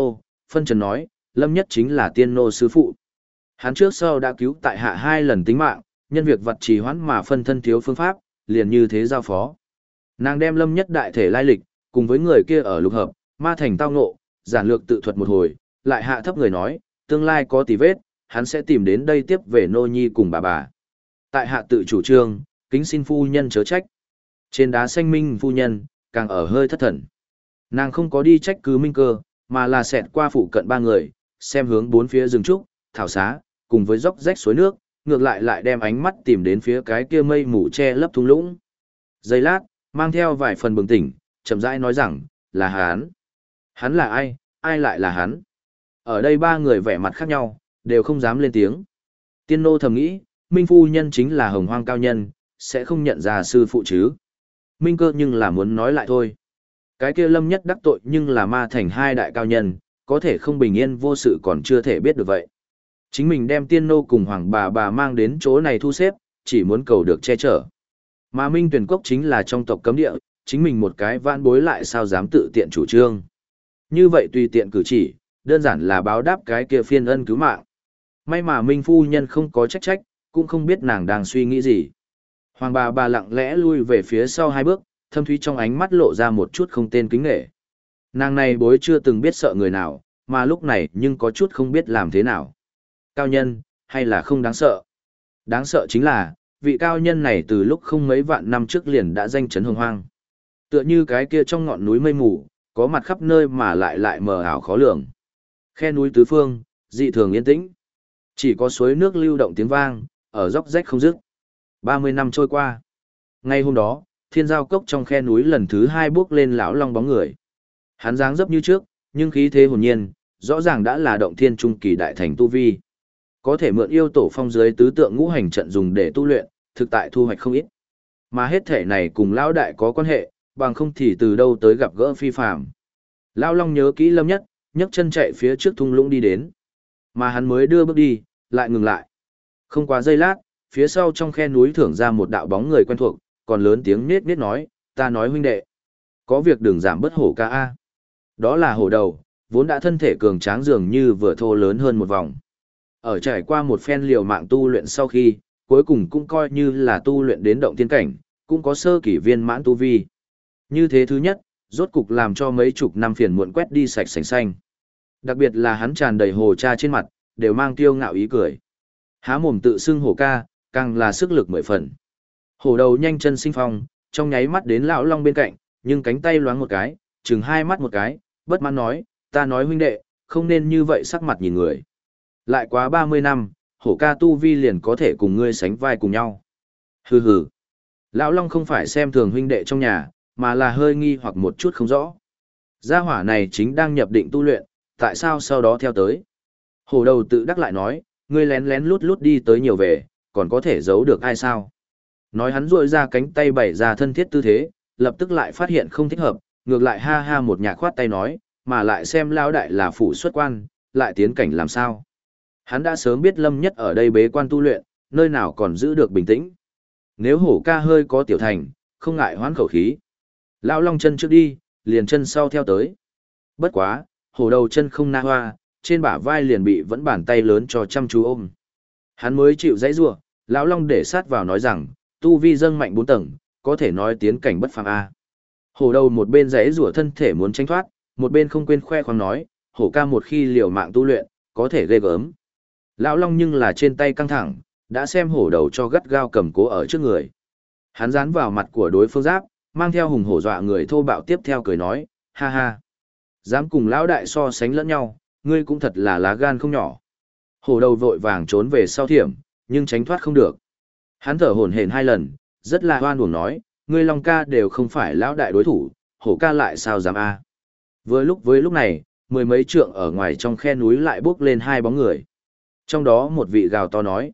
phân trần nói, Lâm Nhất chính là tiên nô sư phụ. Hắn trước sau đã cứu tại hạ 2 lần tính mạng, nhân việc vật trì hoãn mà phân thân thiếu phương pháp, liền như thế giao phó. Nàng đem Lâm Nhất đại thể lai lịch, cùng với người kia ở lục hợp, ma thành tao ngộ, giản lược tự thuật một hồi, lại hạ thấp người nói, tương lai có tì vết, hắn sẽ tìm đến đây tiếp về nô nhi cùng bà. Tại hạ tự chủ trương, kính xin phu nhân chớ trách. Trên đá xanh Minh phu nhân, càng ở hơi thất thần. Nàng không có đi trách cứ Minh Cơ, mà là xẹt qua phụ cận 3 người, xem hướng 4 phía rừng trúc, thảo xá, cùng với dốc rách suối nước, ngược lại đem ánh mắt tìm đến phía cái kia mây mù che lấp thung lũng. Giây lát, mang theo vài phần bừng tỉnh, chậm rãi nói rằng, là hắn. Hắn là ai, ai lại là hắn? Ở đây 3 người vẻ mặt khác nhau, đều không dám lên tiếng. Tiên nô thầm nghĩ, Minh phu nhân chính là Hồng Hoang cao nhân, sẽ không nhận ra sư phụ chứ. Minh Cơ nhưng là muốn nói lại thôi. Cái kia Lâm Nhất đắc tội nhưng là ma thành 2 đại cao nhân, có thể không bình yên vô sự còn chưa thể biết được vậy. Chính mình đem tiên nô cùng hoàng bà mang đến chỗ này thu xếp, chỉ muốn cầu được che chở. Mà Minh Tuyển Cốc chính là trong tộc cấm địa, chính mình một cái vãn bối lại sao dám tự tiện chủ trương. Như vậy tùy tiện cử chỉ, đơn giản là báo đáp cái kia phiên ân cứu mạng. May mà Minh phu nhân không có trách, cũng không biết nàng đang suy nghĩ gì. Hoàng bà lặng lẽ lui về phía sau 2 bước, thâm thúy trong ánh mắt lộ ra một chút không tên kính nghệ. Nàng này bối chưa từng biết sợ người nào, mà lúc này nhưng có chút không biết làm thế nào. Cao nhân, hay là không đáng sợ? Đáng sợ chính là, vị cao nhân này từ lúc không mấy vạn năm trước liền đã danh chấn hồng hoang. Tựa như cái kia trong ngọn núi mây mù, có mặt khắp nơi mà lại mờ ảo khó lường. Khe núi tứ phương, dị thường yên tĩnh. Chỉ có suối nước lưu động tiếng vang, ở dốc rách không dứt. 30 năm trôi qua. Ngay hôm đó, Thiên Giao Cốc trong khe núi lần thứ 2 bước lên lão long bóng người. Hắn dáng dấp như trước, nhưng khí thế hồn nhiên, rõ ràng đã là động thiên trung kỳ đại thành tu vi. Có thể mượn yêu tổ phong dưới tứ tượng ngũ hành trận dùng để tu luyện, thực tại thu hoạch không ít. Mà hết thể này cùng lão đại có quan hệ, bằng không thì từ đâu tới gặp gỡ phi phàm. Lão long nhớ kỹ Lâm Nhất, nhấc chân chạy phía trước thung lũng đi đến. Mà hắn mới đưa bước đi, lại ngừng lại. Không quá giây lát, phía sau trong khe núi thưởng ra một đạo bóng người quen thuộc, còn lớn tiếng nết nết nói, ta nói huynh đệ. Có việc đừng giảm bớt hổ ca a. Đó là hổ đầu, vốn đã thân thể cường tráng dường như vừa thô lớn hơn một vòng. Ở trải qua một phen liều mạng tu luyện sau khi, cuối cùng cũng coi như là tu luyện đến động thiên cảnh, cũng có sơ kỳ viên mãn tu vi. Như thế thứ nhất, rốt cục làm cho mấy chục năm phiền muộn quét đi sạch sành xanh. Đặc biệt là hắn tràn đầy hồ cha trên mặt, đều mang kiêu ngạo ý cười. Há mồm tự xưng hổ ca, càng là sức lực 10 phần. Hổ đầu nhanh chân sinh phong, trong nháy mắt đến lão long bên cạnh, nhưng cánh tay loáng một cái, chừng 2 mắt một cái, bất mãn nói, ta nói huynh đệ, không nên như vậy sắc mặt nhìn người. Lại quá 30 năm, hổ ca tu vi liền có thể cùng ngươi sánh vai cùng nhau. Hừ hừ. Lão long không phải xem thường huynh đệ trong nhà, mà là hơi nghi hoặc một chút không rõ. Gia hỏa này chính đang nhập định tu luyện, tại sao sau đó theo tới? Hổ đầu tự đắc lại nói, ngươi lén lén lút lút đi tới nhiều về, còn có thể giấu được ai sao? Nói hắn duỗi ra cánh tay bày ra thân thiết tư thế, lập tức lại phát hiện không thích hợp, ngược lại ha ha một nhạc khoát tay nói, mà lại xem lão đại là phủ xuất quan, lại tiến cảnh làm sao? Hắn đã sớm biết Lâm Nhất ở đây bế quan tu luyện, nơi nào còn giữ được bình tĩnh. Nếu hổ ca hơi có tiểu thành, không ngại hoán khẩu khí. Lão long chân trước đi, liền chân sau theo tới. Bất quá, hổ đầu chân không na hoa, trên bả vai liền bị vẫn bàn tay lớn cho chăm chú ôm. Hắn mới chịu dãy rủa, lão long để sát vào nói rằng, tu vi dâng mạnh 4 tầng, có thể nói tiến cảnh bất phàm a. Hổ đầu một bên dãy rủa thân thể muốn tránh thoát, một bên không quên khoe khoang nói, hổ ca một khi liều mạng tu luyện, có thể ghê gớm. Lão long nhưng là trên tay căng thẳng, đã xem hổ đầu cho gắt gao cầm cố ở trước người. Hắn dán vào mặt của đối phương giáp, mang theo hùng hổ dọa người thô bạo tiếp theo cười nói, ha ha. Dám cùng lão đại so sánh lẫn nhau, ngươi cũng thật là lá gan không nhỏ. Hổ đầu vội vàng trốn về sau thiểm, nhưng tránh thoát không được. Hắn thở hổn hển 2 lần, rất là hoan uổng nói, ngươi long ca đều không phải lão đại đối thủ, hổ ca lại sao dám a? Với lúc này, 10 mấy trượng ở ngoài trong khe núi lại bước lên 2 bóng người. Trong đó một vị gào to nói,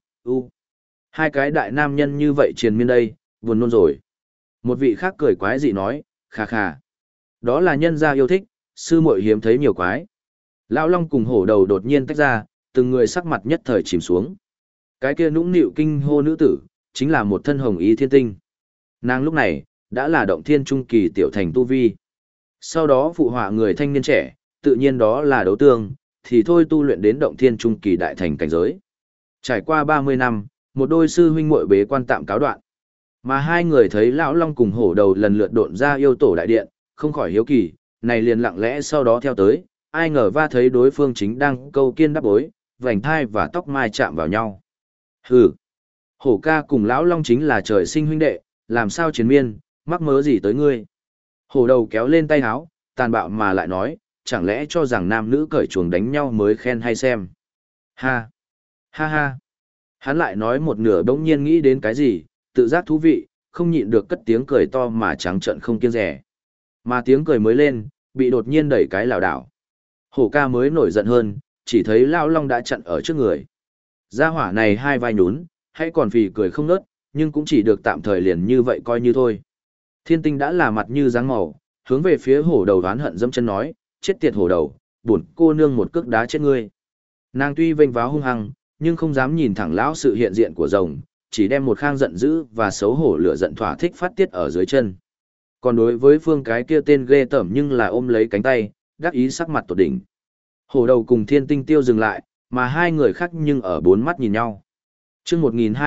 hai cái đại nam nhân như vậy triền miên đây, buồn nôn rồi. Một vị khác cười quái dị nói, khà khà. Đó là nhân gia yêu thích, sư muội hiếm thấy nhiều quái. Lão long cùng hổ đầu đột nhiên tách ra, từng người sắc mặt nhất thời chìm xuống. Cái kia nũng nịu kinh hô nữ tử, chính là một thân hồng ý thiên tinh. Nàng lúc này, đã là động thiên trung kỳ tiểu thành tu vi. Sau đó phụ họa người thanh niên trẻ, tự nhiên đó là đấu tương, thì thôi tu luyện đến động thiên trung kỳ đại thành cảnh giới. Trải qua 30 năm, một đôi sư huynh muội bế quan tạm cáo đoạn. Mà hai người thấy lão long cùng hổ đầu lần lượt độn ra yêu tổ đại điện, không khỏi hiếu kỳ, này liền lặng lẽ sau đó theo tới, ai ngờ va thấy đối phương chính đang câu kiên đắp bối, vành thai và tóc mai chạm vào nhau. Hừ, hổ ca cùng lão long chính là trời sinh huynh đệ, làm sao chiến miên, mắc mớ gì tới ngươi. Hổ đầu kéo lên tay háo, tàn bạo mà lại nói, chẳng lẽ cho rằng nam nữ cởi chuồng đánh nhau mới khen hay xem. Ha, ha ha. Hắn lại nói một nửa bỗng nhiên nghĩ đến cái gì, tự giác thú vị, không nhịn được cất tiếng cười to mà trắng trợn không kiêng dè. Mà tiếng cười mới lên, bị đột nhiên đẩy cái lảo đảo. Hổ ca mới nổi giận hơn, chỉ thấy Lao Long đã chặn ở trước người. Gia hỏa này hai vai nhún, hay còn phì cười không nớt, nhưng cũng chỉ được tạm thời liền như vậy coi như thôi. Thiên Tinh đã là mặt như dáng màu, hướng về phía hổ đầu đoán hận dẫm chân nói, chết tiệt hổ đầu, buồn cô nương một cước đá chết ngươi. Nàng tuy vênh váo hung hăng, nhưng không dám nhìn thẳng lão sự hiện diện của rồng, chỉ đem một khang giận dữ và xấu hổ lửa giận thỏa thích phát tiết ở dưới chân. Còn đối với phương cái kia tên ghê tởm nhưng là ôm lấy cánh tay, đắc ý sắc mặt tột đỉnh. Hổ đầu cùng Thiên Tinh tiêu dừng lại, mà hai người khác nhưng ở bốn mắt nhìn nhau. Chương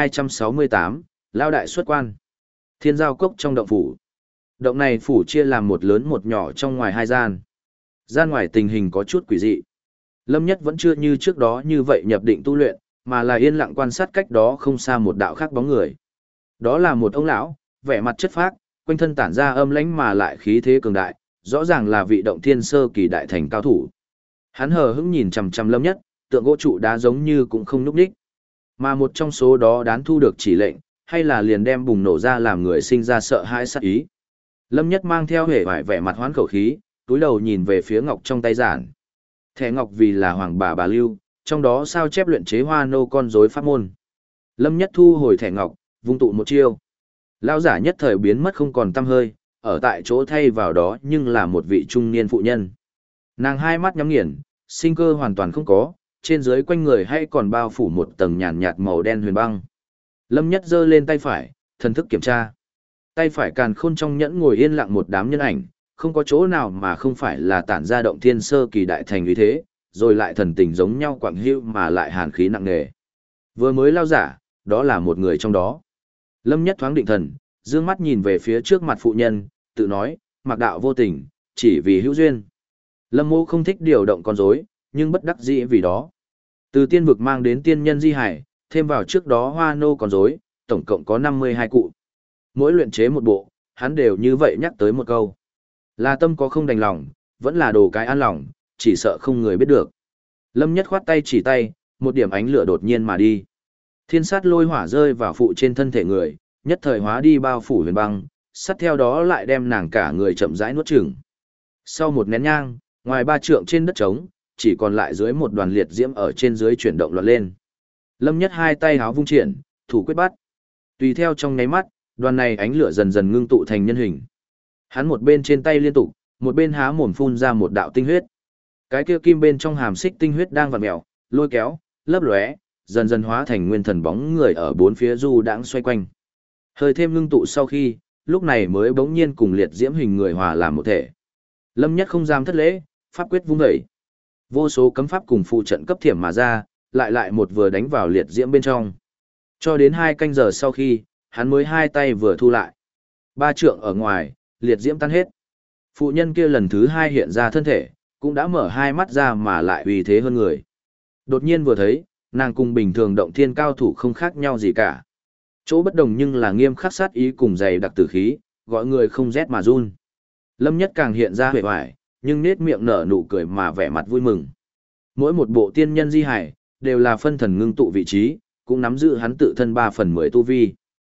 1268, Lao đại xuất quan. Thiên giao cốc trong động phủ. Động này phủ chia làm một lớn một nhỏ trong ngoài hai gian. Gian ngoài tình hình có chút quỷ dị. Lâm Nhất vẫn chưa như trước đó như vậy nhập định tu luyện, mà là yên lặng quan sát cách đó không xa một đạo khác bóng người. Đó là một ông lão, vẻ mặt chất phác, quanh thân tản ra âm lãnh mà lại khí thế cường đại, rõ ràng là vị động thiên sơ kỳ đại thành cao thủ. Hắn hờ hững nhìn chằm chằm Lâm Nhất, tượng gỗ trụ đá giống như cũng không nhúc nhích. Mà một trong số đó đán thu được chỉ lệnh, hay là liền đem bùng nổ ra làm người sinh ra sợ hãi sát ý. Lâm Nhất mang theo hề vải vẻ mặt hoán khẩu khí, túi đầu nhìn về phía ngọc trong tay giản. Thẻ ngọc vì là hoàng bà lưu, trong đó sao chép luyện chế hoa nô con rối pháp môn. Lâm Nhất thu hồi thẻ ngọc, vung tụ một chiêu. Lão giả nhất thời biến mất không còn tăm hơi, ở tại chỗ thay vào đó nhưng là một vị trung niên phụ nhân. Nàng hai mắt nhắm nghiền, sinh cơ hoàn toàn không có, trên dưới quanh người hay còn bao phủ một tầng nhàn nhạt màu đen huyền băng. Lâm Nhất giơ lên tay phải, thần thức kiểm tra. Tay phải càn khôn trong nhẫn ngồi yên lặng một đám nhân ảnh, không có chỗ nào mà không phải là tản ra động thiên sơ kỳ đại thành uy thế, rồi lại thần tình giống nhau quặng hưu mà lại hàn khí nặng nề. Vừa mới lao giả, đó là một người trong đó. Lâm Nhất thoáng định thần, dương mắt nhìn về phía trước mặt phụ nhân, tự nói, mặc đạo vô tình, chỉ vì hữu duyên. Lâm Mộ không thích điều động con rối, nhưng bất đắc dĩ vì đó. Từ tiên vực mang đến tiên nhân di hải, thêm vào trước đó hoa nô con rối, tổng cộng có 52 cụ. Mỗi luyện chế một bộ, hắn đều như vậy nhắc tới một câu. Là tâm có không đành lòng, vẫn là đồ cái an lòng, chỉ sợ không người biết được. Lâm Nhất khoát tay chỉ tay, một điểm ánh lửa đột nhiên mà đi. Thiên sát lôi hỏa rơi vào phụ trên thân thể người, nhất thời hóa đi bao phủ huyền băng, sát theo đó lại đem nàng cả người chậm rãi nuốt chửng. Sau một nén nhang, ngoài 3 trượng trên đất trống, chỉ còn lại dưới một đoàn liệt diễm ở trên dưới chuyển động loạn lên. Lâm Nhất hai tay háo vung triển, thủ quyết bắt. Tùy theo trong nháy mắt, đoàn này ánh lửa dần dần ngưng tụ thành nhân hình. Hắn một bên trên tay liên tục, một bên há mồm phun ra một đạo tinh huyết. Cái kia kim bên trong hàm xích tinh huyết đang vặn mèo, lôi kéo, lấp lóe, dần dần hóa thành nguyên thần bóng người ở bốn phía du đãng xoay quanh. Hơi thêm ngưng tụ sau khi, lúc này mới bỗng nhiên cùng liệt diễm hình người hòa làm một thể. Lâm Nhất không dám thất lễ, pháp quyết vung dậy. Vô số cấm pháp cùng phụ trận cấp thiểm mà ra, lại một vừa đánh vào liệt diễm bên trong. Cho đến 2 canh giờ sau khi, hắn mới hai tay vừa thu lại. 3 trượng ở ngoài, liệt diễm tan hết. Phụ nhân kia lần thứ 2 hiện ra thân thể, cũng đã mở hai mắt ra mà lại uy thế hơn người. Đột nhiên vừa thấy, nàng cùng bình thường động thiên cao thủ không khác nhau gì cả. Chỗ bất đồng nhưng là nghiêm khắc sát ý cùng dày đặc tử khí, gọi người không rét mà run. Lâm Nhất càng hiện ra vẻ vải, nhưng nét miệng nở nụ cười mà vẻ mặt vui mừng. Mỗi một bộ tiên nhân di hải, đều là phân thần ngưng tụ vị trí, cũng nắm giữ hắn tự thân 3/10 tu vi.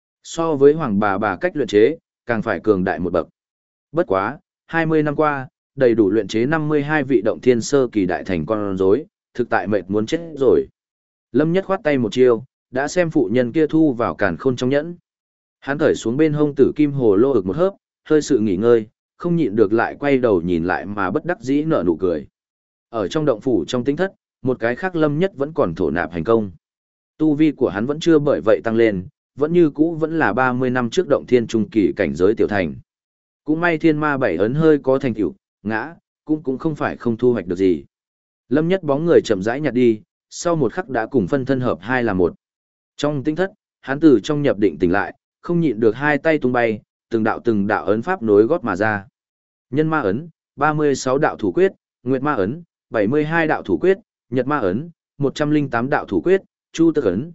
So với hoàng bà cách luyện chế, càng phải cường đại một bậc. Bất quá, 20 năm qua, đầy đủ luyện chế 52 vị động thiên sơ kỳ đại thành con rối, thực tại mệt muốn chết rồi. Lâm Nhất khoát tay một chiêu, đã xem phụ nhân kia thu vào càn khôn trong nhẫn. Hắn thởi xuống bên hông tử kim hồ lô ực một hớp, hơi sự nghỉ ngơi, không nhịn được lại quay đầu nhìn lại mà bất đắc dĩ nở nụ cười. Ở trong động phủ trong tinh thất, một cái khác Lâm Nhất vẫn còn thổ nạp hành công. Tu vi của hắn vẫn chưa bởi vậy tăng lên, vẫn như cũ vẫn là 30 năm trước động thiên trung kỳ cảnh giới tiểu thành. Cũng may thiên ma 7 ấn hơi có thành tựu, ngã, cũng không phải không thu hoạch được gì. Lâm Nhất bóng người chậm rãi nhạt đi, sau một khắc đã cùng phân thân hợp hai là một. Trong tinh thất, hắn từ trong nhập định tỉnh lại, không nhịn được hai tay tung bay, từng đạo ấn pháp nối gót mà ra. Nhân ma ấn, 36 đạo thủ quyết, Nguyệt ma ấn, 72 đạo thủ quyết, Nhật ma ấn, 108 đạo thủ quyết, Chu Tức ấn,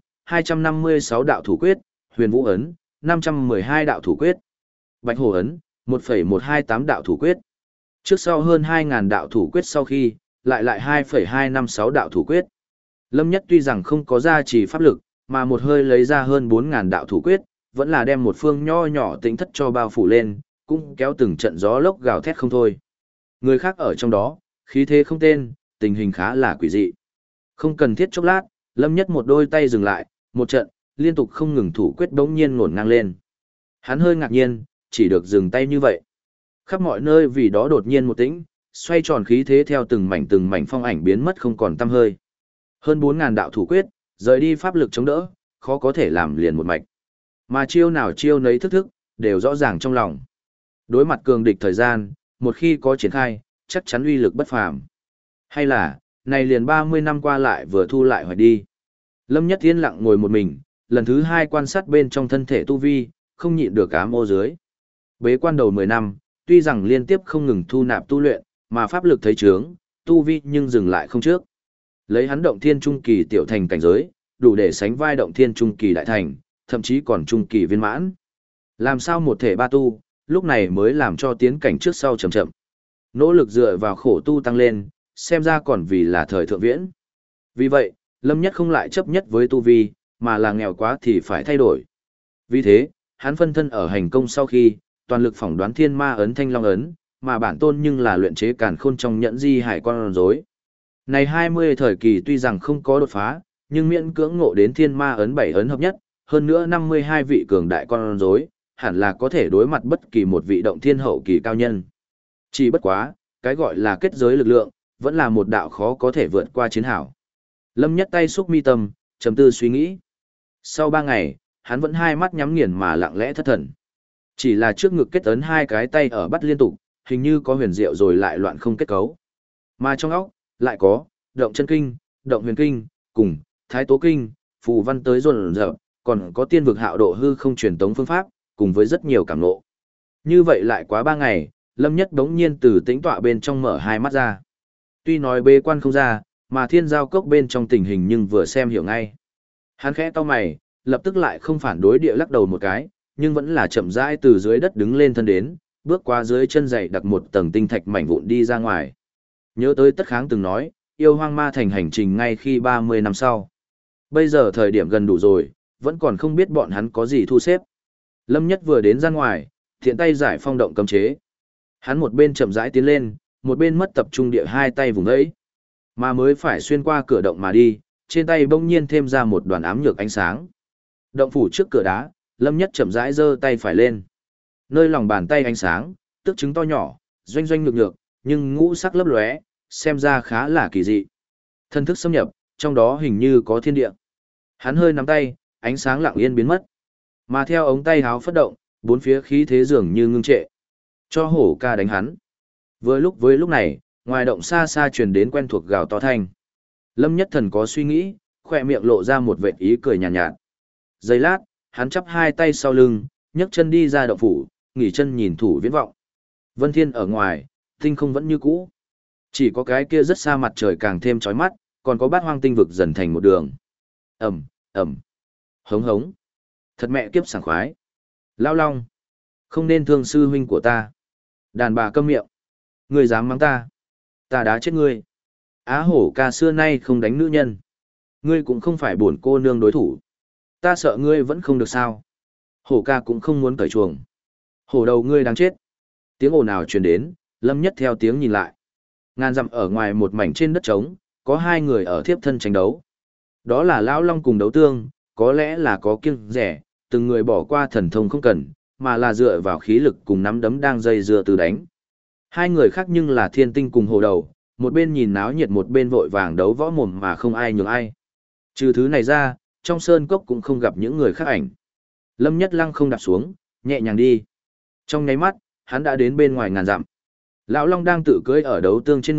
256 đạo thủ quyết, Huyền Vũ ấn, 512 đạo thủ quyết, Bạch Hổ ấn, 1,128 đạo thủ quyết. Trước sau hơn 2.000 đạo thủ quyết sau khi, lại 2,256 đạo thủ quyết. Lâm Nhất tuy rằng không có gia trì pháp lực, mà một hơi lấy ra hơn 4.000 đạo thủ quyết, vẫn là đem một phương nho nhỏ tĩnh thất cho bao phủ lên, cũng kéo từng trận gió lốc gào thét không thôi. Người khác ở trong đó, khí thế không tên, tình hình khá là quỷ dị. Không cần thiết chốc lát, Lâm Nhất một đôi tay dừng lại, một trận, liên tục không ngừng thủ quyết đống nhiên ngổn ngang lên. Hắn hơi ngạc nhiên, chỉ được dừng tay như vậy. Khắp mọi nơi vì đó đột nhiên một tĩnh, xoay tròn khí thế theo từng mảnh phong ảnh biến mất không còn tăm hơi. Hơn 4.000 đạo thủ quyết, rời đi pháp lực chống đỡ, khó có thể làm liền một mạch. Mà chiêu nào chiêu nấy thức đều rõ ràng trong lòng. Đối mặt cường địch thời gian, một khi có triển khai, chắc chắn uy lực bất phàm. Hay là, này liền 30 năm qua lại vừa thu lại hoài đi. Lâm Nhất yên lặng ngồi một mình, lần thứ hai quan sát bên trong thân thể tu vi, không nhịn được ám ô dưới. Bế quan đầu 10 năm, tuy rằng liên tiếp không ngừng thu nạp tu luyện, mà pháp lực thấy trướng, tu vi nhưng dừng lại không trước. Lấy hắn động thiên trung kỳ tiểu thành cảnh giới, đủ để sánh vai động thiên trung kỳ đại thành, thậm chí còn trung kỳ viên mãn. Làm sao một thể ba tu, lúc này mới làm cho tiến cảnh trước sau chậm chậm. Nỗ lực dựa vào khổ tu tăng lên, xem ra còn vì là thời thượng viễn. Vì vậy, Lâm Nhất không lại chấp nhất với tu vi, mà là nghèo quá thì phải thay đổi. Vì thế, hắn phân thân ở hành công sau khi, toàn lực phỏng đoán thiên ma ấn thanh long ấn, mà bản tôn nhưng là luyện chế càn khôn trong nhẫn di hải con rối. Này 20 thời kỳ tuy rằng không có đột phá, nhưng miễn cưỡng ngộ đến thiên ma ấn 7 ấn hợp nhất, hơn nữa 52 vị cường đại con rối, hẳn là có thể đối mặt bất kỳ một vị động thiên hậu kỳ cao nhân. Chỉ bất quá, cái gọi là kết giới lực lượng, vẫn là một đạo khó có thể vượt qua chiến hảo. Lâm Nhất tay xúc mi tâm, trầm tư suy nghĩ. Sau 3 ngày, hắn vẫn hai mắt nhắm nghiền mà lặng lẽ thất thần. Chỉ là trước ngực kết ấn hai cái tay ở bắt liên tục, hình như có huyền diệu rồi lại loạn không kết cấu. Mà trong óc, lại có, động chân kinh, động huyền kinh, cùng, thái tố kinh, phù văn tới rồn rợp, còn có tiên vực hạo độ hư không truyền tống phương pháp, cùng với rất nhiều cảm ngộ. Như vậy lại quá 3 ngày, Lâm Nhất đống nhiên từ tĩnh tọa bên trong mở hai mắt ra. Tuy nói bế quan không ra, mà thiên giao cốc bên trong tình hình nhưng vừa xem hiểu ngay. Hắn khẽ cau mày, lập tức lại không phản đối địa lắc đầu một cái, nhưng vẫn là chậm rãi từ dưới đất đứng lên thân đến, bước qua dưới chân giày đặt một tầng tinh thạch mảnh vụn đi ra ngoài. Nhớ tới Tất Kháng từng nói, yêu hoang ma thành hành trình ngay khi 30 năm sau. Bây giờ thời điểm gần đủ rồi, vẫn còn không biết bọn hắn có gì thu xếp. Lâm Nhất vừa đến ra ngoài, thiện tay giải phong động cấm chế. Hắn một bên chậm rãi tiến lên, một bên mất tập trung địa hai tay vùng ấy. Mà mới phải xuyên qua cửa động mà đi, trên tay bỗng nhiên thêm ra một đoàn ám nhược ánh sáng. Động phủ trước cửa đá, Lâm Nhất chậm rãi giơ tay phải lên. Nơi lòng bàn tay ánh sáng, tức trứng to nhỏ, doanh doanh nhược nhược, nhưng ngũ sắc lấp lóe, xem ra khá là kỳ dị. Thân thức xâm nhập, trong đó hình như có thiên địa. Hắn hơi nắm tay, ánh sáng lặng yên biến mất. Mà theo ống tay háo phất động, bốn phía khí thế dường như ngưng trệ. Cho hổ ca đánh hắn. Với lúc này, ngoài động xa xa truyền đến quen thuộc gào to thanh. Lâm Nhất Thần có suy nghĩ, khỏe miệng lộ ra một vệt ý cười nhàn nhạt. Giây lát, hắn chắp hai tay sau lưng, nhấc chân đi ra động phủ, nghỉ chân nhìn thủ viễn vọng. Vân Thiên ở ngoài, tinh không vẫn như cũ. Chỉ có cái kia rất xa mặt trời càng thêm chói mắt, còn có bát hoang tinh vực dần thành một đường. Ầm, ầm. Hống hống. Thật mẹ kiếp sảng khoái. Lao Long, không nên thương sư huynh của ta. Đàn bà câm miệng. Ngươi dám mắng ta, ta đá chết ngươi. Á hổ ca xưa nay không đánh nữ nhân. Ngươi cũng không phải bổn cô nương đối thủ. Ta sợ ngươi vẫn không được sao. Hổ ca cũng không muốn cởi chuồng. Hổ đầu ngươi đáng chết. Tiếng ồn ào truyền đến, Lâm Nhất theo tiếng nhìn lại. Ngàn dặm ở ngoài một mảnh trên đất trống, có hai người ở thiếp thân tranh đấu. Đó là Lão Long cùng Đấu Tương, có lẽ là có kiêng rẻ, từng người bỏ qua thần thông không cần, mà là dựa vào khí lực cùng nắm đấm đang dây dưa từ đánh. Hai người khác nhưng là Thiên Tinh cùng Hồ Đầu, một bên nhìn náo nhiệt một bên vội vàng đấu võ mồm mà không ai nhường ai. Trừ thứ này ra, trong sơn cốc cũng không gặp những người khác ảnh. Lâm Nhất Lăng không đạp xuống, nhẹ nhàng đi. Trong nháy mắt, hắn đã đến bên ngoài ngàn dặm. Lão Long đang tự cưỡi ở Đấu Tương trên người,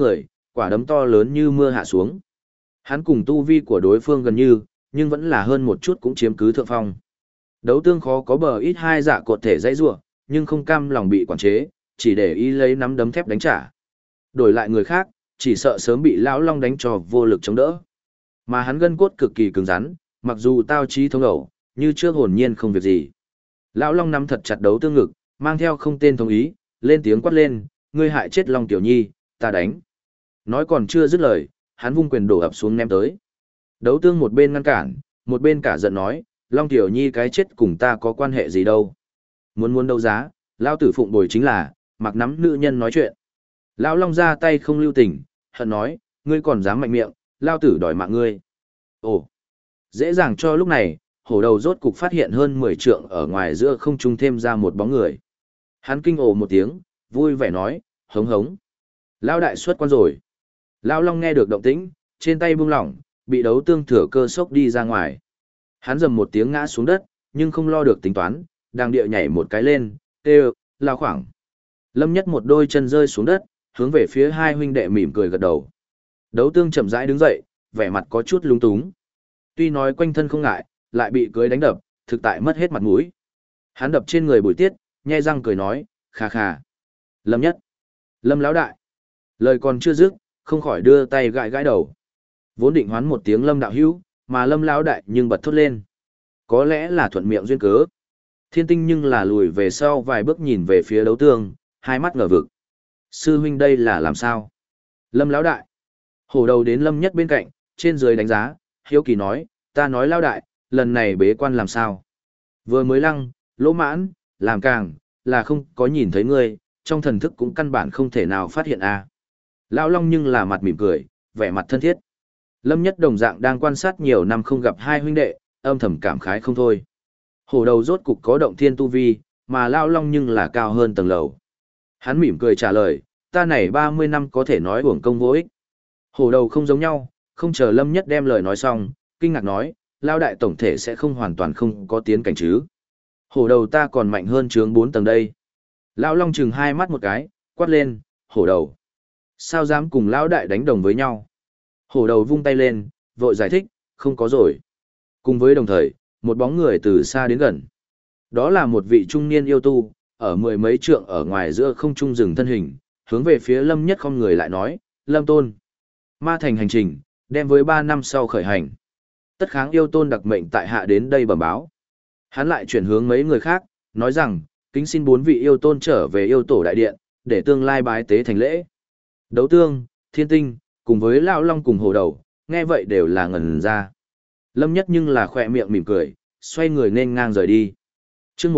quả đấm to lớn như mưa hạ xuống. Hắn cùng tu vi của đối phương gần như, nhưng vẫn là hơn một chút cũng chiếm cứ thượng phong. Đấu tương khó có bờ ít hai dạ cột thể dãy rủa, nhưng không cam lòng bị quản chế, chỉ để ý lấy nắm đấm thép đánh trả. Đổi lại người khác, chỉ sợ sớm bị lão long đánh cho vô lực chống đỡ. Mà hắn gân cốt cực kỳ cứng rắn, mặc dù tao trí thống ẩu, như trước hồn nhiên không việc gì. Lão long nắm thật chặt đấu tương ngực, mang theo không tên thống ý, lên tiếng quát lên, ngươi hại chết Long Tiểu Nhi, ta đánh. Nói còn chưa dứt lời, hắn vung quyền đổ ập xuống ném tới. Đấu tương một bên ngăn cản, một bên cả giận nói, Long Tiểu Nhi cái chết cùng ta có quan hệ gì đâu. Muốn đấu giá, lao tử phụng bồi chính là, mặc nắm nữ nhân nói chuyện. Lão Long ra tay không lưu tình, hận nói, ngươi còn dám mạnh miệng, lao tử đòi mạng ngươi. Ồ, dễ dàng cho lúc này, hổ đầu rốt cục phát hiện hơn 10 trượng ở ngoài giữa không trung thêm ra một bóng người. Hắn kinh ồ một tiếng, vui vẻ nói, hống hống. Lão đại xuất quan rồi. Lão Long nghe được động tĩnh, trên tay buông lỏng, bị đấu tương thừa cơ sốc đi ra ngoài. Hắn rầm một tiếng ngã xuống đất, nhưng không lo được tính toán, đang địa nhảy một cái lên, kêu, lao khoảng. Lâm Nhất một đôi chân rơi xuống đất, hướng về phía hai huynh đệ mỉm cười gật đầu. Đấu tương chậm rãi đứng dậy, vẻ mặt có chút lúng túng. Tuy nói quanh thân không ngại, lại bị cưới đánh đập, thực tại mất hết mặt mũi. Hắn đập trên người Bùi Tiết, nhe răng cười nói, khà khà. Lâm Nhất, Lâm lão đại. Lời còn chưa dứt, không khỏi đưa tay gãi gãi đầu. Vốn định hoán một tiếng Lâm đạo hữu, mà Lâm lão đại nhưng bật thốt lên. Có lẽ là thuận miệng duyên cớ. Thiên Tinh nhưng là lùi về sau vài bước nhìn về phía đấu tương, hai mắt ngờ vực. Sư huynh đây là làm sao? Lâm lão đại. Hổ đầu đến Lâm Nhất bên cạnh, trên dưới đánh giá, hiếu kỳ nói, ta nói lão đại, lần này bế quan làm sao? Vừa mới lăng, lỗ mãn, làm càng, là không có nhìn thấy ngươi, trong thần thức cũng căn bản không thể nào phát hiện a. Lão Long nhưng là mặt mỉm cười, vẻ mặt thân thiết. Lâm Nhất đồng dạng đang quan sát nhiều năm không gặp hai huynh đệ, âm thầm cảm khái không thôi. Hổ đầu rốt cục có động thiên tu vi, mà Lão Long nhưng là cao hơn tầng lầu. Hắn mỉm cười trả lời, ta này 30 năm có thể nói uổng công vô ích. Hổ đầu không giống nhau, không chờ Lâm Nhất đem lời nói xong, kinh ngạc nói, Lão đại tổng thể sẽ không hoàn toàn không có tiến cảnh chứ. Hổ đầu ta còn mạnh hơn chướng 4 tầng đây. Lão Long chừng hai mắt một cái, quát lên, hổ đầu. Sao dám cùng Lão đại đánh đồng với nhau? Hổ đầu vung tay lên, vội giải thích, không có rồi. Cùng với đồng thời, một bóng người từ xa đến gần. Đó là một vị trung niên yêu tu, ở mười mấy trượng ở ngoài giữa không trung dừng thân hình, hướng về phía Lâm Nhất không người lại nói, Lâm Tôn. Ma thành hành trình, đem với 3 năm sau khởi hành. Tất kháng yêu tôn đặc mệnh tại hạ đến đây bẩm báo. Hắn lại chuyển hướng mấy người khác, nói rằng, kính xin 4 vị yêu tôn trở về yêu tổ đại điện, để tương lai bái tế thành lễ. Đấu tương, Thiên Tinh, cùng với Lão Long cùng hổ đầu, nghe vậy đều là ngẩn ra. Lâm Nhất nhưng là khỏe miệng mỉm cười, xoay người nên ngang rời đi. Chương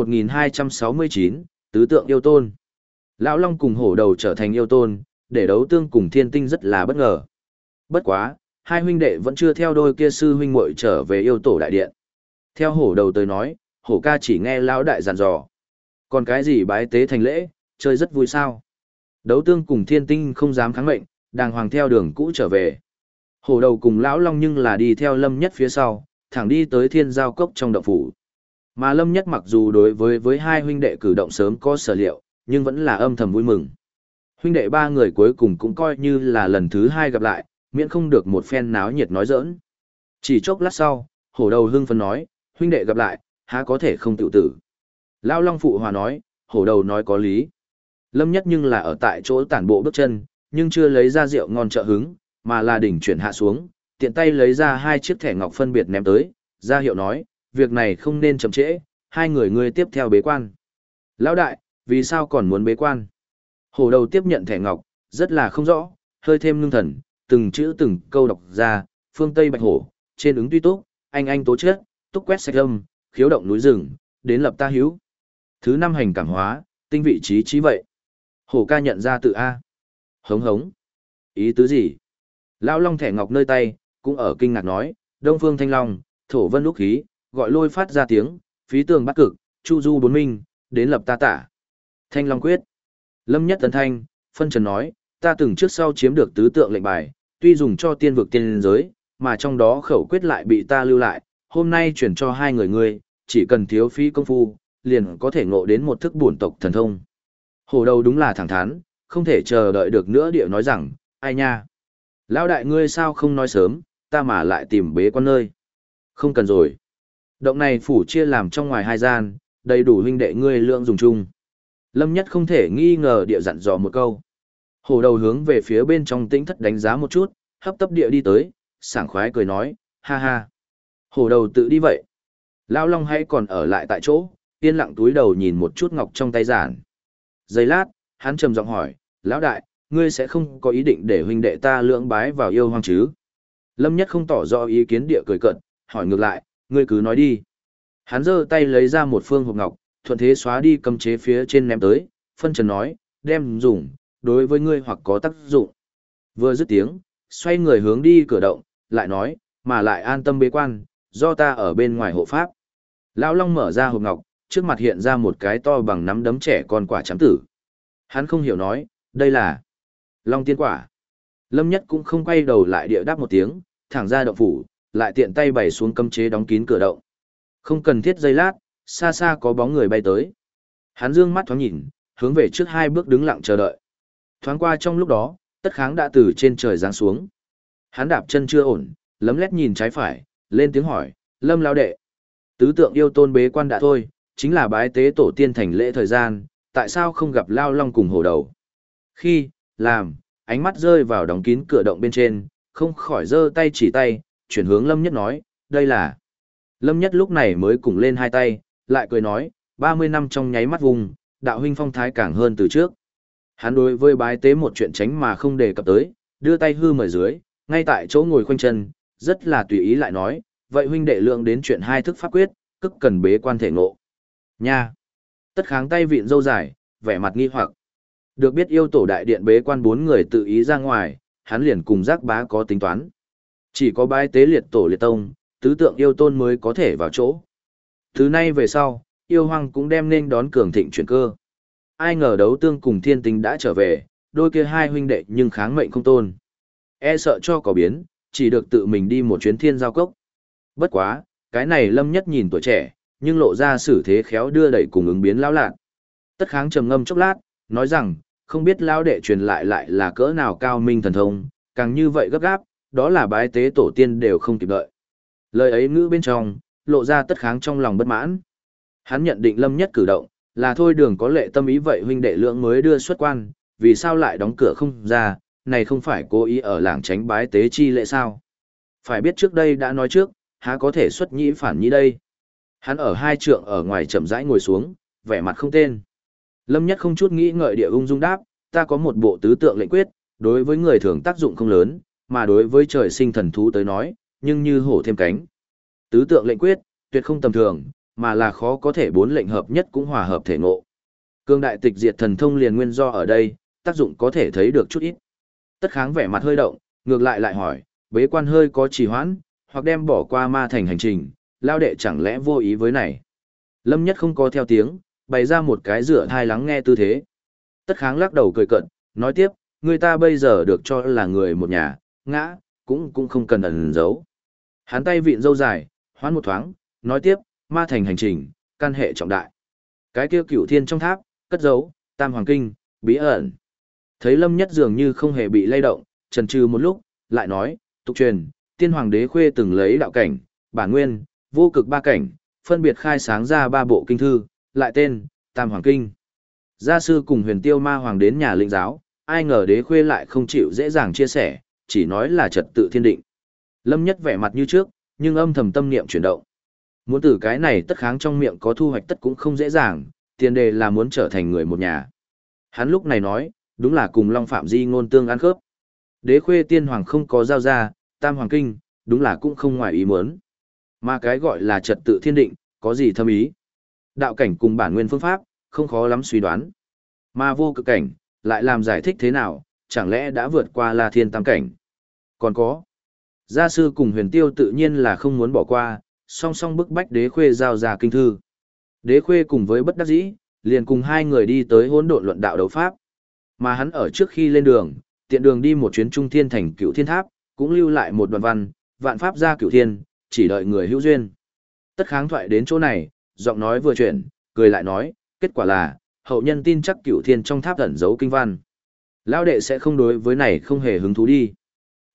1269, Tứ tượng yêu tôn. Lão Long cùng hổ đầu trở thành yêu tôn, để đấu tương cùng Thiên Tinh rất là bất ngờ. Bất quá, hai huynh đệ vẫn chưa theo đôi kia sư huynh muội trở về yêu tổ đại điện. Theo hổ đầu tới nói, hổ ca chỉ nghe lão đại dặn dò. Còn cái gì bái tế thành lễ, chơi rất vui sao. Đấu tương cùng Thiên Tinh không dám kháng mệnh, đàng hoàng theo đường cũ trở về. Hổ đầu cùng Lão Long nhưng là đi theo Lâm Nhất phía sau, thẳng đi tới Thiên Giao Cốc trong động phủ. Mà Lâm Nhất mặc dù đối với hai huynh đệ cử động sớm có sở liệu, nhưng vẫn là âm thầm vui mừng. Huynh đệ ba người cuối cùng cũng coi như là lần thứ hai gặp lại, miễn không được một phen náo nhiệt nói giỡn. Chỉ chốc lát sau, hổ đầu hưng phấn nói, huynh đệ gặp lại, há có thể không tự tử. Lão Long phụ hòa nói, hổ đầu nói có lý. Lâm Nhất nhưng là ở tại chỗ tản bộ bước chân, nhưng chưa lấy ra rượu ngon trợ hứng, mà là đỉnh chuyển hạ xuống, tiện tay lấy ra 2 chiếc thẻ ngọc phân biệt ném tới, ra hiệu nói, việc này không nên chậm trễ, hai người ngươi tiếp theo bế quan. Lão đại, vì sao còn muốn bế quan? Hổ đầu tiếp nhận thẻ ngọc, rất là không rõ, hơi thêm ngưng thần, từng chữ từng câu đọc ra, phương Tây Bạch Hổ, trên ứng tuy túc, anh tố chết, túc quét sạch âm, khiếu động núi rừng, đến lập ta hiếu. Thứ 5 hành cảm hóa, tinh vị trí vậy. Hổ ca nhận ra tự A. Hống hống. Ý tứ gì? Lão Long thẻ ngọc nơi tay, cũng ở kinh ngạc nói, Đông Phương Thanh Long, Thổ Vân Lúc Khí, gọi lôi phát ra tiếng, phí tường bắt cực, chu du 4 minh, đến lập ta tả. Thanh Long quyết. Lâm Nhất Tấn Thanh, phân trần nói, ta từng trước sau chiếm được tứ tượng lệnh bài, tuy dùng cho tiên vực tiên giới, mà trong đó khẩu quyết lại bị ta lưu lại, hôm nay chuyển cho hai người ngươi, chỉ cần thiếu phí công phu, liền có thể ngộ đến một thức bổn tộc thần thông. Hổ đầu đúng là thẳng thắn, không thể chờ đợi được nữa địa nói rằng, ai nha. Lão đại ngươi sao không nói sớm, ta mà lại tìm bế quan nơi. Không cần rồi. Động này phủ chia làm trong ngoài hai gian, đầy đủ huynh đệ ngươi lượng dùng chung. Lâm Nhất không thể nghi ngờ địa dặn dò một câu. Hổ đầu hướng về phía bên trong tĩnh thất đánh giá một chút, hấp tấp địa đi tới, sảng khoái cười nói, ha ha. Hổ đầu tự đi vậy. Lão Long hãy còn ở lại tại chỗ, yên lặng túi đầu nhìn một chút ngọc trong tay giản. Giây lát, hắn trầm giọng hỏi, lão đại, ngươi sẽ không có ý định để huynh đệ ta lưỡng bái vào yêu hoang chứ? Lâm Nhất không tỏ rõ ý kiến địa cười cận, hỏi ngược lại, ngươi cứ nói đi. Hắn giơ tay lấy ra một phương hộp ngọc, thuận thế xóa đi cấm chế phía trên ném tới, phân trần nói, đem dùng, đối với ngươi hoặc có tác dụng. Vừa dứt tiếng, xoay người hướng đi cửa động, lại nói, mà lại an tâm bế quan, do ta ở bên ngoài hộ pháp. Lão Long mở ra hộp ngọc, trước mặt hiện ra một cái to bằng nắm đấm trẻ con quả chám tử. Hắn không hiểu nói, đây là Long tiên quả. Lâm Nhất cũng không quay đầu lại địa đáp một tiếng, thẳng ra động phủ, lại tiện tay bày xuống cấm chế đóng kín cửa động. Không cần thiết giây lát, xa xa có bóng người bay tới. Hắn dương mắt thoáng nhìn, hướng về trước hai bước đứng lặng chờ đợi. Thoáng qua trong lúc đó, Tất Kháng đã từ trên trời giáng xuống. Hắn đạp chân chưa ổn, lấm lét nhìn trái phải, lên tiếng hỏi, Lâm lão đệ. Tứ tượng yêu tôn bế quan đã thôi, chính là bái tế tổ tiên thành lễ thời gian, tại sao không gặp Lao Long cùng hổ đầu? Khi, làm, ánh mắt rơi vào đóng kín cửa động bên trên, không khỏi giơ tay chỉ tay, chuyển hướng Lâm Nhất nói, đây là. Lâm Nhất lúc này mới cùng lên hai tay, lại cười nói, 30 năm trong nháy mắt vùng, đạo huynh phong thái càng hơn từ trước. Hắn đối với bái tế một chuyện tránh mà không đề cập tới, đưa tay hư mời dưới, ngay tại chỗ ngồi khoanh chân, rất là tùy ý lại nói, vậy huynh đệ lượng đến chuyện hai thức pháp quyết, cức cần bế quan thể ngộ. Nha! Tất Kháng tay vịn râu dài, vẻ mặt nghi hoặc. Được biết yêu tổ đại điện bế quan 4 người tự ý ra ngoài, hắn liền cùng giác bá có tính toán. Chỉ có bái tế liệt tổ liệt tông, tứ tượng yêu tôn mới có thể vào chỗ. Thứ nay về sau, yêu hoang cũng đem nên đón cường thịnh chuyển cơ. Ai ngờ đấu tương cùng thiên tình đã trở về, đôi kia hai huynh đệ nhưng kháng mệnh không tôn. E sợ cho có biến, chỉ được tự mình đi một chuyến thiên giao cốc. Bất quá, cái này Lâm Nhất nhìn tuổi trẻ, nhưng lộ ra xử thế khéo đưa đẩy cùng ứng biến lão lạc. Tất Kháng trầm ngâm chốc lát, nói rằng, không biết lão đệ truyền lại là cỡ nào cao minh thần thông, càng như vậy gấp gáp, đó là bái tế tổ tiên đều không kịp đợi. Lời ấy ngữ bên trong, lộ ra Tất Kháng trong lòng bất mãn. Hắn nhận định Lâm Nhất cử động, là thôi đường có lệ tâm ý vậy huynh đệ lượng mới đưa xuất quan, vì sao lại đóng cửa không ra, này không phải cố ý ở làng tránh bái tế chi lệ sao? Phải biết trước đây đã nói trước, há có thể xuất nhĩ phản nhĩ đây. Hắn ở hai trượng ở ngoài chậm rãi ngồi xuống, vẻ mặt không tên. Lâm Nhất không chút nghĩ ngợi địa ung dung đáp, ta có một bộ tứ tượng lệnh quyết, đối với người thường tác dụng không lớn, mà đối với trời sinh thần thú tới nói, nhưng như hổ thêm cánh. Tứ tượng lệnh quyết, tuyệt không tầm thường, mà là khó có thể 4 lệnh hợp nhất cũng hòa hợp thể ngộ. Cương đại tịch diệt thần thông liền nguyên do ở đây, tác dụng có thể thấy được chút ít. Tất Kháng vẻ mặt hơi động, ngược lại hỏi, bế quan hơi có trì hoãn, hoặc đem bỏ qua ma thành hành trình, lao đệ chẳng lẽ vô ý với này. Lâm Nhất không có theo tiếng, bày ra một cái rửa thai lắng nghe tư thế. Tất Kháng lắc đầu cười cận, nói tiếp, người ta bây giờ được cho là người một nhà, ngã, cũng không cần ẩn giấu. Hắn tay vịn râu dài, hoán một thoáng, nói tiếp, ma thành hành trình, căn hệ trọng đại. Cái kia cửu thiên trong tháp, cất giấu, tam hoàng kinh, bí ẩn. Thấy Lâm Nhất dường như không hề bị lay động, chần chừ một lúc, lại nói, tục truyền, tiên hoàng đế khuê từng lấy đạo cảnh, bản nguyên, vô cực 3 cảnh, phân biệt khai sáng ra 3 bộ kinh thư, lại tên, tam hoàng kinh. Gia sư cùng huyền tiêu ma hoàng đến nhà lĩnh giáo, ai ngờ đế khuê lại không chịu dễ dàng chia sẻ, chỉ nói là trật tự thiên định. Lâm Nhất vẻ mặt như trước, nhưng âm thầm tâm niệm chuyển động. Muốn từ cái này Tất Kháng trong miệng có thu hoạch tất cũng không dễ dàng, tiền đề là muốn trở thành người một nhà. Hắn lúc này nói, đúng là cùng Long Phạm Di ngôn tương ăn khớp. Đế khuê tiên hoàng không có giao ra, tam hoàng kinh, đúng là cũng không ngoài ý muốn. Mà cái gọi là trật tự thiên định, có gì thâm ý? Đạo cảnh cùng bản nguyên phương pháp, không khó lắm suy đoán. Mà vô cực cảnh, lại làm giải thích thế nào, chẳng lẽ đã vượt qua La Thiên tam cảnh? Còn có, gia sư cùng huyền tiêu tự nhiên là không muốn bỏ qua, song song bức bách đế khuê giao ra kinh thư. Đế khuê cùng với bất đắc dĩ, liền cùng hai người đi tới hỗn độn luận đạo đấu pháp. Mà hắn ở trước khi lên đường, tiện đường đi một chuyến trung thiên thành Cửu Thiên Tháp, cũng lưu lại một đoạn văn, vạn pháp ra cửu thiên, chỉ đợi người hữu duyên. Tất Kháng thoại đến chỗ này, giọng nói vừa chuyển, cười lại nói, kết quả là, hậu nhân tin chắc Cửu Thiên trong tháp ẩn giấu kinh văn. Lão đệ sẽ không đối với này không hề hứng thú đi.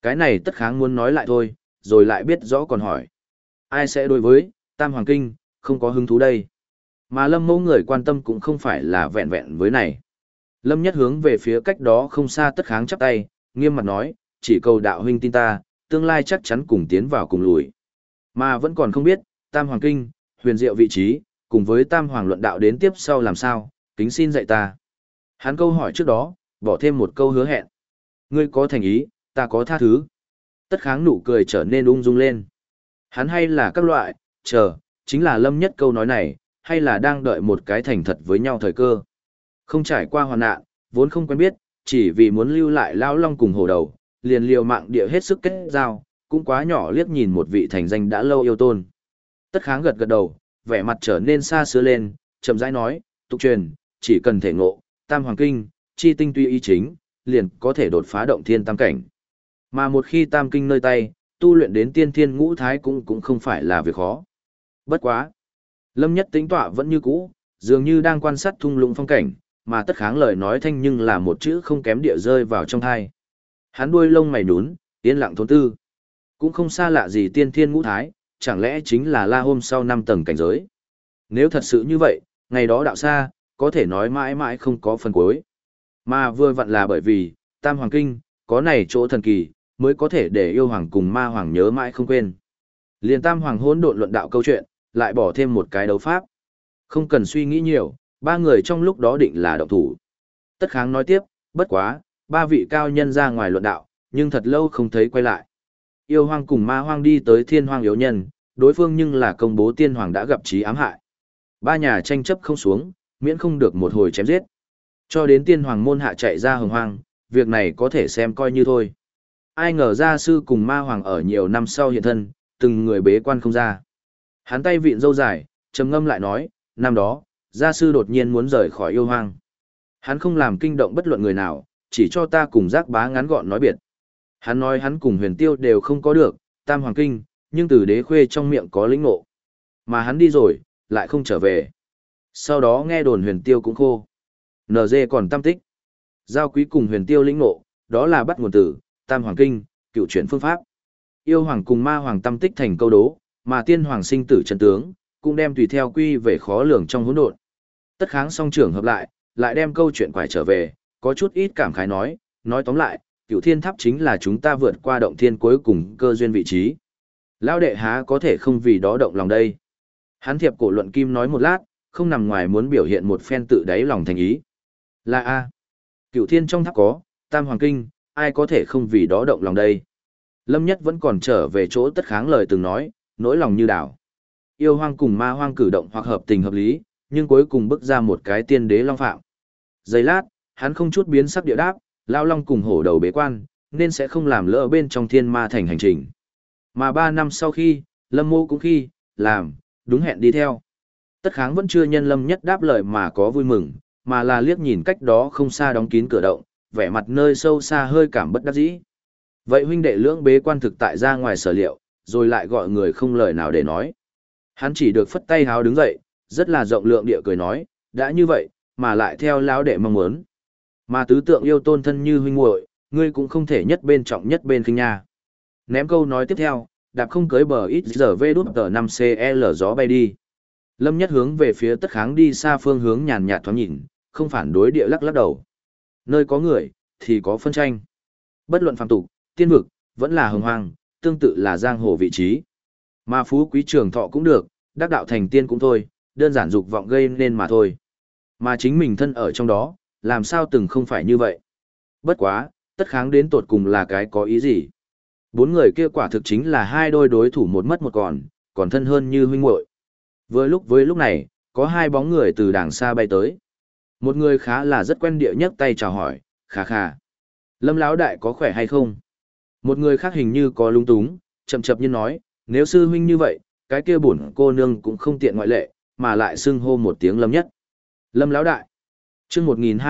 Cái này Tất Kháng muốn nói lại thôi, rồi lại biết rõ còn hỏi. Ai sẽ đối với, Tam Hoàng Kinh, không có hứng thú đây. Mà Lâm Mẫu người quan tâm cũng không phải là vẹn vẹn với này. Lâm Nhất hướng về phía cách đó không xa Tất Kháng chắp tay, nghiêm mặt nói, chỉ cầu đạo huynh tin ta, tương lai chắc chắn cùng tiến vào cùng lùi. Mà vẫn còn không biết, Tam Hoàng Kinh, huyền diệu vị trí, cùng với Tam Hoàng luận đạo đến tiếp sau làm sao, kính xin dạy ta. Hắn câu hỏi trước đó, bỏ thêm một câu hứa hẹn. Ngươi có thành ý, ta có tha thứ. Tất Kháng nụ cười trở nên ung dung lên. Hắn hay là các loại, chờ, chính là Lâm Nhất câu nói này, hay là đang đợi một cái thành thật với nhau thời cơ. Không trải qua hoàn nạn, vốn không quen biết, chỉ vì muốn lưu lại Lão Long cùng hổ đầu, liền liều mạng địa hết sức kết giao, cũng quá nhỏ liếc nhìn một vị thành danh đã lâu yêu tôn. Tất Kháng gật gật đầu, vẻ mặt trở nên xa xưa lên, chậm rãi nói, tục truyền, chỉ cần thể ngộ, Tam Hoàng Kinh, chi tinh tuy ý chính, liền có thể đột phá động thiên tam cảnh. Mà một khi tam kinh nơi tay, tu luyện đến tiên thiên ngũ thái cũng không phải là việc khó. Bất quá. Lâm Nhất tính tọa vẫn như cũ, dường như đang quan sát thung lũng phong cảnh, mà Tất Kháng lời nói thanh nhưng là một chữ không kém địa rơi vào trong tai. Hắn đuôi lông mày nhún, yên lặng thốn tư. Cũng không xa lạ gì tiên thiên ngũ thái, chẳng lẽ chính là La Hôm sau 5 tầng cảnh giới. Nếu thật sự như vậy, ngày đó đạo xa, có thể nói mãi mãi không có phần cuối. Mà vừa vặn là bởi vì, Tam Hoàng Kinh, có này chỗ thần kỳ, mới có thể để yêu hoàng cùng ma hoàng nhớ mãi không quên. Liền Tam Hoàng hỗn độn luận đạo câu chuyện, lại bỏ thêm một cái đấu pháp. Không cần suy nghĩ nhiều, ba người trong lúc đó định là động thủ. Tất Kháng nói tiếp, bất quá, ba vị cao nhân ra ngoài luận đạo, nhưng thật lâu không thấy quay lại. Yêu hoang cùng ma hoang đi tới thiên hoang yếu nhân, đối phương nhưng là công bố tiên hoàng đã gặp chí ám hại. Ba nhà tranh chấp không xuống, miễn không được một hồi chém giết. Cho đến tiên hoàng môn hạ chạy ra hồng hoang, việc này có thể xem coi như thôi. Ai ngờ gia sư cùng ma hoàng ở nhiều năm sau hiện thân, từng người bế quan không ra. Hắn tay vịn râu dài, trầm ngâm lại nói, năm đó, gia sư đột nhiên muốn rời khỏi yêu hoang. Hắn không làm kinh động bất luận người nào, chỉ cho ta cùng giác bá ngắn gọn nói biệt. Hắn nói hắn cùng huyền tiêu đều không có được, Tam Hoàng Kinh, nhưng từ đế khuê trong miệng có lĩnh ngộ. Mà hắn đi rồi, lại không trở về. Sau đó nghe đồn huyền tiêu cũng khô. NG còn tam tích. Giao quý cùng huyền tiêu lĩnh ngộ, đó là bắt nguồn từ, Tam Hoàng Kinh, cựu chuyển phương pháp. Yêu hoàng cùng ma hoàng tam tích thành câu đố, mà tiên hoàng sinh tử chân tướng, cũng đem tùy theo quy về khó lường trong hỗn độn. Tất Kháng song trưởng hợp lại đem câu chuyện quải trở về, có chút ít cảm khái nói tóm lại, Cửu Thiên Tháp chính là chúng ta vượt qua động thiên cuối cùng cơ duyên vị trí. Lão đệ há có thể không vì đó động lòng đây. Hắn thiệp cổ luận kim nói một lát, không nằm ngoài muốn biểu hiện một phen tự đáy lòng thành ý. Là a, Cửu Thiên trong tháp có, Tam Hoàng Kinh, ai có thể không vì đó động lòng đây. Lâm Nhất vẫn còn trở về chỗ Tất Kháng lời từng nói, nỗi lòng như đảo. Yêu hoang cùng ma hoang cử động hoặc hợp tình hợp lý, nhưng cuối cùng bước ra một cái tiên đế long phạm. Giây lát, hắn không chút biến sắc địa đáp, Lao Long cùng hổ đầu bế quan, nên sẽ không làm lỡ bên trong thiên ma thành hành trình. Mà 3 năm sau khi, Lâm Mô cũng khi, làm, đúng hẹn đi theo. Tất Kháng vẫn chưa nhân Lâm Nhất đáp lời mà có vui mừng, mà là liếc nhìn cách đó không xa đóng kín cửa động, vẻ mặt nơi sâu xa hơi cảm bất đắc dĩ. Vậy huynh đệ lưỡng bế quan thực tại ra ngoài sở liệu, rồi lại gọi người không lời nào để nói. Hắn chỉ được phất tay háo đứng dậy, rất là rộng lượng địa cười nói, đã như vậy, mà lại theo lão đệ mong muốn. Mà tứ tượng yêu tôn thân như huynh muội, ngươi cũng không thể nhất bên trọng nhất bên khinh nha. Ném câu nói tiếp theo, đạp không cưới bờ ít giờ vê đút tờ 5CL gió bay đi. Lâm Nhất hướng về phía Tất Kháng đi xa phương hướng nhàn nhạt thoáng nhìn, không phản đối địa lắc lắc đầu. Nơi có người, thì có phân tranh. Bất luận phàm tục, tiên vực, vẫn là hồng hoang, tương tự là giang hồ vị trí. Mà phú quý trường thọ cũng được, đắc đạo thành tiên cũng thôi, đơn giản dục vọng gây nên mà thôi. Mà chính mình thân ở trong đó, làm sao từng không phải như vậy. Bất quá, Tất Kháng đến tột cùng là cái có ý gì. 4 người kia quả thực chính là hai đôi đối thủ một mất một còn thân hơn như huynh muội. Với lúc này, có 2 bóng người từ đàng xa bay tới. Một người khá là rất quen địa nhấc tay chào hỏi, khà khà. Lâm lão đại có khỏe hay không? Một người khác hình như có lung túng, chậm chậm như nói, nếu sư huynh như vậy, cái kia bổn cô nương cũng không tiện ngoại lệ, mà lại xưng hô một tiếng Lâm Nhất. Lâm lão đại. Chương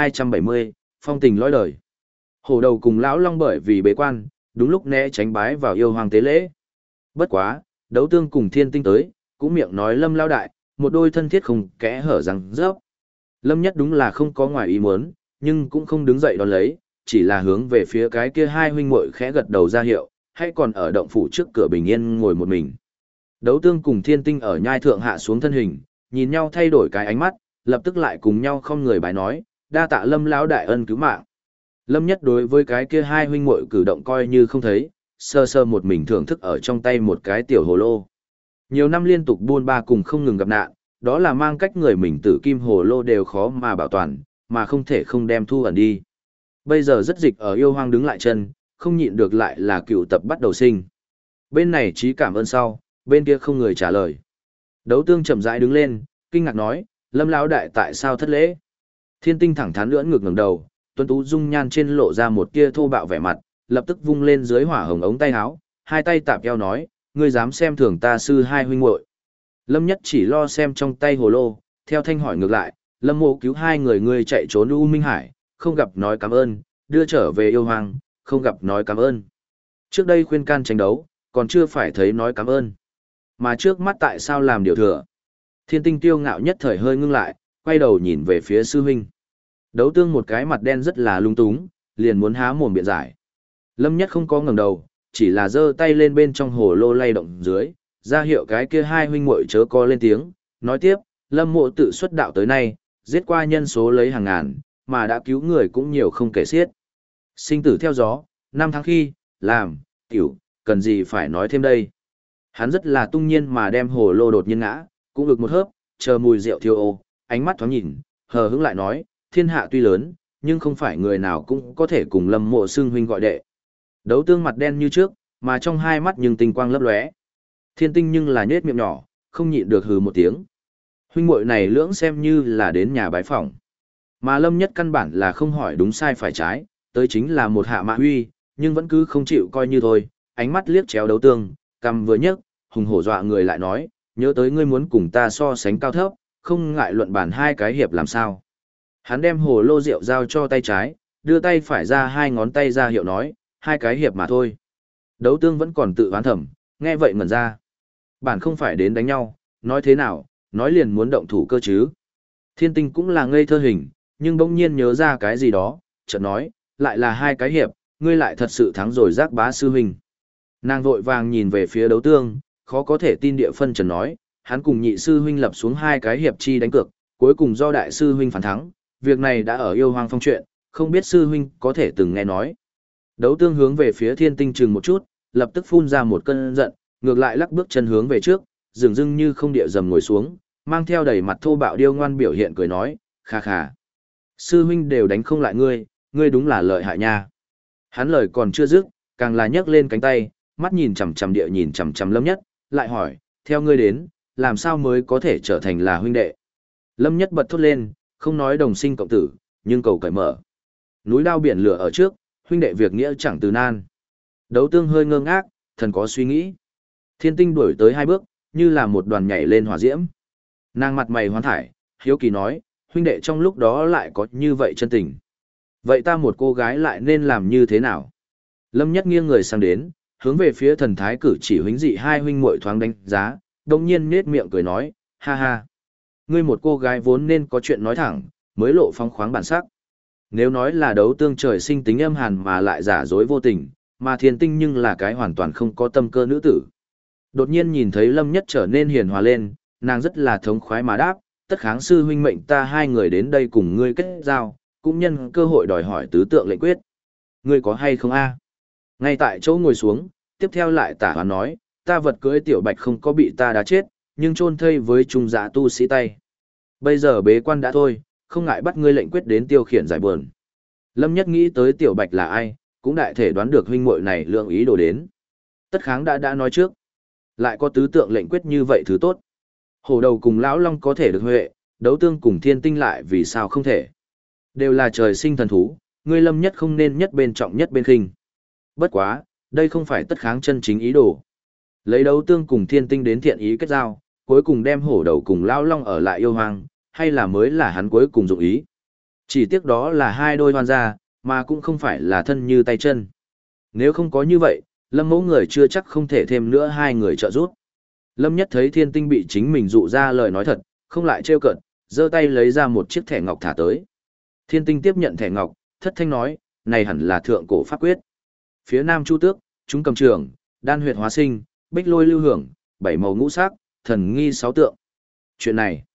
1270, phong tình lõi đời. Hổ đầu cùng lão long bởi vì bế quan, đúng lúc né tránh bái vào yêu hoàng tế lễ. Bất quá, đấu tương cùng thiên tinh tới, cũng miệng nói Lâm lão đại, một đôi thân thiết không kẽ hở răng rớp. Lâm Nhất đúng là không có ngoài ý muốn, nhưng cũng không đứng dậy đón lấy, chỉ là hướng về phía cái kia hai huynh muội khẽ gật đầu ra hiệu, hay còn ở động phủ trước cửa bình yên ngồi một mình. Đấu Tương cùng Thiên Tinh ở nhai thượng hạ xuống thân hình, nhìn nhau thay đổi cái ánh mắt, lập tức lại cùng nhau không người bài nói, đa tạ Lâm lão đại ân cứu mạng. Lâm Nhất đối với cái kia hai huynh muội cử động coi như không thấy, sơ sơ một mình thưởng thức ở trong tay một cái tiểu hồ lô. Nhiều năm liên tục buôn ba cùng không ngừng gặp nạn, đó là mang cách người mình tử kim hồ lô đều khó mà bảo toàn, mà không thể không đem thu ẩn đi. Bây giờ rất dịch ở yêu hoang đứng lại chân, không nhịn được lại là cựu tập bắt đầu sinh. Bên này trí cảm ơn sau, bên kia không người trả lời. Đấu Tương chậm rãi đứng lên, kinh ngạc nói, Lâm lão đại tại sao thất lễ? Thiên Tinh thẳng thắn lưỡn ngược ngẩng đầu, tuấn tú dung nhan trên lộ ra một tia thô bạo vẻ mặt, lập tức vung lên dưới hỏa hồng ống tay áo, hai tay tạp eo nói, ngươi dám xem thường ta sư hai huynh muội. Lâm Nhất chỉ lo xem trong tay hồ lô, theo thanh hỏi ngược lại, Lâm mộ cứu hai người ngươi chạy trốn U Minh Hải, không gặp nói cảm ơn, đưa trở về yêu hoang, không gặp nói cảm ơn. Trước đây khuyên can tranh đấu, còn chưa phải thấy nói cảm ơn. Mà trước mắt tại sao làm điều thừa? Thiên Tinh tiêu ngạo nhất thời hơi ngưng lại, quay đầu nhìn về phía sư huynh. Đấu Tương một cái mặt đen rất là lung túng, liền muốn há mồm biện giải. Lâm Nhất không có ngẩng đầu, chỉ là giơ tay lên bên trong hồ lô lay động dưới, ra hiệu cái kia hai huynh muội chớ có lên tiếng, nói tiếp, Lâm mộ tự xuất đạo tới nay, giết qua nhân số lấy hàng ngàn, mà đã cứu người cũng nhiều không kể xiết. Sinh tử theo gió, năm tháng khi, làm, tiểu, cần gì phải nói thêm đây. Hắn rất là tung nhiên mà đem hồ lô đột nhiên ngã, cũng ực một hớp, chờ mùi rượu thiêu ô, ánh mắt thoáng nhìn, hờ hững lại nói, thiên hạ tuy lớn, nhưng không phải người nào cũng có thể cùng Lâm mộ xưng huynh gọi đệ. Đấu Tương mặt đen như trước, mà trong hai mắt nhưng tinh quang lấp lóe. Thiên Tinh nhưng là nhếch miệng nhỏ, không nhịn được hừ một tiếng. Huynh muội này lưỡng xem như là đến nhà bái phỏng. Mà Lâm Nhất căn bản là không hỏi đúng sai phải trái, tới chính là một hạ mạ huy, nhưng vẫn cứ không chịu coi như thôi, ánh mắt liếc chéo Đấu Tương, cằm vừa nhấc, hùng hổ dọa người lại nói, nhớ tới ngươi muốn cùng ta so sánh cao thấp, không ngại luận bàn hai cái hiệp làm sao. Hắn đem hồ lô rượu giao cho tay trái, đưa tay phải ra hai ngón tay ra hiệu nói, hai cái hiệp mà thôi. Đấu Tương vẫn còn tự oán thầm, nghe vậy ngẩn ra. Bản không phải đến đánh nhau, nói thế nào, nói liền muốn động thủ cơ chứ. Thiên Tinh cũng là ngây thơ hình, nhưng bỗng nhiên nhớ ra cái gì đó, chợt nói, lại là hai cái hiệp, ngươi lại thật sự thắng rồi Giác Bá sư huynh. Nàng vội vàng nhìn về phía Đấu Tương, khó có thể tin địa phân trần nói, hắn cùng nhị sư huynh lập xuống hai cái hiệp chi đánh cược, cuối cùng do đại sư huynh phản thắng, việc này đã ở yêu hoang phong chuyện, không biết sư huynh có thể từng nghe nói. Đấu Tương hướng về phía Thiên Tinh chừng một chút, lập tức phun ra một cơn giận, ngược lại lắc bước chân hướng về trước, dường dưng như không địa dầm ngồi xuống, mang theo đầy mặt thô bạo điêu ngoan biểu hiện cười nói, khà khà. Sư huynh đều đánh không lại ngươi, ngươi đúng là lợi hại nha. Hắn lời còn chưa dứt, càng là nhấc lên cánh tay, mắt nhìn chằm chằm địa nhìn chằm chằm Lâm Nhất, lại hỏi, theo ngươi đến, làm sao mới có thể trở thành là huynh đệ. Lâm Nhất bật thốt lên, không nói đồng sinh cộng tử, nhưng cầu cởi mở. Núi đao biển lửa ở trước, huynh đệ việc nghĩa chẳng từ nan. Đấu Tương hơi ngơ ngác, thần có suy nghĩ. Thiên Tinh đuổi tới hai bước, như là một đoàn nhảy lên hỏa diễm. Nàng mặt mày hoán thải, hiếu kỳ nói, huynh đệ trong lúc đó lại có như vậy chân tình. Vậy ta một cô gái lại nên làm như thế nào? Lâm Nhất nghiêng người sang đến, hướng về phía thần thái cử chỉ huynh dị hai huynh muội thoáng đánh giá, đồng nhiên nết miệng cười nói, ha ha. Ngươi một cô gái vốn nên có chuyện nói thẳng, mới lộ phong khoáng bản sắc. Nếu nói là Đấu Tương trời sinh tính âm hàn mà lại giả dối vô tình, mà Thiên Tinh nhưng là cái hoàn toàn không có tâm cơ nữ tử. Đột nhiên nhìn thấy Lâm Nhất trở nên hiền hòa lên, nàng rất là thống khoái mà đáp, tất kháng sư huynh mệnh ta hai người đến đây cùng ngươi kết giao, cũng nhân cơ hội đòi hỏi tứ tượng lệnh quyết. Ngươi có hay không a? Ngay tại chỗ ngồi xuống, tiếp theo lại tả hoán nói, ta vật cưới tiểu bạch không có bị ta đá chết, nhưng chôn thây với trung dạ tu sĩ tay. Bây giờ bế quan đã thôi, không ngại bắt ngươi lệnh quyết đến tiêu khiển giải buồn. Lâm Nhất nghĩ tới tiểu bạch là ai, cũng đại thể đoán được huynh muội này lượng ý đồ đến. Tất kháng đã nói trước, lại có tứ tượng lệnh quyết như vậy thứ tốt. Hổ đầu cùng lão long có thể được huệ, Đấu Tương cùng Thiên Tinh lại vì sao không thể. Đều là trời sinh thần thú, ngươi Lâm Nhất không nên nhất bên trọng nhất bên khinh. Bất quá, đây không phải tất kháng chân chính ý đồ. Lấy Đấu Tương cùng Thiên Tinh đến thiện ý kết giao, cuối cùng đem hổ đầu cùng lão long ở lại yêu hoang, hay là mới là hắn cuối cùng dụng ý. Chỉ tiếc đó là hai đôi hoan gia, mà cũng không phải là thân như tay chân. Nếu không có như vậy, Lâm mẫu người chưa chắc không thể thêm nữa hai người trợ giúp. Lâm Nhất thấy Thiên Tinh bị chính mình dụ ra lời nói thật, không lại trêu cợt, giơ tay lấy ra một chiếc thẻ ngọc thả tới. Thiên Tinh tiếp nhận thẻ ngọc, thất thanh nói, này hẳn là thượng cổ pháp quyết. Phía Nam Chu Tước, chúng cầm trường, đan huyệt hóa sinh, bích lôi lưu hưởng, bảy màu ngũ sắc, thần nghi sáu tượng. Chuyện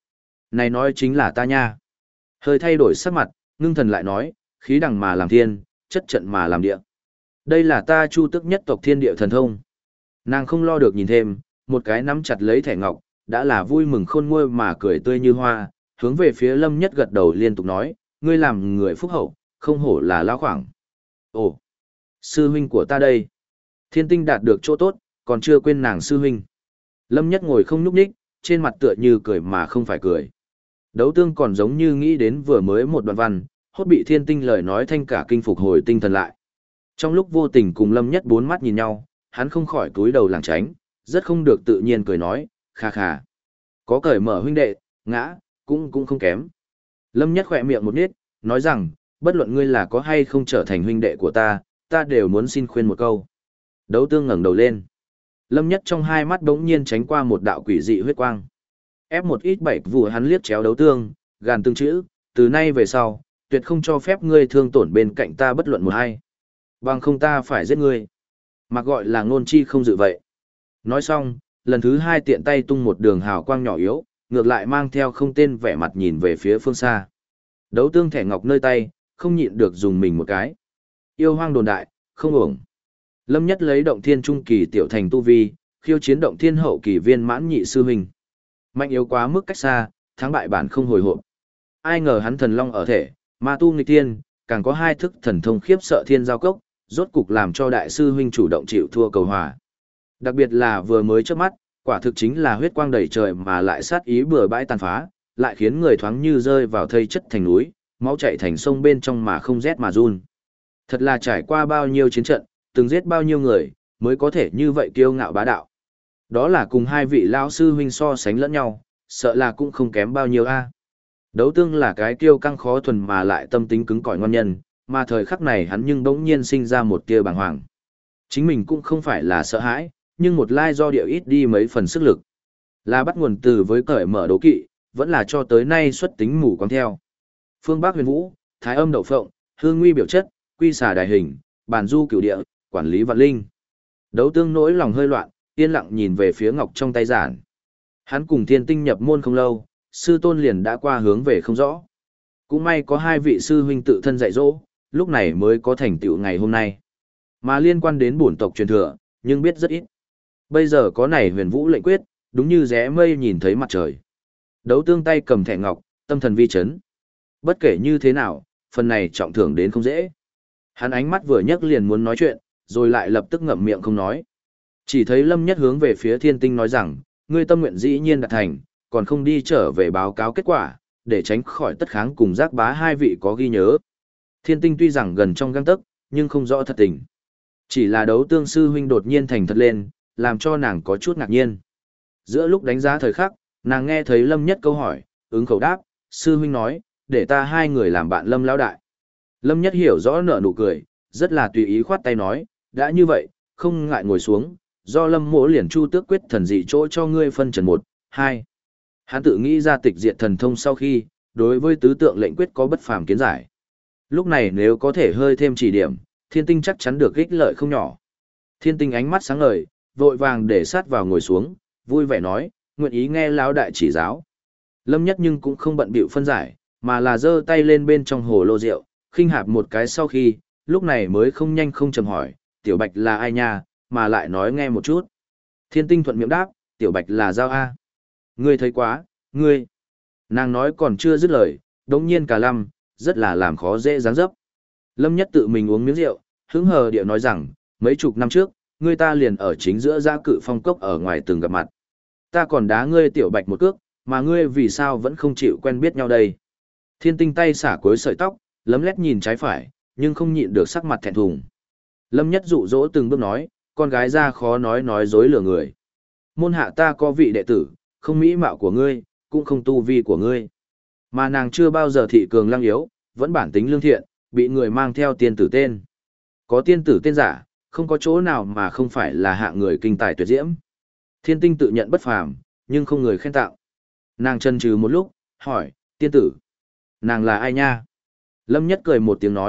này nói chính là ta nha. Hơi thay đổi sắc mặt, ngưng thần lại nói, khí đằng mà làm thiên, chất trận mà làm địa. Đây là ta Chu Tước nhất tộc thiên địa thần thông. Nàng không lo được nhìn thêm, một cái nắm chặt lấy thẻ ngọc, đã là vui mừng khôn nguôi mà cười tươi như hoa, hướng về phía Lâm Nhất gật đầu liên tục nói, ngươi làm người phúc hậu, không hổ là lão khoảng. Ồ, sư huynh của ta đây. Thiên Tinh đạt được chỗ tốt, còn chưa quên nàng sư huynh. Lâm Nhất ngồi không nhúc nhích, trên mặt tựa như cười mà không phải cười. Đấu Tương còn giống như nghĩ đến vừa mới một đoạn văn, hốt bị Thiên Tinh lời nói thanh cả kinh phục hồi tinh thần lại. Trong lúc vô tình cùng Lâm Nhất bốn mắt nhìn nhau, hắn không khỏi cúi đầu lảng tránh, rất không được tự nhiên cười nói, kha kha. Có cởi mở huynh đệ, ngã, cũng không kém. Lâm Nhất khỏe miệng một nít, nói rằng, bất luận ngươi là có hay không trở thành huynh đệ của ta đều muốn xin khuyên một câu. Đấu Tương ngẩng đầu lên. Lâm Nhất trong hai mắt bỗng nhiên tránh qua một đạo quỷ dị huyết quang. Ép một ít bảy vụ hắn liếc chéo Đấu Tương, gàn tương chữ, từ nay về sau, tuyệt không cho phép ngươi thương tổn bên cạnh ta bất luận một hay. Bằng không ta phải giết ngươi. Mà gọi là ngôn chi không dự vậy. Nói xong, lần thứ hai tiện tay tung một đường hào quang nhỏ yếu, ngược lại mang theo không tên vẻ mặt nhìn về phía phương xa. Đấu Tương thẻ ngọc nơi tay, không nhịn được dùng mình một cái. Yêu hoang đồn đại, không ổng. Lâm Nhất lấy động thiên trung kỳ tiểu thành tu vi, khiêu chiến động thiên hậu kỳ viên mãn nhị sư huynh. Mạnh yếu quá mức cách xa, thắng bại bản không hồi hộp. Ai ngờ hắn thần long ở thể, ma tu nghịch thiên, càng có hai thức thần thông khiếp sợ thiên giao cốc, rốt cục làm cho đại sư huynh chủ động chịu thua cầu hòa. Đặc biệt là vừa mới trước mắt, quả thực chính là huyết quang đầy trời mà lại sát ý bừa bãi tàn phá, lại khiến người thoáng như rơi vào thây chất thành núi, máu chảy thành sông bên trong mà không rét mà run. Thật là trải qua bao nhiêu chiến trận, từng giết bao nhiêu người, mới có thể như vậy kiêu ngạo bá đạo. Đó là cùng hai vị lão sư huynh so sánh lẫn nhau, sợ là cũng không kém bao nhiêu a. Đấu Tương là cái kiêu căng khó thuần mà lại tâm tính cứng cỏi ngon nhân, mà thời khắc này hắn nhưng bỗng nhiên sinh ra một tia bàng hoàng. Chính mình cũng không phải là sợ hãi, nhưng một lai do điệu ít đi mấy phần sức lực. Là bắt nguồn từ với cởi mở đố kỵ, vẫn là cho tới nay xuất tính mù quáng theo. Phương Bắc Huyền Vũ, Thái Âm Đậu Phộng, Hương Nguy biểu chất, Quy Xà Đài Hình, Bàn Du Cửu Địa, Quản lý Vạn Linh. Đấu Tương nỗi lòng hơi loạn, yên lặng nhìn về phía ngọc trong tay giản. Hắn cùng Thiên Tinh nhập môn không lâu, sư tôn liền đã qua hướng về không rõ. Cũng may có hai vị sư huynh tự thân dạy dỗ, lúc này mới có thành tựu ngày hôm nay. Mà liên quan đến bổn tộc truyền thừa, nhưng biết rất ít. Bây giờ có này Huyền Vũ lệnh quyết, đúng như rẽ mây nhìn thấy mặt trời. Đấu Tương tay cầm thẻ ngọc, tâm thần vi chấn. Bất kể như thế nào, phần này trọng thưởng đến không dễ. Hắn ánh mắt vừa nhấc liền muốn nói chuyện, rồi lại lập tức ngậm miệng không nói. Chỉ thấy Lâm Nhất hướng về phía Thiên Tinh nói rằng, ngươi tâm nguyện dĩ nhiên đạt thành, còn không đi trở về báo cáo kết quả, để tránh khỏi tất kháng cùng giác bá hai vị có ghi nhớ. Thiên Tinh tuy rằng gần trong gang tấc, nhưng không rõ thật tình. Chỉ là Đấu Tương sư huynh đột nhiên thành thật lên, làm cho nàng có chút ngạc nhiên. Giữa lúc đánh giá thời khắc, nàng nghe thấy Lâm Nhất câu hỏi, ứng khẩu đáp, sư huynh nói, để ta hai người làm bạn Lâm lão đại. Lâm Nhất hiểu rõ nở nụ cười, rất là tùy ý khoát tay nói, đã như vậy, không ngại ngồi xuống, do Lâm Mỗ liền Chu Tước quyết thần dị chỗ cho ngươi phân trần 1, 2. Hắn tự nghĩ ra tịch diệt thần thông sau khi, đối với tứ tượng lệnh quyết có bất phàm kiến giải. Lúc này nếu có thể hơi thêm chỉ điểm, Thiên Tinh chắc chắn được ích lợi không nhỏ. Thiên Tinh ánh mắt sáng ngời, vội vàng để sát vào ngồi xuống, vui vẻ nói, nguyện ý nghe lão đại chỉ giáo. Lâm Nhất nhưng cũng không bận bịu phân giải, mà là giơ tay lên bên trong hồ lô rượu, khinh hạp một cái sau khi, lúc này mới không nhanh không chậm hỏi, Tiểu Bạch là ai nha, mà lại nói nghe một chút. Thiên Tinh thuận miệng đáp, Tiểu Bạch là Giao A. Ngươi thấy quá, ngươi. Nàng nói còn chưa dứt lời, đống nhiên cả lăm, rất là làm khó dễ dáng dấp. Lâm Nhất tự mình uống miếng rượu, hứng hờ điệu nói rằng, mấy chục năm trước, ngươi ta liền ở chính giữa Giã Cự Phong cốc ở ngoài từng gặp mặt. Ta còn đá ngươi Tiểu Bạch một cước, mà ngươi vì sao vẫn không chịu quen biết nhau đây. Thiên Tinh tay xả cuối sợi tóc, lấm lét nhìn trái phải, nhưng không nhịn được sắc mặt thẹn thùng. Lâm Nhất dụ dỗ từng bước nói, con gái ra khó nói dối lừa người. Môn hạ ta có vị đệ tử, không mỹ mạo của ngươi, cũng không tu vi của ngươi. Mà nàng chưa bao giờ thị cường lăng yếu, vẫn bản tính lương thiện, bị người mang theo tiên tử tên. Có tiên tử tên giả, không có chỗ nào mà không phải là hạng người kinh tài tuyệt diễm. Thiên Tinh tự nhận bất phàm, nhưng không người khen tạo. Nàng chần chừ một lúc, hỏi, tiên tử, nàng là ai nha? Lâm Nhất cười một tiếng nói,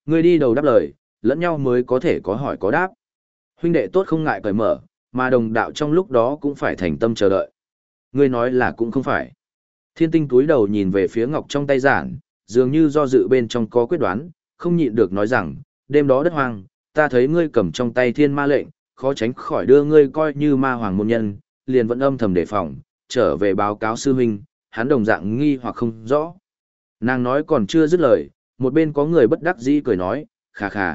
Ngươi đi đầu đáp lời, lẫn nhau mới có thể có hỏi có đáp. Huynh đệ tốt không ngại cởi mở, mà đồng đạo trong lúc đó cũng phải thành tâm chờ đợi. Ngươi nói là cũng không phải. Thiên tinh túi đầu nhìn về phía ngọc trong tay giản, dường như do dự bên trong có quyết đoán, không nhịn được nói rằng, đêm đó đất hoang, ta thấy ngươi cầm trong tay thiên ma lệnh, khó tránh khỏi đưa ngươi coi như ma hoàng môn nhân, liền vẫn âm thầm đề phòng, trở về báo cáo sư huynh, hắn đồng dạng nghi hoặc không rõ. Nàng nói còn chưa dứt lời, một bên có người bất đắc dĩ cười nói, khà khà.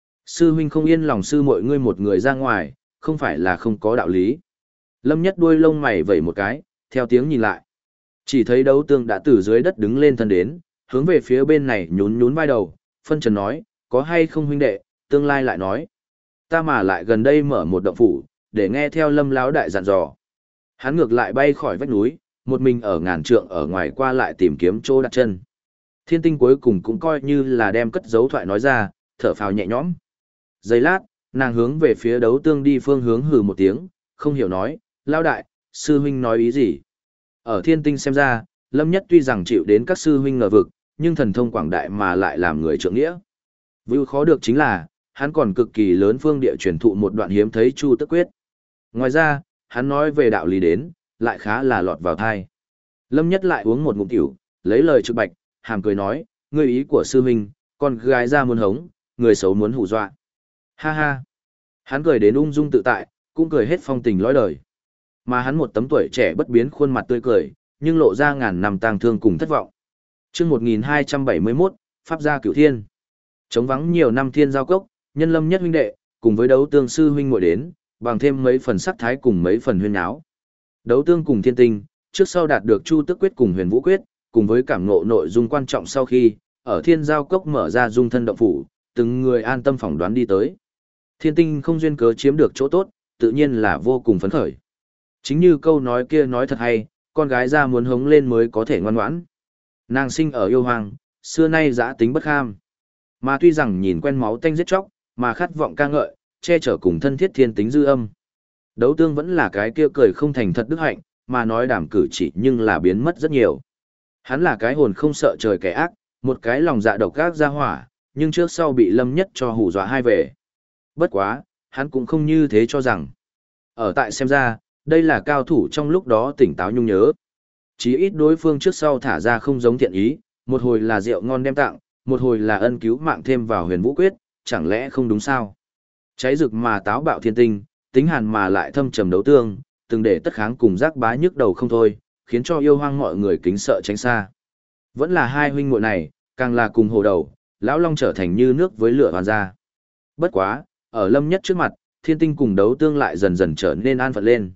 Sư huynh không yên lòng sư muội ngươi một người ra ngoài, không phải là không có đạo lý. Lâm Nhất đuôi lông mày vẩy một cái, theo tiếng nhìn lại. Chỉ thấy đấu tương đã từ dưới đất đứng lên thân đến, hướng về phía bên này nhún nhún vai đầu, phân trần nói, có hay không huynh đệ, tương lai lại nói. Ta mà lại gần đây mở một động phủ, để nghe theo Lâm lão đại dặn dò. Hắn ngược lại bay khỏi vách núi, một mình ở ngàn trượng ở ngoài qua lại tìm kiếm chỗ đặt chân. Thiên tinh cuối cùng cũng coi như là đem cất dấu thoại nói ra, thở phào nhẹ nhõm. Giây lát, nàng hướng về phía đấu tương đi phương hướng hừ một tiếng, không hiểu nói, lão đại, sư huynh nói ý gì? Ở thiên tinh xem ra, Lâm Nhất tuy rằng chịu đến các sư huynh ngờ vực, nhưng thần thông quảng đại mà lại làm người trượng nghĩa. Vui khó được chính là, hắn còn cực kỳ lớn phương địa truyền thụ một đoạn hiếm thấy Chu Tức Quyết. Ngoài ra, hắn nói về đạo lý đến, lại khá là lọt vào thai. Lâm Nhất lại uống một ngụm tiểu, lấy lời trực bạch, hàm cười nói, ngươi ý của sư huynh, con gái ra muốn hống, người xấu muốn hù dọa. Ha ha. Hắn cười đến ung dung tự tại, cũng cười hết phong tình lõi đời. Mà hắn một tấm tuổi trẻ bất biến khuôn mặt tươi cười, nhưng lộ ra ngàn năm tang thương cùng thất vọng. Chương 1271, Pháp gia Cửu Thiên. Trống vắng nhiều năm thiên giao cốc, nhân Lâm Nhất huynh đệ, cùng với đấu tương sư huynh muội đến, bằng thêm mấy phần sắc thái cùng mấy phần huyên náo. Đấu tương cùng thiên tinh, trước sau đạt được Chu Tức Quyết cùng Huyền Vũ Quyết, cùng với cảm ngộ nội dung quan trọng sau khi, ở thiên giao cốc mở ra dung thân động phủ, từng người an tâm phỏng đoán đi tới. Thiên tinh không duyên cớ chiếm được chỗ tốt, tự nhiên là vô cùng phấn khởi. Chính như câu nói kia nói thật hay, con gái ra muốn hống lên mới có thể ngoan ngoãn. Nàng sinh ở yêu hoàng, xưa nay dã tính bất kham. Mà tuy rằng nhìn quen máu tanh giết chóc, mà khát vọng ca ngợi, che chở cùng thân thiết thiên tính dư âm. Đấu tương vẫn là cái kia cười không thành thật đức hạnh, mà nói đảm cử chỉ nhưng là biến mất rất nhiều. Hắn là cái hồn không sợ trời kẻ ác, một cái lòng dạ độc ác ra hỏa, nhưng trước sau bị Lâm Nhất cho hù dọa hai về. Bất quá, hắn cũng không như thế cho rằng. Ở tại xem ra, đây là cao thủ trong lúc đó tỉnh táo nhung nhớ. Chí ít đối phương trước sau thả ra không giống thiện ý, một hồi là rượu ngon đem tặng, một hồi là ân cứu mạng thêm vào Huyền Vũ Quyết, chẳng lẽ không đúng sao? Cháy rực mà táo bạo thiên tinh, tính hàn mà lại thâm trầm đấu tương, từng để tất kháng cùng giác bá nhức đầu không thôi, khiến cho yêu hoang mọi người kính sợ tránh xa. Vẫn là hai huynh muội này, càng là cùng hồ đầu, lão long trở thành như nước với lửa hoàn ra. Bất quá, ở Lâm Nhất trước mặt, thiên tinh cùng đấu tương lại dần dần trở nên an phận lên.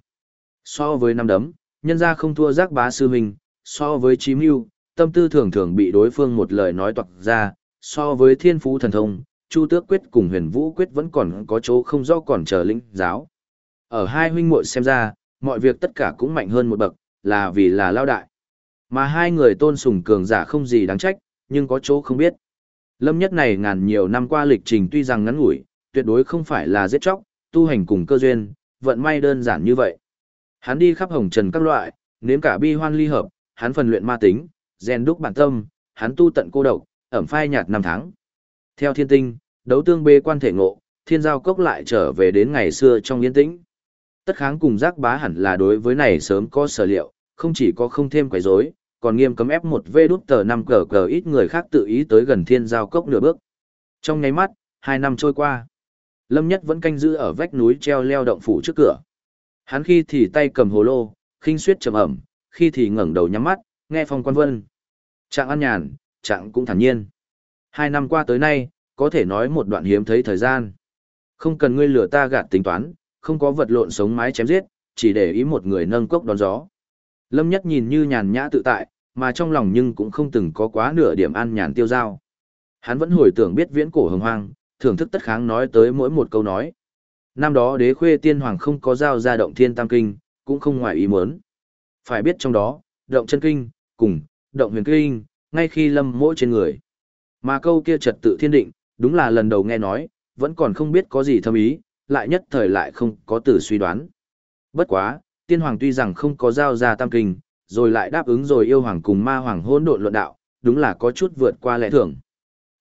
So với năm đấm, nhân ra không thua giác bá sư huynh, so với chí mưu, tâm tư thường thường bị đối phương một lời nói toạc ra, so với thiên phú thần thông, Chu Tước Quyết cùng Huyền Vũ Quyết vẫn còn có chỗ không rõ còn chờ lĩnh giáo. Ở hai huynh muội xem ra, mọi việc tất cả cũng mạnh hơn một bậc, là vì là lao đại. Mà hai người tôn sùng cường giả không gì đáng trách, nhưng có chỗ không biết. Lâm Nhất này ngàn nhiều năm qua lịch trình tuy rằng ngắn ngủi, tuyệt đối không phải là giết chóc, tu hành cùng cơ duyên, vận may đơn giản như vậy. Hắn đi khắp hồng trần các loại, nếm cả bi hoan ly hợp, hắn phần luyện ma tính, rèn đúc bản tâm, hắn tu tận cô độc, ẩm phai nhạt năm tháng. Theo thiên tinh, đấu tương bê quan thể ngộ, thiên giao cốc lại trở về đến ngày xưa trong yên tĩnh. Tất kháng cùng giác bá hẳn là đối với này sớm có sở liệu, không chỉ có không thêm quấy rối, còn nghiêm cấm ép một vê đút tờ 5 cờ ít người khác tự ý tới gần thiên giao cốc nửa bước. Trong nháy mắt, 2 năm trôi qua. Lâm Nhất vẫn canh giữ ở vách núi treo leo động phủ trước cửa. Hắn khi thì tay cầm hồ lô, khinh suyết trầm ẩm, khi thì ngẩng đầu nhắm mắt, nghe phong quan vân. Trạng an nhàn, trạng cũng thản nhiên. 2 năm qua tới nay, có thể nói một đoạn hiếm thấy thời gian. Không cần ngươi lừa ta gạt tính toán, không có vật lộn sống mái chém giết, chỉ để ý một người nâng cốc đón gió. Lâm Nhất nhìn như nhàn nhã tự tại, mà trong lòng nhưng cũng không từng có quá nửa điểm an nhàn tiêu dao. Hắn vẫn hồi tưởng biết viễn cổ hồng hoang, thưởng thức tất kháng nói tới mỗi một câu nói. Năm đó đế khuê tiên hoàng không có giao ra động thiên tam kinh, cũng không ngoài ý muốn. Phải biết trong đó, động chân kinh, cùng, động huyền kinh, ngay khi lâm mỗi trên người. Mà câu kia trật tự thiên định, đúng là lần đầu nghe nói, vẫn còn không biết có gì thâm ý, lại nhất thời lại không có từ suy đoán. Bất quá, tiên hoàng tuy rằng không có giao ra tam kinh, rồi lại đáp ứng rồi yêu hoàng cùng ma hoàng hỗn độn luận đạo, đúng là có chút vượt qua lẽ thường.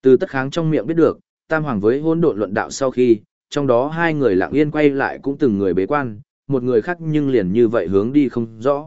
Từ Tất Kháng trong miệng biết được, Tam Hoàng với hỗn độn luận đạo sau khi, trong đó hai người lặng yên quay lại cũng từng người bế quan, một người khác nhưng liền như vậy hướng đi không rõ.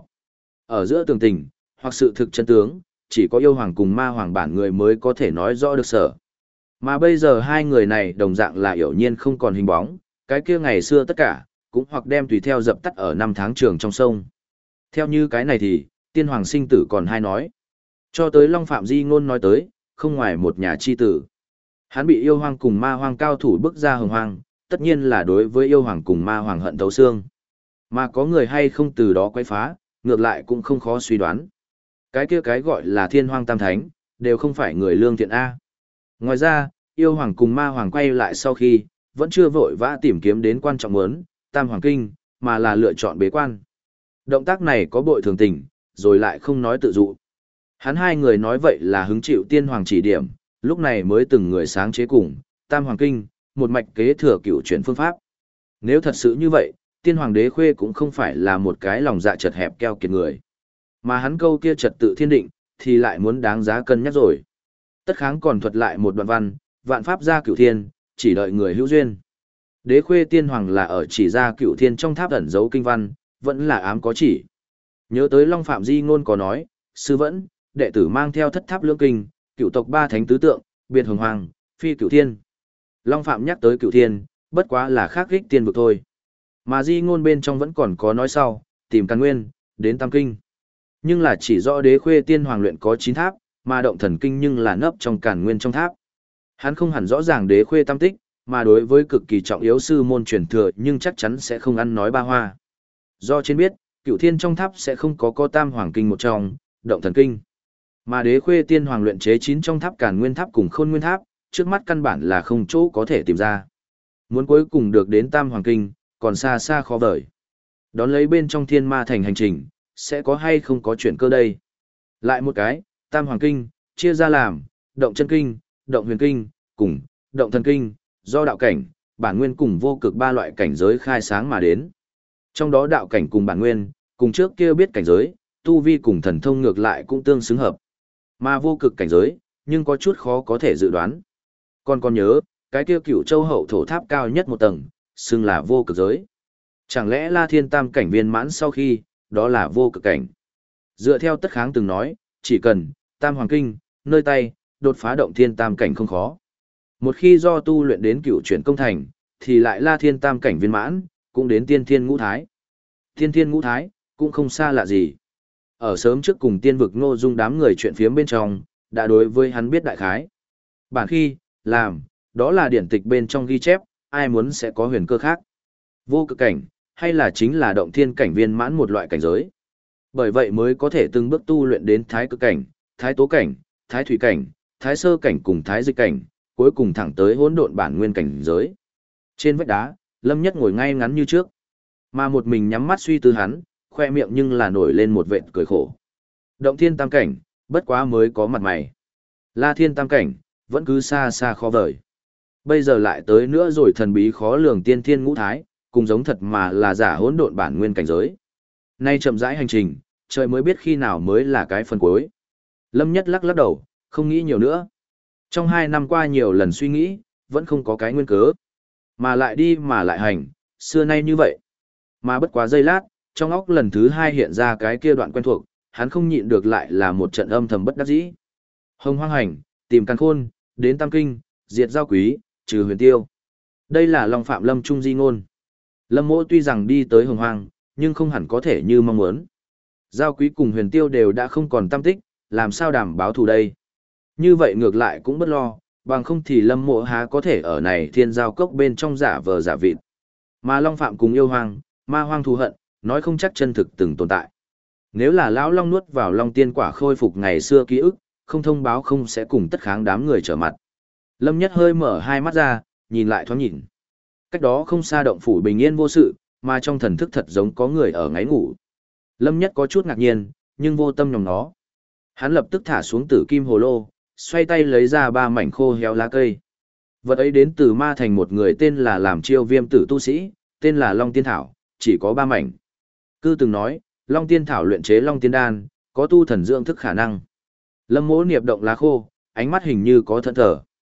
Ở giữa tường tình, hoặc sự thực chân tướng, chỉ có yêu hoàng cùng ma hoàng bản người mới có thể nói rõ được sở. Mà bây giờ hai người này đồng dạng là hiểu nhiên không còn hình bóng, cái kia ngày xưa tất cả, cũng hoặc đem tùy theo dập tắt ở năm tháng trường trong sông. Theo như cái này thì, tiên hoàng sinh tử còn hai nói. Cho tới Long Phạm Di Ngôn nói tới, không ngoài một nhà chi tử. Hắn bị yêu hoàng cùng ma hoàng cao thủ bức ra hồng hoang, tất nhiên là đối với yêu hoàng cùng ma hoàng hận thấu xương. Mà có người hay không từ đó quay phá, ngược lại cũng không khó suy đoán. Cái kia cái gọi là thiên hoang tam thánh, đều không phải người lương thiện A. Ngoài ra, yêu hoàng cùng ma hoàng quay lại sau khi, vẫn chưa vội vã tìm kiếm đến quan trọng muốn, tam hoàng kinh, mà là lựa chọn bế quan. Động tác này có bội thường tình, rồi lại không nói tự dụ. Hắn hai người nói vậy là hứng chịu tiên hoàng chỉ điểm, lúc này mới từng người sáng chế cùng, tam hoàng kinh, một mạch kế thừa cựu chuyển phương pháp. Nếu thật sự như vậy, tiên hoàng đế khuê cũng không phải là một cái lòng dạ chật hẹp keo kiệt người. Mà hắn câu kia trật tự thiên định, thì lại muốn đáng giá cân nhắc rồi. Tất Kháng còn thuật lại một đoạn văn, vạn pháp ra cửu thiên, chỉ đợi người hữu duyên. Đế khuê tiên hoàng là ở chỉ ra cửu thiên trong tháp ẩn dấu kinh văn, vẫn là ám có chỉ. Nhớ tới Long Phạm Di Ngôn có nói, sư vẫn, đệ tử mang theo thất tháp lưỡng kinh, cửu tộc ba thánh tứ tượng, biệt hồng hoàng, phi cửu thiên. Long Phạm nhắc tới cửu thiên, bất quá là khác ích tiên vực thôi. Mà Di Ngôn bên trong vẫn còn có nói sau, tìm căn nguyên, đến tam kinh. Nhưng là chỉ rõ đế khuê tiên hoàng luyện có 9 tháp, mà động thần kinh nhưng là nấp trong càn nguyên trong tháp. Hắn không hẳn rõ ràng đế khuê tam tích, mà đối với cực kỳ trọng yếu sư môn truyền thừa nhưng chắc chắn sẽ không ăn nói ba hoa. Do trên biết, cửu thiên trong tháp sẽ không có tam hoàng kinh một trong, động thần kinh. Mà đế khuê tiên hoàng luyện chế 9 trong tháp càn nguyên tháp cùng khôn nguyên tháp, trước mắt căn bản là không chỗ có thể tìm ra. Muốn cuối cùng được đến tam hoàng kinh, còn xa xa khó vời. Đón lấy bên trong thiên ma thành hành trình, sẽ có hay không có chuyển cơ đây. Lại một cái, tam hoàng kinh, chia ra làm, động chân kinh, động huyền kinh, cùng, động thần kinh, do đạo cảnh, bản nguyên cùng vô cực ba loại cảnh giới khai sáng mà đến. Trong đó đạo cảnh cùng bản nguyên, cùng trước kia biết cảnh giới, tu vi cùng thần thông ngược lại cũng tương xứng hợp. Mà vô cực cảnh giới, nhưng có chút khó có thể dự đoán. Còn nhớ, cái kia Cửu Châu hậu thổ tháp cao nhất một tầng, xưng là vô cực giới. Chẳng lẽ La Thiên tam cảnh viên mãn sau khi, đó là vô cực cảnh. Dựa theo Tất Kháng từng nói, chỉ cần tam hoàng kinh, nơi tay, đột phá động thiên tam cảnh không khó. Một khi do tu luyện đến cựu chuyển công thành, thì lại La Thiên tam cảnh viên mãn, cũng đến tiên thiên ngũ thái. Tiên thiên ngũ thái, cũng không xa lạ gì. Ở sớm trước cùng tiên vực Ngô Dung đám người chuyện phiếm bên trong, đã đối với hắn biết đại khái. Bản khi, làm, đó là điển tịch bên trong ghi chép, ai muốn sẽ có huyền cơ khác. Vô cực cảnh, hay là chính là động thiên cảnh viên mãn một loại cảnh giới. Bởi vậy mới có thể từng bước tu luyện đến thái cực cảnh, thái tố cảnh, thái thủy cảnh, thái sơ cảnh cùng thái dịch cảnh, cuối cùng thẳng tới hỗn độn bản nguyên cảnh giới. Trên vách đá, Lâm Nhất ngồi ngay ngắn như trước, mà một mình nhắm mắt suy tư hắn, khoe miệng nhưng là nổi lên một vệt cười khổ. Động thiên tam cảnh, bất quá mới có mặt mày. La Thiên tam cảnh, vẫn cứ xa xa khó vời. Bây giờ lại tới nữa rồi thần bí khó lường tiên thiên ngũ thái, cùng giống thật mà là giả hỗn độn bản nguyên cảnh giới. Nay chậm rãi hành trình, trời mới biết khi nào mới là cái phần cuối. Lâm Nhất lắc lắc đầu, không nghĩ nhiều nữa. Trong 2 năm qua nhiều lần suy nghĩ, vẫn không có cái nguyên cớ. Mà lại đi mà lại hành, xưa nay như vậy. Mà bất quá giây lát, trong óc lần thứ 2 hiện ra cái kia đoạn quen thuộc, hắn không nhịn được lại là một trận âm thầm bất đắc dĩ. Hồng hoang hành, tìm căn khôn, đến tam kinh, diệt giao quý, trừ huyền tiêu. Đây là Long Phạm Lâm Trung di ngôn. Lâm Mỗ tuy rằng đi tới hồng hoang, nhưng không hẳn có thể như mong muốn. Giao quý cùng huyền tiêu đều đã không còn tâm tích, làm sao đảm báo thù đây? Như vậy ngược lại cũng bất lo, bằng không thì Lâm Mộ há có thể ở này thiên giao cốc bên trong giả vờ giả vịt. Mà Long Phạm cùng yêu hoang, ma hoang thù hận, nói không chắc chân thực từng tồn tại. Nếu là lão Long nuốt vào Long Tiên quả khôi phục ngày xưa ký ức, không thông báo không sẽ cùng Tất Kháng đám người trở mặt. Lâm Nhất hơi mở hai mắt ra, nhìn lại thoáng nhìn. Cách đó không xa động phủ bình yên vô sự, mà trong thần thức thật giống có người ở ngáy ngủ. Lâm Nhất có chút ngạc nhiên, nhưng vô tâm nhòm nó. Hắn lập tức thả xuống tử kim hồ lô, xoay tay lấy ra 3 mảnh khô héo lá cây. Vật ấy đến từ ma thành một người tên là làm chiêu viêm tử tu sĩ, tên là Long Tiên Thảo, chỉ có 3 mảnh. Cư từng nói, Long Tiên Thảo luyện chế Long Tiên Đan, có tu thần dưỡng thức khả năng. Lâm Mỗ niệm động lá khô, ánh mắt hình như có thẫn thờ.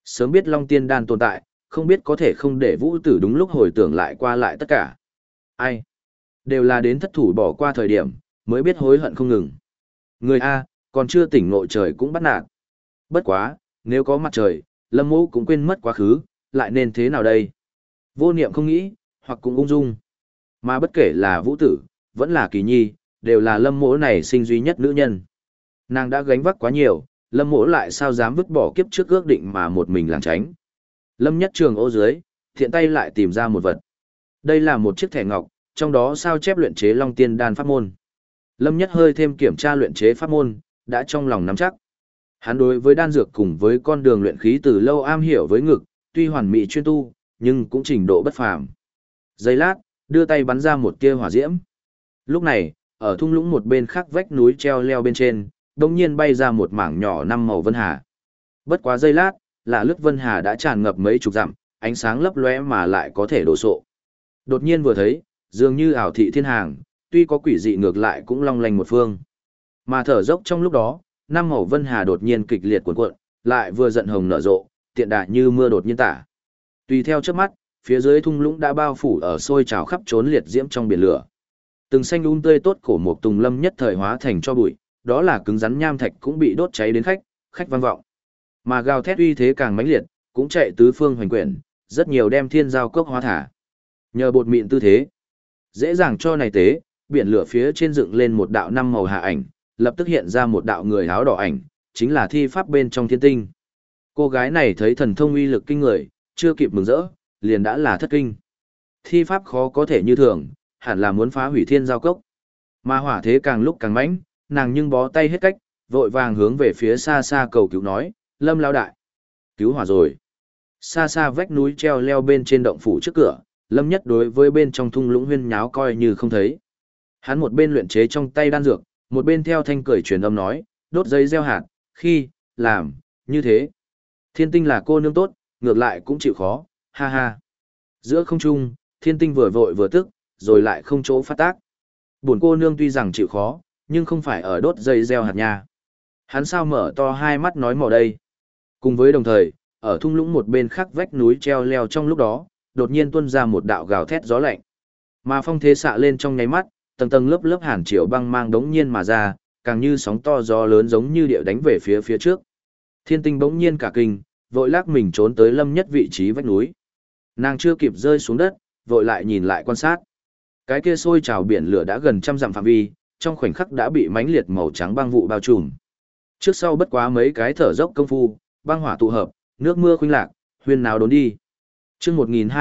Sớm biết Long Tiên Đan tồn tại, không biết có thể không để Vũ Tử đúng lúc hồi tưởng lại qua lại tất cả. Ai? Đều là đến thất thủ bỏ qua thời điểm, mới biết hối hận không ngừng. Người A, còn chưa tỉnh ngộ trời cũng bắt nạt. Bất quá, nếu có mặt trời, Lâm Mộ cũng quên mất quá khứ, lại nên thế nào đây? Vô niệm không nghĩ, hoặc cũng ung dung. Mà bất kể là Vũ Tử, vẫn là Kỳ Nhi, đều là Lâm Mộ này sinh duy nhất nữ nhân. Nàng đã gánh vác quá nhiều, Lâm Mộ lại sao dám vứt bỏ kiếp trước ước định mà một mình làng tránh. Lâm Nhất Trường ô dưới, thiện tay lại tìm ra một vật. Đây là một chiếc thẻ ngọc, trong đó sao chép luyện chế Long Tiên Đan pháp môn. Lâm Nhất hơi thêm kiểm tra luyện chế pháp môn, đã trong lòng nắm chắc. Hắn đối với đan dược cùng với con đường luyện khí từ lâu am hiểu với ngực, tuy hoàn mỹ chuyên tu, nhưng cũng trình độ bất phàm. Giây lát, đưa tay bắn ra một tia hỏa diễm. Lúc này, ở thung lũng một bên khác vách núi treo leo bên trên, đột nhiên bay ra một mảng nhỏ năm màu vân hà. Bất quá giây lát, là lướt vân hà đã tràn ngập mấy chục dặm, ánh sáng lấp lóe mà lại có thể đổ sộ. Đột nhiên vừa thấy, dường như ảo thị thiên hàng, tuy có quỷ dị ngược lại cũng long lanh một phương. Mà thở dốc trong lúc đó, năm màu vân hà đột nhiên kịch liệt cuộn cuộn, lại vừa giận hồng nở rộ, tiện đà như mưa đột nhiên tả. Tùy theo chớp mắt, phía dưới thung lũng đã bao phủ ở sôi trào khắp trốn liệt diễm trong biển lửa. Từng xanh tươi tốt cổ một tùng lâm nhất thời hóa thành cho bụi, đó là cứng rắn nham thạch cũng bị đốt cháy đến khách vang vọng. Mà gào thét uy thế càng mãnh liệt, cũng chạy tứ phương hoành quyển, rất nhiều đem thiên giao cốc hóa thả. Nhờ bột mịn tư thế, dễ dàng cho này tế, biển lửa phía trên dựng lên một đạo năm màu hạ ảnh, lập tức hiện ra một đạo người áo đỏ ảnh, chính là thi pháp bên trong thiên tinh. Cô gái này thấy thần thông uy lực kinh người, chưa kịp mừng rỡ, liền đã là thất kinh. Thi pháp khó có thể như thường, hẳn là muốn phá hủy thiên giao cốc. Mà hỏa thế càng lúc càng mãnh, nàng nhưng bó tay hết cách, vội vàng hướng về phía xa xa cầu cứu nói, Lâm lão đại, cứu hỏa rồi. Xa xa vách núi treo leo bên trên động phủ trước cửa, Lâm Nhất đối với bên trong thung lũng huyên nháo coi như không thấy. Hắn một bên luyện chế trong tay đan dược, một bên theo thanh cười truyền âm nói, đốt giấy gieo hạt, khi, làm, như thế. Thiên tinh là cô nương tốt, ngược lại cũng chịu khó, ha ha. Giữa không trung, thiên tinh vừa vội vừa tức, rồi lại không chỗ phát tác. Buồn cô nương tuy rằng chịu khó, nhưng không phải ở đốt dây gieo hạt nha. Hắn sao mở to hai mắt nói mò đây. Cùng với đồng thời, ở thung lũng một bên khác vách núi treo leo trong lúc đó, đột nhiên tuôn ra một đạo gào thét gió lạnh. Mà phong thế xạ lên trong nháy mắt, tầng tầng lớp lớp hàn triều băng mang đống nhiên mà ra, càng như sóng to gió lớn giống như điệu đánh về phía trước. Thiên tinh bỗng nhiên cả kinh, vội lắc mình trốn tới Lâm Nhất vị trí vách núi. Nàng chưa kịp rơi xuống đất, vội lại nhìn lại quan sát. Cái kia sôi trào biển lửa đã gần trăm dặm phạm vi, trong khoảnh khắc đã bị mãnh liệt màu trắng băng vụ bao trùm. Trước sau bất quá mấy cái thở dốc công phu, băng hỏa tụ hợp, nước mưa khuynh lạc, huyên náo đốn đi. Chương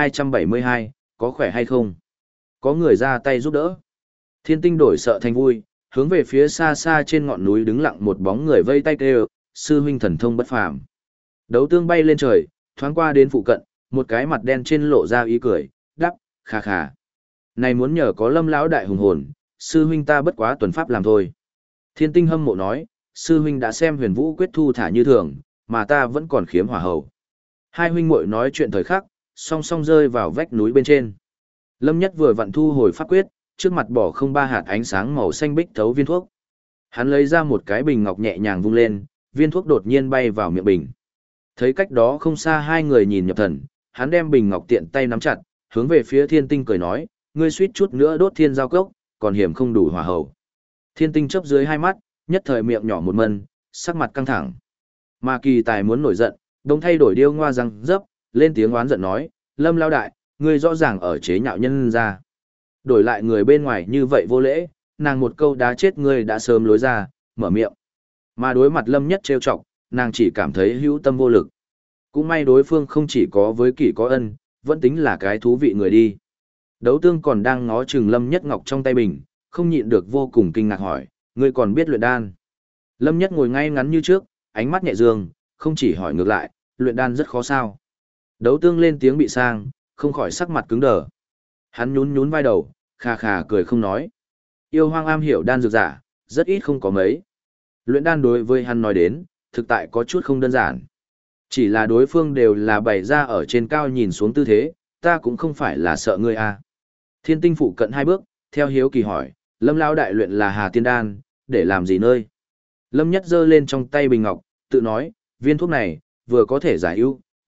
1272, có khỏe hay không? Có người ra tay giúp đỡ. Thiên tinh đổi sợ thành vui, hướng về phía xa xa trên ngọn núi đứng lặng một bóng người vây tay kêu, sư huynh thần thông bất phàm. Đấu tương bay lên trời, thoáng qua đến phụ cận, một cái mặt đen trên lộ ra ý cười, đắp, khà khà. Này muốn nhờ có Lâm lão đại hùng hồn, sư huynh ta bất quá tuần pháp làm thôi. Thiên tinh hâm mộ nói, sư huynh đã xem huyền vũ quyết thu thả như thường, mà ta vẫn còn khiếm hỏa hầu. Hai huynh muội nói chuyện thời khắc, song song rơi vào vách núi bên trên. Lâm Nhất vừa vặn thu hồi pháp quyết, trước mặt bỏ không ba hạt ánh sáng màu xanh bích thấu viên thuốc. Hắn lấy ra một cái bình ngọc nhẹ nhàng vung lên, viên thuốc đột nhiên bay vào miệng bình. Thấy cách đó không xa hai người nhìn nhập thần, hắn đem bình ngọc tiện tay nắm chặt, hướng về phía thiên tinh cười nói, ngươi suýt chút nữa đốt thiên giao cốc, còn hiểm không đủ hỏa hầu. Thiên tinh chớp dưới hai mắt, nhất thời miệng nhỏ một mân, sắc mặt căng thẳng. Mà kỳ tài muốn nổi giận, đồng thay đổi điêu ngoa răng dấp, lên tiếng oán giận nói, Lâm lao đại, ngươi rõ ràng ở chế nhạo nhân ra. Đổi lại người bên ngoài như vậy vô lễ, nàng một câu đá chết ngươi đã sớm lối ra, mở miệng. Mà đối mặt Lâm Nhất trêu chọc, nàng chỉ cảm thấy hữu tâm vô lực. Cũng may đối phương không chỉ có với kỷ có ân, vẫn tính là cái thú vị người đi. Đấu tương còn đang ngó chừng Lâm Nhất ngọc trong tay bình, không nhịn được vô cùng kinh ngạc hỏi, ngươi còn biết luyện đan. Lâm Nhất ngồi ngay ngắn như trước, ánh mắt nhẹ dương, không chỉ hỏi ngược lại, luyện đan rất khó sao. Đấu tương lên tiếng bị sang, không khỏi sắc mặt cứng đờ. Hắn nhún nhún vai đầu, khà khà cười không nói. Yêu hoang am hiểu đan dược giả, rất ít không có mấy. Luyện đan đối với hắn nói đến, thực tại có chút không đơn giản. Chỉ là đối phương đều là bày ra ở trên cao nhìn xuống tư thế, ta cũng không phải là sợ ngươi à. Thiên tinh phụ cận hai bước, theo hiếu kỳ hỏi, Lâm lão đại luyện là Hà Tiên Đan, để làm gì nơi? Lâm Nhất giơ lên trong tay bình ngọc, tự nói, viên thuốc này, vừa có thể giải ưu,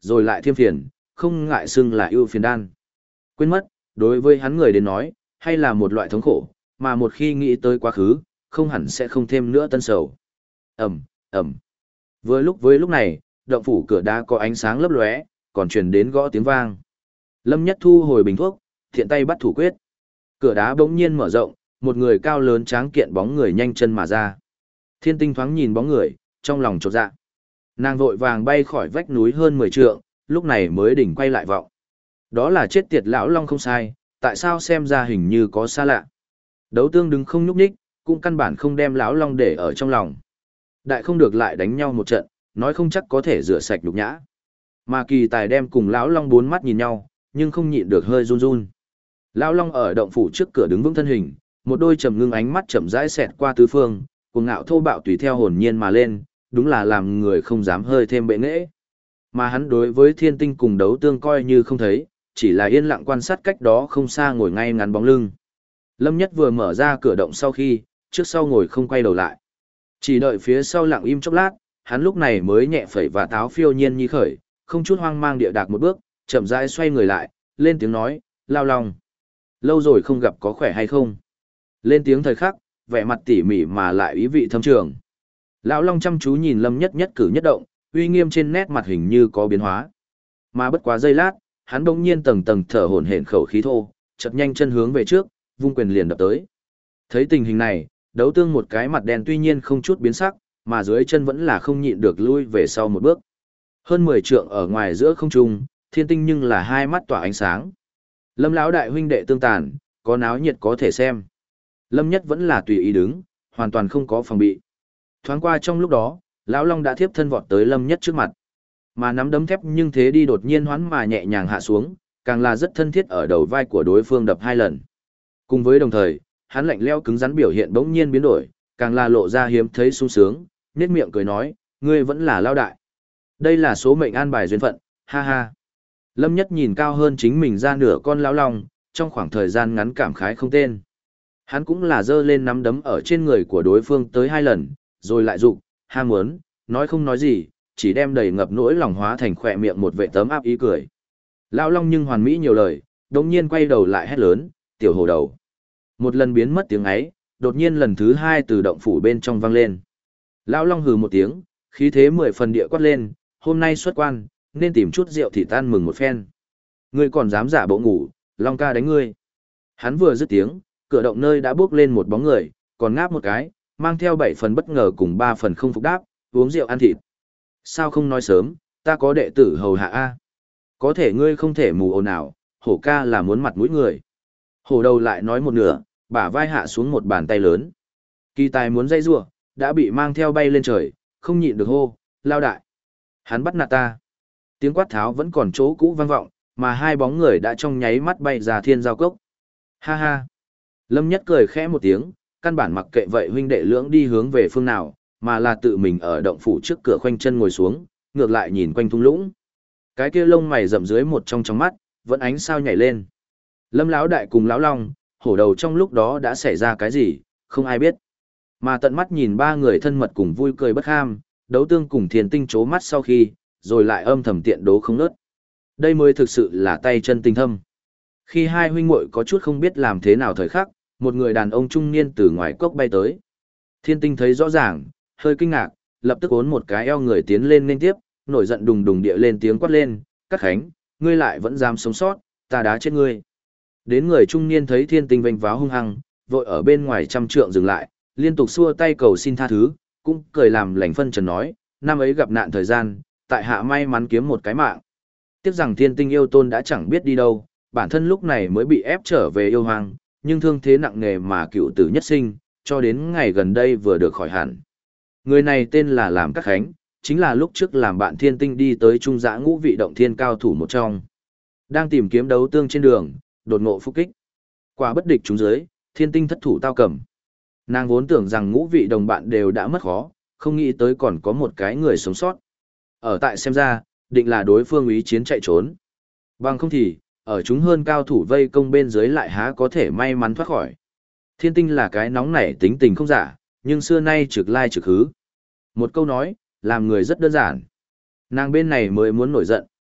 rồi lại thêm phiền, không ngại xưng là ưu phiền đan. Quên mất, đối với hắn người đến nói, hay là một loại thống khổ, mà một khi nghĩ tới quá khứ, không hẳn sẽ không thêm nữa tân sầu. Ẩm, Ẩm. Với lúc này, động phủ cửa đá có ánh sáng lấp lóe, còn truyền đến gõ tiếng vang. Lâm Nhất thu hồi bình thuốc, thiện tay bắt thủ quyết. Cửa đá bỗng nhiên mở rộng, một người cao lớn tráng kiện bóng người nhanh chân mà ra. Thiên Tinh thoáng nhìn bóng người, trong lòng chột dạ. Nàng vội vàng bay khỏi vách núi hơn 10 trượng, lúc này mới đỉnh quay lại vọng. Đó là chết tiệt lão long không sai, tại sao xem ra hình như có xa lạ. Đấu Tương đứng không nhúc nhích, cũng căn bản không đem lão long để ở trong lòng. Đại không được lại đánh nhau một trận, nói không chắc có thể rửa sạch nhục nhã. Mà Kỳ Tài đem cùng lão long bốn mắt nhìn nhau, nhưng không nhịn được hơi run run. Lão long ở động phủ trước cửa đứng vững thân hình, một đôi trầm ngưng ánh mắt chậm rãi xẹt qua tứ phương, cuồng ngạo thô bạo tùy theo hồn nhiên mà lên, đúng là làm người không dám hơi thêm bệ nghệ. Mà hắn đối với Thiên Tinh cùng Đấu Tương coi như không thấy, chỉ là yên lặng quan sát cách đó không xa ngồi ngay ngắn bóng lưng. Lâm Nhất vừa mở ra cửa động sau khi, trước sau ngồi không quay đầu lại. Chỉ đợi phía sau lặng im chốc lát, hắn lúc này mới nhẹ phẩy và táo phiêu nhiên nhi khởi, không chút hoang mang địa đạc một bước, chậm rãi xoay người lại, lên tiếng nói, Lao Long. Lâu rồi không gặp có khỏe hay không? Lên tiếng thời khắc, vẻ mặt tỉ mỉ mà lại ý vị thâm trường. Lão Long chăm chú nhìn Lâm Nhất nhất cử nhất động, uy nghiêm trên nét mặt hình như có biến hóa. Mà bất quá giây lát, hắn bỗng nhiên tầng tầng thở hổn hển khẩu khí thô, chợt nhanh chân hướng về trước, vung quyền liền đập tới. Thấy tình hình này, Đấu Tương một cái mặt đen tuy nhiên không chút biến sắc, mà dưới chân vẫn là không nhịn được lui về sau một bước. Hơn 10 trượng ở ngoài giữa không trung, Thiên Tinh nhưng là hai mắt tỏa ánh sáng. Lâm lão đại huynh đệ tương tàn, có náo nhiệt có thể xem. Lâm Nhất vẫn là tùy ý đứng, hoàn toàn không có phòng bị. Thoáng qua trong lúc đó, lão long đã thiếp thân vọt tới Lâm Nhất trước mặt. Mà nắm đấm thép nhưng thế đi đột nhiên hoán mà nhẹ nhàng hạ xuống, càng là rất thân thiết ở đầu vai của đối phương đập 2 lần. Cùng với đồng thời, hắn lạnh lẽo cứng rắn biểu hiện bỗng nhiên biến đổi, càng là lộ ra hiếm thấy sung sướng, nhếch miệng cười nói, ngươi vẫn là lao đại. Đây là số mệnh an bài duyên phận, ha ha. Lâm Nhất nhìn cao hơn chính mình ra nửa con lão long, trong khoảng thời gian ngắn cảm khái không tên. Hắn cũng là giơ lên nắm đấm ở trên người của đối phương tới 2 lần, rồi lại dục, ham muốn, nói không nói gì, chỉ đem đầy ngập nỗi lòng hóa thành khỏe miệng một vệ tấm áp ý cười. Lão long nhưng hoàn mỹ nhiều lời, đột nhiên quay đầu lại hét lớn, tiểu hồ đầu. Một lần biến mất tiếng ấy, đột nhiên lần thứ 2 từ động phủ bên trong vang lên. Lão long hừ một tiếng, khí thế 10 phần địa quát lên, hôm nay xuất quan, nên tìm chút rượu thì tan mừng một phen. Ngươi còn dám giả bộ ngủ, long ca đánh ngươi. Hắn vừa dứt tiếng, cửa động nơi đã bước lên một bóng người, còn ngáp một cái, mang theo 7 phần bất ngờ cùng 3 phần không phục đáp, uống rượu ăn thịt. Sao không nói sớm, ta có đệ tử hầu hạ a. Có thể ngươi không thể mù ồn ào, hổ ca là muốn mặt mũi người. Hổ đầu lại nói một nửa, bả vai hạ xuống một bàn tay lớn. Kỳ Tài muốn dây rủa, đã bị mang theo bay lên trời, không nhịn được hô, lao đại. Hắn bắt nạt ta. Tiếng quát tháo vẫn còn chỗ cũ vang vọng, mà hai bóng người đã trong nháy mắt bay ra thiên giao cốc. Ha ha. Lâm Nhất cười khẽ một tiếng, căn bản mặc kệ vậy huynh đệ lưỡng đi hướng về phương nào, mà là tự mình ở động phủ trước cửa khoanh chân ngồi xuống, ngược lại nhìn quanh thung lũng. Cái kia lông mày rậm dưới một trong mắt, vẫn ánh sao nhảy lên. Lâm lão đại cùng lão long, hổ đầu trong lúc đó đã xảy ra cái gì, không ai biết. Mà tận mắt nhìn ba người thân mật cùng vui cười bất ham, Đấu Tương cùng Thiên Tinh chố mắt sau khi, rồi lại âm thầm tiện đố không nớt. Đây mới thực sự là tay chân tinh thâm. Khi hai huynh muội có chút không biết làm thế nào thời khắc, một người đàn ông trung niên từ ngoài cốc bay tới. Thiên Tinh thấy rõ ràng, hơi kinh ngạc, lập tức ốn một cái eo người tiến lên nên tiếp, nổi giận đùng đùng địa lên tiếng quát lên, Cát Khánh, ngươi lại vẫn dám sống sót, ta đá chết ngươi. Đến người trung niên thấy Thiên Tinh vênh váo hung hăng, vội ở bên ngoài trăm trượng dừng lại, liên tục xua tay cầu xin tha thứ, cũng cười làm lành phân trần nói, năm ấy gặp nạn thời gian, tại hạ may mắn kiếm một cái mạng. Tiếc rằng Thiên Tinh yêu tôn đã chẳng biết đi đâu, bản thân lúc này mới bị ép trở về yêu hoang, nhưng thương thế nặng nề mà cựu tử nhất sinh, cho đến ngày gần đây vừa được khỏi hẳn. Người này tên là Làm Cát Khánh, chính là lúc trước làm bạn Thiên Tinh đi tới trung dã ngũ vị động thiên cao thủ một trong. Đang tìm kiếm Đấu Tương trên đường, đột ngộ phục kích. Quả bất địch chúng dưới, Thiên Tinh thất thủ tao cầm. Nàng vốn tưởng rằng ngũ vị đồng bạn đều đã mất khó, không nghĩ tới còn có một cái người sống sót. Ở tại xem ra, định là đối phương ý chiến chạy trốn. Bằng không thì, ở chúng hơn cao thủ vây công bên dưới lại há có thể may mắn thoát khỏi. Thiên Tinh là cái nóng nảy tính tình không giả, nhưng xưa nay trực lai trực hứ. Một câu nói, làm người rất đơn giản. Nàng bên này mới muốn nổi giận,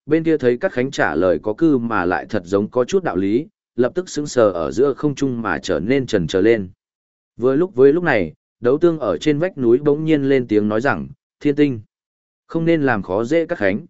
bên kia thấy Cát Khánh trả lời có cư mà lại thật giống có chút đạo lý, lập tức sững sờ ở giữa không trung mà trở nên chần chờ lên. Với lúc này, Đấu Tương ở trên vách núi bỗng nhiên lên tiếng nói rằng, Thiên Tinh, không nên làm khó dễ Cát Khánh.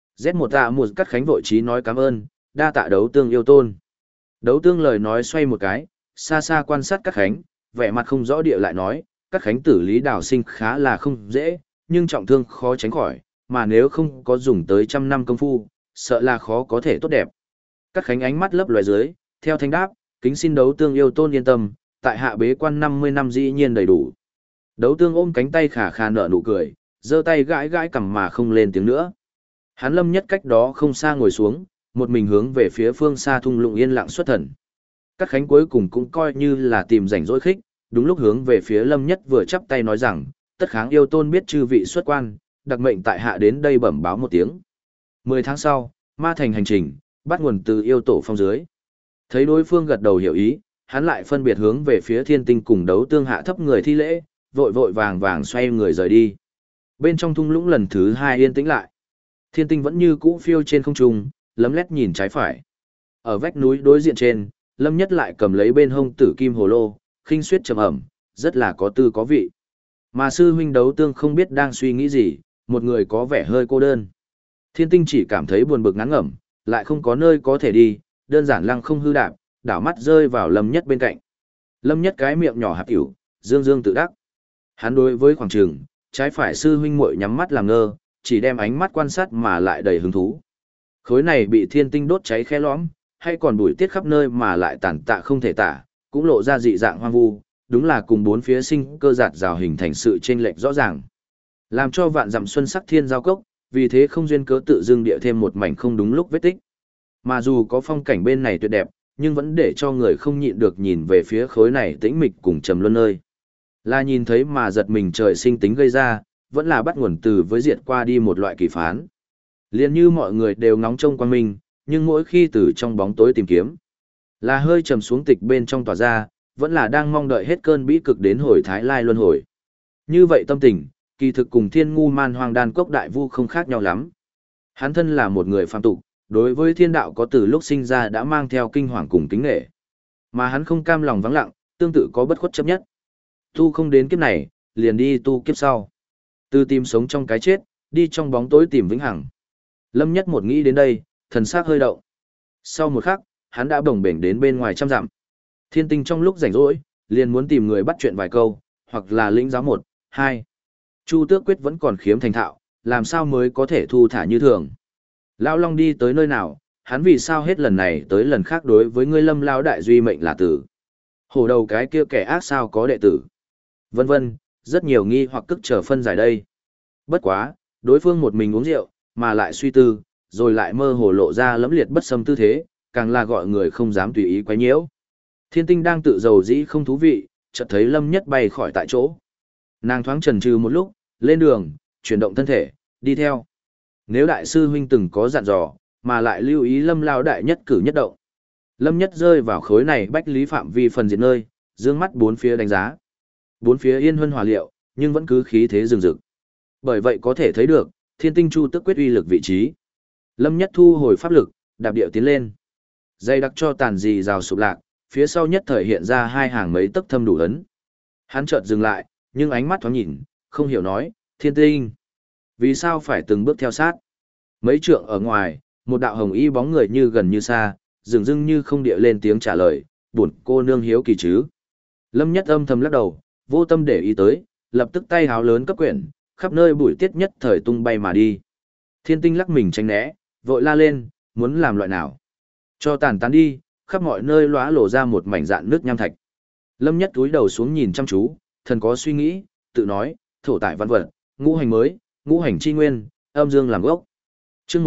Z1A1 Cát Khánh vội trí nói cảm ơn, đa tạ Đấu Tương yêu tôn. Đấu Tương lời nói xoay một cái, xa xa quan sát Cát Khánh, vẻ mặt không rõ địa lại nói, Cát Khánh tử lý đào sinh khá là không dễ, nhưng trọng thương khó tránh khỏi, mà nếu không có dùng tới 100 năm công phu, sợ là khó có thể tốt đẹp. Cát Khánh ánh mắt lấp loài dưới, theo thanh đáp, kính xin Đấu Tương yêu tôn yên tâm, tại hạ bế quan 50 năm dĩ nhiên đầy đủ. Đấu Tương ôm cánh tay khả khả nở nụ cười, giơ tay gãi gãi cằm mà không lên tiếng nữa. Hắn Lâm Nhất cách đó không xa ngồi xuống, một mình hướng về phía phương xa thung lũng yên lặng xuất thần. Cát Khánh cuối cùng cũng coi như là tìm rảnh rỗi khích, đúng lúc hướng về phía Lâm Nhất vừa chắp tay nói rằng, tất kháng yêu tôn biết chư vị xuất quan, đặc mệnh tại hạ đến đây bẩm báo một tiếng. 10 tháng sau, ma thành hành trình, bắt nguồn từ yêu tổ phong dưới. Thấy đối phương gật đầu hiểu ý, hắn lại phân biệt hướng về phía Thiên Tinh cùng Đấu Tương hạ thấp người thi lễ, vội vội vàng vàng xoay người rời đi. Bên trong thung lũng lần thứ 2 yên tĩnh lại. Thiên Tinh vẫn như cũ phiêu trên không trung, lấm lét nhìn trái phải. Ở vách núi đối diện trên, Lâm Nhất lại cầm lấy bên hông tử kim hồ lô, khinh suyết trầm ẩm, rất là có tư có vị. Mà sư huynh Đấu Tương không biết đang suy nghĩ gì, một người có vẻ hơi cô đơn. Thiên Tinh chỉ cảm thấy buồn bực ngán ngẩm, lại không có nơi có thể đi, đơn giản lăng không hư đạp, đảo mắt rơi vào Lâm Nhất bên cạnh. Lâm Nhất cái miệng nhỏ hạp hiểu, dương dương tự đắc. Hắn đối với khoảng trường, trái phải sư huynh muội nhắm mắt làm ngơ, chỉ đem ánh mắt quan sát mà lại đầy hứng thú. Khối này bị Thiên Tinh đốt cháy khe lõm, hay còn bụi tiết khắp nơi mà lại tàn tạ không thể tả, cũng lộ ra dị dạng hoang vu, đúng là cùng bốn phía sinh cơ giạt rào hình thành sự chênh lệch rõ ràng. Làm cho vạn dặm xuân sắc thiên giao cốc, vì thế không duyên cớ tự dưng địa thêm một mảnh không đúng lúc vết tích. Mà dù có phong cảnh bên này tuyệt đẹp, nhưng vẫn để cho người không nhịn được nhìn về phía khối này tĩnh mịch cùng trầm luân nơi. Là nhìn thấy mà giật mình trời sinh tính gây ra, vẫn là bắt nguồn từ với diệt qua đi một loại kỳ phán. Liên như mọi người đều ngóng trông quang minh, nhưng mỗi khi từ trong bóng tối tìm kiếm, là hơi trầm xuống tịch bên trong tỏa ra, vẫn là đang mong đợi hết cơn bĩ cực đến hồi thái lai luân hồi. Như vậy tâm tình, kỳ thực cùng thiên ngu man hoang đan cốc đại vu không khác nhau lắm. Hắn thân là một người phàm tục, đối với thiên đạo có từ lúc sinh ra đã mang theo kinh hoàng cùng kính nghệ. Mà hắn không cam lòng vắng lặng, tương tự có bất khuất chấp nhất. Tu không đến kiếp này, liền đi tu kiếp sau. Từ tìm sống trong cái chết, đi trong bóng tối tìm vĩnh hằng. Lâm Nhất một nghĩ đến đây, thần sắc hơi động. Sau một khắc, hắn đã bồng bềnh đến bên ngoài trăm dặm. Thiên Tinh trong lúc rảnh rỗi, liền muốn tìm người bắt chuyện vài câu, hoặc là lĩnh giáo 1, 2. Chu Tước Quyết vẫn còn khiếm thành thạo, làm sao mới có thể thu thả như thường. Lão Long đi tới nơi nào, hắn vì sao hết lần này tới lần khác đối với ngươi Lâm lão đại duy mệnh là tử. Hổ đầu cái kia kẻ ác sao có đệ tử. Vân vân, rất nhiều nghi hoặc cức chờ phân giải đây. Bất quá, đối phương một mình uống rượu, mà lại suy tư, rồi lại mơ hồ lộ ra lẫm liệt bất xâm tư thế, càng là gọi người không dám tùy ý quấy nhiễu. Thiên Tinh đang tự dầu dĩ không thú vị, chợt thấy Lâm Nhất bay khỏi tại chỗ. Nàng thoáng chần chừ một lúc, lên đường, chuyển động thân thể, đi theo. Nếu đại sư huynh từng có dặn dò, mà lại lưu ý Lâm lão đại nhất cử nhất động. Lâm Nhất rơi vào khối này bách lý phạm vi phần diệt nơi, dương mắt bốn phía đánh giá. Bốn phía yên huân hòa liệu, nhưng vẫn cứ khí thế rừng rực. Bởi vậy có thể thấy được, Thiên Tinh Chu Tước Quyết uy lực vị trí. Lâm Nhất thu hồi pháp lực, đạp điệu tiến lên. Dây đặc cho tàn dì rào sụp lạc, phía sau nhất thời hiện ra hai hàng mấy tấc thâm đủ ấn. Hắn chợt dừng lại, nhưng ánh mắt thoáng nhìn, không hiểu nói, Thiên Tinh, vì sao phải từng bước theo sát? Mấy trượng ở ngoài, một đạo hồng y bóng người như gần như xa, dường dưng như không địa lên tiếng trả lời, buồn cô nương hiếu kỳ chứ. Lâm Nhất âm thầm lắc đầu, vô tâm để ý tới, lập tức tay háo lớn cấp quyển, khắp nơi bụi tiết nhất thời tung bay mà đi. Thiên Tinh lắc mình tránh né, vội la lên, muốn làm loại nào? Cho tàn tán đi, khắp mọi nơi lóa lộ ra một mảnh dạn nước nham thạch. Lâm Nhất cúi đầu xuống nhìn chăm chú, thần có suy nghĩ, tự nói, thổ tại văn vật, ngũ hành mới, ngũ hành chi nguyên, âm dương làm gốc. Chương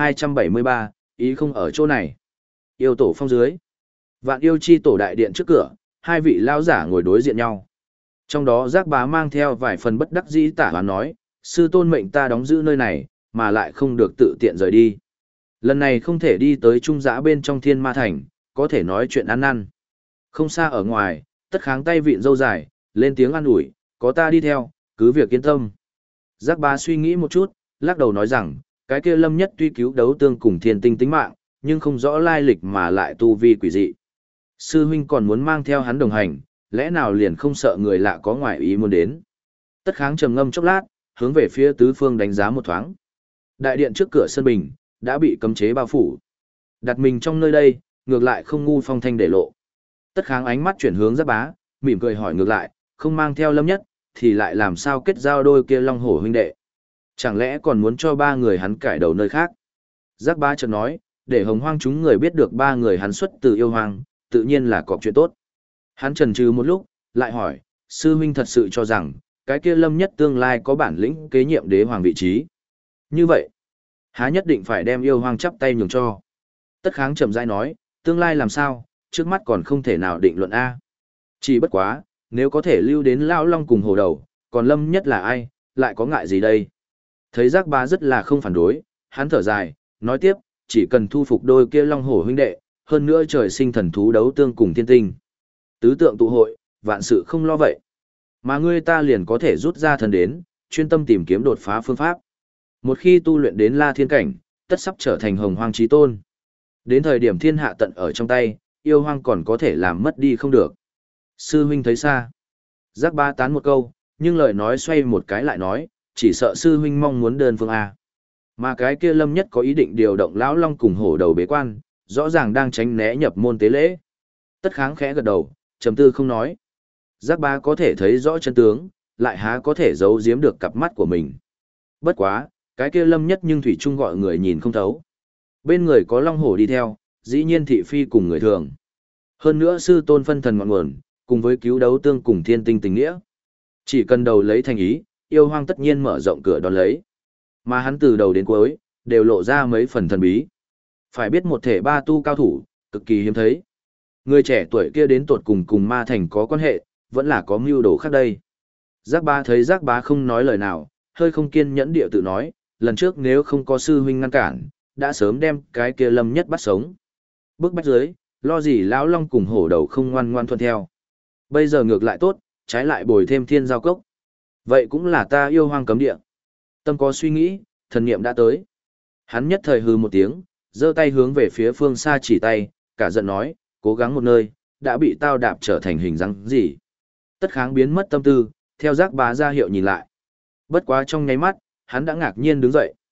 1273, ý không ở chỗ này. Yêu tổ phong dưới. Vạn yêu chi tổ đại điện trước cửa, hai vị lão giả ngồi đối diện nhau. Trong đó Giác Bá mang theo vài phần bất đắc dĩ tả hoán nói, sư tôn mệnh ta đóng giữ nơi này, mà lại không được tự tiện rời đi. Lần này không thể đi tới trung giã bên trong Thiên Ma Thành, có thể nói chuyện ăn năn. Không xa ở ngoài, Tất Kháng tay vịn râu dài, lên tiếng an ủi, có ta đi theo, cứ việc yên tâm. Giác Bá suy nghĩ một chút, lắc đầu nói rằng, cái kia Lâm Nhất tuy cứu đấu tương cùng thiên tinh tính mạng, nhưng không rõ lai lịch mà lại tu vi quỷ dị. Sư huynh còn muốn mang theo hắn đồng hành, lẽ nào liền không sợ người lạ có ngoại ý muốn đến. Tất Kháng trầm ngâm chốc lát, hướng về phía tứ phương đánh giá một thoáng. Đại điện trước cửa sân bình, đã bị cấm chế bao phủ. Đặt mình trong nơi đây, ngược lại không ngu phong thanh để lộ. Tất Kháng ánh mắt chuyển hướng Giác Bá, mỉm cười hỏi ngược lại, không mang theo Lâm Nhất, thì lại làm sao kết giao đôi kia Long Hổ huynh đệ? Chẳng lẽ còn muốn cho ba người hắn cải đầu nơi khác? Giác Bá chợt nói, để Hồng Hoang chúng người biết được ba người hắn xuất từ yêu hoang, tự nhiên là có chuyện tốt. Hắn chần chừ một lúc, lại hỏi, sư huynh thật sự cho rằng, cái kia Lâm Nhất tương lai có bản lĩnh kế nhiệm đế hoàng vị trí. Như vậy, há nhất định phải đem yêu hoang chắp tay nhường cho. Tất Kháng chậm rãi nói, tương lai làm sao, trước mắt còn không thể nào định luận A. Chỉ bất quá, nếu có thể lưu đến Lão Long cùng Hổ Đầu, còn Lâm Nhất là ai, lại có ngại gì đây? Thấy Giác Bá rất là không phản đối, hắn thở dài, nói tiếp, chỉ cần thu phục đôi kia Long Hổ huynh đệ, hơn nữa trời sinh thần thú đấu tương cùng thiên tinh. Tứ tượng tụ hội, vạn sự không lo vậy. Mà ngươi ta liền có thể rút ra thần đến, chuyên tâm tìm kiếm đột phá phương pháp. Một khi tu luyện đến La Thiên cảnh, tất sắp trở thành Hồng Hoang chí tôn. Đến thời điểm thiên hạ tận ở trong tay, yêu hoang còn có thể làm mất đi không được. Sư huynh thấy xa. Giác Bá tán một câu, nhưng lời nói xoay một cái lại nói, chỉ sợ sư huynh mong muốn đơn phương A. Mà cái kia Lâm Nhất có ý định điều động Lão Long cùng Hổ Đầu bế quan, rõ ràng đang tránh né nhập môn tế lễ. Tất Kháng khẽ gật đầu, trầm tư không nói. Giác Bá có thể thấy rõ chân tướng, lại há có thể giấu giếm được cặp mắt của mình. Bất quá, cái kia Lâm Nhất nhưng thủy chung gọi người nhìn không thấu. Bên người có Long Hổ đi theo, dĩ nhiên thị phi cùng người thường. Hơn nữa sư tôn phân thần ngọn nguồn, cùng với cứu đấu tương cùng thiên tinh tình nghĩa. Chỉ cần đầu lấy thành ý, yêu hoang tất nhiên mở rộng cửa đón lấy. Mà hắn từ đầu đến cuối, đều lộ ra mấy phần thần bí. Phải biết một thể ba tu cao thủ, cực kỳ hiếm thấy. Người trẻ tuổi kia đến tột cùng ma thành có quan hệ, vẫn là có mưu đồ khác đây. Giác Bá thấy Giác Bá không nói lời nào, hơi không kiên nhẫn địa tự nói, lần trước nếu không có sư huynh ngăn cản, đã sớm đem cái kia Lâm Nhất bắt sống. Bước bách dưới, lo gì Lão Long cùng Hổ Đầu không ngoan ngoan thuận theo. Bây giờ ngược lại tốt, trái lại bồi thêm thiên giao cốc. Vậy cũng là ta yêu hoang cấm địa. Tâm có suy nghĩ, thần niệm đã tới. Hắn nhất thời hừ một tiếng, giơ tay hướng về phía phương xa chỉ tay, cả giận nói, cố gắng một nơi, đã bị tao đạp trở thành hình dáng gì. Tất Kháng biến mất tâm tư, theo Giác Bá ra hiệu nhìn lại. Bất quá trong nháy mắt, hắn đã ngạc nhiên đứng dậy.